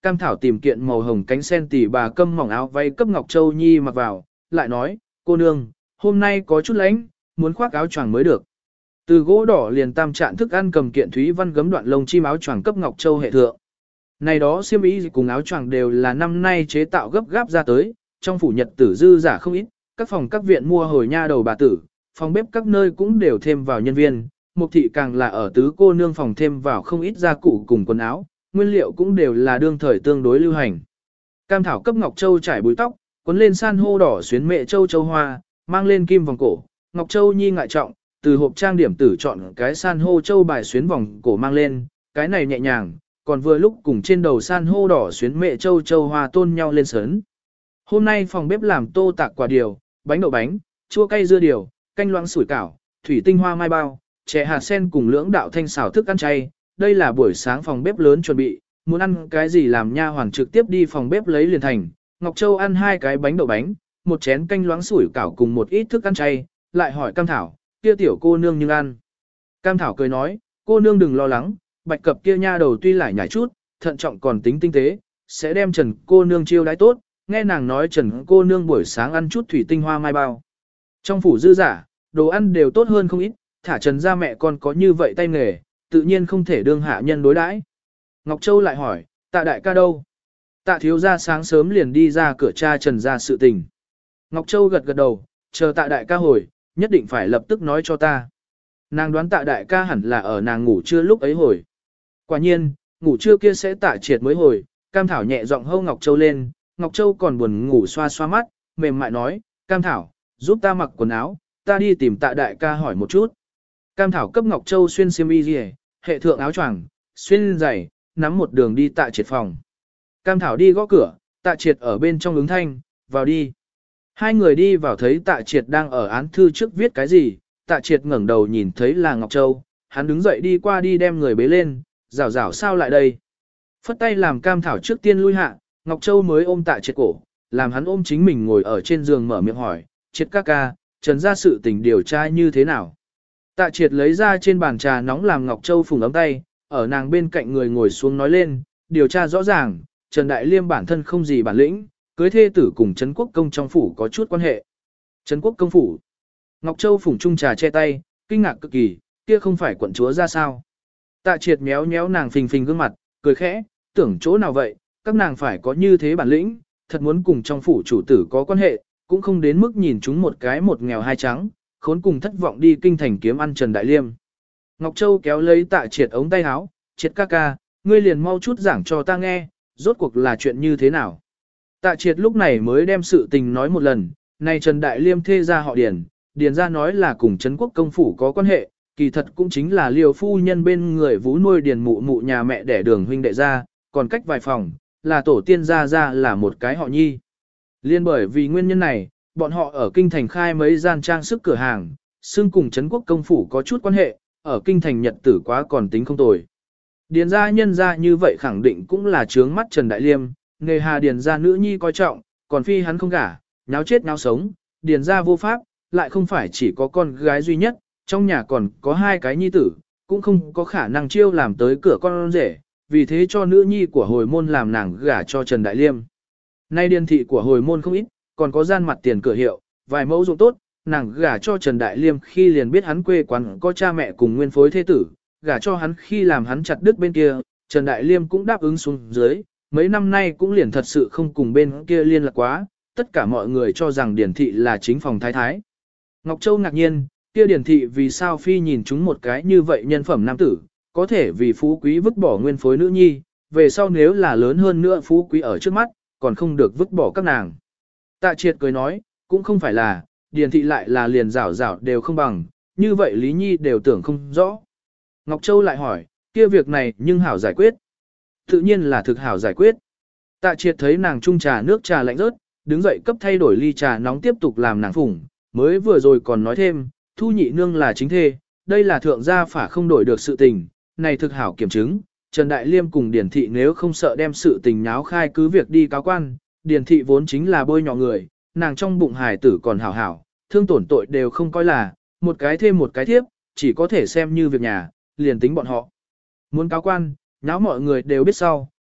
Cam Thảo tìm kiện màu hồng cánh sen tỉ bà câm mỏng áo váy cấp Ngọc Châu Nhi mặc vào, lại nói, cô nương, hôm nay có chút lạnh, muốn khoác áo choàng mới được. Từ gỗ đỏ liền tam trạng thức ăn cầm kiện thúy văn gấm đoạn lông chim áo choàng cấp Ngọc Châu hệ thượng. Này đó xiêm y cùng áo choàng đều là năm nay chế tạo gấp gáp ra tới, trong phủ nhật tử dư giả không ít, các phòng các viện mua hồi nha đầu bà tử, phòng bếp các nơi cũng đều thêm vào nhân viên, mục thị càng là ở tứ cô nương phòng thêm vào không ít gia cụ cùng quần áo, nguyên liệu cũng đều là đương thời tương đối lưu hành. Cam Thảo cấp Ngọc Châu trải búi tóc, quấn lên san hô đỏ xuyến mẹ châu châu hoa, mang lên kim vòng cổ, Ngọc Châu Nhi ngại trọng, từ hộp trang điểm tử chọn cái san hô châu bài xuyến vòng cổ mang lên, cái này nhẹ nhàng, còn vừa lúc cùng trên đầu san hô đỏ xuyến mẹ châu châu hoa tôn nhau lên sớn. Hôm nay phòng bếp làm tô tạc quả điều, bánh đậu bánh, chua cay dưa điều, canh loãng sủi cảo, thủy tinh hoa mai bao, chè hạt sen cùng lưỡng đạo thanh xào thức ăn chay. Đây là buổi sáng phòng bếp lớn chuẩn bị, muốn ăn cái gì làm nha hoàn trực tiếp đi phòng bếp lấy liền thành. Ngọc Châu ăn 2 cái bánh đậu bánh, một chén canh loãng sủi cảo cùng một ít thức ăn chay, lại hỏi Cam Thảo, kia tiểu cô nương nhưng ăn. Cam Thảo cười nói, cô nương đừng lo lắng, bạch cập kia nha đầu tuy lại nhảy chút, thận trọng còn tính tinh tế, sẽ đem Trần cô nương chiêu đãi tốt, nghe nàng nói Trần cô nương buổi sáng ăn chút thủy tinh hoa mai bao. Trong phủ dư giả, đồ ăn đều tốt hơn không ít, thả Trần ra mẹ con có như vậy tay nghề, tự nhiên không thể đương hạ nhân đối đãi. Ngọc Châu lại hỏi, Tạ đại ca đâu? Tạ thiếu gia sáng sớm liền đi ra cửa cha Trần ra sự tình. Ngọc Châu gật gật đầu, chờ Tạ đại ca hồi, nhất định phải lập tức nói cho ta. Nàng đoán Tạ đại ca hẳn là ở nàng ngủ trưa lúc ấy hồi. Quả nhiên, ngủ trưa kia sẽ Tạ Triệt mới hồi, Cam Thảo nhẹ giọng hâu Ngọc Châu lên, Ngọc Châu còn buồn ngủ xoa xoa mắt, mềm mại nói, Cam Thảo, giúp ta mặc quần áo, ta đi tìm Tạ đại ca hỏi một chút. Cam Thảo cấp Ngọc Châu xuyên xiêm y rìa, hệ thượng áo choàng, xuyên giày, nắm một đường đi Tạ Triệt phòng. Cam Thảo đi gõ cửa, Tạ Triệt ở bên trong ứng thanh, vào đi. Hai người đi vào thấy Tạ Triệt đang ở án thư trước viết cái gì, Tạ Triệt ngẩng đầu nhìn thấy là Ngọc Châu, hắn đứng dậy đi qua đi đem người bế lên, rảo rảo sao lại đây. Phất tay làm Cam Thảo trước tiên lui hạ, Ngọc Châu mới ôm Tạ Triệt cổ, làm hắn ôm chính mình ngồi ở trên giường mở miệng hỏi, Triệt ca ca, Trần ra sự tình điều tra như thế nào. Tạ Triệt lấy ra trên bàn trà nóng làm Ngọc Châu phùng ấm tay, ở nàng bên cạnh người ngồi xuống nói lên, điều tra rõ ràng, Trần Đại Liêm bản thân không gì bản lĩnh, cưới thê tử cùng Trấn Quốc Công trong phủ có chút quan hệ. Trấn Quốc Công phủ. Ngọc Châu phủng chung trà che tay, kinh ngạc cực kỳ, kia không phải quận chúa ra sao. Tạ Triệt méo méo nàng phình phình gương mặt, cười khẽ, tưởng chỗ nào vậy, các nàng phải có như thế bản lĩnh, thật muốn cùng trong phủ chủ tử có quan hệ, cũng không đến mức nhìn chúng một cái một nghèo hai trắng, khốn cùng thất vọng đi kinh thành kiếm ăn Trần Đại Liêm. Ngọc Châu kéo lấy Tạ Triệt ống tay áo, Triệt ca ca, ngươi liền mau chút giảng cho ta nghe, rốt cuộc là chuyện như thế nào. Tạ Triệt lúc này mới đem sự tình nói một lần, này Trần Đại Liêm thê ra họ Điền ra nói là cùng Trấn Quốc Công phủ có quan hệ, kỳ thật cũng chính là Liêu phu nhân bên người vú nuôi Điền mụ mụ nhà mẹ đẻ Đường huynh đệ ra, còn cách vài phòng, là tổ tiên ra là một cái họ Nhi. Liên bởi vì nguyên nhân này, bọn họ ở kinh thành khai mấy gian trang sức cửa hàng, xưng cùng Trấn Quốc Công phủ có chút quan hệ, ở kinh thành nhật tử quá còn tính không tồi. Điền gia nhân gia như vậy khẳng định cũng là trướng mắt Trần Đại Liêm, nghề hà Điền gia nữ nhi coi trọng, còn phi hắn không gả, nháo chết nháo sống, Điền gia vô pháp, lại không phải chỉ có con gái duy nhất, trong nhà còn có 2 cái nhi tử, cũng không có khả năng chiêu làm tới cửa con rể, vì thế cho nữ nhi của hồi môn làm nàng gả cho Trần Đại Liêm. Nay điền thị của hồi môn không ít, còn có gian mặt tiền cửa hiệu, vài mẫu dụng tốt, nàng gả cho Trần Đại Liêm khi liền biết hắn quê quán có cha mẹ cùng nguyên phối thế tử, gả cho hắn khi làm hắn chặt đứt bên kia, Trần Đại Liêm cũng đáp ứng xuống dưới, mấy năm nay cũng liền thật sự không cùng bên kia liên lạc quá, tất cả mọi người cho rằng điển thị là chính phòng thái thái. Ngọc Châu ngạc nhiên, kia điển thị vì sao phi nhìn chúng một cái như vậy nhân phẩm nam tử, có thể vì phú quý vứt bỏ nguyên phối nữ nhi, về sau nếu là lớn hơn nữa phú quý ở trước mắt, còn không được vứt bỏ các nàng. Tạ Triệt cười nói, cũng không phải là, điển thị lại là liền rảo rảo đều không bằng, như vậy Lý Nhi đều tưởng không rõ. Ngọc Châu lại hỏi, kia việc này nhưng hảo giải quyết. Tự nhiên là thực hảo giải quyết. Tạ Triệt thấy nàng chung trà nước trà lạnh rớt, đứng dậy cấp thay đổi ly trà nóng tiếp tục làm nàng phủng, mới vừa rồi còn nói thêm, Thu nhị nương là chính thê, đây là thượng gia phả không đổi được sự tình, này thực hảo kiểm chứng, Trần Đại Liêm cùng Điền thị nếu không sợ đem sự tình nháo khai cứ việc đi cáo quan, Điền thị vốn chính là bôi nhọ người, nàng trong bụng hài tử còn hảo hảo, thương tổn tội đều không coi là, một cái thêm một cái thiếp, chỉ có thể xem như việc nhà, liền tính bọn họ. Muốn cáo quan, nháo mọi người đều biết sau,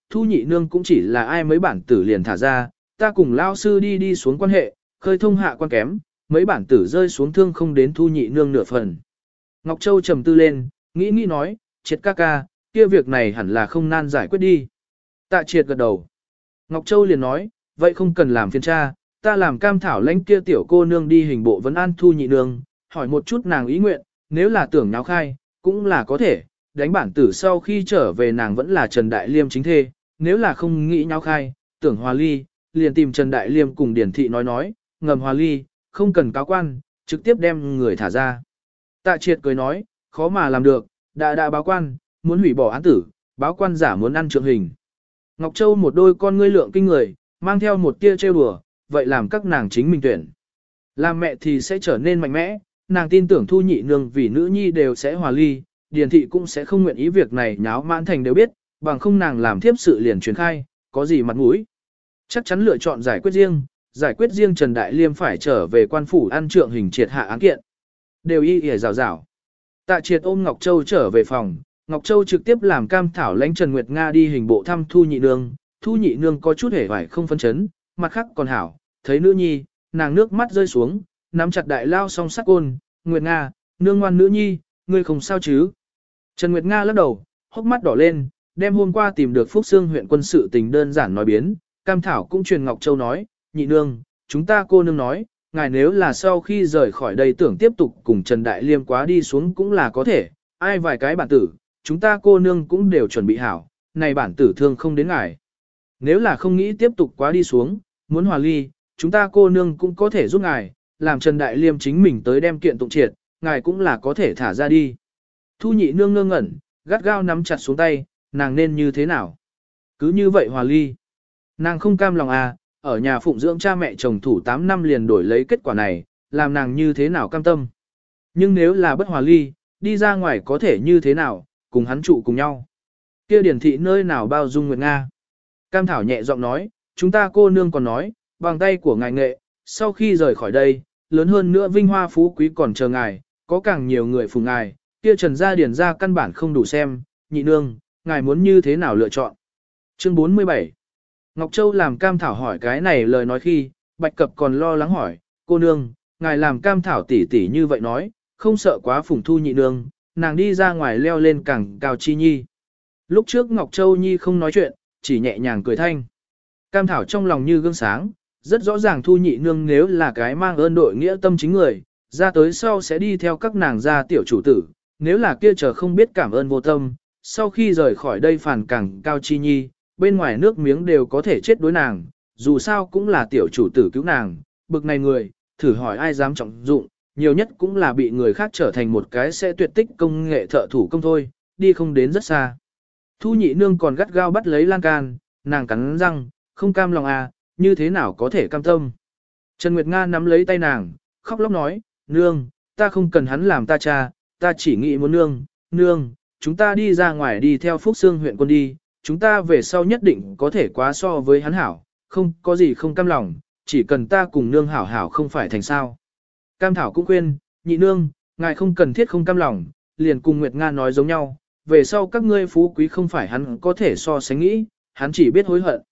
thu nhị nương cũng chỉ là ai mấy bản tử liền thả ra, ta cùng lao sư đi xuống quan hệ, khơi thông hạ quan kém, mấy bản tử rơi xuống thương không đến thu nhị nương nửa phần. Ngọc Châu trầm tư lên, nghĩ nói, Triệt ca ca, kia việc này hẳn là không nan giải quyết đi. Tạ Triệt gật đầu. Ngọc Châu liền nói, vậy không cần làm phiền cha, ta làm cam thảo lãnh kia tiểu cô nương đi hình bộ vấn an thu nhị nương, hỏi một chút nàng ý nguyện, nếu là tưởng nháo khai, cũng là có thể, đánh bản tử sau khi trở về nàng vẫn là Trần Đại Liêm chính thê, nếu là không nghĩ nháo khai, tưởng hòa ly, liền tìm Trần Đại Liêm cùng Điển Thị nói, ngầm hòa ly, không cần cáo quan, trực tiếp đem người thả ra. Tạ Triệt cười nói, khó mà làm được, đã báo quan, muốn hủy bỏ án tử, báo quan giả muốn ăn trượng hình. Ngọc Châu một đôi con ngươi lượng kinh người, mang theo một tia trêu đùa, vậy làm các nàng chính mình tuyển. Làm mẹ thì sẽ trở nên mạnh mẽ, nàng tin tưởng thu nhị nương vì nữ nhi đều sẽ hòa ly, Điền Thị cũng sẽ không nguyện ý việc này nháo mãn thành đều biết, bằng không nàng làm thiếp sự liền truyền khai, có gì mặt mũi. Chắc chắn lựa chọn giải quyết riêng Trần Đại Liêm phải trở về quan phủ ăn trượng hình triệt hạ án kiện. Đều y ỉa rào rào. Tạ Triệt ôm Ngọc Châu trở về phòng, Ngọc Châu trực tiếp làm cam thảo lãnh Trần Nguyệt Nga đi hình bộ thăm Thu Nhị Nương. Thu Nhị Nương có chút hề hoài không phân chấn, mặt khác còn hảo, thấy nữ nhi, nàng nước mắt rơi xuống, nắm chặt đại lao song sắc côn, Nguyệt Nga, nương ngoan nữ nhi, ngươi không sao chứ. Trần Nguyệt Nga lắc đầu, hốc mắt đỏ lên, đem hôm qua tìm được Phúc Sương huyện quân sự tình đơn giản nói biến, cam thảo cũng truyền Ngọc Châu nói, nhị nương, chúng ta cô nương nói, ngài nếu là sau khi rời khỏi đây tưởng tiếp tục cùng Trần Đại Liêm quá đi xuống cũng là có thể, ai vài cái bản tử, chúng ta cô nương cũng đều chuẩn bị hảo, này bản tử thương không đến ngài. Nếu là không nghĩ tiếp tục quá đi xuống, muốn hòa ly, chúng ta cô nương cũng có thể giúp ngài, làm Trần Đại Liêm chính mình tới đem kiện tụng triệt, ngài cũng là có thể thả ra đi. Thu nhị nương ngơ ngẩn, gắt gao nắm chặt xuống tay, nàng nên như thế nào? Cứ như vậy hòa ly. Nàng không cam lòng à, ở nhà phụng dưỡng cha mẹ chồng thủ 8 năm liền đổi lấy kết quả này, làm nàng như thế nào cam tâm. Nhưng nếu là bất hòa ly, đi ra ngoài có thể như thế nào, cùng hắn trụ cùng nhau. Kia Điển Thị nơi nào bao dung Nguyệt Nga. Cam Thảo nhẹ giọng nói, chúng ta cô nương còn nói, bằng tay của ngài nghệ, sau khi rời khỏi đây, lớn hơn nữa vinh hoa phú quý còn chờ ngài, có càng nhiều người phụng ngài, kia Trần gia Điển gia căn bản không đủ xem, nhị nương, ngài muốn như thế nào lựa chọn. Chương 47 Ngọc Châu làm Cam Thảo hỏi cái này lời nói khi, Bạch Cập còn lo lắng hỏi, cô nương, ngài làm Cam Thảo tỉ tỉ như vậy nói, không sợ quá phủng thu nhị nương, nàng đi ra ngoài leo lên càng cao chi nhi. Lúc trước Ngọc Châu Nhi không nói chuyện, chỉ nhẹ nhàng cười thanh. Cam Thảo trong lòng như gương sáng, rất rõ ràng thu nhị nương nếu là cái mang ơn đội nghĩa tâm chính người, ra tới sau sẽ đi theo các nàng gia tiểu chủ tử, nếu là kia chờ không biết cảm ơn vô tâm, sau khi rời khỏi đây phản càng cao chi nhi, bên ngoài nước miếng đều có thể chết đối nàng, dù sao cũng là tiểu chủ tử cứu nàng, bực này người, thử hỏi ai dám trọng dụng, nhiều nhất cũng là bị người khác trở thành một cái sẽ tuyệt tích công nghệ thợ thủ công thôi, đi không đến rất xa. Thu nhị nương còn gắt gao bắt lấy lan can, nàng cắn răng, không cam lòng à, như thế nào có thể cam tâm. Trần Nguyệt Nga nắm lấy tay nàng, khóc lóc nói, nương, ta không cần hắn làm ta cha, ta chỉ nghĩ muốn nương, chúng ta đi ra ngoài đi theo Phúc Sương huyện quân đi, chúng ta về sau nhất định có thể quá so với hắn hảo, không có gì không cam lòng, chỉ cần ta cùng nương hảo hảo không phải thành sao. Cam Thảo cũng khuyên, nhị nương, ngài không cần thiết không cam lòng, liền cùng Nguyệt Nga nói giống nhau, về sau các ngươi phú quý không phải hắn có thể so sánh nghĩ, hắn chỉ biết hối hận.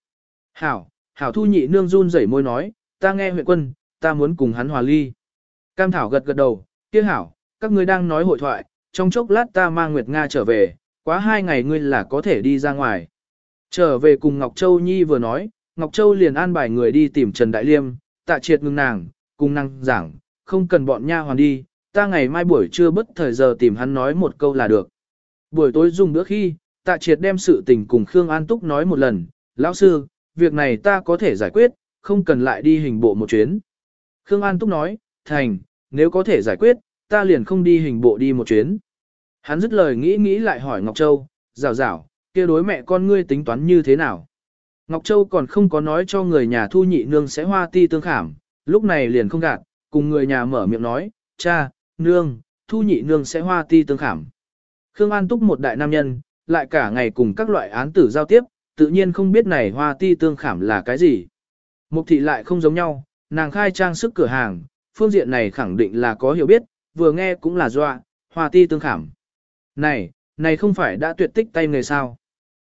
Hảo thu nhị nương run rẩy môi nói, ta nghe huyện quân, ta muốn cùng hắn hòa ly. Cam Thảo gật gật đầu, kia hảo, các ngươi đang nói hội thoại, trong chốc lát ta mang Nguyệt Nga trở về, quá 2 ngày ngươi là có thể đi ra ngoài. Trở về cùng Ngọc Châu Nhi vừa nói, Ngọc Châu liền an bài người đi tìm Trần Đại Liêm, Tạ Triệt ngừng nàng, cùng nàng giảng, không cần bọn nha hoàn đi, ta ngày mai buổi trưa bất thời giờ tìm hắn nói một câu là được. Buổi tối dùng bữa khi, Tạ Triệt đem sự tình cùng Khương An Túc nói một lần, lão sư, việc này ta có thể giải quyết, không cần lại đi hình bộ một chuyến. Khương An Túc nói, thành, nếu có thể giải quyết, ta liền không đi hình bộ đi một chuyến. Hắn dứt lời nghĩ lại hỏi Ngọc Châu, rảo, kia đối mẹ con ngươi tính toán như thế nào. Ngọc Châu còn không có nói cho người nhà thu nhị nương sẽ hoa ti tương khảm, lúc này liền không gạt, cùng người nhà mở miệng nói, cha, nương, thu nhị nương sẽ hoa ti tương khảm. Khương An Túc một đại nam nhân, lại cả ngày cùng các loại án tử giao tiếp, tự nhiên không biết này hoa ti tương khảm là cái gì. Mục thị lại không giống nhau, nàng khai trang sức cửa hàng, phương diện này khẳng định là có hiểu biết, vừa nghe cũng là dọa, hoa ti tương khảm. Này không phải đã tuyệt tích tay nghề sao?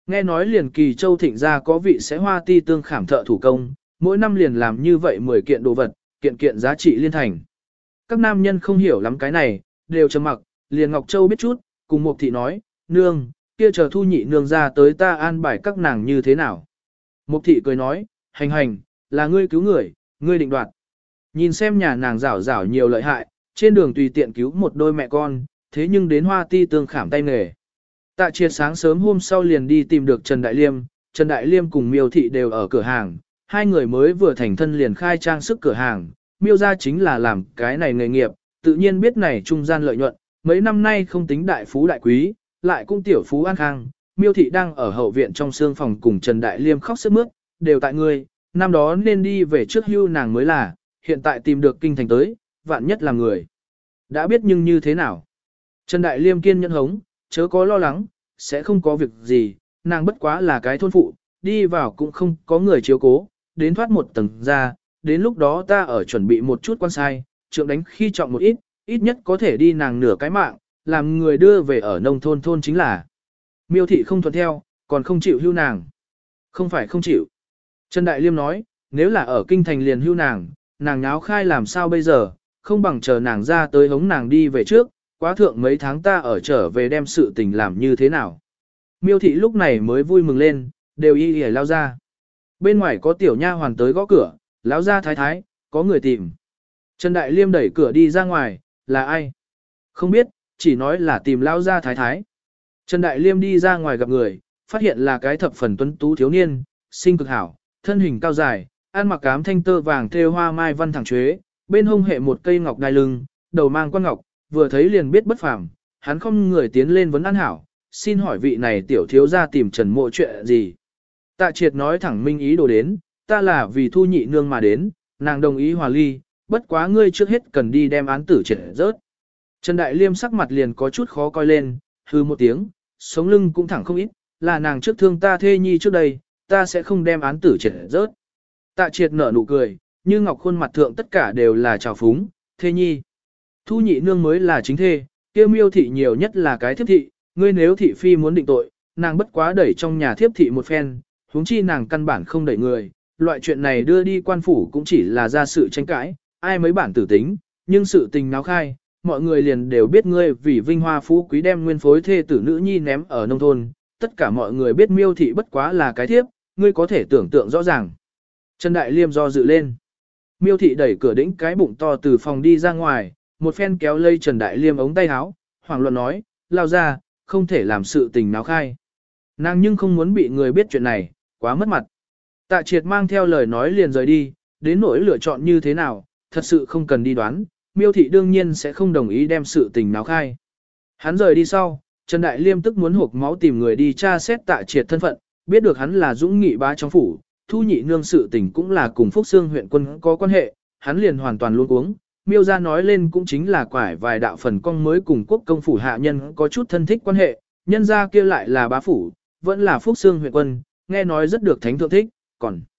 Nghe nói liền Kỳ Châu Thịnh gia có vị sẽ hoa ti tương khảm thợ thủ công, mỗi năm liền làm như vậy 10 kiện đồ vật, kiện kiện giá trị liên thành. Các nam nhân không hiểu lắm cái này, đều trầm mặc, liền Ngọc Châu biết chút, cùng Mục Thị nói, nương, kia chờ Thu nhị nương ra tới ta an bài các nàng như thế nào. Mục Thị cười nói, hành hành, là ngươi cứu người, ngươi định đoạt. Nhìn xem nhà nàng rảo rảo nhiều lợi hại, trên đường tùy tiện cứu một đôi mẹ con, thế nhưng đến hoa ti tương khảm tay nghề. Tạ Triệt sáng sớm hôm sau liền đi tìm được Trần Đại Liêm, Trần Đại Liêm cùng Miêu Thị đều ở cửa hàng, hai người mới vừa thành thân liền khai trang sức cửa hàng, Miêu gia chính là làm cái này nghề nghiệp, tự nhiên biết này trung gian lợi nhuận, mấy năm nay không tính đại phú đại quý, lại cũng tiểu phú an khang. Miêu Thị đang ở hậu viện trong xương phòng cùng Trần Đại Liêm khóc sướt mướt, đều tại ngươi, năm đó nên đi về trước hưu nàng mới là, hiện tại tìm được kinh thành tới, vạn nhất là người. Đã biết nhưng như thế nào? Trần Đại Liêm kiên nhẫn hống, chớ có lo lắng, sẽ không có việc gì, nàng bất quá là cái thôn phụ, đi vào cũng không có người chiếu cố, đến thoát một tầng ra, đến lúc đó ta ở chuẩn bị một chút quan sai, trượng đánh khi trọng một ít, ít nhất có thể đi nàng nửa cái mạng, làm người đưa về ở nông thôn chính là. Miêu Thị không thuận theo, còn không chịu hưu nàng. Không phải không chịu. Trần Đại Liêm nói, nếu là ở kinh thành liền hưu nàng nháo khai làm sao bây giờ, không bằng chờ nàng ra tới hống nàng đi về trước, quá thượng mấy tháng ta ở trở về đem sự tình làm như thế nào. Miêu Thị lúc này mới vui mừng lên, đều y y lao ra. Bên ngoài có tiểu nha hoàn tới gõ cửa, lão ra thái thái, có người tìm. Trần Đại Liêm đẩy cửa đi ra ngoài, là ai? Không biết, chỉ nói là tìm lão ra thái thái. Trần Đại Liêm đi ra ngoài gặp người, phát hiện là cái thập phần tuấn tú thiếu niên, sinh cực hảo, thân hình cao dài, ăn mặc ám thanh tơ vàng thêu hoa mai văn thẳng chuế, bên hông hệ một cây ngọc đai lưng, đầu mang quan ngọc, vừa thấy liền biết bất phàm, hắn không người tiến lên vấn an hảo, xin hỏi vị này tiểu thiếu gia tìm Trần Mộ chuyện gì. Tạ Triệt nói thẳng minh ý đồ đến, ta là vì Thu nhị nương mà đến, nàng đồng ý hòa ly, bất quá ngươi trước hết cần đi đem án tử triệt rớt. Trần Đại Liêm sắc mặt liền có chút khó coi lên, hư một tiếng, sống lưng cũng thẳng không ít, là nàng trước thương ta thê nhi trước đây, ta sẽ không đem án tử triệt rớt. Tạ Triệt nở nụ cười, như ngọc khuôn mặt thượng tất cả đều là trào phúng, thê nhi. Thu nhị nương mới là chính thê, kia Miêu Thị nhiều nhất là cái thiếp thị, ngươi nếu thị phi muốn định tội, nàng bất quá đẩy trong nhà thiếp thị một phen, huống chi nàng căn bản không đẩy người, loại chuyện này đưa đi quan phủ cũng chỉ là ra sự tranh cãi, ai mấy bản tử tính, nhưng sự tình náo khai, mọi người liền đều biết ngươi vì vinh hoa phú quý đem nguyên phối thê tử nữ nhi ném ở nông thôn, tất cả mọi người biết Miêu Thị bất quá là cái thiếp, ngươi có thể tưởng tượng rõ ràng. Trần Đại Liêm do dự lên. Miêu Thị đẩy cửa đĩnh cái bụng to từ phòng đi ra ngoài, một phen kéo lây Trần Đại Liêm ống tay áo, hoảng loạn nói, lao ra, không thể làm sự tình náo khai. Nàng nhưng không muốn bị người biết chuyện này, quá mất mặt. Tạ Triệt mang theo lời nói liền rời đi, đến nỗi lựa chọn như thế nào, thật sự không cần đi đoán, Miêu Thị đương nhiên sẽ không đồng ý đem sự tình náo khai. Hắn rời đi sau, Trần Đại Liêm tức muốn hộp máu tìm người đi tra xét Tạ Triệt thân phận, biết được hắn là Dũng Nghị bá trong phủ, Thu nhị nương sự tình cũng là cùng Phúc Xương huyện quân có quan hệ, hắn liền hoàn toàn luôn uống. Miêu ra nói lên cũng chính là quải vài đạo phần công mới cùng quốc công phủ hạ nhân có chút thân thích quan hệ, nhân ra kia lại là bá phủ, vẫn là Phúc Xương huyện quân, nghe nói rất được thánh thượng thích, còn